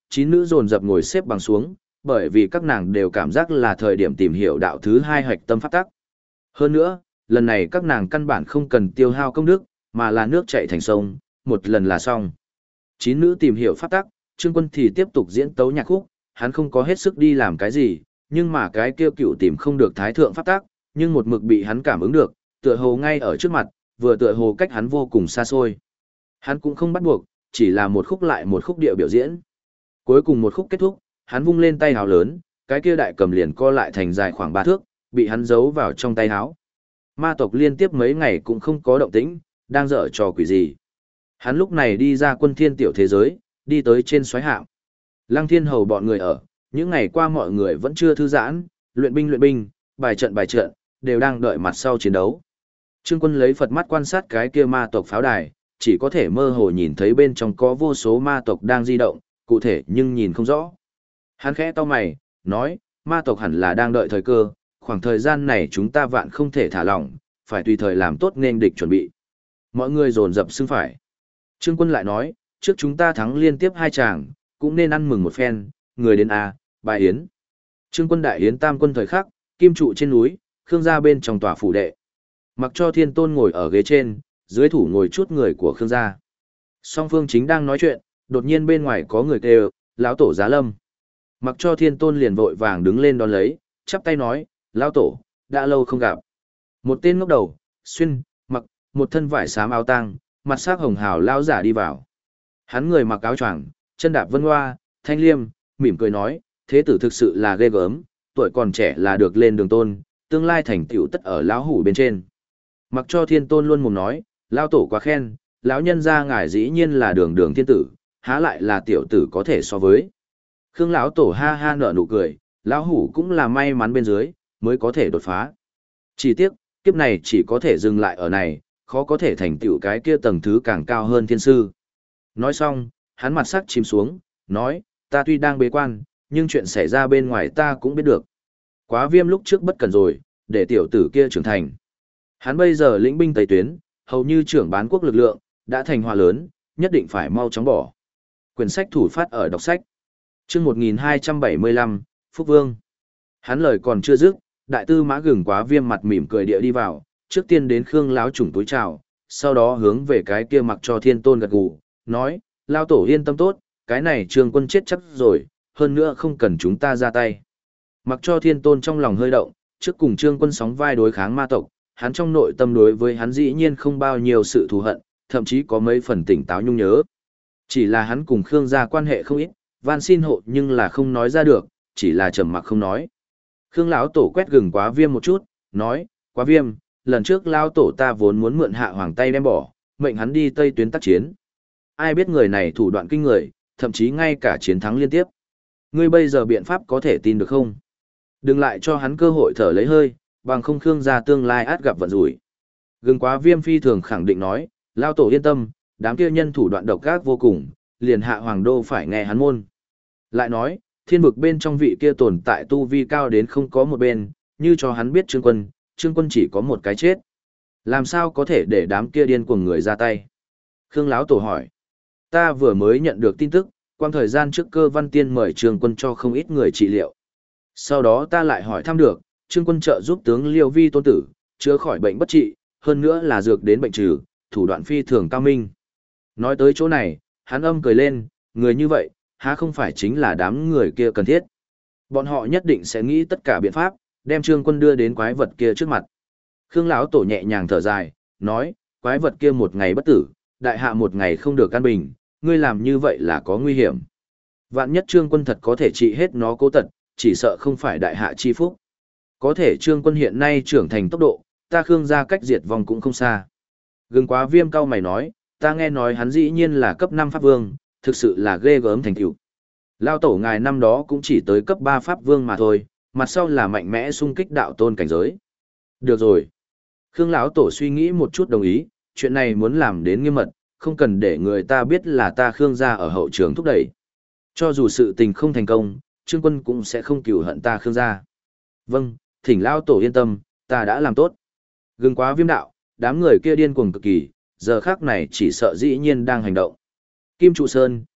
chín nữ dồn dập ngồi xếp bằng xuống, bởi vì các nàng đều cảm giác là thời điểm tìm hiểu đạo thứ hai hạch tâm pháp tắc. Hơn nữa, lần này các nàng căn bản không cần tiêu hao công đức, mà là nước chảy thành sông, một lần là xong. Chín nữ tìm hiểu pháp tắc, Trương Quân thì tiếp tục diễn tấu nhạc khúc, hắn không có hết sức đi làm cái gì, nhưng mà cái kêu cựu tìm không được thái thượng pháp tắc, nhưng một mực bị hắn cảm ứng được, tựa hồ ngay ở trước mặt, vừa tựa hồ cách hắn vô cùng xa xôi. Hắn cũng không bắt buộc, chỉ là một khúc lại một khúc điệu biểu diễn. Cuối cùng một khúc kết thúc, hắn vung lên tay háo lớn, cái kia đại cầm liền co lại thành dài khoảng 3 thước, bị hắn giấu vào trong tay háo. Ma tộc liên tiếp mấy ngày cũng không có động tĩnh, đang dở trò quỷ gì. Hắn lúc này đi ra quân thiên tiểu thế giới, đi tới trên xoáy hạm. Lăng Thiên Hầu bọn người ở, những ngày qua mọi người vẫn chưa thư giãn, luyện binh, bài trận, đều đang đợi mặt sau chiến đấu. Trương Quân lấy Phật mắt quan sát cái kia ma tộc pháo đài, chỉ có thể mơ hồ nhìn thấy bên trong có vô số ma tộc đang di động, cụ thể nhưng nhìn không rõ. Hắn khẽ cau mày, nói, ma tộc hẳn là đang đợi thời cơ, khoảng thời gian này chúng ta vạn không thể thả lỏng, phải tùy thời làm tốt nên địch chuẩn bị. Mọi người dồn dập xưng phải. Trương Quân lại nói, trước chúng ta thắng liên tiếp 2 tràng, cũng nên ăn mừng một phen, người đến A, bài yến. Trương Quân đại yến tam quân thời khắc, kim trụ trên núi, Khương gia bên trong tòa phủ đệ. Mặc cho Thiên Tôn ngồi ở ghế trên, dưới thủ ngồi chút người của Khương gia. Song phương chính đang nói chuyện, đột nhiên bên ngoài có người kêu, lão tổ Giá Lâm. Mặc cho Thiên Tôn liền vội vàng đứng lên đón lấy, chắp tay nói, lão tổ, đã lâu không gặp. Một tên ngốc đầu, xuyên, mặc, một thân vải xám áo tang, mặt sắc hồng hào lão giả đi vào. Hắn người mặc áo choàng, chân đạp vân hoa, thanh liêm, mỉm cười nói, thế tử thực sự là ghê gớm, tuổi còn trẻ là được lên đường tôn, tương lai thành tựu tất ở lão hủ bên trên. Mặc cho Thiên Tôn luôn mồm nói, lão tổ quá khen, lão nhân gia ngài dĩ nhiên là đường đường thiên tử, há lại là tiểu tử có thể so với. Khương lão tổ ha ha nở nụ cười, lão hủ cũng là may mắn bên dưới, mới có thể đột phá. Chỉ tiếc, kiếp này chỉ có thể dừng lại ở này, khó có thể thành tựu cái kia tầng thứ càng cao hơn thiên sư. Nói xong, hắn mặt sắc chìm xuống, nói, ta tuy đang bế quan, nhưng chuyện xảy ra bên ngoài ta cũng biết được. Quá Viêm lúc trước bất cẩn rồi, để tiểu tử kia trưởng thành. Hắn bây giờ lĩnh binh Tây Tuyến, hầu như trưởng bán quốc lực lượng, đã thành hòa lớn, nhất định phải mau chóng bỏ. Quyển sách thủ phát ở đọc sách. Chương 1275, Phúc Vương. Hắn lời còn chưa dứt, đại tư mã Gừng Quá Viêm mặt mỉm cười địa đi vào, trước tiên đến Khương lão chủng túi chào, sau đó hướng về cái kia Mặc cho Thiên Tôn gật gù, nói, lão tổ yên tâm tốt, cái này Trương Quân chết chắc rồi, hơn nữa không cần chúng ta ra tay. Mặc cho Thiên Tôn trong lòng hơi động, trước cùng Trương Quân sóng vai đối kháng ma tộc, hắn trong nội tâm đối với hắn dĩ nhiên không bao nhiêu sự thù hận, thậm chí có mấy phần tỉnh táo nhung nhớ. Chỉ là hắn cùng Khương gia quan hệ không ít, van xin hộ nhưng là không nói ra được, chỉ là trầm mặc không nói. Khương lão tổ quét Gừng Quá Viêm một chút, nói, Quá Viêm, lần trước lão tổ ta vốn muốn mượn Hạ Hoàng tay đem bỏ, mệnh hắn đi Tây Tuyến tác chiến. Ai biết người này thủ đoạn kinh người, thậm chí ngay cả chiến thắng liên tiếp. Ngươi bây giờ biện pháp có thể tin được không? Đừng lại cho hắn cơ hội thở lấy hơi, bằng không Khương gia tương lai át gặp vận rủi. Gừng Quá Viêm phi thường khẳng định nói, lão tổ yên tâm, đám kia nhân thủ đoạn độc ác vô cùng, liền Hạ Hoàng đô phải nghe hắn môn. Lại nói, thiên vực bên trong vị kia tồn tại tu vi cao đến không có một bên, như cho hắn biết Trương Quân chỉ có một cái chết. Làm sao có thể để đám kia điên cuồng người ra tay? Khương lão tổ hỏi. Ta vừa mới nhận được tin tức, quang thời gian trước Cơ Văn Tiên mời Trương Quân cho không ít người trị liệu. Sau đó ta lại hỏi thăm được, Trương Quân trợ giúp tướng Liêu Vi tôn tử, chữa khỏi bệnh bất trị, hơn nữa là dược đến bệnh trừ, thủ đoạn phi thường cao minh. Nói tới chỗ này, hắn âm cười lên, người như vậy, há không phải chính là đám người kia cần thiết. Bọn họ nhất định sẽ nghĩ tất cả biện pháp, đem Trương Quân đưa đến quái vật kia trước mặt. Khương lão tổ nhẹ nhàng thở dài, nói, quái vật kia một ngày bất tử, đại hạ một ngày không được an bình, ngươi làm như vậy là có nguy hiểm. Vạn nhất Trương Quân thật có thể trị hết nó cố tật, chỉ sợ không phải đại hạ chi phúc. Có thể Trương Quân hiện nay trưởng thành tốc độ, ta Khương gia cách diệt vong cũng không xa. Gừng Quá Viêm cao mày nói, ta nghe nói hắn dĩ nhiên là cấp 5 pháp vương, thực sự là ghê gớm thành tựu. Lao tổ ngài năm đó cũng chỉ tới cấp 3 pháp vương mà thôi, mặt sau là mạnh mẽ xung kích đạo tôn cảnh giới. Được rồi. Khương lão tổ suy nghĩ một chút đồng ý, chuyện này muốn làm đến nghiêm mật, không cần để người ta biết là ta Khương gia ở hậu trường thúc đẩy. Cho dù sự tình không thành công, Trương Quân cũng sẽ không cừu hận ta Khương gia. Vâng, thỉnh lão tổ yên tâm, ta đã làm tốt. Gừng Quá Viêm đạo, đám người kia điên cuồng cực kỳ, giờ khác này chỉ sợ dĩ nhiên đang hành động. Kim Trụ Sơn,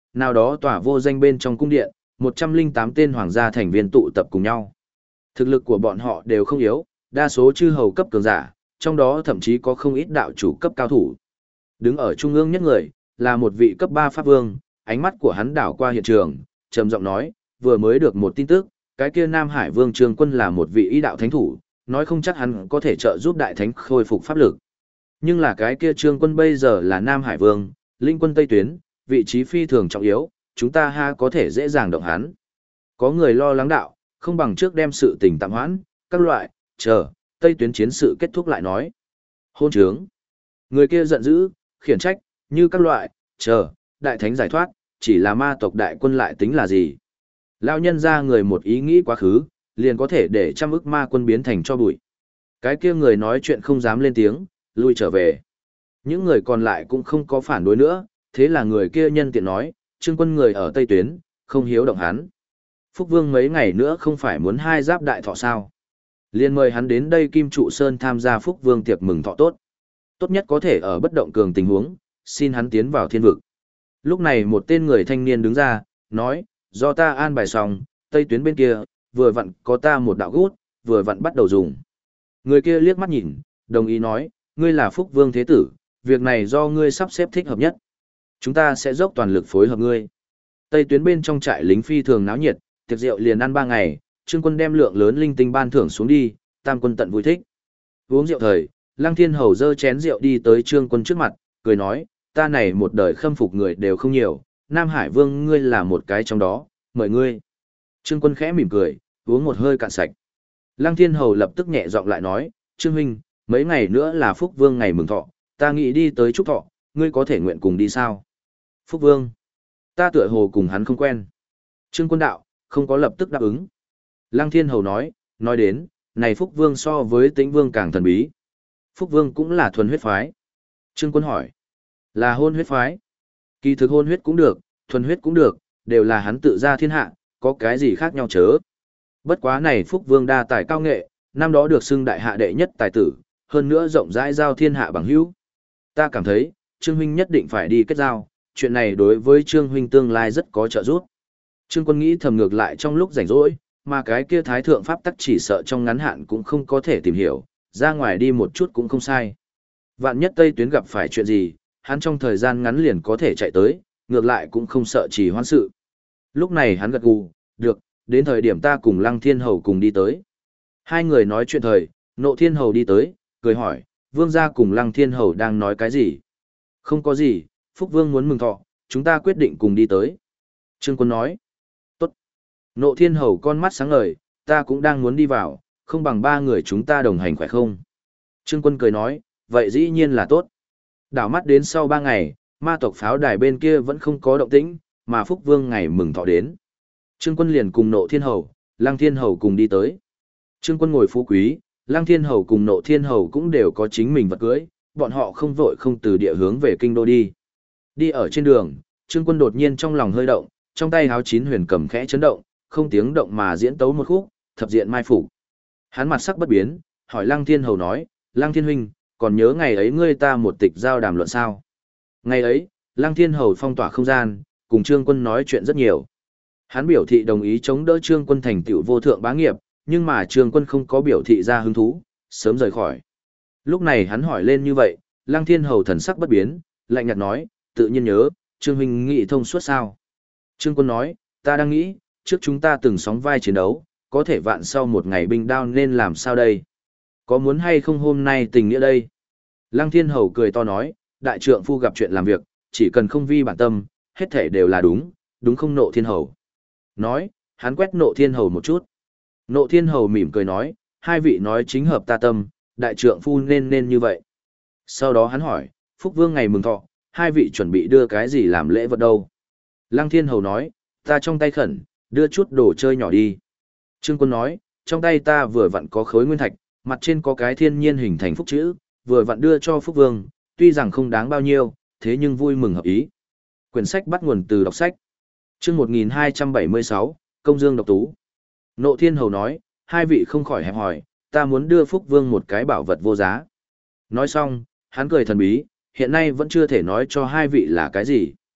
nào đó tỏa vô danh bên trong cung điện, 108 tên hoàng gia thành viên tụ tập cùng nhau. Thực lực của bọn họ đều không yếu, đa số chư hầu cấp cường giả, trong đó thậm chí có không ít đạo chủ cấp cao thủ. Đứng ở trung ương nhất người, là một vị cấp 3 pháp vương, ánh mắt của hắn đảo qua hiện trường, trầm giọng nói, vừa mới được một tin tức, cái kia Nam Hải Vương Trương Quân là một vị y đạo thánh thủ, nói không chắc hắn có thể trợ giúp đại thánh khôi phục pháp lực. Nhưng là cái kia Trương Quân bây giờ là Nam Hải Vương, linh quân Tây Tuyến, vị trí phi thường trọng yếu, chúng ta ha có thể dễ dàng động hắn. Có người lo lắng đạo, không bằng trước đem sự tình tạm hoãn, các loại, chờ, Tây Tuyến chiến sự kết thúc lại nói. Hôn trướng. Người kia giận dữ, khiển trách, như các loại, chờ, đại thánh giải thoát, chỉ là ma tộc đại quân lại tính là gì. Lão nhân ra người một ý nghĩ quá khứ, liền có thể để trăm ức ma quân biến thành cho bụi. Cái kia người nói chuyện không dám lên tiếng, lui trở về. Những người còn lại cũng không có phản đối nữa, thế là người kia nhân tiện nói, Trương Quân người ở Tây Tuyến, không hiếu động hắn. Phúc Vương mấy ngày nữa không phải muốn hai giáp đại thọ sao. Liền mời hắn đến đây Kim Trụ Sơn tham gia Phúc Vương tiệc mừng thọ tốt. Tốt nhất có thể ở bất động cường tình huống, xin hắn tiến vào thiên vực. Lúc này một tên người thanh niên đứng ra, nói, do ta an bài xong, Tây Tuyến bên kia, vừa vặn có ta một đạo gút, vừa vặn bắt đầu dùng. Người kia liếc mắt nhìn, đồng ý nói, ngươi là Phúc Vương Thế Tử, việc này do ngươi sắp xếp thích hợp nhất. Chúng ta sẽ dốc toàn lực phối hợp ngươi. Tây Tuyến bên trong trại lính phi thường náo nhiệt, tiệc rượu liền ăn 3 ngày, Trương Quân đem lượng lớn linh tinh ban thưởng xuống đi, Tam Quân tận vui thích. Uống rượu thời, Lăng Thiên Hầu dơ chén rượu đi tới Trương Quân trước mặt, cười nói, ta này một đời khâm phục người đều không nhiều, Nam Hải Vương ngươi là một cái trong đó, mời ngươi. Trương Quân khẽ mỉm cười, uống một hơi cạn sạch. Lăng Thiên Hầu lập tức nhẹ giọng lại nói, Trương huynh, mấy ngày nữa là Phúc Vương ngày mừng thọ, ta nghĩ đi tới chúc thọ, ngươi có thể nguyện cùng đi sao? Phúc Vương, ta tựa hồ cùng hắn không quen. Trương Quân đạo, không có lập tức đáp ứng. Lăng Thiên Hầu nói đến, này Phúc Vương so với Tĩnh Vương càng thần bí. Phúc Vương cũng là thuần huyết phái. Trương Quân hỏi, là hôn huyết phái. Kỳ thực hôn huyết cũng được, thuần huyết cũng được, đều là hắn tự ra thiên hạ, có cái gì khác nhau chớ. Bất quá này Phúc Vương đa tài cao nghệ, năm đó được xưng đại hạ đệ nhất tài tử, hơn nữa rộng rãi giao thiên hạ bằng hữu. Ta cảm thấy, Trương huynh nhất định phải đi kết giao, chuyện này đối với Trương huynh tương lai rất có trợ giúp. Trương Quân nghĩ thầm ngược lại trong lúc rảnh rỗi, mà cái kia thái thượng pháp tắc chỉ sợ trong ngắn hạn cũng không có thể tìm hiểu, ra ngoài đi một chút cũng không sai. Vạn nhất Tây Tuyến gặp phải chuyện gì, hắn trong thời gian ngắn liền có thể chạy tới, ngược lại cũng không sợ trì hoãn sự. Lúc này hắn gật gù, được, đến thời điểm ta cùng Lăng Thiên Hầu cùng đi tới. Hai người nói chuyện thời, Nộ Thiên Hầu đi tới, cười hỏi, Vương gia cùng Lăng Thiên Hầu đang nói cái gì? Không có gì, Phúc Vương muốn mừng thọ, chúng ta quyết định cùng đi tới. Trương Quân nói, tốt. Nộ Thiên Hầu con mắt sáng ngời, ta cũng đang muốn đi vào, không bằng 3 người chúng ta đồng hành khỏe không? Trương Quân cười nói, vậy dĩ nhiên là tốt. Đảo mắt đến sau 3 ngày, ma tộc pháo đài bên kia vẫn không có động tĩnh, mà Phúc Vương ngày mừng thọ đến. Trương Quân liền cùng Nộ Thiên Hầu, Lăng Thiên Hầu cùng đi tới. Trương Quân ngồi phú quý, Lăng Thiên Hầu cùng Nộ Thiên Hầu cũng đều có chính mình vật cưới, bọn họ không vội không từ địa hướng về kinh đô đi. Đi ở trên đường, Trương Quân đột nhiên trong lòng hơi động, trong tay háo chín huyền cầm khẽ chấn động, không tiếng động mà diễn tấu một khúc, thập diện mai phục. Hắn mặt sắc bất biến, hỏi Lăng Thiên Hầu nói, Lăng Thiên huynh, còn nhớ ngày ấy ngươi ta một tịch giao đàm luận sao? Ngày ấy, Lăng Thiên Hầu phong tỏa không gian, cùng Trương Quân nói chuyện rất nhiều. Hắn biểu thị đồng ý chống đỡ Trương Quân thành tựu vô thượng bá nghiệp, nhưng mà Trương Quân không có biểu thị ra hứng thú, sớm rời khỏi. Lúc này hắn hỏi lên như vậy, Lăng Thiên Hầu thần sắc bất biến, lạnh nhạt nói, tự nhiên nhớ, Trương huynh nghĩ thông suốt sao? Trương Quân nói, ta đang nghĩ, trước chúng ta từng sóng vai chiến đấu, có thể vạn sau một ngày binh đao nên làm sao đây? Có muốn hay không hôm nay tình nghĩa đây? Lăng Thiên Hầu cười to nói, đại trượng phu gặp chuyện làm việc, chỉ cần không vi bản tâm, hết thể đều là đúng, đúng không Nộ Thiên Hầu? Nói, hắn quét Nộ Thiên Hầu một chút. Nộ Thiên Hầu mỉm cười nói, hai vị nói chính hợp ta tâm, đại trượng phu nên như vậy. Sau đó hắn hỏi, Phúc Vương ngày mừng thọ, hai vị chuẩn bị đưa cái gì làm lễ vật đâu? Lăng Thiên Hầu nói, ta trong tay khẩn, đưa chút đồ chơi nhỏ đi. Trương Quân nói, trong tay ta vừa vặn có khối nguyên thạch, mặt trên có cái thiên nhiên hình thành phúc chữ, vừa vặn đưa cho Phúc Vương, tuy rằng không đáng bao nhiêu, thế nhưng vui mừng hợp ý. Quyển sách bắt nguồn từ đọc sách. Chương 1276, Công Dương Độc Tú. Nộ Thiên Hầu nói, hai vị không khỏi hẹp hỏi, ta muốn đưa Phúc Vương một cái bảo vật vô giá. Nói xong, hắn cười thần bí, hiện nay vẫn chưa thể nói cho hai vị là cái gì.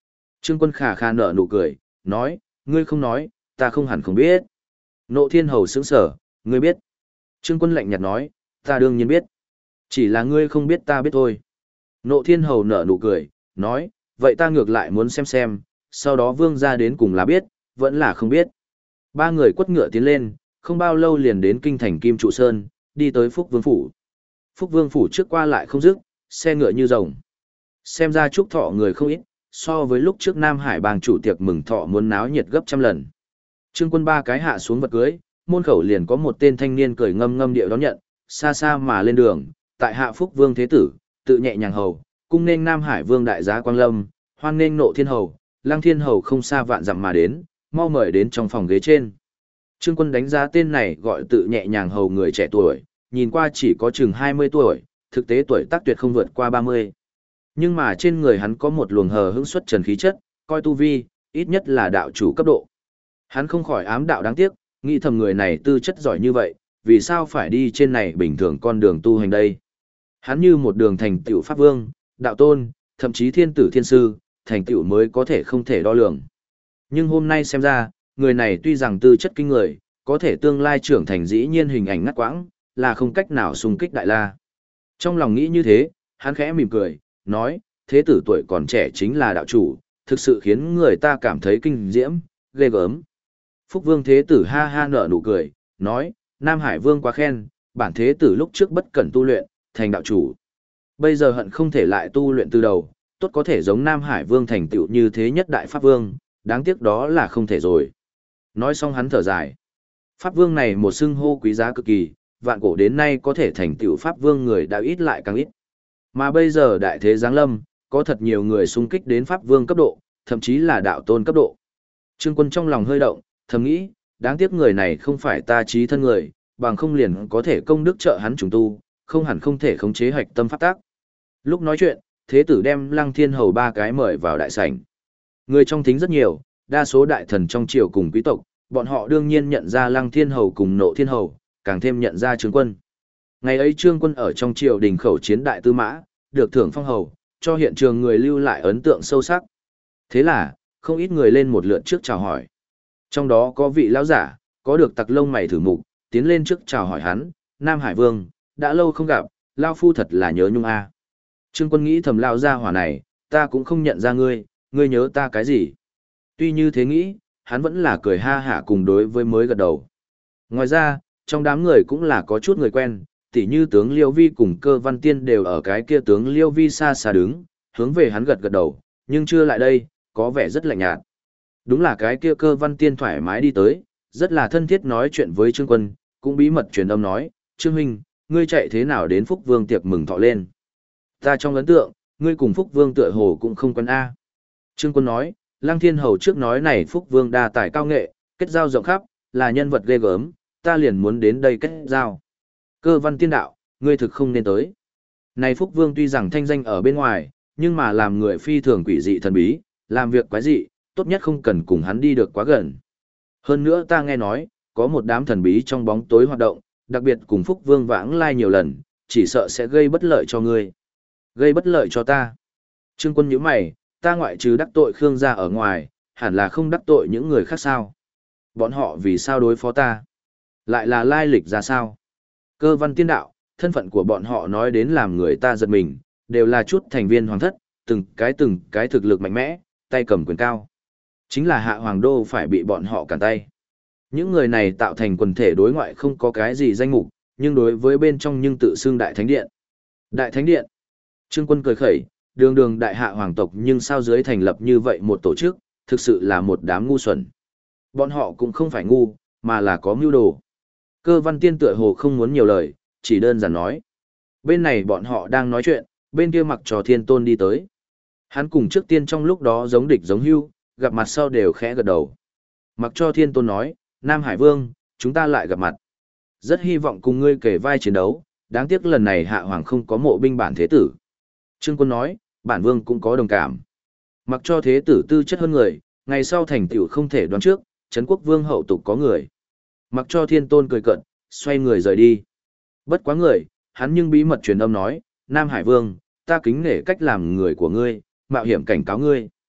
Trương Quân khà khà nở nụ cười, nói, ngươi không nói, ta không hẳn không biết. Nộ Thiên Hầu sững sở, ngươi biết. Trương Quân lạnh nhạt nói, ta đương nhiên biết. Chỉ là ngươi không biết ta biết thôi. Nộ Thiên Hầu nở nụ cười, nói, vậy ta ngược lại muốn xem, sau đó vương ra đến cùng là biết, vẫn là không biết. Ba người quất ngựa tiến lên, không bao lâu liền đến kinh thành Kim Trụ Sơn, đi tới Phúc Vương Phủ. Phúc Vương Phủ trước qua lại không dứt, xe ngựa như rồng. Xem ra chúc thọ người không ít, so với lúc trước Nam Hải bang chủ tiệc mừng thọ muốn náo nhiệt gấp trăm lần. Trương Quân ba cái hạ xuống vật cưới, môn khẩu liền có một tên thanh niên cười ngâm ngâm điệu đón nhận, xa xa mà lên đường, tại hạ Phúc Vương Thế Tử, tự nhẹ nhàng hầu, cung nên Nam Hải Vương đại giá Quang Lâm, hoan nên Nộ Thiên Hầu, Lăng Thiên Hầu không xa vạn dặm mà đến, mau mời đến trong phòng ghế trên. Trương Quân đánh giá tên này gọi tự nhẹ nhàng hầu người trẻ tuổi, nhìn qua chỉ có chừng 20 tuổi, thực tế tuổi tác tuyệt không vượt qua 30. Nhưng mà trên người hắn có một luồng hờ hững xuất trần khí chất, coi tu vi, ít nhất là đạo chủ cấp độ. Hắn không khỏi ám đạo đáng tiếc, nghĩ thầm người này tư chất giỏi như vậy, vì sao phải đi trên này bình thường con đường tu hành đây. Hắn như một đường thành tựu pháp vương, đạo tôn, thậm chí thiên tử thiên sư, thành tựu mới có thể không thể đo lường. Nhưng hôm nay xem ra, người này tuy rằng tư chất kinh người, có thể tương lai trưởng thành dĩ nhiên hình ảnh ngắt quãng, là không cách nào xung kích đại la. Trong lòng nghĩ như thế, hắn khẽ mỉm cười, nói, thế tử tuổi còn trẻ chính là đạo chủ, thực sự khiến người ta cảm thấy kinh diễm, ghê gớm. Phúc Vương Thế Tử ha ha nở nụ cười, nói, Nam Hải Vương quá khen, bản Thế Tử lúc trước bất cẩn tu luyện, thành đạo chủ. Bây giờ hận không thể lại tu luyện từ đầu, tốt có thể giống Nam Hải Vương thành tựu như thế nhất đại Pháp Vương, đáng tiếc đó là không thể rồi. Nói xong hắn thở dài. Pháp Vương này một xưng hô quý giá cực kỳ, vạn cổ đến nay có thể thành tựu Pháp Vương người đã ít lại càng ít. Mà bây giờ đại thế giáng lâm, có thật nhiều người xung kích đến Pháp Vương cấp độ, thậm chí là đạo tôn cấp độ. Trương Quân trong lòng hơi động, thầm nghĩ, đáng tiếc người này không phải ta chí thân người, bằng không liền có thể công đức trợ hắn trùng tu, không hẳn không thể khống chế hạch tâm pháp tác. Lúc nói chuyện, thế tử đem Lăng Thiên Hầu ba cái mời vào đại sảnh. Người trong thính rất nhiều, đa số đại thần trong triều cùng quý tộc, bọn họ đương nhiên nhận ra Lăng Thiên Hầu cùng Nộ Thiên Hầu, càng thêm nhận ra Trương Quân. Ngày ấy Trương Quân ở trong triều đình khẩu chiến đại tư mã, được thưởng phong hầu, cho hiện trường người lưu lại ấn tượng sâu sắc. Thế là, không ít người lên một lượt trước chào hỏi. Trong đó có vị lão giả, có được tặc lông mày thử mục, tiến lên trước chào hỏi hắn, Nam Hải Vương, đã lâu không gặp, Lao Phu thật là nhớ nhung a. Trương Quân nghĩ thầm lao ra hỏa này, ta cũng không nhận ra ngươi, ngươi nhớ ta cái gì. Tuy như thế nghĩ, hắn vẫn là cười ha hả cùng đối với mới gật đầu. Ngoài ra, trong đám người cũng là có chút người quen, tỉ như tướng Liêu Vi cùng Cơ Văn Tiên đều ở cái kia tướng Liêu Vi xa xa đứng, hướng về hắn gật gật đầu, nhưng chưa lại đây, có vẻ rất lạnh nhạt. Đúng là cái kia Cơ Văn Tiên thoải mái đi tới, rất là thân thiết nói chuyện với Trương Quân, cũng bí mật truyền âm nói, Trương Huynh, ngươi chạy thế nào đến Phúc Vương tiệc mừng thọ lên. Ta trong ấn tượng, ngươi cùng Phúc Vương tựa hồ cũng không quen A. Trương Quân nói, Lăng Thiên Hầu trước nói này Phúc Vương đa tài cao nghệ, kết giao rộng khắp, là nhân vật ghê gớm, ta liền muốn đến đây kết giao. Cơ Văn Tiên đạo, ngươi thực không nên tới. Này Phúc Vương tuy rằng thanh danh ở bên ngoài, nhưng mà làm người phi thường quỷ dị thần bí, làm việc quái dị, tốt nhất không cần cùng hắn đi được quá gần. Hơn nữa ta nghe nói, có một đám thần bí trong bóng tối hoạt động, đặc biệt cùng Phúc Vương vãng lai nhiều lần, chỉ sợ sẽ gây bất lợi cho ngươi. Gây bất lợi cho ta. Trương Quân nhíu mày, ta ngoại trừ đắc tội Khương gia ở ngoài, hẳn là không đắc tội những người khác sao. Bọn họ vì sao đối phó ta? Lại là lai lịch ra sao? Cơ Văn Tiên đạo, thân phận của bọn họ nói đến làm người ta giật mình, đều là chút thành viên hoàng thất, từng cái thực lực mạnh mẽ, tay cầm quyền cao. Chính là hạ hoàng đô phải bị bọn họ cản tay. Những người này tạo thành quần thể đối ngoại không có cái gì danh mục, nhưng đối với bên trong nhưng tự xưng Đại Thánh Điện. Đại Thánh Điện. Trương Quân cười khẩy, đường đường đại hạ hoàng tộc nhưng sao dưới thành lập như vậy một tổ chức, thực sự là một đám ngu xuẩn. Bọn họ cũng không phải ngu, mà là có mưu đồ. Cơ Văn Tiên tựa hồ không muốn nhiều lời, chỉ đơn giản nói. Bên này bọn họ đang nói chuyện, bên kia mặc cho Thiên Tôn đi tới. Hắn cùng trước tiên trong lúc đó giống địch giống hưu, gặp mặt sau đều khẽ gật đầu. Mặc cho Thiên Tôn nói, Nam Hải Vương, chúng ta lại gặp mặt. Rất hy vọng cùng ngươi kể vai chiến đấu, đáng tiếc lần này hạ hoàng không có mộ binh bản thế tử. Trương Quân nói, bản vương cũng có đồng cảm. Mặc cho thế tử tư chất hơn người, ngày sau thành tựu không thể đoán trước, Trấn Quốc Vương hậu tục có người. Mặc cho Thiên Tôn cười cận, xoay người rời đi. Bất quá người, hắn nhưng bí mật truyền âm nói, Nam Hải Vương, ta kính nể cách làm người của ngươi, mạo hiểm cảnh cáo ngươi.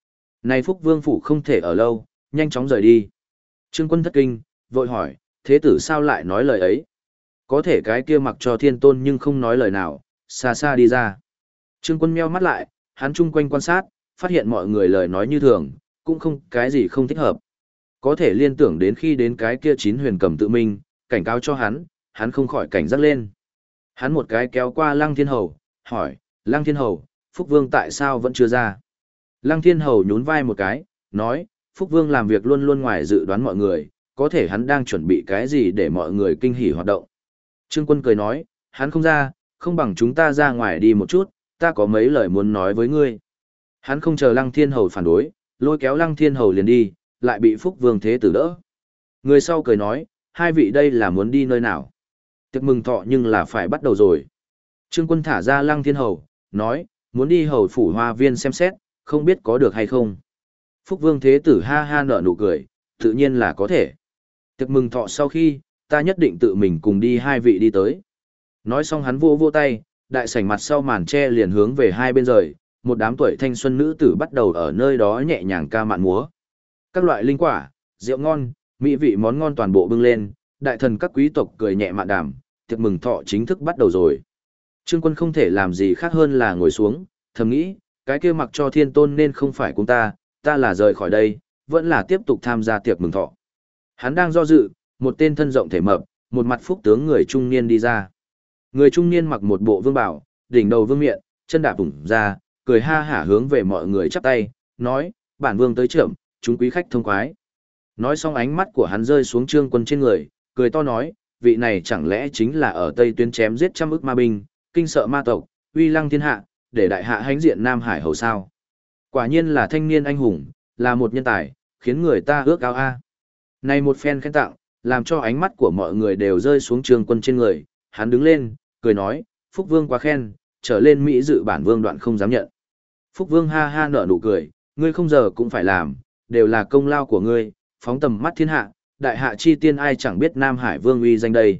Này Phúc Vương phủ không thể ở lâu, nhanh chóng rời đi. Trương Quân thất kinh, vội hỏi, thế tử sao lại nói lời ấy? Có thể cái kia mặc cho thiên tôn nhưng không nói lời nào, xa xa đi ra. Trương Quân meo mắt lại, hắn chung quanh quan sát, phát hiện mọi người lời nói như thường, cũng không cái gì không thích hợp. Có thể liên tưởng đến khi đến cái kia chín huyền cầm tự minh, cảnh cáo cho hắn không khỏi cảnh giác lên. Hắn một cái kéo qua Lăng Thiên Hầu, hỏi, Lăng Thiên Hầu, Phúc Vương tại sao vẫn chưa ra? Lăng Thiên Hầu nhún vai một cái, nói, Phúc Vương làm việc luôn luôn ngoài dự đoán mọi người, có thể hắn đang chuẩn bị cái gì để mọi người kinh hỉ hoạt động. Trương Quân cười nói, hắn không ra, không bằng chúng ta ra ngoài đi một chút, ta có mấy lời muốn nói với ngươi. Hắn không chờ Lăng Thiên Hầu phản đối, lôi kéo Lăng Thiên Hầu liền đi, lại bị Phúc Vương thế tử đỡ. Người sau cười nói, hai vị đây là muốn đi nơi nào? Tiệc mừng thọ nhưng là phải bắt đầu rồi. Trương Quân thả ra Lăng Thiên Hầu, nói, muốn đi hầu phủ hoa viên xem xét, không biết có được hay không. Phúc Vương thế tử ha ha nở nụ cười, tự nhiên là có thể. Tiệc mừng thọ sau khi, ta nhất định tự mình cùng đi hai vị đi tới. Nói xong hắn vô tay, đại sảnh mặt sau màn tre liền hướng về hai bên rời, một đám tuổi thanh xuân nữ tử bắt đầu ở nơi đó nhẹ nhàng ca mạn múa. Các loại linh quả, rượu ngon, mỹ vị món ngon toàn bộ bưng lên, đại thần các quý tộc cười nhẹ mạn đàm, tiệc mừng thọ chính thức bắt đầu rồi. Trương Quân không thể làm gì khác hơn là ngồi xuống, thầm nghĩ, cái kia mặc cho thiên tôn nên không phải cùng ta là rời khỏi đây, vẫn là tiếp tục tham gia tiệc mừng thọ. Hắn đang do dự, một tên thân rộng thể mập, một mặt phúc tướng người trung niên đi ra. Người trung niên mặc một bộ vương bảo, đỉnh đầu vương miện, chân đạp vùng ra, cười ha hả hướng về mọi người chắp tay, nói, bản vương tới trưởng, chúng quý khách thông khoái. Nói xong ánh mắt của hắn rơi xuống Trương Quân trên người, cười to nói, vị này chẳng lẽ chính là ở Tây Tuyến chém giết trăm ức ma binh, kinh sợ ma tộc, uy lăng thiên hạ, để đại hạ hãnh diện Nam Hải hầu sao. Quả nhiên là thanh niên anh hùng, là một nhân tài, khiến người ta ước ao a. Này một phen khen tặng, làm cho ánh mắt của mọi người đều rơi xuống Trương Quân trên người, hắn đứng lên, cười nói, Phúc Vương quá khen, trở lên Mỹ dự bản vương đoạn không dám nhận. Phúc Vương ha ha nở nụ cười, ngươi không giờ cũng phải làm, đều là công lao của ngươi, phóng tầm mắt thiên hạ, đại hạ chi tiên ai chẳng biết Nam Hải Vương uy danh đây.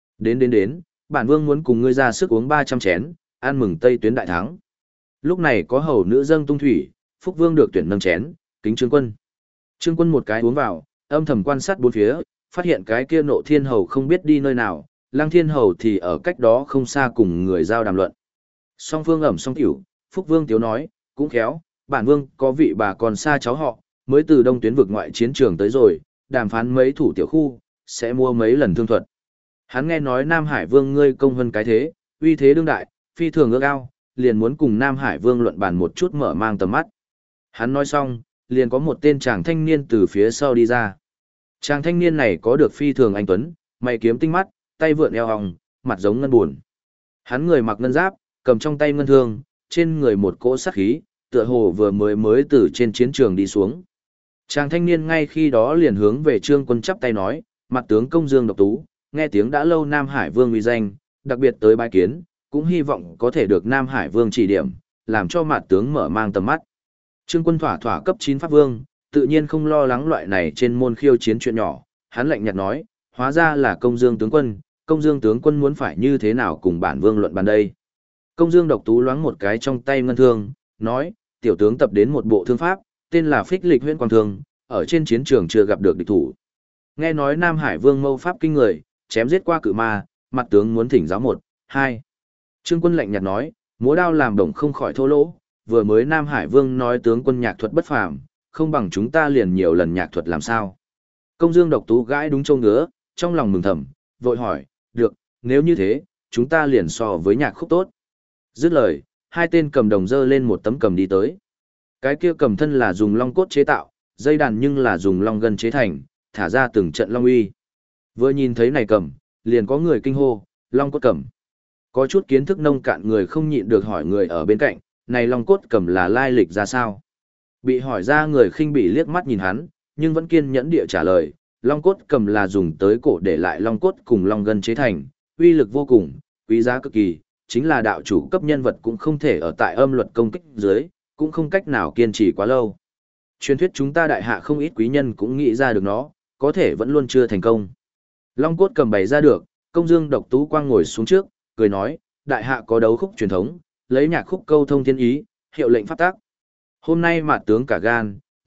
Đến, bản vương muốn cùng ngươi ra sức uống 300 chén, ăn mừng Tây Tuyến đại thắng. Lúc này có hầu nữ dâng tung thủy, Phúc Vương được tuyển nâng chén, kính Trương Quân. Trương Quân một cái uống vào, âm thầm quan sát bốn phía, phát hiện cái kia Nộ Thiên Hầu không biết đi nơi nào, Lăng Thiên Hầu thì ở cách đó không xa cùng người giao đàm luận. Song Phương ẩm song tiểu, Phúc Vương tiếu nói, cũng khéo, bản vương có vị bà còn xa cháu họ, mới từ Đông Tuyến vực ngoại chiến trường tới rồi, đàm phán mấy thủ tiểu khu, sẽ mua mấy lần thương thuật. Hắn nghe nói Nam Hải Vương ngươi công hơn cái thế, uy thế đương đại, phi thường ước ao, liền muốn cùng Nam Hải Vương luận bàn một chút mở mang tầm mắt. Hắn nói xong, liền có một tên chàng thanh niên từ phía sau đi ra. Chàng thanh niên này có được phi thường anh tuấn, mày kiếm tinh mắt, tay vượn eo hồng, mặt giống ngân buồn. Hắn người mặc ngân giáp, cầm trong tay ngân thương, trên người một cỗ sát khí, tựa hồ vừa mới từ trên chiến trường đi xuống. Chàng thanh niên ngay khi đó liền hướng về Trương Quân chắp tay nói, mặt tướng Công Dương Độc Tú, nghe tiếng đã lâu Nam Hải Vương uy danh, đặc biệt tới bái kiến, cũng hy vọng có thể được Nam Hải Vương chỉ điểm, làm cho mặt tướng mở mang tầm mắt. Trương Quân thỏa cấp 9 pháp vương, tự nhiên không lo lắng loại này trên môn khiêu chiến chuyện nhỏ, hắn lạnh nhạt nói, hóa ra là Công Dương tướng quân, Công Dương tướng quân muốn phải như thế nào cùng bản vương luận bàn đây. Công Dương Độc Tú loáng một cái trong tay ngân thương, nói, tiểu tướng tập đến một bộ thương pháp, tên là Phích Lịch Huyễn Quang Thương, ở trên chiến trường chưa gặp được địch thủ. Nghe nói Nam Hải Vương mâu pháp kinh người, chém giết qua cự ma, mặt tướng muốn thỉnh giáo 1, 2. Trương Quân lạnh nhạt nói, múa đao làm đồng không khỏi thô lỗ, vừa mới Nam Hải Vương nói tướng quân nhạc thuật bất phàm, không bằng chúng ta liền nhiều lần nhạc thuật làm sao. Công Dương Độc Tú gãi đúng châu ngứa, trong lòng mừng thầm, vội hỏi, được, nếu như thế, chúng ta liền so với nhạc khúc tốt. Dứt lời, hai tên cầm đồng dơ lên một tấm cầm đi tới. Cái kia cầm thân là dùng long cốt chế tạo, dây đàn nhưng là dùng long gân chế thành, thả ra từng trận long uy. Vừa nhìn thấy này cầm, liền có người kinh hô, long cốt cầm. Có chút kiến thức nông cạn người không nhịn được hỏi người ở bên cạnh, này long cốt cầm là lai lịch ra sao? Bị hỏi ra người khinh bỉ liếc mắt nhìn hắn, nhưng vẫn kiên nhẫn địa trả lời, long cốt cầm là dùng tới cổ để lại long cốt cùng long gân chế thành, uy lực vô cùng, quý giá cực kỳ, chính là đạo chủ cấp nhân vật cũng không thể ở tại âm luật công kích dưới, cũng không cách nào kiên trì quá lâu. Truyền thuyết chúng ta đại hạ không ít quý nhân cũng nghĩ ra được nó, có thể vẫn luôn chưa thành công. Long cốt cầm bày ra được, Công Dương Độc Tú quang ngồi xuống trước, cười nói, đại hạ có đấu khúc truyền thống, lấy nhạc khúc câu thông thiên ý, hiệu lệnh pháp tác. Hôm nay mặt tướng cả gan,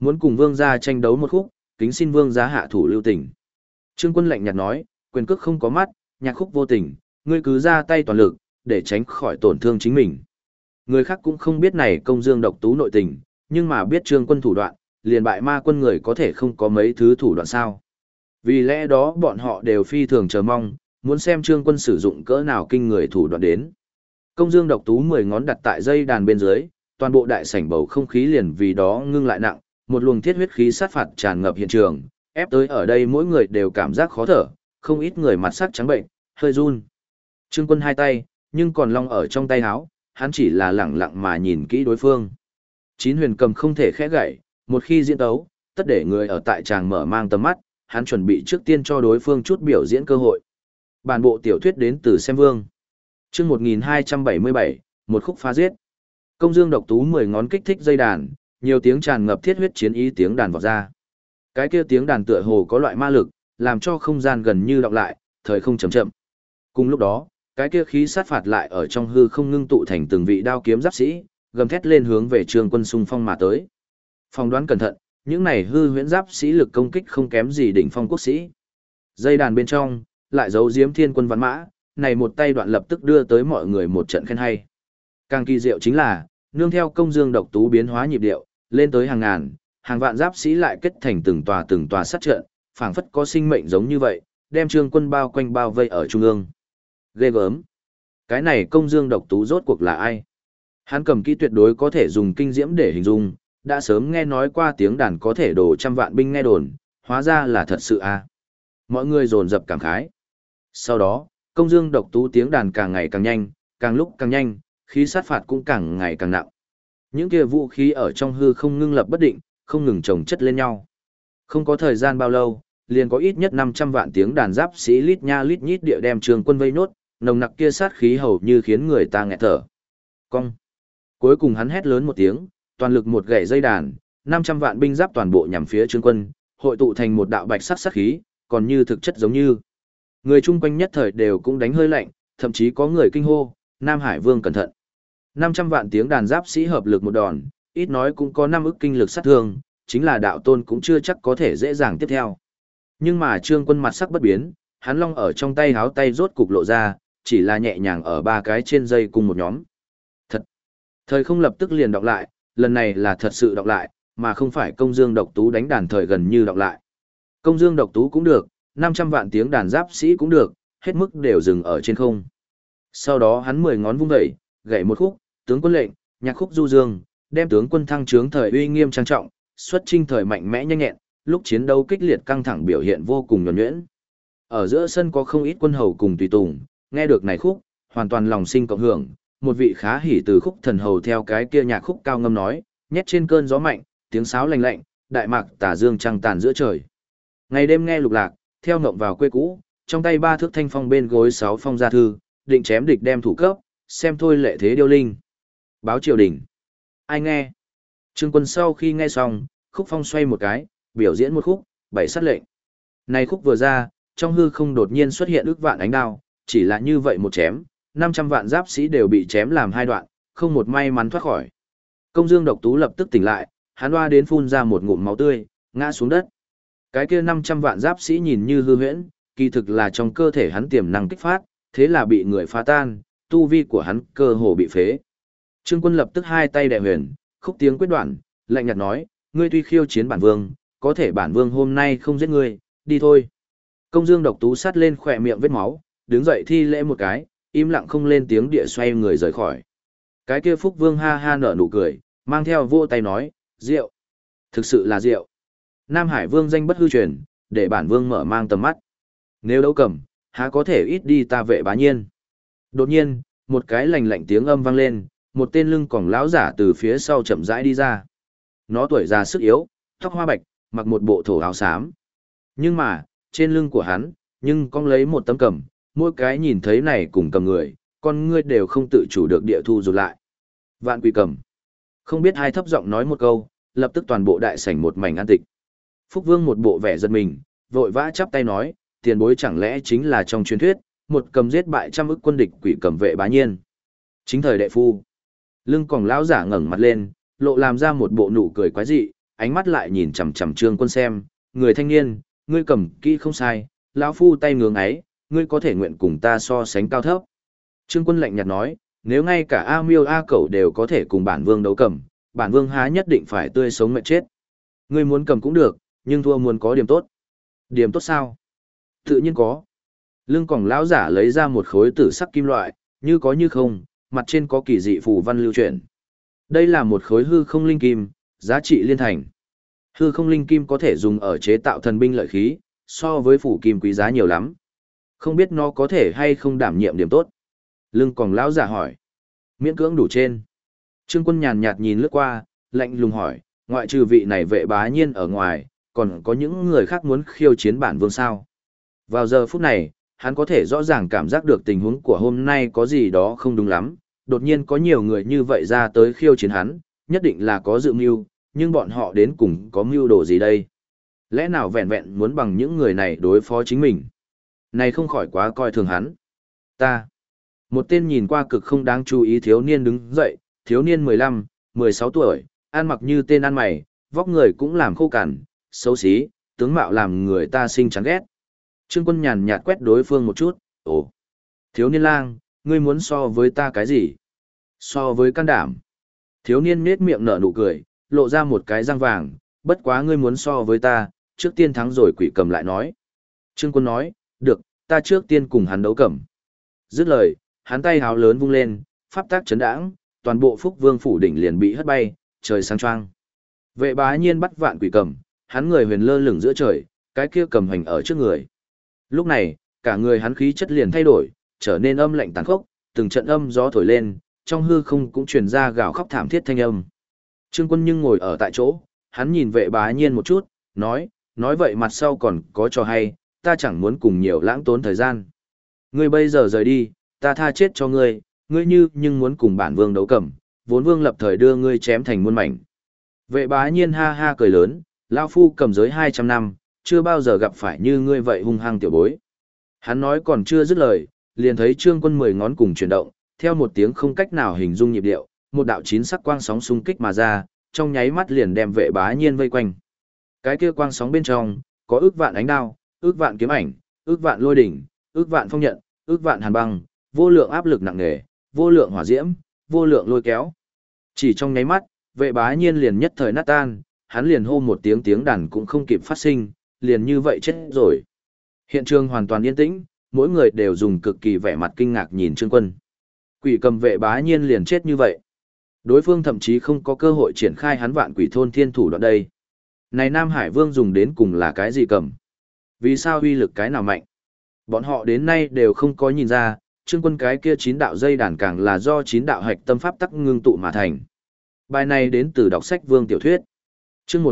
Muốn cùng vương gia tranh đấu một khúc, kính xin vương gia hạ thủ lưu tình. Trương Quân lạnh nhạt nói, quyền cước không có mắt, nhạc khúc vô tình, ngươi cứ ra tay toàn lực, để tránh khỏi tổn thương chính mình. Người khác cũng không biết này công dương độc tú nội tình, nhưng mà biết Trương Quân thủ đoạn, liền bại ma quân người có thể không có mấy thứ thủ đoạn sao. Vì lẽ đó bọn họ đều phi thường chờ mong, muốn xem Trương Quân sử dụng cỡ nào kinh người thủ đoạn đến. Công dương độc tú 10 ngón đặt tại dây đàn bên dưới, toàn bộ đại sảnh bầu không khí liền vì đó ngưng lại nặng, một luồng thiết huyết khí sát phạt tràn ngập hiện trường, ép tới ở đây mỗi người đều cảm giác khó thở, không ít người mặt sắc trắng bệnh, hơi run. Trương Quân hai tay, nhưng còn long ở trong tay háo, hắn chỉ là lẳng lặng mà nhìn kỹ đối phương. Chín huyền cầm không thể khẽ gãy, một khi diễn tấu, tất để người ở tại tràng mở mang tầm mắt, hắn chuẩn bị trước tiên cho đối phương chút biểu diễn cơ hội. Bản bộ tiểu thuyết đến từ Xem Vương. Chương 1277, một khúc phá giết. Công dương độc tú 10 ngón kích thích dây đàn, nhiều tiếng tràn ngập thiết huyết chiến ý tiếng đàn vọt ra. Cái kia tiếng đàn tựa hồ có loại ma lực, làm cho không gian gần như đọng lại, thời không chậm chậm. Cùng lúc đó, cái kia khí sát phạt lại ở trong hư không ngưng tụ thành từng vị đao kiếm giáp sĩ, gầm thét lên hướng về Trương Quân xung phong mà tới. Phòng đoán cẩn thận, những này hư huyễn giáp sĩ lực công kích không kém gì đỉnh phong quốc sĩ. Dây đàn bên trong, lại giấu giếm thiên quân văn mã, này một tay đoạn lập tức đưa tới mọi người một trận khen hay. Càng kỳ diệu chính là, nương theo công dương độc tú biến hóa nhịp điệu, lên tới hàng ngàn, hàng vạn giáp sĩ lại kết thành từng tòa sát trận, phảng phất có sinh mệnh giống như vậy, đem Trương Quân bao quanh bao vây ở trung ương. Ghê gớm. Cái này công dương độc tú rốt cuộc là ai? Hắn cầm kỹ tuyệt đối có thể dùng kinh diễm để hình dung, đã sớm nghe nói qua tiếng đàn có thể đổ trăm vạn binh nghe đồn, hóa ra là thật sự à. Mọi người dồn dập cảm khái. Sau đó, công dương độc tú tiếng đàn càng ngày càng nhanh, càng lúc càng nhanh, khí sát phạt cũng càng ngày càng nặng. Những kia vũ khí ở trong hư không ngưng lập bất định, không ngừng chồng chất lên nhau. Không có thời gian bao lâu, liền có ít nhất 500 vạn tiếng đàn giáp sĩ lít nha lít nhít địa đem Trương Quân vây nốt, nồng nặc kia sát khí hầu như khiến người ta nghẹt thở. Cong. Cuối cùng hắn hét lớn một tiếng, toàn lực một gậy dây đàn, 500 vạn binh giáp toàn bộ nhằm phía Trương Quân, hội tụ thành một đạo bạch sắc sát khí, còn như thực chất giống như. Người chung quanh nhất thời đều cũng đánh hơi lạnh, thậm chí có người kinh hô, Nam Hải Vương cẩn thận. 500 vạn tiếng đàn giáp sĩ hợp lực một đòn, ít nói cũng có 5 ức kinh lực sát thương, chính là đạo tôn cũng chưa chắc có thể dễ dàng tiếp theo. Nhưng mà Trương Quân mặt sắc bất biến, hắn long ở trong tay háo tay rốt cục lộ ra, chỉ là nhẹ nhàng ở ba cái trên dây cùng một nhóm. Thật! Thời không lập tức liền đọc lại, lần này là thật sự đọc lại, mà không phải công dương độc tú đánh đàn thời gần như đọc lại. Công dương độc tú cũng được, 500 vạn tiếng đàn giáp sĩ cũng được, hết mức đều dừng ở trên không. Sau đó hắn 10 ngón vung dậy, gảy một khúc, tướng quân lệnh, nhạc khúc du dương, đem tướng quân thăng trướng thời uy nghiêm trang trọng, xuất chinh thời mạnh mẽ nhanh nhẹn, lúc chiến đấu kích liệt căng thẳng biểu hiện vô cùng nhuần nhuyễn. Ở giữa sân có không ít quân hầu cùng tùy tùng, nghe được này khúc, hoàn toàn lòng sinh cộng hưởng, một vị khá hỉ từ khúc thần hầu theo cái kia nhạc khúc cao ngâm nói, nhét trên cơn gió mạnh, tiếng sáo lạnh lạnh, đại mạc tà dương trăng tàn giữa trời. Ngày đêm nghe lục lạc, theo ngộng vào quê cũ, trong tay 3 thước thanh phong bên gối 6 phong gia thư, định chém địch đem thủ cấp, xem thôi lệ thế điêu linh. Báo triều đình. Ai nghe? Trương Quân sau khi nghe xong, khúc phong xoay một cái, biểu diễn một khúc, 7 sát lệnh. Này khúc vừa ra, trong hư không đột nhiên xuất hiện ức vạn ánh đao, chỉ là như vậy một chém, 500 vạn giáp sĩ đều bị chém làm hai đoạn, không một may mắn thoát khỏi. Công dương độc tú lập tức tỉnh lại, hắn hoa đến phun ra một ngụm máu tươi, ngã xuống đất. Cái kia 500 vạn giáp sĩ nhìn như hư huyễn, kỳ thực là trong cơ thể hắn tiềm năng kích phát, thế là bị người phá tan, tu vi của hắn cơ hồ bị phế. Trương Quân lập tức hai tay đè huyền, khúc tiếng quyết đoạn, lạnh nhạt nói, ngươi tuy khiêu chiến bản vương, có thể bản vương hôm nay không giết ngươi, đi thôi. Công dương độc tú sát lên khỏe miệng vết máu, đứng dậy thi lễ một cái, im lặng không lên tiếng địa xoay người rời khỏi. Cái kia Phúc Vương ha ha nở nụ cười, mang theo vỗ tay nói, rượu. Thực sự là rượu. Nam Hải Vương danh bất hư truyền, để bản vương mở mang tầm mắt. Nếu đấu cầm, há có thể ít đi ta vệ bá nhiên. Đột nhiên, một cái lạnh lạnh tiếng âm vang lên, một tên lưng còng lão giả từ phía sau chậm rãi đi ra. Nó tuổi già sức yếu, tóc hoa bạch, mặc một bộ thổ áo xám. Nhưng mà, trên lưng của hắn, nhưng cong lấy một tấm cầm, mỗi cái nhìn thấy này cùng cầm người, con ngươi đều không tự chủ được địa thu rụt lại. Vạn Quỷ Cầm. Không biết hai thấp giọng nói một câu, lập tức toàn bộ đại sảnh một mảnh an tịch. Phúc Vương một bộ vẻ giật mình, vội vã chắp tay nói, tiền bối chẳng lẽ chính là trong truyền thuyết, một cầm giết bại trăm ức quân địch Quỷ Cầm vệ bá nhiên. Chính thời đệ phu. Lưng còng lão giả ngẩng mặt lên, lộ làm ra một bộ nụ cười quái dị, ánh mắt lại nhìn chằm chằm Trương Quân xem, người thanh niên, ngươi cầm kỹ không sai, lão phu tay ngưỡng ấy, ngươi có thể nguyện cùng ta so sánh cao thấp. Trương Quân lạnh nhạt nói, nếu ngay cả A Miêu A Cẩu đều có thể cùng bản vương đấu cầm, bản vương há nhất định phải tươi sống mệt chết. Ngươi muốn cầm cũng được, nhưng thua muốn có điểm tốt. Điểm tốt sao? Tự nhiên có. Lưng còng lão giả lấy ra một khối tử sắc kim loại, như có như không, mặt trên có kỳ dị phù văn lưu chuyển. Đây là một khối hư không linh kim, giá trị liên thành. Hư không linh kim có thể dùng ở chế tạo thần binh lợi khí, so với phủ kim quý giá nhiều lắm. Không biết nó có thể hay không đảm nhiệm điểm tốt. Lưng còng lão giả hỏi. Miễn cưỡng đủ trên. Trương Quân nhàn nhạt nhìn lướt qua, lạnh lùng hỏi, ngoại trừ vị này Vệ Bá Nhiên ở ngoài, còn có những người khác muốn khiêu chiến bản vương sao? Vào giờ phút này, hắn có thể rõ ràng cảm giác được tình huống của hôm nay có gì đó không đúng lắm, đột nhiên có nhiều người như vậy ra tới khiêu chiến hắn, nhất định là có dự mưu, nhưng bọn họ đến cùng có mưu đồ gì đây? Lẽ nào vẹn vẹn muốn bằng những người này đối phó chính mình? Này không khỏi quá coi thường hắn. Ta. Một tên nhìn qua cực không đáng chú ý thiếu niên đứng dậy, thiếu niên 15, 16 tuổi, ăn mặc như tên ăn mày, vóc người cũng làm khô cằn, xấu xí, tướng mạo làm người ta sinh chán ghét. Trương Quân nhàn nhạt quét đối phương một chút, ồ. Thiếu niên lang, ngươi muốn so với ta cái gì? So với can đảm. Thiếu niên nết miệng nở nụ cười, lộ ra một cái răng vàng, bất quá ngươi muốn so với ta, trước tiên thắng rồi Quỷ Cầm lại nói. Trương Quân nói, được, ta trước tiên cùng hắn đấu cầm. Dứt lời, hắn tay háo lớn vung lên, pháp tác chấn đãng, toàn bộ Phúc Vương phủ đỉnh liền bị hất bay, trời sáng choang. Vệ Bá Nhiên bắt vạn Quỷ Cầm, hắn người huyền lơ lửng giữa trời, cái kia cầm hành ở trước người. Lúc này, cả người hắn khí chất liền thay đổi, trở nên âm lạnh tàn khốc, từng trận âm gió thổi lên, trong hư không cũng truyền ra gào khóc thảm thiết thanh âm. Trương Quân nhưng ngồi ở tại chỗ, hắn nhìn Vệ Bá Nhiên một chút, nói vậy mặt sau còn có trò hay, ta chẳng muốn cùng nhiều lãng tốn thời gian. Ngươi bây giờ rời đi, ta tha chết cho ngươi, ngươi nhưng muốn cùng bản vương đấu cầm, vốn vương lập thời đưa ngươi chém thành muôn mảnh. Vệ Bá Nhiên ha ha cười lớn, lão phu cầm giới 200 năm, chưa bao giờ gặp phải như ngươi vậy hung hăng tiểu bối. Hắn nói còn chưa dứt lời, liền thấy Trương Quân 10 ngón cùng chuyển động, theo một tiếng không cách nào hình dung nhịp điệu, một đạo chín sắc quang sóng xung kích mà ra, trong nháy mắt liền đem Vệ Bá Nhiên vây quanh. Cái kia quang sóng bên trong, có ước vạn ánh đao, ước vạn kiếm ảnh, ước vạn lôi đỉnh, ước vạn phong nhận, ước vạn hàn băng, vô lượng áp lực nặng nề, vô lượng hỏa diễm, vô lượng lôi kéo. Chỉ trong nháy mắt, Vệ Bá Nhiên liền nhất thời nát tan, hắn liền hô một tiếng đàn cũng không kịp phát sinh, liền như vậy chết rồi. Hiện trường hoàn toàn yên tĩnh, mỗi người đều dùng cực kỳ vẻ mặt kinh ngạc nhìn Trương Quân. Quỷ Cầm Vệ Bá Nhiên liền chết như vậy. Đối phương thậm chí không có cơ hội triển khai hắn vạn quỷ thôn thiên thủ đoạn đây. Này Nam Hải Vương dùng đến cùng là cái gì cầm? Vì sao uy lực cái nào mạnh? Bọn họ đến nay đều không có nhìn ra, Trương Quân cái kia 9 đạo dây đàn càng là do 9 đạo hạch tâm pháp tắc ngưng tụ mà thành. Bài này đến từ đọc sách Vương tiểu thuyết. Chương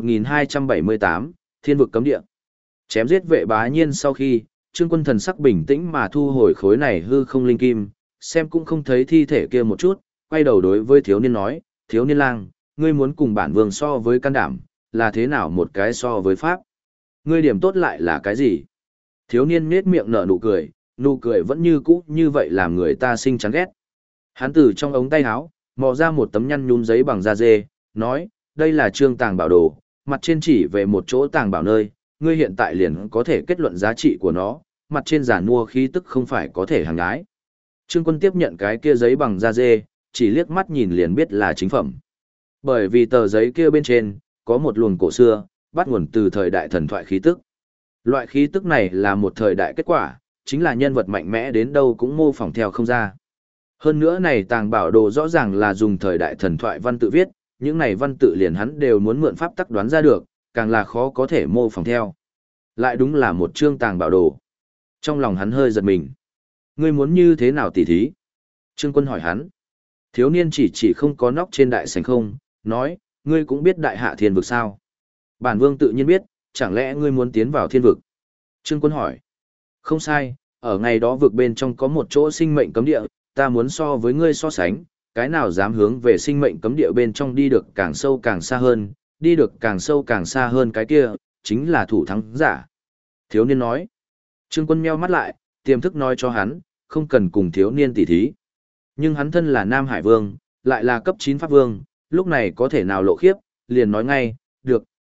1278, Thiên vực cấm địa. Chém giết Vệ Bá Nhiên sau khi, Trương Quân thần sắc bình tĩnh mà thu hồi khối này hư không linh kim, xem cũng không thấy thi thể kia một chút, quay đầu đối với thiếu niên nói, thiếu niên lang, ngươi muốn cùng bản vương so với can đảm, là thế nào một cái so với pháp? Ngươi điểm tốt lại là cái gì? Thiếu niên nết miệng nở nụ cười vẫn như cũ như vậy làm người ta sinh chán ghét. Hắn từ trong ống tay áo, mò ra một tấm nhăn nhúm giấy bằng da dê, nói, đây là trương tàng bảo đồ, mặt trên chỉ về một chỗ tàng bảo nơi, ngươi hiện tại liền có thể kết luận giá trị của nó, mặt trên giản mua khí tức không phải có thể hàng ái. Trương Quân tiếp nhận cái kia giấy bằng da dê, chỉ liếc mắt nhìn liền biết là chính phẩm. Bởi vì tờ giấy kia bên trên, có một luồng cổ xưa, bắt nguồn từ thời đại thần thoại khí tức. Loại khí tức này là một thời đại kết quả, chính là nhân vật mạnh mẽ đến đâu cũng mô phỏng theo không ra. Hơn nữa này tàng bảo đồ rõ ràng là dùng thời đại thần thoại văn tự viết, những này văn tự liền hắn đều muốn mượn pháp tắc đoán ra được, càng là khó có thể mô phỏng theo. Lại đúng là một chương tàng bảo đồ. Trong lòng hắn hơi giật mình. Ngươi muốn như thế nào tỉ thí? Trương Quân hỏi hắn. Thiếu niên chỉ không có nóc trên đại sảnh không, nói, ngươi cũng biết đại hạ thiên vực sao? Bản vương tự nhiên biết, chẳng lẽ ngươi muốn tiến vào thiên vực? Trương Quân hỏi. Không sai, ở ngày đó vực bên trong có một chỗ sinh mệnh cấm địa, ta muốn so với ngươi so sánh, cái nào dám hướng về sinh mệnh cấm địa bên trong đi được càng sâu càng xa hơn, đi được càng sâu càng xa hơn cái kia, chính là thủ thắng giả. Thiếu niên nói. Trương Quân meo mắt lại, tiềm thức nói cho hắn, không cần cùng thiếu niên tỉ thí. Nhưng hắn thân là Nam Hải Vương, lại là cấp 9 Pháp Vương, lúc này có thể nào lộ khiếp, liền nói ngay, được,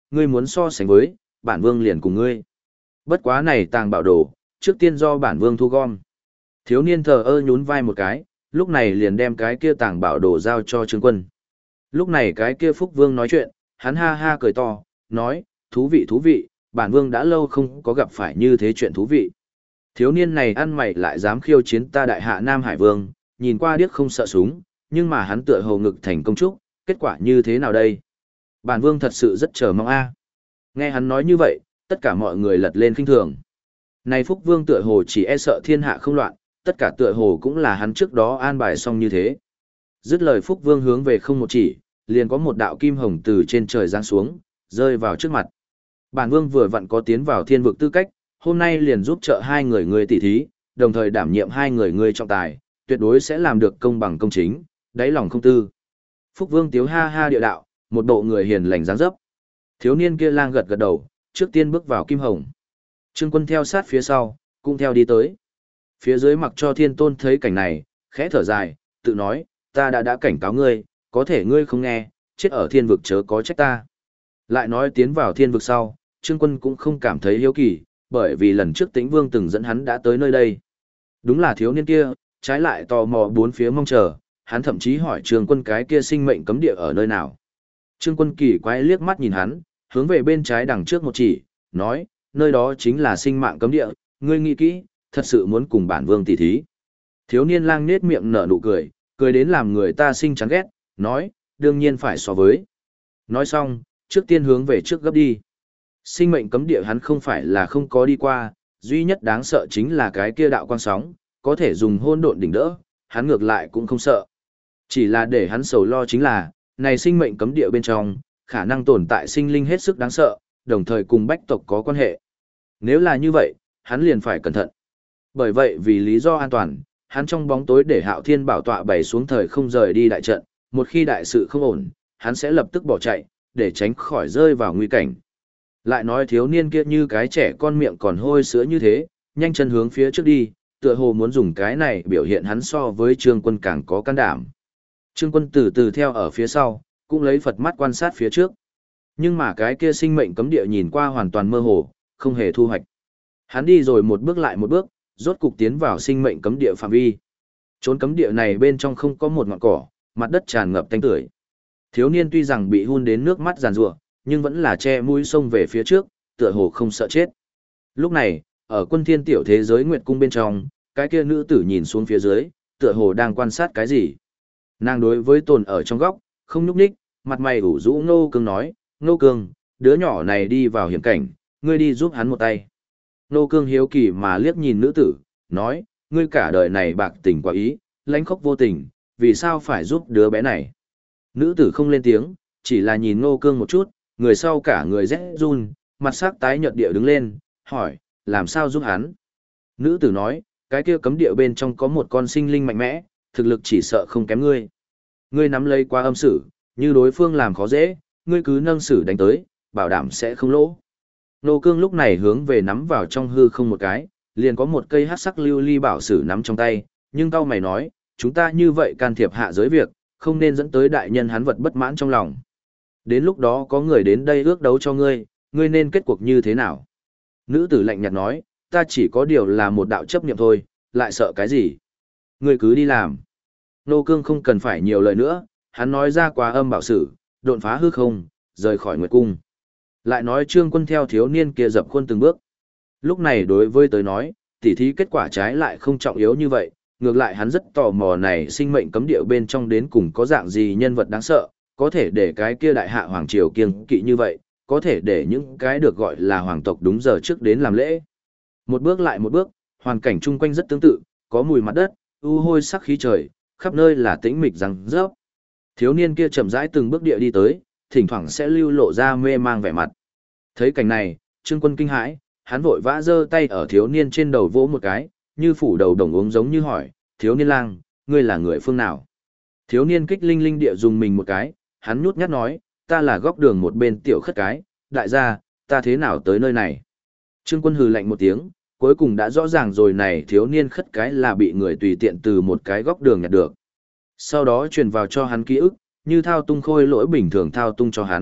ngươi muốn so sánh với, bản vương liền cùng ngươi. Bất quá này tàng bảo đồ, trước tiên do bản vương thu gom. Thiếu niên thờ ơ nhún vai một cái, lúc này liền đem cái kia tàng bảo đồ giao cho Trương Quân. Lúc này cái kia Phúc Vương nói chuyện, hắn ha ha cười to, nói, thú vị, bản vương đã lâu không có gặp phải như thế chuyện thú vị. Thiếu niên này ăn mày lại dám khiêu chiến ta đại hạ Nam Hải Vương, nhìn qua điếc không sợ súng, nhưng mà hắn tựa hồ ngực thành công trúc, kết quả như thế nào đây? Bản vương thật sự rất chờ mong a. Nghe hắn nói như vậy, tất cả mọi người lật lên khinh thường. Này Phúc Vương tựa hồ chỉ e sợ thiên hạ không loạn, tất cả tựa hồ cũng là hắn trước đó an bài xong như thế. Dứt lời Phúc Vương hướng về không một chỉ, liền có một đạo kim hồng từ trên trời giáng xuống, rơi vào trước mặt. Bản vương vừa vặn có tiến vào thiên vực tư cách, hôm nay liền giúp trợ hai người ngươi tỷ thí, đồng thời đảm nhiệm hai người ngươi trọng tài, tuyệt đối sẽ làm được công bằng công chính, đáy lòng không tư. Phúc Vương tiếu ha ha địa đạo, một bộ người hiền lành dáng dấp. Thiếu niên kia lang gật gật đầu, trước tiên bước vào kim hồng. Trương Quân theo sát phía sau, cũng theo đi tới. Phía dưới mặc cho thiên tôn thấy cảnh này, khẽ thở dài, tự nói, ta đã cảnh cáo ngươi, có thể ngươi không nghe, chết ở thiên vực chớ có trách ta. Lại nói tiến vào thiên vực sau, Trương Quân cũng không cảm thấy hiếu kỳ, bởi vì lần trước Tĩnh Vương từng dẫn hắn đã tới nơi đây. Đúng là thiếu niên kia, trái lại tò mò bốn phía mong chờ, hắn thậm chí hỏi Trương Quân cái kia sinh mệnh cấm địa ở nơi nào. Trương Quân kỳ quái liếc mắt nhìn hắn, hướng về bên trái đằng trước một chỉ, nói, nơi đó chính là sinh mạng cấm địa, ngươi nghĩ kỹ, thật sự muốn cùng bản vương tỷ thí. Thiếu niên lang nết miệng nở nụ cười, cười đến làm người ta sinh chán ghét, nói, đương nhiên phải so với. Nói xong, trước tiên hướng về trước gấp đi. Sinh mệnh cấm địa hắn không phải là không có đi qua, duy nhất đáng sợ chính là cái kia đạo quang sóng, có thể dùng hôn độn đỉnh đỡ, hắn ngược lại cũng không sợ. Chỉ là để hắn sầu lo chính là, này sinh mệnh cấm địa bên trong, khả năng tồn tại sinh linh hết sức đáng sợ, đồng thời cùng bách tộc có quan hệ. Nếu là như vậy, hắn liền phải cẩn thận. Bởi vậy vì lý do an toàn, hắn trong bóng tối để Hạo Thiên bảo tọa bày xuống thời không rời đi đại trận, một khi đại sự không ổn, hắn sẽ lập tức bỏ chạy, để tránh khỏi rơi vào nguy cảnh. Lại nói thiếu niên kia như cái trẻ con miệng còn hôi sữa như thế, nhanh chân hướng phía trước đi, tựa hồ muốn dùng cái này biểu hiện hắn so với Trương Quân càng có can đảm. Trương Quân từ từ theo ở phía sau, cũng lấy Phật mắt quan sát phía trước. Nhưng mà cái kia sinh mệnh cấm địa nhìn qua hoàn toàn mơ hồ, không hề thu hoạch. Hắn đi rồi một bước lại một bước, rốt cục tiến vào sinh mệnh cấm địa phạm vi. Trốn cấm địa này bên trong không có một ngọn cỏ, mặt đất tràn ngập tanh tưởi. Thiếu niên tuy rằng bị hun đến nước mắt giàn rủa, nhưng vẫn là che mũi xông về phía trước, tựa hồ không sợ chết. Lúc này, ở Quân Thiên tiểu thế giới Nguyệt cung bên trong, cái kia nữ tử nhìn xuống phía dưới, tựa hồ đang quan sát cái gì. Nàng đối với tồn ở trong góc, không nhúc nhích, mặt mày ủ rũ Ngô Cương nói, Ngô Cương, đứa nhỏ này đi vào hiểm cảnh, ngươi đi giúp hắn một tay. Ngô Cương hiếu kỳ mà liếc nhìn nữ tử, nói, ngươi cả đời này bạc tình quá ý, lãnh khốc vô tình, vì sao phải giúp đứa bé này. Nữ tử không lên tiếng, chỉ là nhìn Ngô Cương một chút, người sau cả người rét run, mặt sắc tái nhợt địa đứng lên, hỏi, làm sao giúp hắn. Nữ tử nói, cái kia cấm địa bên trong có một con sinh linh mạnh mẽ, thực lực chỉ sợ không kém ngươi. Ngươi nắm lấy qua âm sử, như đối phương làm khó dễ, ngươi cứ nâng sử đánh tới, bảo đảm sẽ không lỗ. Nô Cương lúc này hướng về nắm vào trong hư không một cái, liền có một cây hắc sắc lưu ly bảo sử nắm trong tay, nhưng tao mày nói, chúng ta như vậy can thiệp hạ giới việc, không nên dẫn tới đại nhân hắn vật bất mãn trong lòng. Đến lúc đó có người đến đây ước đấu cho ngươi, ngươi nên kết cuộc như thế nào? Nữ tử lạnh nhạt nói, ta chỉ có điều là một đạo chấp niệm thôi, lại sợ cái gì? Ngươi cứ đi làm. Nô Cương không cần phải nhiều lời nữa, hắn nói ra quá âm bảo sử, độn phá hư không, rời khỏi Nguyệt cung. Lại nói Trương Quân theo thiếu niên kia dập khuôn từng bước. Lúc này đối với tới nói, tỉ thí kết quả trái lại không trọng yếu như vậy, ngược lại hắn rất tò mò này sinh mệnh cấm địa bên trong đến cùng có dạng gì nhân vật đáng sợ, có thể để cái kia đại hạ hoàng triều kiêng kỵ như vậy, có thể để những cái được gọi là hoàng tộc đúng giờ trước đến làm lễ. Một bước lại một bước, hoàn cảnh chung quanh rất tương tự, có mùi mặt đất, u hôi sắc khí trời, khắp nơi là tĩnh mịch răng rớp. Thiếu niên kia chậm rãi từng bước địa đi tới, thỉnh thoảng sẽ lưu lộ ra mê mang vẻ mặt. Thấy cảnh này, Trương Quân kinh hãi, hắn vội vã giơ tay ở thiếu niên trên đầu vỗ một cái, như phủ đầu đồng uống giống như hỏi, thiếu niên lang, ngươi là người phương nào? Thiếu niên kích linh linh địa dùng mình một cái, hắn nhút nhát nói, ta là góc đường một bên tiểu khất cái, đại gia, ta thế nào tới nơi này? Trương Quân hừ lạnh một tiếng, cuối cùng đã rõ ràng rồi này thiếu niên khất cái là bị người tùy tiện từ một cái góc đường nhặt được. Sau đó truyền vào cho hắn ký ức, như thao tung khôi lỗi bình thường thao tung cho hắn,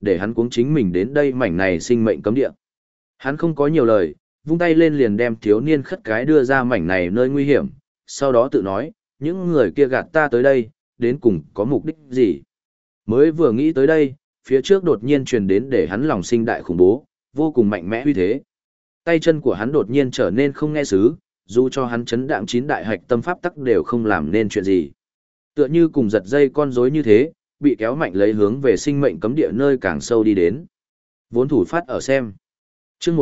để hắn cuống chính mình đến đây mảnh này sinh mệnh cấm địa. Hắn không có nhiều lời, vung tay lên liền đem thiếu niên khất cái đưa ra mảnh này nơi nguy hiểm, sau đó tự nói, những người kia gạt ta tới đây, đến cùng có mục đích gì? Mới vừa nghĩ tới đây, phía trước đột nhiên truyền đến để hắn lòng sinh đại khủng bố, vô cùng mạnh mẽ uy thế. Tay chân của hắn đột nhiên trở nên không nghe xứ, dù cho hắn chấn đạm chín đại hạch tâm pháp tắc đều không làm nên chuyện gì. Tựa như cùng giật dây con rối như thế, bị kéo mạnh lấy hướng về sinh mệnh cấm địa nơi càng sâu đi đến. Vốn thủ phát ở xem. Chương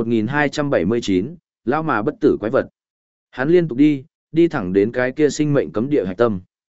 1279, lão mà bất tử quái vật. Hắn liên tục đi thẳng đến cái kia sinh mệnh cấm địa hạch tâm.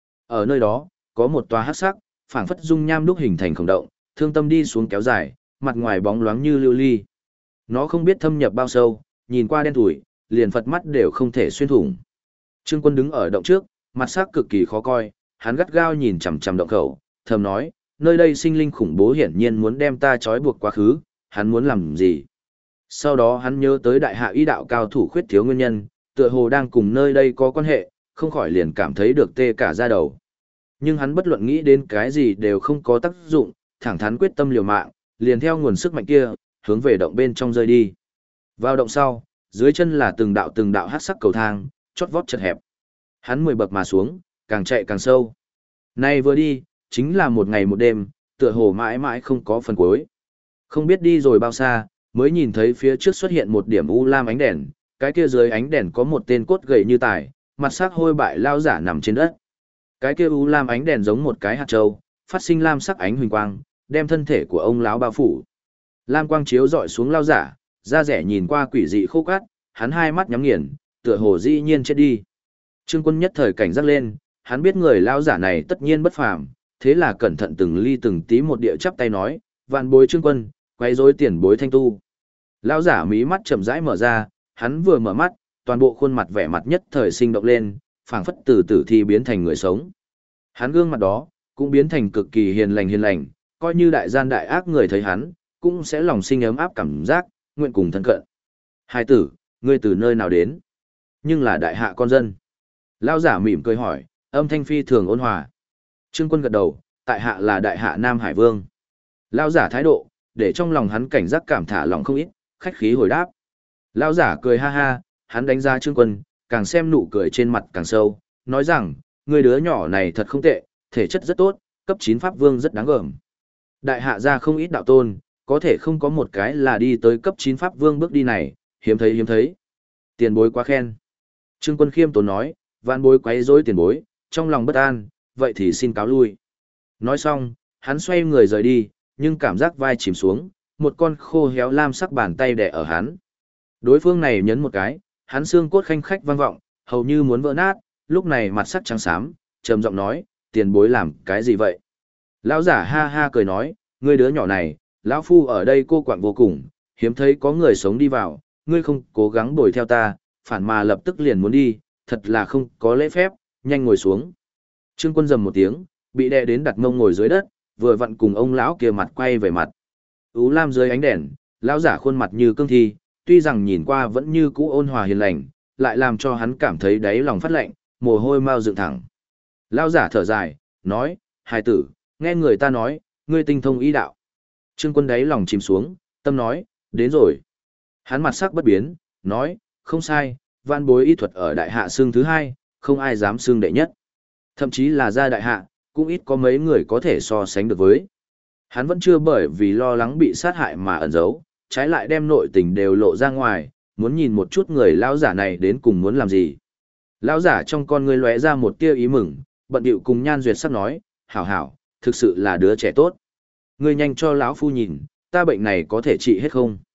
Ở nơi đó, có một tòa hắc sắc, phảng phất dung nham đúc hình thành khổng động, thương tâm đi xuống kéo dài, mặt ngoài bóng loáng như lưu ly. Nó không biết thâm nhập bao sâu, nhìn qua đen thủi, liền Phật mắt đều không thể xuyên thủng. Trương Quân đứng ở động trước, mặt sắc cực kỳ khó coi, hắn gắt gao nhìn chằm chằm động khẩu, thầm nói, nơi đây sinh linh khủng bố hiển nhiên muốn đem ta trói buộc quá khứ, hắn muốn làm gì? Sau đó hắn nhớ tới đại hạ y đạo cao thủ khuyết thiếu nguyên nhân, tựa hồ đang cùng nơi đây có quan hệ, không khỏi liền cảm thấy được tê cả da đầu. Nhưng hắn bất luận nghĩ đến cái gì đều không có tác dụng, thẳng thắn quyết tâm liều mạng, liền theo nguồn sức mạnh kia, hướng về động bên trong rơi đi. Vào động sau, dưới chân là từng đạo hắc sắc cầu thang, chót vót chật hẹp. Hắn 10 bậc mà xuống, càng chạy càng sâu. Nay vừa đi, chính là một ngày một đêm, tựa hồ mãi mãi không có phần cuối. Không biết đi rồi bao xa, mới nhìn thấy phía trước xuất hiện một điểm u lam ánh đèn, cái kia dưới ánh đèn có một tên cốt gầy như tải, mặt sắc hôi bại lao giả nằm trên đất. Cái kia u lam ánh đèn giống một cái hạt châu, phát sinh lam sắc ánh huỳnh quang, đem thân thể của ông lão bao phủ. Lam quang chiếu rọi xuống lao giả, da rẻ nhìn qua quỷ dị khô cát, hắn hai mắt nhắm nghiền, tựa hồ dĩ nhiên chết đi. Trương Quân nhất thời cảnh giác lên, hắn biết người lao giả này tất nhiên bất phàm, thế là cẩn thận từng ly từng tí một địa chắp tay nói, vạn bối Trương Quân, quấy rối tiền bối thanh tu. Lao giả mí mắt chậm rãi mở ra, hắn vừa mở mắt, toàn bộ khuôn mặt vẻ mặt nhất thời sinh động lên, phảng phất từ tử thi biến thành người sống. Hắn gương mặt đó, cũng biến thành cực kỳ hiền lành, coi như đại gian đại ác người thấy hắn, cũng sẽ lòng sinh ấm áp cảm giác, nguyện cùng thân cận. Hai tử, ngươi từ nơi nào đến? Nhưng là đại hạ con dân. Lao giả mỉm cười hỏi, âm thanh phi thường ôn hòa. Trương Quân gật đầu, tại hạ là đại hạ Nam Hải Vương. Lao giả thái độ, để trong lòng hắn cảnh giác cảm thả lòng không ít, khách khí hồi đáp. Lao giả cười ha ha, hắn đánh giá Trương Quân, càng xem nụ cười trên mặt càng sâu, nói rằng, người đứa nhỏ này thật không tệ, thể chất rất tốt, cấp 9 Pháp Vương rất đáng gờm. Đại hạ ra không ít đạo tôn, có thể không có một cái là đi tới cấp 9 Pháp Vương bước đi này, hiếm thấy. Tiền bối quá khen. Trương Quân khiêm tốn nói, vạn bối quấy rối tiền bối, trong lòng bất an, vậy thì xin cáo lui. Nói xong, hắn xoay người rời đi, nhưng cảm giác vai chìm xuống, một con khô héo lam sắc bàn tay đè ở hắn. Đối phương này nhấn một cái, hắn xương cốt khanh khách vang vọng, hầu như muốn vỡ nát, lúc này mặt sắc trắng xám, trầm giọng nói, tiền bối làm cái gì vậy? Lão giả ha ha cười nói, ngươi đứa nhỏ này, lão phu ở đây cô quạng vô cùng, hiếm thấy có người sống đi vào, ngươi không cố gắng đuổi theo ta, phản mà lập tức liền muốn đi, thật là không có lễ phép, nhanh ngồi xuống. Trương Quân rầm một tiếng, bị đè đến đặt mông ngồi dưới đất, vừa vặn cùng ông lão kia mặt quay về mặt. Ú lam dưới ánh đèn, lão giả khuôn mặt như cương thi, tuy rằng nhìn qua vẫn như cũ ôn hòa hiền lành, lại làm cho hắn cảm thấy đáy lòng phát lạnh, mồ hôi mau dựng thẳng. Lão giả thở dài, nói, hài tử, nghe người ta nói, ngươi tinh thông y đạo. Trương Quân đáy lòng chìm xuống, tâm nói, đến rồi. Hắn mặt sắc bất biến, nói, không sai, văn bối y thuật ở đại hạ xương thứ 2, không ai dám xương đệ nhất. Thậm chí là ra đại hạ, cũng ít có mấy người có thể so sánh được với. Hắn vẫn chưa bởi vì lo lắng bị sát hại mà ẩn giấu, trái lại đem nội tình đều lộ ra ngoài, muốn nhìn một chút người lão giả này đến cùng muốn làm gì. Lão giả trong con ngươi lóe ra một tia ý mừng, bận điệu cùng Nhan Duyệt sắc nói, hảo, thực sự là đứa trẻ tốt. Ngươi nhanh cho lão phu nhìn, ta bệnh này có thể trị hết không?